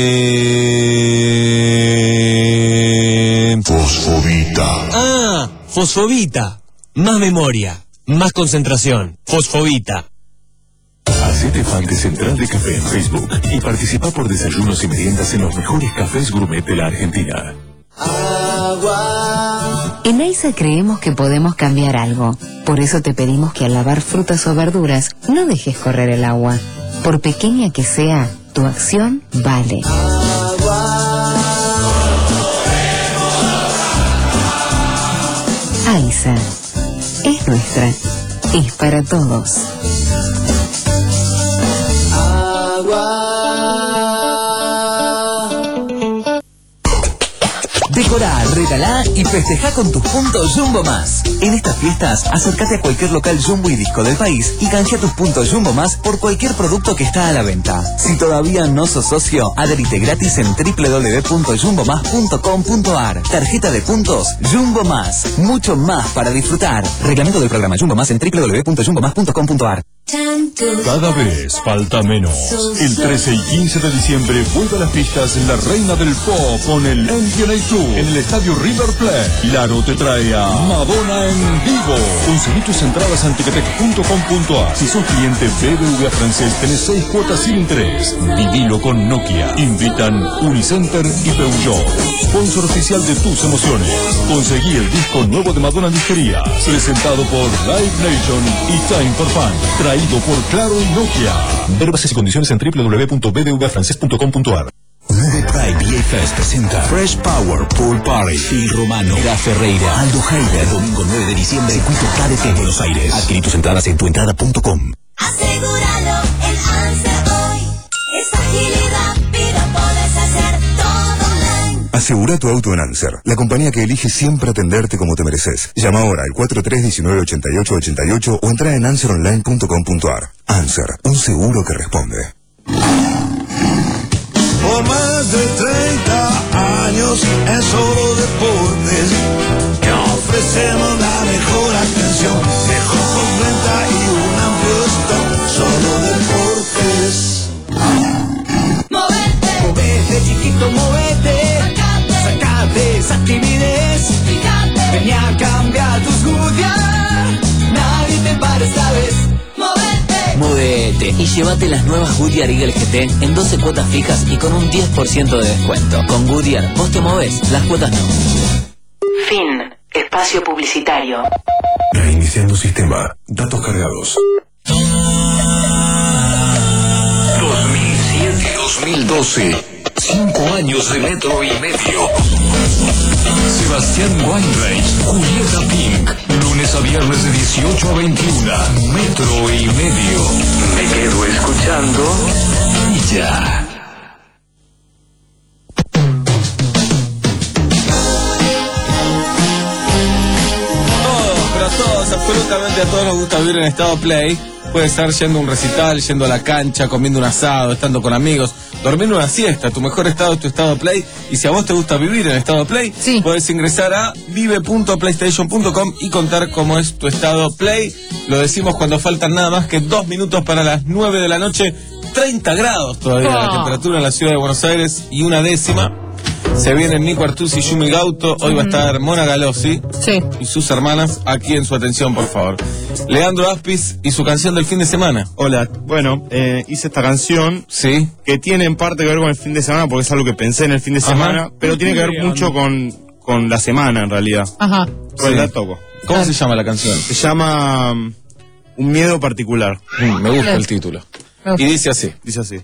S7: Eh... Fosfovita.
S20: Ah, Fosfovita. Más memoria, más concentración. Fosfovita.
S7: Hacete fan de Central de Café en Facebook y participa por desayunos y meriendas en los mejores cafés gourmet de la Argentina.
S8: Agua
S11: En AISA creemos que podemos cambiar algo. Por eso te pedimos que al lavar frutas o verduras no dejes correr el agua. Por pequeña que sea, tu acción vale. AISA es nuestra, es para todos.
S14: Decorá, regalá y festejá con tus puntos Jumbo Más. En estas fiestas, acércate a cualquier local Jumbo y Disco del país y canjea tus puntos Jumbo Más por cualquier producto que está a la venta. Si todavía no sos socio, adherite gratis en doble u doble u doble u punto jumbo más punto com punto a r. Tarjeta de puntos Jumbo Más. Mucho más para disfrutar. Reglamento del programa Jumbo Más en doble u doble u doble u punto jumbo más punto com punto a r.
S13: Cada vez falta menos. El trece y quince de diciembre vuelve a las pistas La Reina del Pop con el M V N A Tour en el estadio River Plate. Laro te trae a Madonna en vivo. Conseguí tus entradas en ticketek punto com punto a r. Si sos cliente B B V A francés, tenés seis cuotas sin interés. Vivilo con Nokia. Invitan Unicenter y Peugeot. Sponsor oficial de tus emociones. Conseguí el disco nuevo de Madonna en disquerías. Presentado por Live Nation y Time for Fun. Traído por Claro y Nokia. Ver bases y condiciones en doble u doble u doble u punto b b v a francés punto com punto a r.
S19: Nube Pride V A Fest presenta Fresh Power Pool Party. Phil Romano, Gra Ferreira, Aldo Heider. Domingo nueve de diciembre, circuito K D T Buenos Aires. Adquirí tus entradas en tu entrada punto com.
S8: Asegúralo en Anser hoy. Es ágil y rápido, podés hacer todo online.
S7: Asegura tu auto en Anser, la compañía que elige siempre atenderte como te mereces. Llama ahora al cuatro tres uno nueve ocho ocho ocho ocho o entra en anser online punto com punto a r. Anser, un seguro que responde.
S1: Por más de treinta años en Solo Deportes, que ofrecemos la mejor atención, mejor postventa y un amplio stock. Solo Deportes.
S8: Movete, movete chiquito, movete. Sacate, sacate esa timidez. Fíjate, ven a cambiar tus Goodyear. Nadie te para esta vez.
S22: Móvete y llévate las nuevas Goodyear Eagle G T en doce cuotas fijas y con un diez por ciento de descuento. Con Goodyear, vos te movés, las cuotas no.
S11: Fin. Espacio publicitario.
S7: Reiniciando sistema. Datos cargados.
S19: dos mil siete dos mil doce. Cinco años de metro y medio. Sebastián Weinreich, Julieta Pink. Lunes a viernes de dieciocho a veintiuno. Metro y medio. Me quedo escuchando y ya.
S5: Todos, pero todos, absolutamente a todos nos gusta vivir en estado play. Puede estar yendo a un recital, yendo a la cancha, comiendo un asado, estando con amigos, dormiendo una siesta. Tu mejor estado es tu estado play. Y si a vos te gusta vivir en estado play, sí, puedes ingresar a vive punto playstation punto com y contar cómo es tu estado play. Lo decimos cuando faltan nada más que dos minutos para las nueve de la noche. treinta grados todavía oh. la temperatura en la ciudad de Buenos Aires y una décima. Se vienen Nico Artusi y Yumi Gauto. Hoy mm. va a estar Mona Galossi sí. y sus hermanas aquí en su atención, por favor. Leandro Aspis y su canción del fin de semana.
S24: Hola, bueno, eh, hice esta canción
S5: sí.
S24: que tiene en parte que ver con el fin de semana porque es algo que pensé en el fin de semana, Ajá. pero tiene que ver mucho con, con la semana en realidad.
S4: Ajá.
S24: Pues sí. la toco.
S5: ¿Cómo ah. se llama la canción?
S24: Se llama um, Un miedo particular.
S5: Mm, me gusta el título. Y dice así.
S24: Dice así.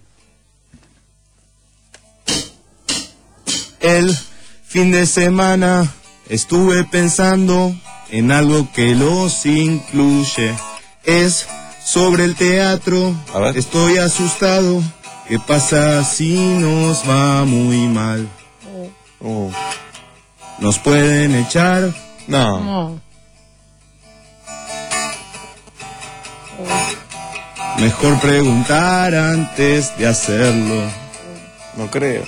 S24: El fin de semana estuve pensando en algo que los incluye. Es sobre el teatro.
S5: A ver.
S24: Estoy asustado. ¿Qué pasa si nos va muy mal?
S5: Oh.
S24: ¿Nos pueden echar?
S5: No.
S4: No.
S24: Mejor preguntar antes de hacerlo.
S5: No creo.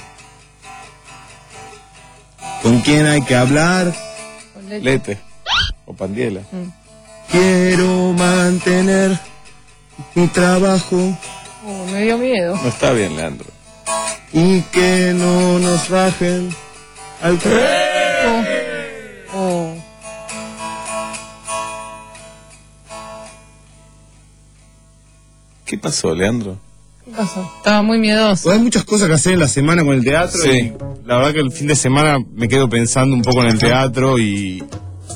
S24: ¿Con quién hay que hablar?
S5: Lete. O Pandiela.
S4: Mm.
S24: Quiero mantener mi trabajo.
S4: Oh, me dio miedo.
S5: No está bien, Leandro.
S24: Y que no nos rajen al
S4: oh. Oh.
S5: ¿Qué pasó, Leandro?
S4: ¿Qué pasó? Estaba muy miedoso.
S24: Pues hay muchas cosas que hacer en la semana con el teatro.
S5: Sí.
S24: Y la verdad que el fin de semana me quedo pensando un poco en el teatro y,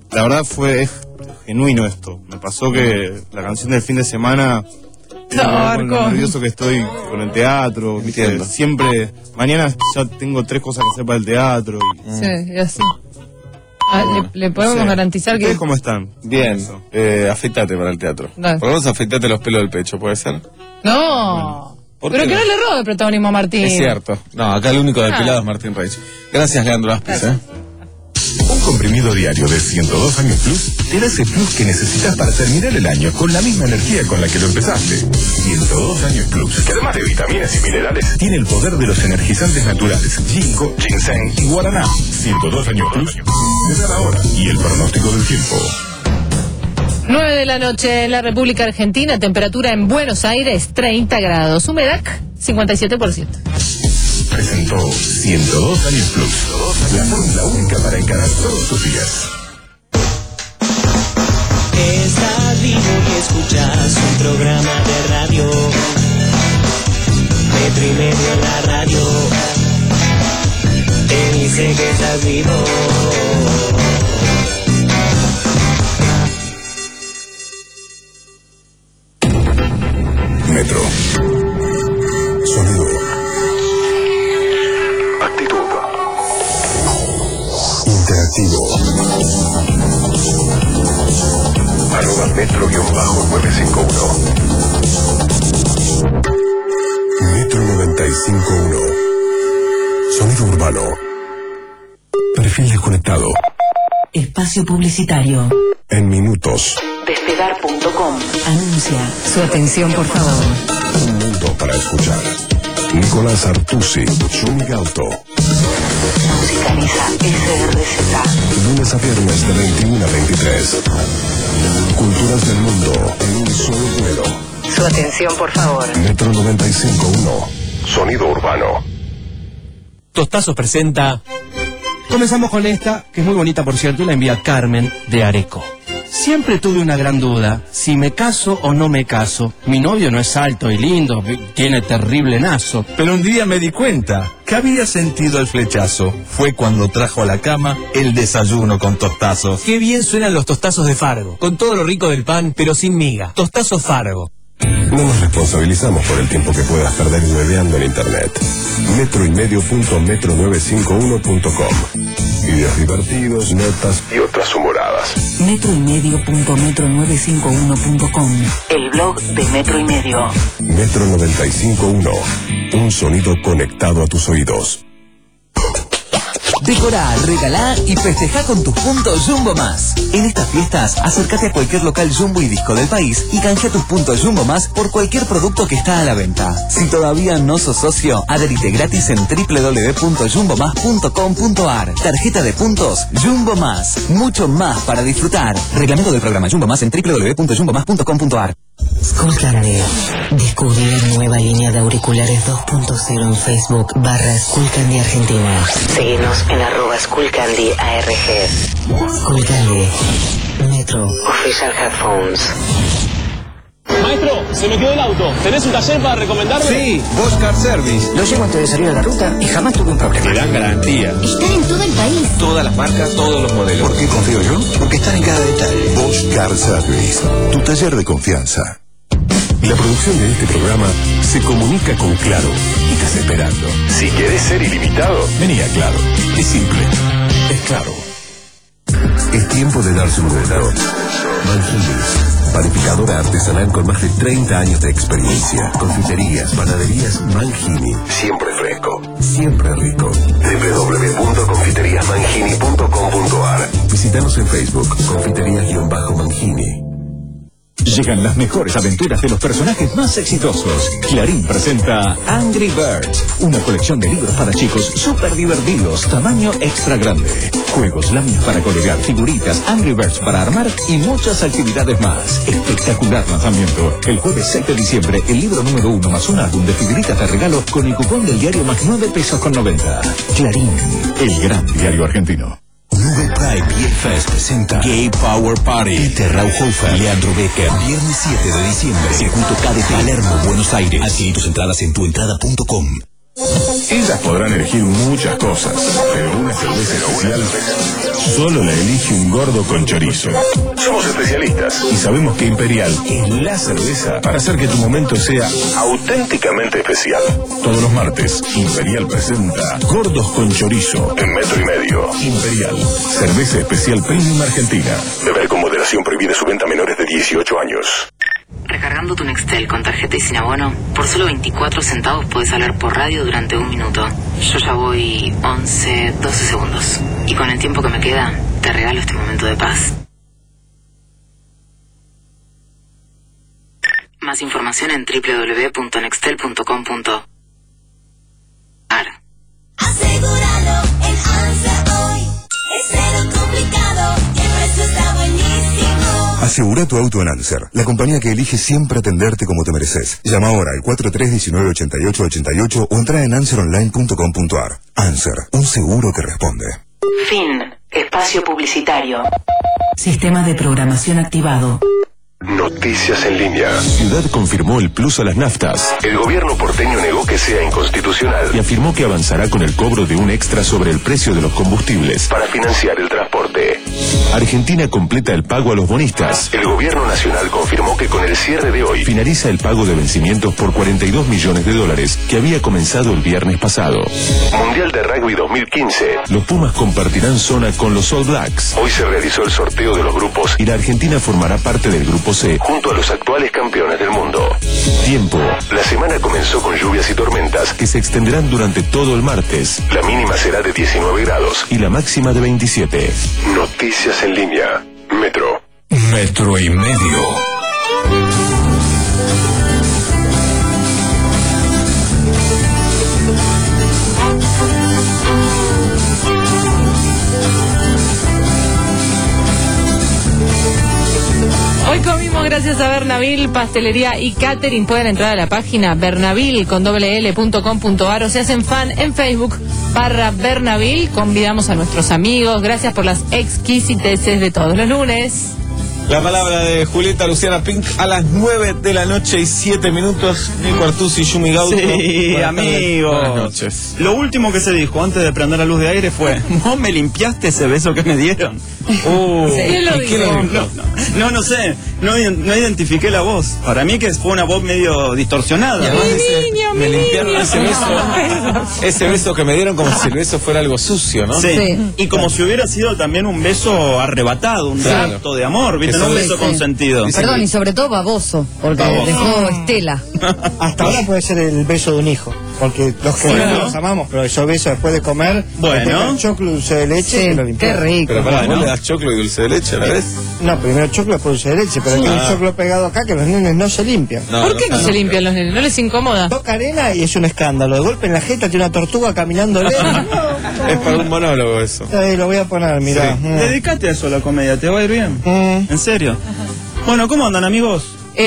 S24: la verdad fue es genuino esto. Me pasó que la canción del fin de semana,
S4: No,
S24: con lo nervioso que estoy con el teatro, ¿viste? Siempre, mañana ya tengo tres cosas que hacer para el teatro. Y,
S4: Sí, y así. Ah, le, le podemos
S24: no sé.
S4: garantizar que...
S24: ¿Ustedes cómo están?
S5: Bien, eh, afeitate para el teatro.
S4: Dale.
S5: Por lo menos afeitate los pelos del pecho, ¿puede ser?
S4: No.
S5: ¿Por
S4: Pero
S5: qué
S4: que
S5: no?
S4: no le robe protagonismo a Martín.
S5: Es cierto. No, acá el único depilado
S4: Ah.
S5: es Martín Reich. Gracias, Leandro Aspis, ¿eh?
S13: Un comprimido diario de ciento dos años plus te da ese plus que necesitas para terminar el año con la misma energía con la que lo empezaste. ciento dos años plus, que además de vitaminas y minerales, tiene el poder de los energizantes naturales, ginkgo, ginseng y guaraná. ciento dos años plus, te da la hora y el pronóstico del tiempo.
S4: nueve de la noche en la República Argentina, temperatura en Buenos Aires treinta grados, humedad cincuenta y siete por ciento.
S13: Presentó ciento dos años plus, la fórmula única para encarar todos tus días.
S8: Estás vivo y escuchas un programa de radio. Metro y medio en la radio. Te dice que estás vivo.
S7: Metro. Sonido. Actitud. Interactivo. Arroba metro-nueve cinco uno. Metro noventa y cinco punto uno. Sonido urbano. Perfil desconectado.
S11: Espacio publicitario.
S7: En minutos.
S11: Despegar punto com. Anuncia. Su atención, por favor.
S7: Un mundo para escuchar. Nicolás Artusi, Shumi Gauto.
S11: Musicaliza S R Z.
S7: Lunes a viernes de veintiuno a veintitrés. Culturas del mundo en un solo vuelo.
S11: Su atención, por favor.
S7: Metro noventa y cinco punto uno. Sonido urbano.
S20: Tostazos presenta... Comenzamos con esta, que es muy bonita por cierto, y la envía Carmen de Areco. Siempre tuve una gran duda, si me caso o no me caso. Mi novio no es alto y lindo, tiene terrible nazo.
S2: Pero un día me di cuenta que había sentido el flechazo. Fue cuando trajo a la cama el desayuno con tostazos.
S20: Qué bien suenan los tostazos de Fargo, con todo lo rico del pan, pero sin miga. Tostazos Fargo.
S7: No nos responsabilizamos por el tiempo que puedas perder hueveando en internet. Metro y medio punto metro novecientos cincuenta y uno punto com. Videos divertidos, notas y otras humoradas.
S11: Metro y medio punto metro novecientos cincuenta y uno punto com. El blog de Metro y Medio.
S7: Metro noventa y cinco punto uno. Un sonido conectado a tus oídos.
S14: Decorá, regalá y festejá con tus puntos Jumbo Más. En estas fiestas, acércate a cualquier local Jumbo y Disco del país y canjea tus puntos Jumbo Más por cualquier producto que está a la venta. Si todavía no sos socio, adherite gratis en doble u doble u doble u punto jumbo más punto com punto a r. Tarjeta de puntos Jumbo Más. Mucho más para disfrutar. Reglamento del programa Jumbo Más en doble u doble u doble u punto jumbo más punto com punto a r.
S11: Skullcandy. Descubrí la nueva línea de auriculares dos punto cero en Facebook barra Skullcandy Argentina. Seguinos en arroba Skullcandy A R G. Skullcandy. Metro. Official Headphones.
S6: Maestro, se me quedó el auto. ¿Tenés un taller para recomendarme?
S12: Sí, Bosch Car Service.
S11: Lo llevo antes de salir a la ruta y jamás tuve un problema.
S12: Te dan garantía.
S11: Está en todo el país.
S12: Todas las marcas, todos los modelos.
S7: ¿Por qué confío yo? Porque están en cada detalle. Bosch Car Service, tu taller de confianza. La producción de este programa se comunica con Claro y te está esperando. Si querés ser ilimitado, vení a Claro. Es simple. Es Claro. Es tiempo de darse un vuelo. Manginis, panificadora artesanal con más de treinta años de experiencia. Confiterías, panaderías Mangini. Siempre fresco, siempre rico. doble u doble u doble u punto confiterías mangini punto com punto a r. Visítanos en Facebook, confiterías-mangini.
S13: Llegan las mejores aventuras de los personajes más exitosos. Clarín presenta Angry Birds, una colección de libros para chicos súper divertidos, tamaño extra grande. Juegos, láminas para colorear, figuritas, Angry Birds para armar y muchas actividades más. Espectacular lanzamiento. El jueves seis de diciembre, el libro número uno más un álbum de figuritas de regalo con el cupón del diario más nueve pesos con noventa. Clarín, el gran diario argentino.
S7: Nube Pride Beer Fest presenta Gay Power Party. Peter Rauhofer, Leandro Becker. Viernes siete de diciembre. Circuito K de Palermo, Buenos Aires. Adquirí tus entradas en tuentrada punto com.
S13: Ella Muchas podrán elegir muchas cosas, pero una cerveza especial solo la elige un gordo con chorizo. Somos especialistas y sabemos que Imperial es la cerveza para hacer que tu momento sea auténticamente especial. Todos los martes, Imperial presenta Gordos con Chorizo en Metro y Medio. Imperial, cerveza especial premium argentina. Beber con moderación, prohibida su venta a menores de dieciocho años.
S11: Recargando tu Nextel con tarjeta y sin abono, por solo veinticuatro centavos puedes hablar por radio durante un minuto. Yo ya voy once, doce segundos. Y con el tiempo que me queda, te regalo este momento de paz. Más información en doble u doble u doble u punto nextel punto com punto a r.
S8: Asegúralo en Answer hoy. Es cero complicado y el precio está buenísimo.
S7: Asegura tu auto en Answer, la compañía que elige siempre atenderte como te mereces. Llama ahora al cuatro tres uno nueve, ocho ocho ocho ocho o entra en answer online punto com punto a r. Answer, un seguro que responde.
S11: Fin. Espacio publicitario. Sistema de programación activado.
S7: Noticias en línea. Ciudad confirmó el plus a las naftas. El gobierno porteño negó que sea inconstitucional y afirmó que avanzará con el cobro de un extra sobre el precio de los combustibles para financiar el transporte. Argentina completa el pago a los bonistas. El gobierno nacional confirmó que con el cierre de hoy finaliza el pago de vencimientos por cuarenta y dos millones de dólares que había comenzado el viernes pasado. Mundial de Rugby dos mil quince. Los Pumas compartirán zona con los All Blacks. Hoy se realizó el sorteo de los grupos y la Argentina formará parte del grupo C junto a los actuales campeones del mundo. Tiempo. La semana comenzó con lluvias y tormentas que se extenderán durante todo el martes. La mínima será de diecinueve grados y la máxima de veintisiete. Noticias en línea. Metro. Metro y medio.
S4: Hoy comimos gracias a Bernaville, pastelería y catering. Pueden entrar a la página bernaville con doble l punto com punto a r o se hacen fan en Facebook barra Bernaville. Convidamos a nuestros amigos. Gracias por las exquisiteces de todos los lunes.
S5: La palabra de Julieta Luciana Pink a las nueve de la noche y siete minutos. Nico Artusi, Yumi Gauto.
S9: Sí,
S5: Buenas
S9: amigo.
S5: tardes. Buenas noches.
S9: Lo último que se dijo antes de prender la luz de aire fue: ¿vos me limpiaste ese beso que me dieron?
S5: Uh,
S4: ¿Quién lo
S5: ¿y quién
S4: dijo?
S5: lo dijo?
S9: No, no, no, no sé. No, no identifiqué la voz. Para mí que fue una voz medio distorsionada.
S5: Y además
S4: Mi
S5: dice,
S4: niño,
S5: me
S4: mi
S5: limpiaron
S4: niño.
S5: ese beso, ese beso que me dieron como si el beso fuera algo sucio, ¿no?
S9: Sí.
S4: Sí.
S9: Y como si hubiera sido también un beso arrebatado, un
S5: Claro.
S9: acto de amor, ¿viste?
S5: Que
S9: No un
S5: son-
S9: beso
S5: sí.
S9: consentido.
S5: Dice
S10: Perdón,
S5: que-
S10: y sobre todo baboso, porque
S9: Baboso.
S10: dejó Estela.
S21: Hasta ahora puede ser el beso de un hijo, porque los que
S9: Sí,
S21: no
S9: ¿no?
S21: los amamos, pero esos besos después de comer,
S9: Bueno.
S21: después del choclo, dulce de leche,
S10: Sí,
S21: que lo
S10: qué
S21: limpiamos.
S10: rico.
S5: Pero pará,
S9: Bueno.
S5: ¿vos le das choclo y dulce de leche a la vez?
S21: No, primero choclo, después dulce de leche, pero aquí hay
S5: Ah.
S21: un choclo pegado acá que los nenes no se limpian.
S5: No,
S4: ¿Por qué no,
S5: no,
S4: se
S5: no.
S4: limpian los nenes? ¿No les incomoda?
S21: Toca arena y es un escándalo. De golpe en la jeta tiene una tortuga caminando lejos.
S5: Es para un monólogo eso.
S21: Eh, lo voy a poner, mirá.
S5: Sí.
S21: Mm.
S9: Dedicate a eso a la comedia, ¿te va a ir bien?
S21: Mm.
S9: ¿En serio? Bueno, ¿cómo andan, amigos?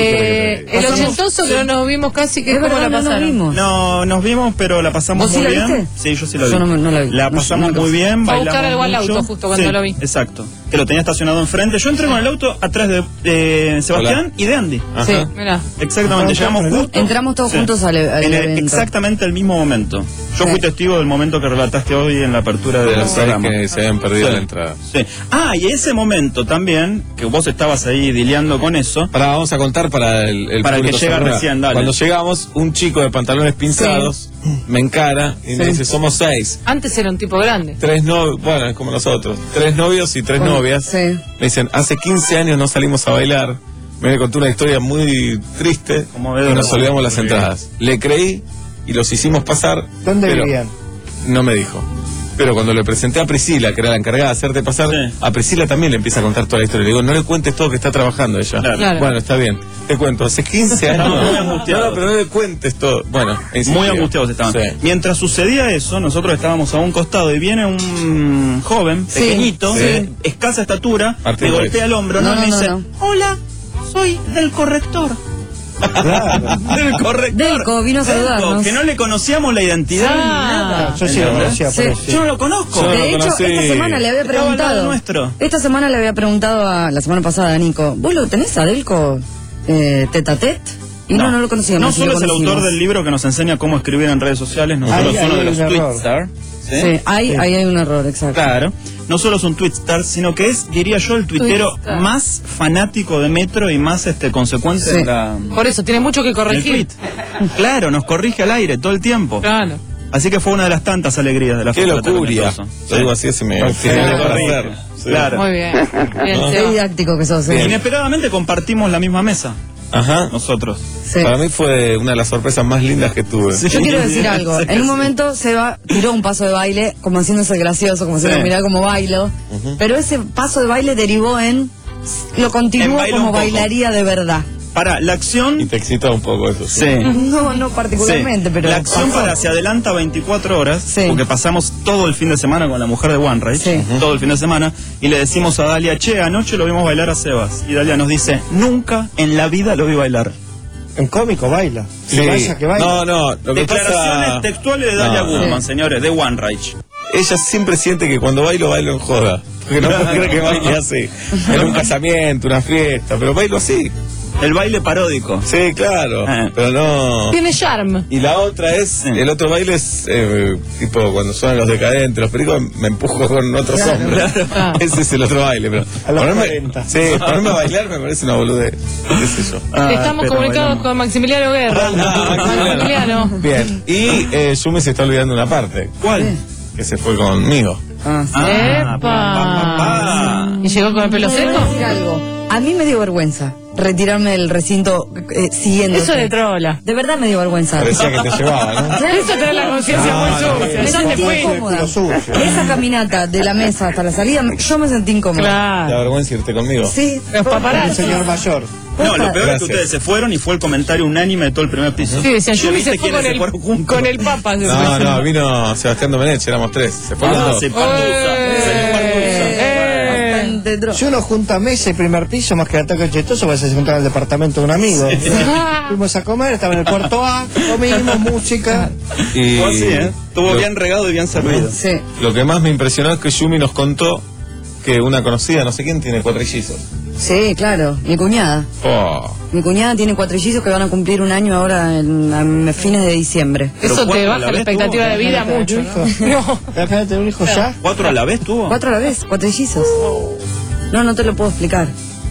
S4: Eh, el
S21: Pasamos-
S4: ochentoso que no nos vimos casi, que
S10: Es
S4: ¿cómo
S10: verdad,
S4: la
S10: no nos
S4: pasaron?
S10: vimos.
S9: No, nos vimos, pero la pasamos
S10: ¿Vos sí
S9: muy
S10: la
S9: bien.
S10: viste?
S9: Sí, yo sí la vi.
S10: Yo no me- no la vi. No,
S9: pasamos
S10: no, no.
S9: muy bien,
S4: Fue a
S9: bailamos
S4: buscar algo al
S9: mucho.
S4: auto justo cuando
S9: Sí,
S4: lo vi.
S9: Exacto. Que lo tenía estacionado enfrente. Yo entré con el auto atrás de eh, Sebastián
S5: Hola.
S9: y de Andy.
S5: Ajá.
S4: Sí, mirá.
S9: Exactamente,
S21: Entramos
S9: llegamos
S21: con el
S9: justo.
S10: Entramos todos
S9: Sí.
S10: juntos al, al
S9: En el-
S10: evento.
S9: exactamente el mismo momento. Yo
S10: Sí.
S9: fui testigo del momento que relataste hoy en la apertura
S5: De
S9: del
S5: los seis
S9: programa.
S5: que se habían perdido
S9: Sí.
S5: la entrada.
S9: Sí. Ah, y ese momento también, que vos estabas ahí dileando con eso.
S5: Pará, vamos a contar para el, el
S9: Para el que
S5: público
S9: llega
S5: sorpresa.
S9: recién, dale.
S5: Cuando llegamos, un chico de pantalones pinzados me encara y me
S4: Sí.
S5: dice, somos seis.
S4: Antes era un tipo grande.
S5: Tres novios, bueno, es como nosotros. Tres novios y tres
S10: Bueno,
S5: novias.
S10: sí.
S5: Me dicen, hace quince años no salimos a bailar. Me contó una historia muy triste
S9: Conmovedora.
S5: y nos olvidamos las
S9: Muy bien.
S5: entradas. Le creí y los hicimos pasar.
S21: ¿Dónde
S5: pero
S21: vivían?
S5: No me dijo. Pero cuando le presenté a Priscila, que era la encargada de hacerte pasar,
S9: Sí.
S5: a Priscila también le empieza a contar toda la historia. Le digo, no le cuentes todo que está trabajando ella.
S9: Claro.
S4: Claro.
S5: Bueno, está bien. Te cuento, hace quince años.
S9: Estaban muy angustiados.
S5: No, pero no le cuentes todo. Bueno, insistía.
S9: Muy angustiados estaban.
S5: Sí.
S9: Mientras sucedía eso, nosotros estábamos a un costado y viene un joven,
S10: Sí,
S9: pequeñito,
S5: sí.
S9: de escasa estatura,
S5: Martín
S9: me
S5: Boris.
S9: golpea el hombro,
S10: No,
S9: ¿no?
S10: no,
S9: y me
S10: no,
S9: dice,
S10: no.
S9: hola, soy del corrector.
S21: Claro.
S9: Del corrector.
S10: Delco, vino a
S9: Delco,
S10: saludarnos.
S9: que no le conocíamos la identidad
S4: Ah.
S9: ni nada.
S21: Yo sí lo
S9: ¿Entendés?
S21: conocía,
S10: Sí.
S21: pero sí.
S9: Yo no lo conozco.
S5: Yo no
S10: De
S5: lo
S10: hecho,
S5: conocí.
S10: esta semana le había
S9: Estaba al lado
S10: preguntado.
S9: nuestro.
S10: Esta semana le había preguntado a la semana pasada a Nico, ¿vos lo tenés a Delco eh, tete a tete? Y no, no, no lo conocíamos.
S9: No
S10: sí
S9: solo
S10: lo
S9: es el
S10: conocimos.
S9: autor del libro que nos enseña cómo escribir en redes sociales, no
S21: Ahí
S9: solo es
S21: hay
S9: uno de
S21: un
S9: los
S21: error.
S9: Twitstar. ¿sí?
S10: Sí, ahí,
S21: Sí.
S10: ahí hay un error, exacto.
S9: Claro. No solo es un Twitstar, sino que es, diría yo, el tuitero
S4: Twitstar.
S9: más fanático de Metro y más este consecuente
S10: Sí.
S9: en la...
S4: Por eso, tiene mucho que
S9: en el
S4: corregir.
S9: tweet. Claro, nos corrige al aire todo el tiempo.
S4: Claro.
S9: Así que fue una de las tantas alegrías de la
S5: Qué
S9: fiesta
S5: locuria.
S9: taconetosa.
S5: Lo digo así, se me
S9: Sí,
S5: se me
S9: lo
S5: dio para
S9: corrige.
S5: hacer. Sí.
S9: Claro.
S4: Muy bien. Bien,
S10: Qué
S4: Seba.
S10: didáctico que sos. ¿eh?
S9: Inesperadamente compartimos la misma mesa,
S5: Ajá.
S9: nosotros.
S10: Sí.
S5: Para mí fue una de las sorpresas más lindas que tuve.
S9: Sí.
S10: Yo quiero decir algo. En un momento Seba tiró un paso de baile, como haciéndose gracioso, como haciendo,
S9: Sí.
S10: mirá cómo bailo. Pero ese paso de baile derivó en. Lo
S9: En
S10: continuó
S9: baila
S10: como
S9: un poco.
S10: bailaría de verdad.
S9: Para, la acción...
S5: Y te excita un poco eso.
S9: Sí.
S10: No, no particularmente,
S9: Sí.
S10: pero.
S9: La acción
S10: pasó.
S9: para se adelanta veinticuatro horas,
S10: Sí.
S9: porque pasamos todo el fin de semana con la mujer de One Rage,
S10: Sí.
S9: todo el fin de semana, y le decimos a Dalia, che, anoche lo vimos bailar a Sebas. Y Dalia nos dice, nunca en la vida lo vi bailar.
S21: En cómico baila.
S5: Sí.
S21: Y vaya que baila.
S5: No, no, lo que
S9: Declaraciones
S5: pasa...
S9: textuales de Dalia
S5: No.
S9: Goodman, señores, de One Rage.
S5: Ella siempre siente que cuando bailo, bailo en joda. Porque no puede creer que baile así. En un casamiento, una fiesta, pero bailo así.
S9: El baile paródico.
S5: Sí, claro,
S9: Ah.
S5: pero no...
S4: Tiene charm.
S5: Y la otra es, el otro baile es eh, tipo cuando son los decadentes, los pericos, me empujo con otros
S10: Claro,
S5: hombres.
S4: claro.
S5: Ese es el otro baile, pero
S21: A los
S5: ponerme,
S21: cuarenta.
S5: sí, ponerme a bailar me parece una boludez. ¿Qué sé yo?
S9: Ah,
S4: Estamos
S9: pero
S4: comunicados
S9: bailamos.
S4: con Maximiliano Guerra.
S5: Ah,
S4: Maximiliano.
S5: Bien, y eh, Yumi se está olvidando una parte,
S9: ¿Cuál?
S5: que se fue conmigo.
S10: Ah, sí.
S9: Ah,
S4: ¡Epa!
S9: pa, pa, pa.
S4: ¿Y llegó con el pelo
S10: Quiero
S4: seco?
S10: decir algo. A mí me dio vergüenza retirarme del recinto eh, siguiendo.
S4: Eso de trola.
S10: De verdad me dio vergüenza.
S5: Parecía que te llevaba, ¿no?
S4: Eso tener la conciencia
S5: No,
S4: muy
S5: no,
S4: sucia.
S10: Me
S4: Ya te
S10: sentí
S4: fue.
S10: incómoda.
S21: culo sucio.
S10: Esa caminata de la mesa hasta la salida, me- yo me sentí incómoda.
S5: ¿Te da
S4: Claro.
S5: vergüenza irte conmigo?
S10: Sí.
S4: Los
S21: El
S4: paparazzi.
S21: señor mayor.
S9: No, lo peor es que
S5: Gracias.
S9: ustedes se fueron y fue el comentario unánime de todo el primer piso.
S4: Sí, decían,
S9: Che,
S4: Yumi
S9: ¿viste
S4: se fue
S9: quiénes
S4: con
S9: se
S4: el,
S9: fueron juntos?
S4: con el papa.
S5: No, no, vino Sebastián Domenech, éramos tres. Se fue con
S9: Ah,
S5: dos.
S9: se parduza. Se parduza.
S4: Eh.
S10: Bastante dro-
S21: Si uno junta mesa y primer piso, más que el ataque chistoso, va a se juntar en el departamento de un amigo. Fuimos a comer, estaba en el cuarto A, comimos música.
S5: Y
S9: Fue así, ¿eh? Estuvo
S5: lo,
S9: bien regado y bien servido.
S10: Sí.
S5: lo que más me impresionó es que Yumi nos contó que una conocida, no sé quién, tiene cuatrillizos.
S10: Sí, claro. Mi cuñada.
S5: Oh.
S10: Mi cuñada tiene cuatrillizos que van a cumplir un año ahora en, a fines de diciembre.
S9: Pero
S4: Eso te
S9: cuatro a
S4: baja
S9: la
S4: la
S9: vez
S4: expectativa
S9: tuvo.
S4: de vida mucho. ¿no? No.
S21: ¿Espérate, tener un hijo ya?
S9: ¿Cuatro a la vez tuvo?
S10: Cuatro a la vez, cuatrillizos. No, no te lo puedo explicar.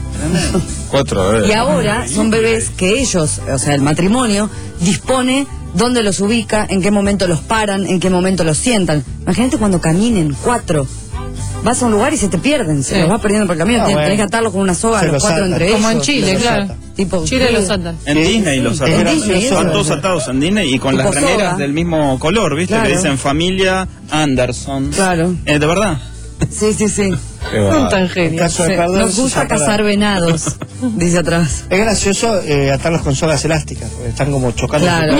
S5: Cuatro, a ver.
S10: Y ahora son bebés que ellos, o sea, el matrimonio, dispone dónde los ubica, en qué momento los paran, en qué momento los sientan. Imagínate cuando caminen cuatro. Vas a un lugar y se te pierden, se
S4: Sí.
S10: los vas perdiendo por el camino.
S21: Ah,
S10: Tenés,
S21: bueno.
S10: tenés que atarlos con una soga a
S21: Se
S10: los
S21: los
S10: cuatro
S21: atan.
S10: entre ellos.
S4: Como en Chile,
S21: los
S4: claro.
S21: atan.
S10: Tipo,
S4: Chile los atan.
S9: En Disney los
S10: En
S9: atados.
S10: Disney,
S9: Están
S10: eso.
S9: todos atados en Disney y con
S10: Tipo
S9: las remeras
S10: soga.
S9: del mismo color, ¿viste?
S10: Claro.
S9: Que dicen familia Anderson.
S10: Claro.
S9: Eh, ¿De verdad?
S10: Sí, sí, sí.
S5: Qué
S4: Un
S5: bárbaro.
S4: tan
S21: En
S4: genio.
S21: caso de
S10: Sí.
S21: perder,
S10: Nos gusta
S21: se saca la-
S10: cazar venados, dice atrás.
S21: Es gracioso eh, atarlos con sogas elásticas, porque están como chocando.
S10: Claro.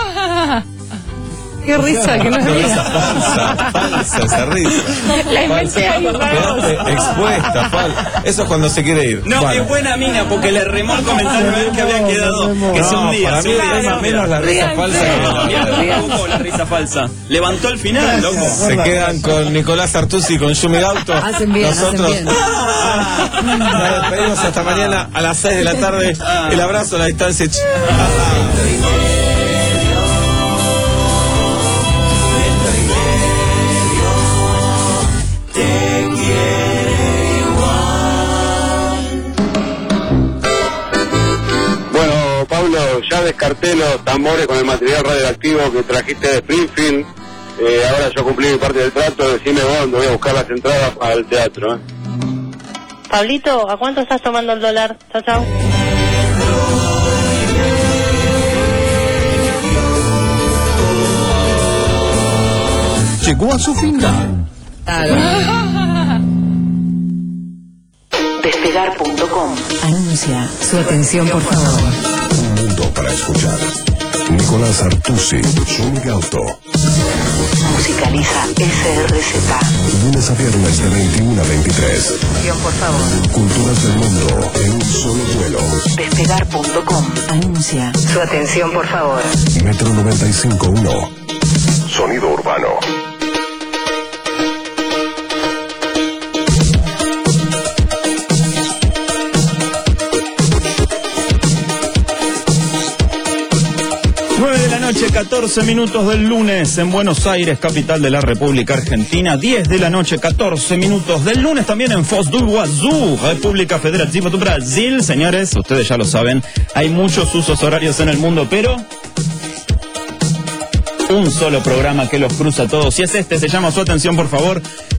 S4: Qué risa que no es
S5: Risa
S4: mía.
S5: falsa, falsa esa risa.
S4: La inventé ahí para vos.
S5: Quedaste expuesta, falsa. Eso es cuando se quiere ir.
S9: No,
S5: Bueno.
S9: es buena mina porque le remó el comentario a él que había quedado. Que se
S5: No,
S9: hundía.
S5: para
S9: se
S5: mí
S9: hundía,
S5: es
S9: se
S5: más
S9: hundía.
S5: menos la risa
S4: Ríanse.
S5: falsa que
S9: No,
S5: la
S9: mira,
S5: mierda.
S9: tampoco la risa falsa. Levantó al final, loco.
S5: Se quedan con Nicolás Artusi y con Yumi Gauto.
S10: Hacen bien,
S5: Nosotros
S10: hacen bien.
S5: nos despedimos hasta mañana a las seis de la tarde. El abrazo a la distancia.
S3: Bueno, Pablo, ya descarté los tambores con el material radioactivo que trajiste de Springfield. Eh, ahora yo cumplí mi parte del trato. Decime vos dónde voy a buscar las entradas al teatro. ¿eh?
S16: Pablito, ¿a cuánto estás tomando el dólar? Chao, chao.
S13: Llegó a su final.
S11: Despegar punto com anuncia su atención, por favor.
S7: Un mundo para escuchar. Nicolás Artusi, Yumi Gauto.
S11: Musicaliza S R Z.
S7: Lunes a viernes de veintiuno a veintitrés.
S11: Atención, por favor.
S7: Culturas del mundo en un solo vuelo.
S11: Despegar punto com anuncia su atención, por favor.
S7: Metro noventa y cinco punto uno. Sonido urbano.
S9: noche, catorce minutos del lunes en Buenos Aires, capital de la República Argentina. diez de la noche, catorce minutos del lunes también en Foz do Iguazú, República Federativa do Brasil. Señores, ustedes ya lo saben, hay muchos usos horarios en el mundo, pero un solo programa que los cruza a todos. Y es este, se llama su atención, por favor.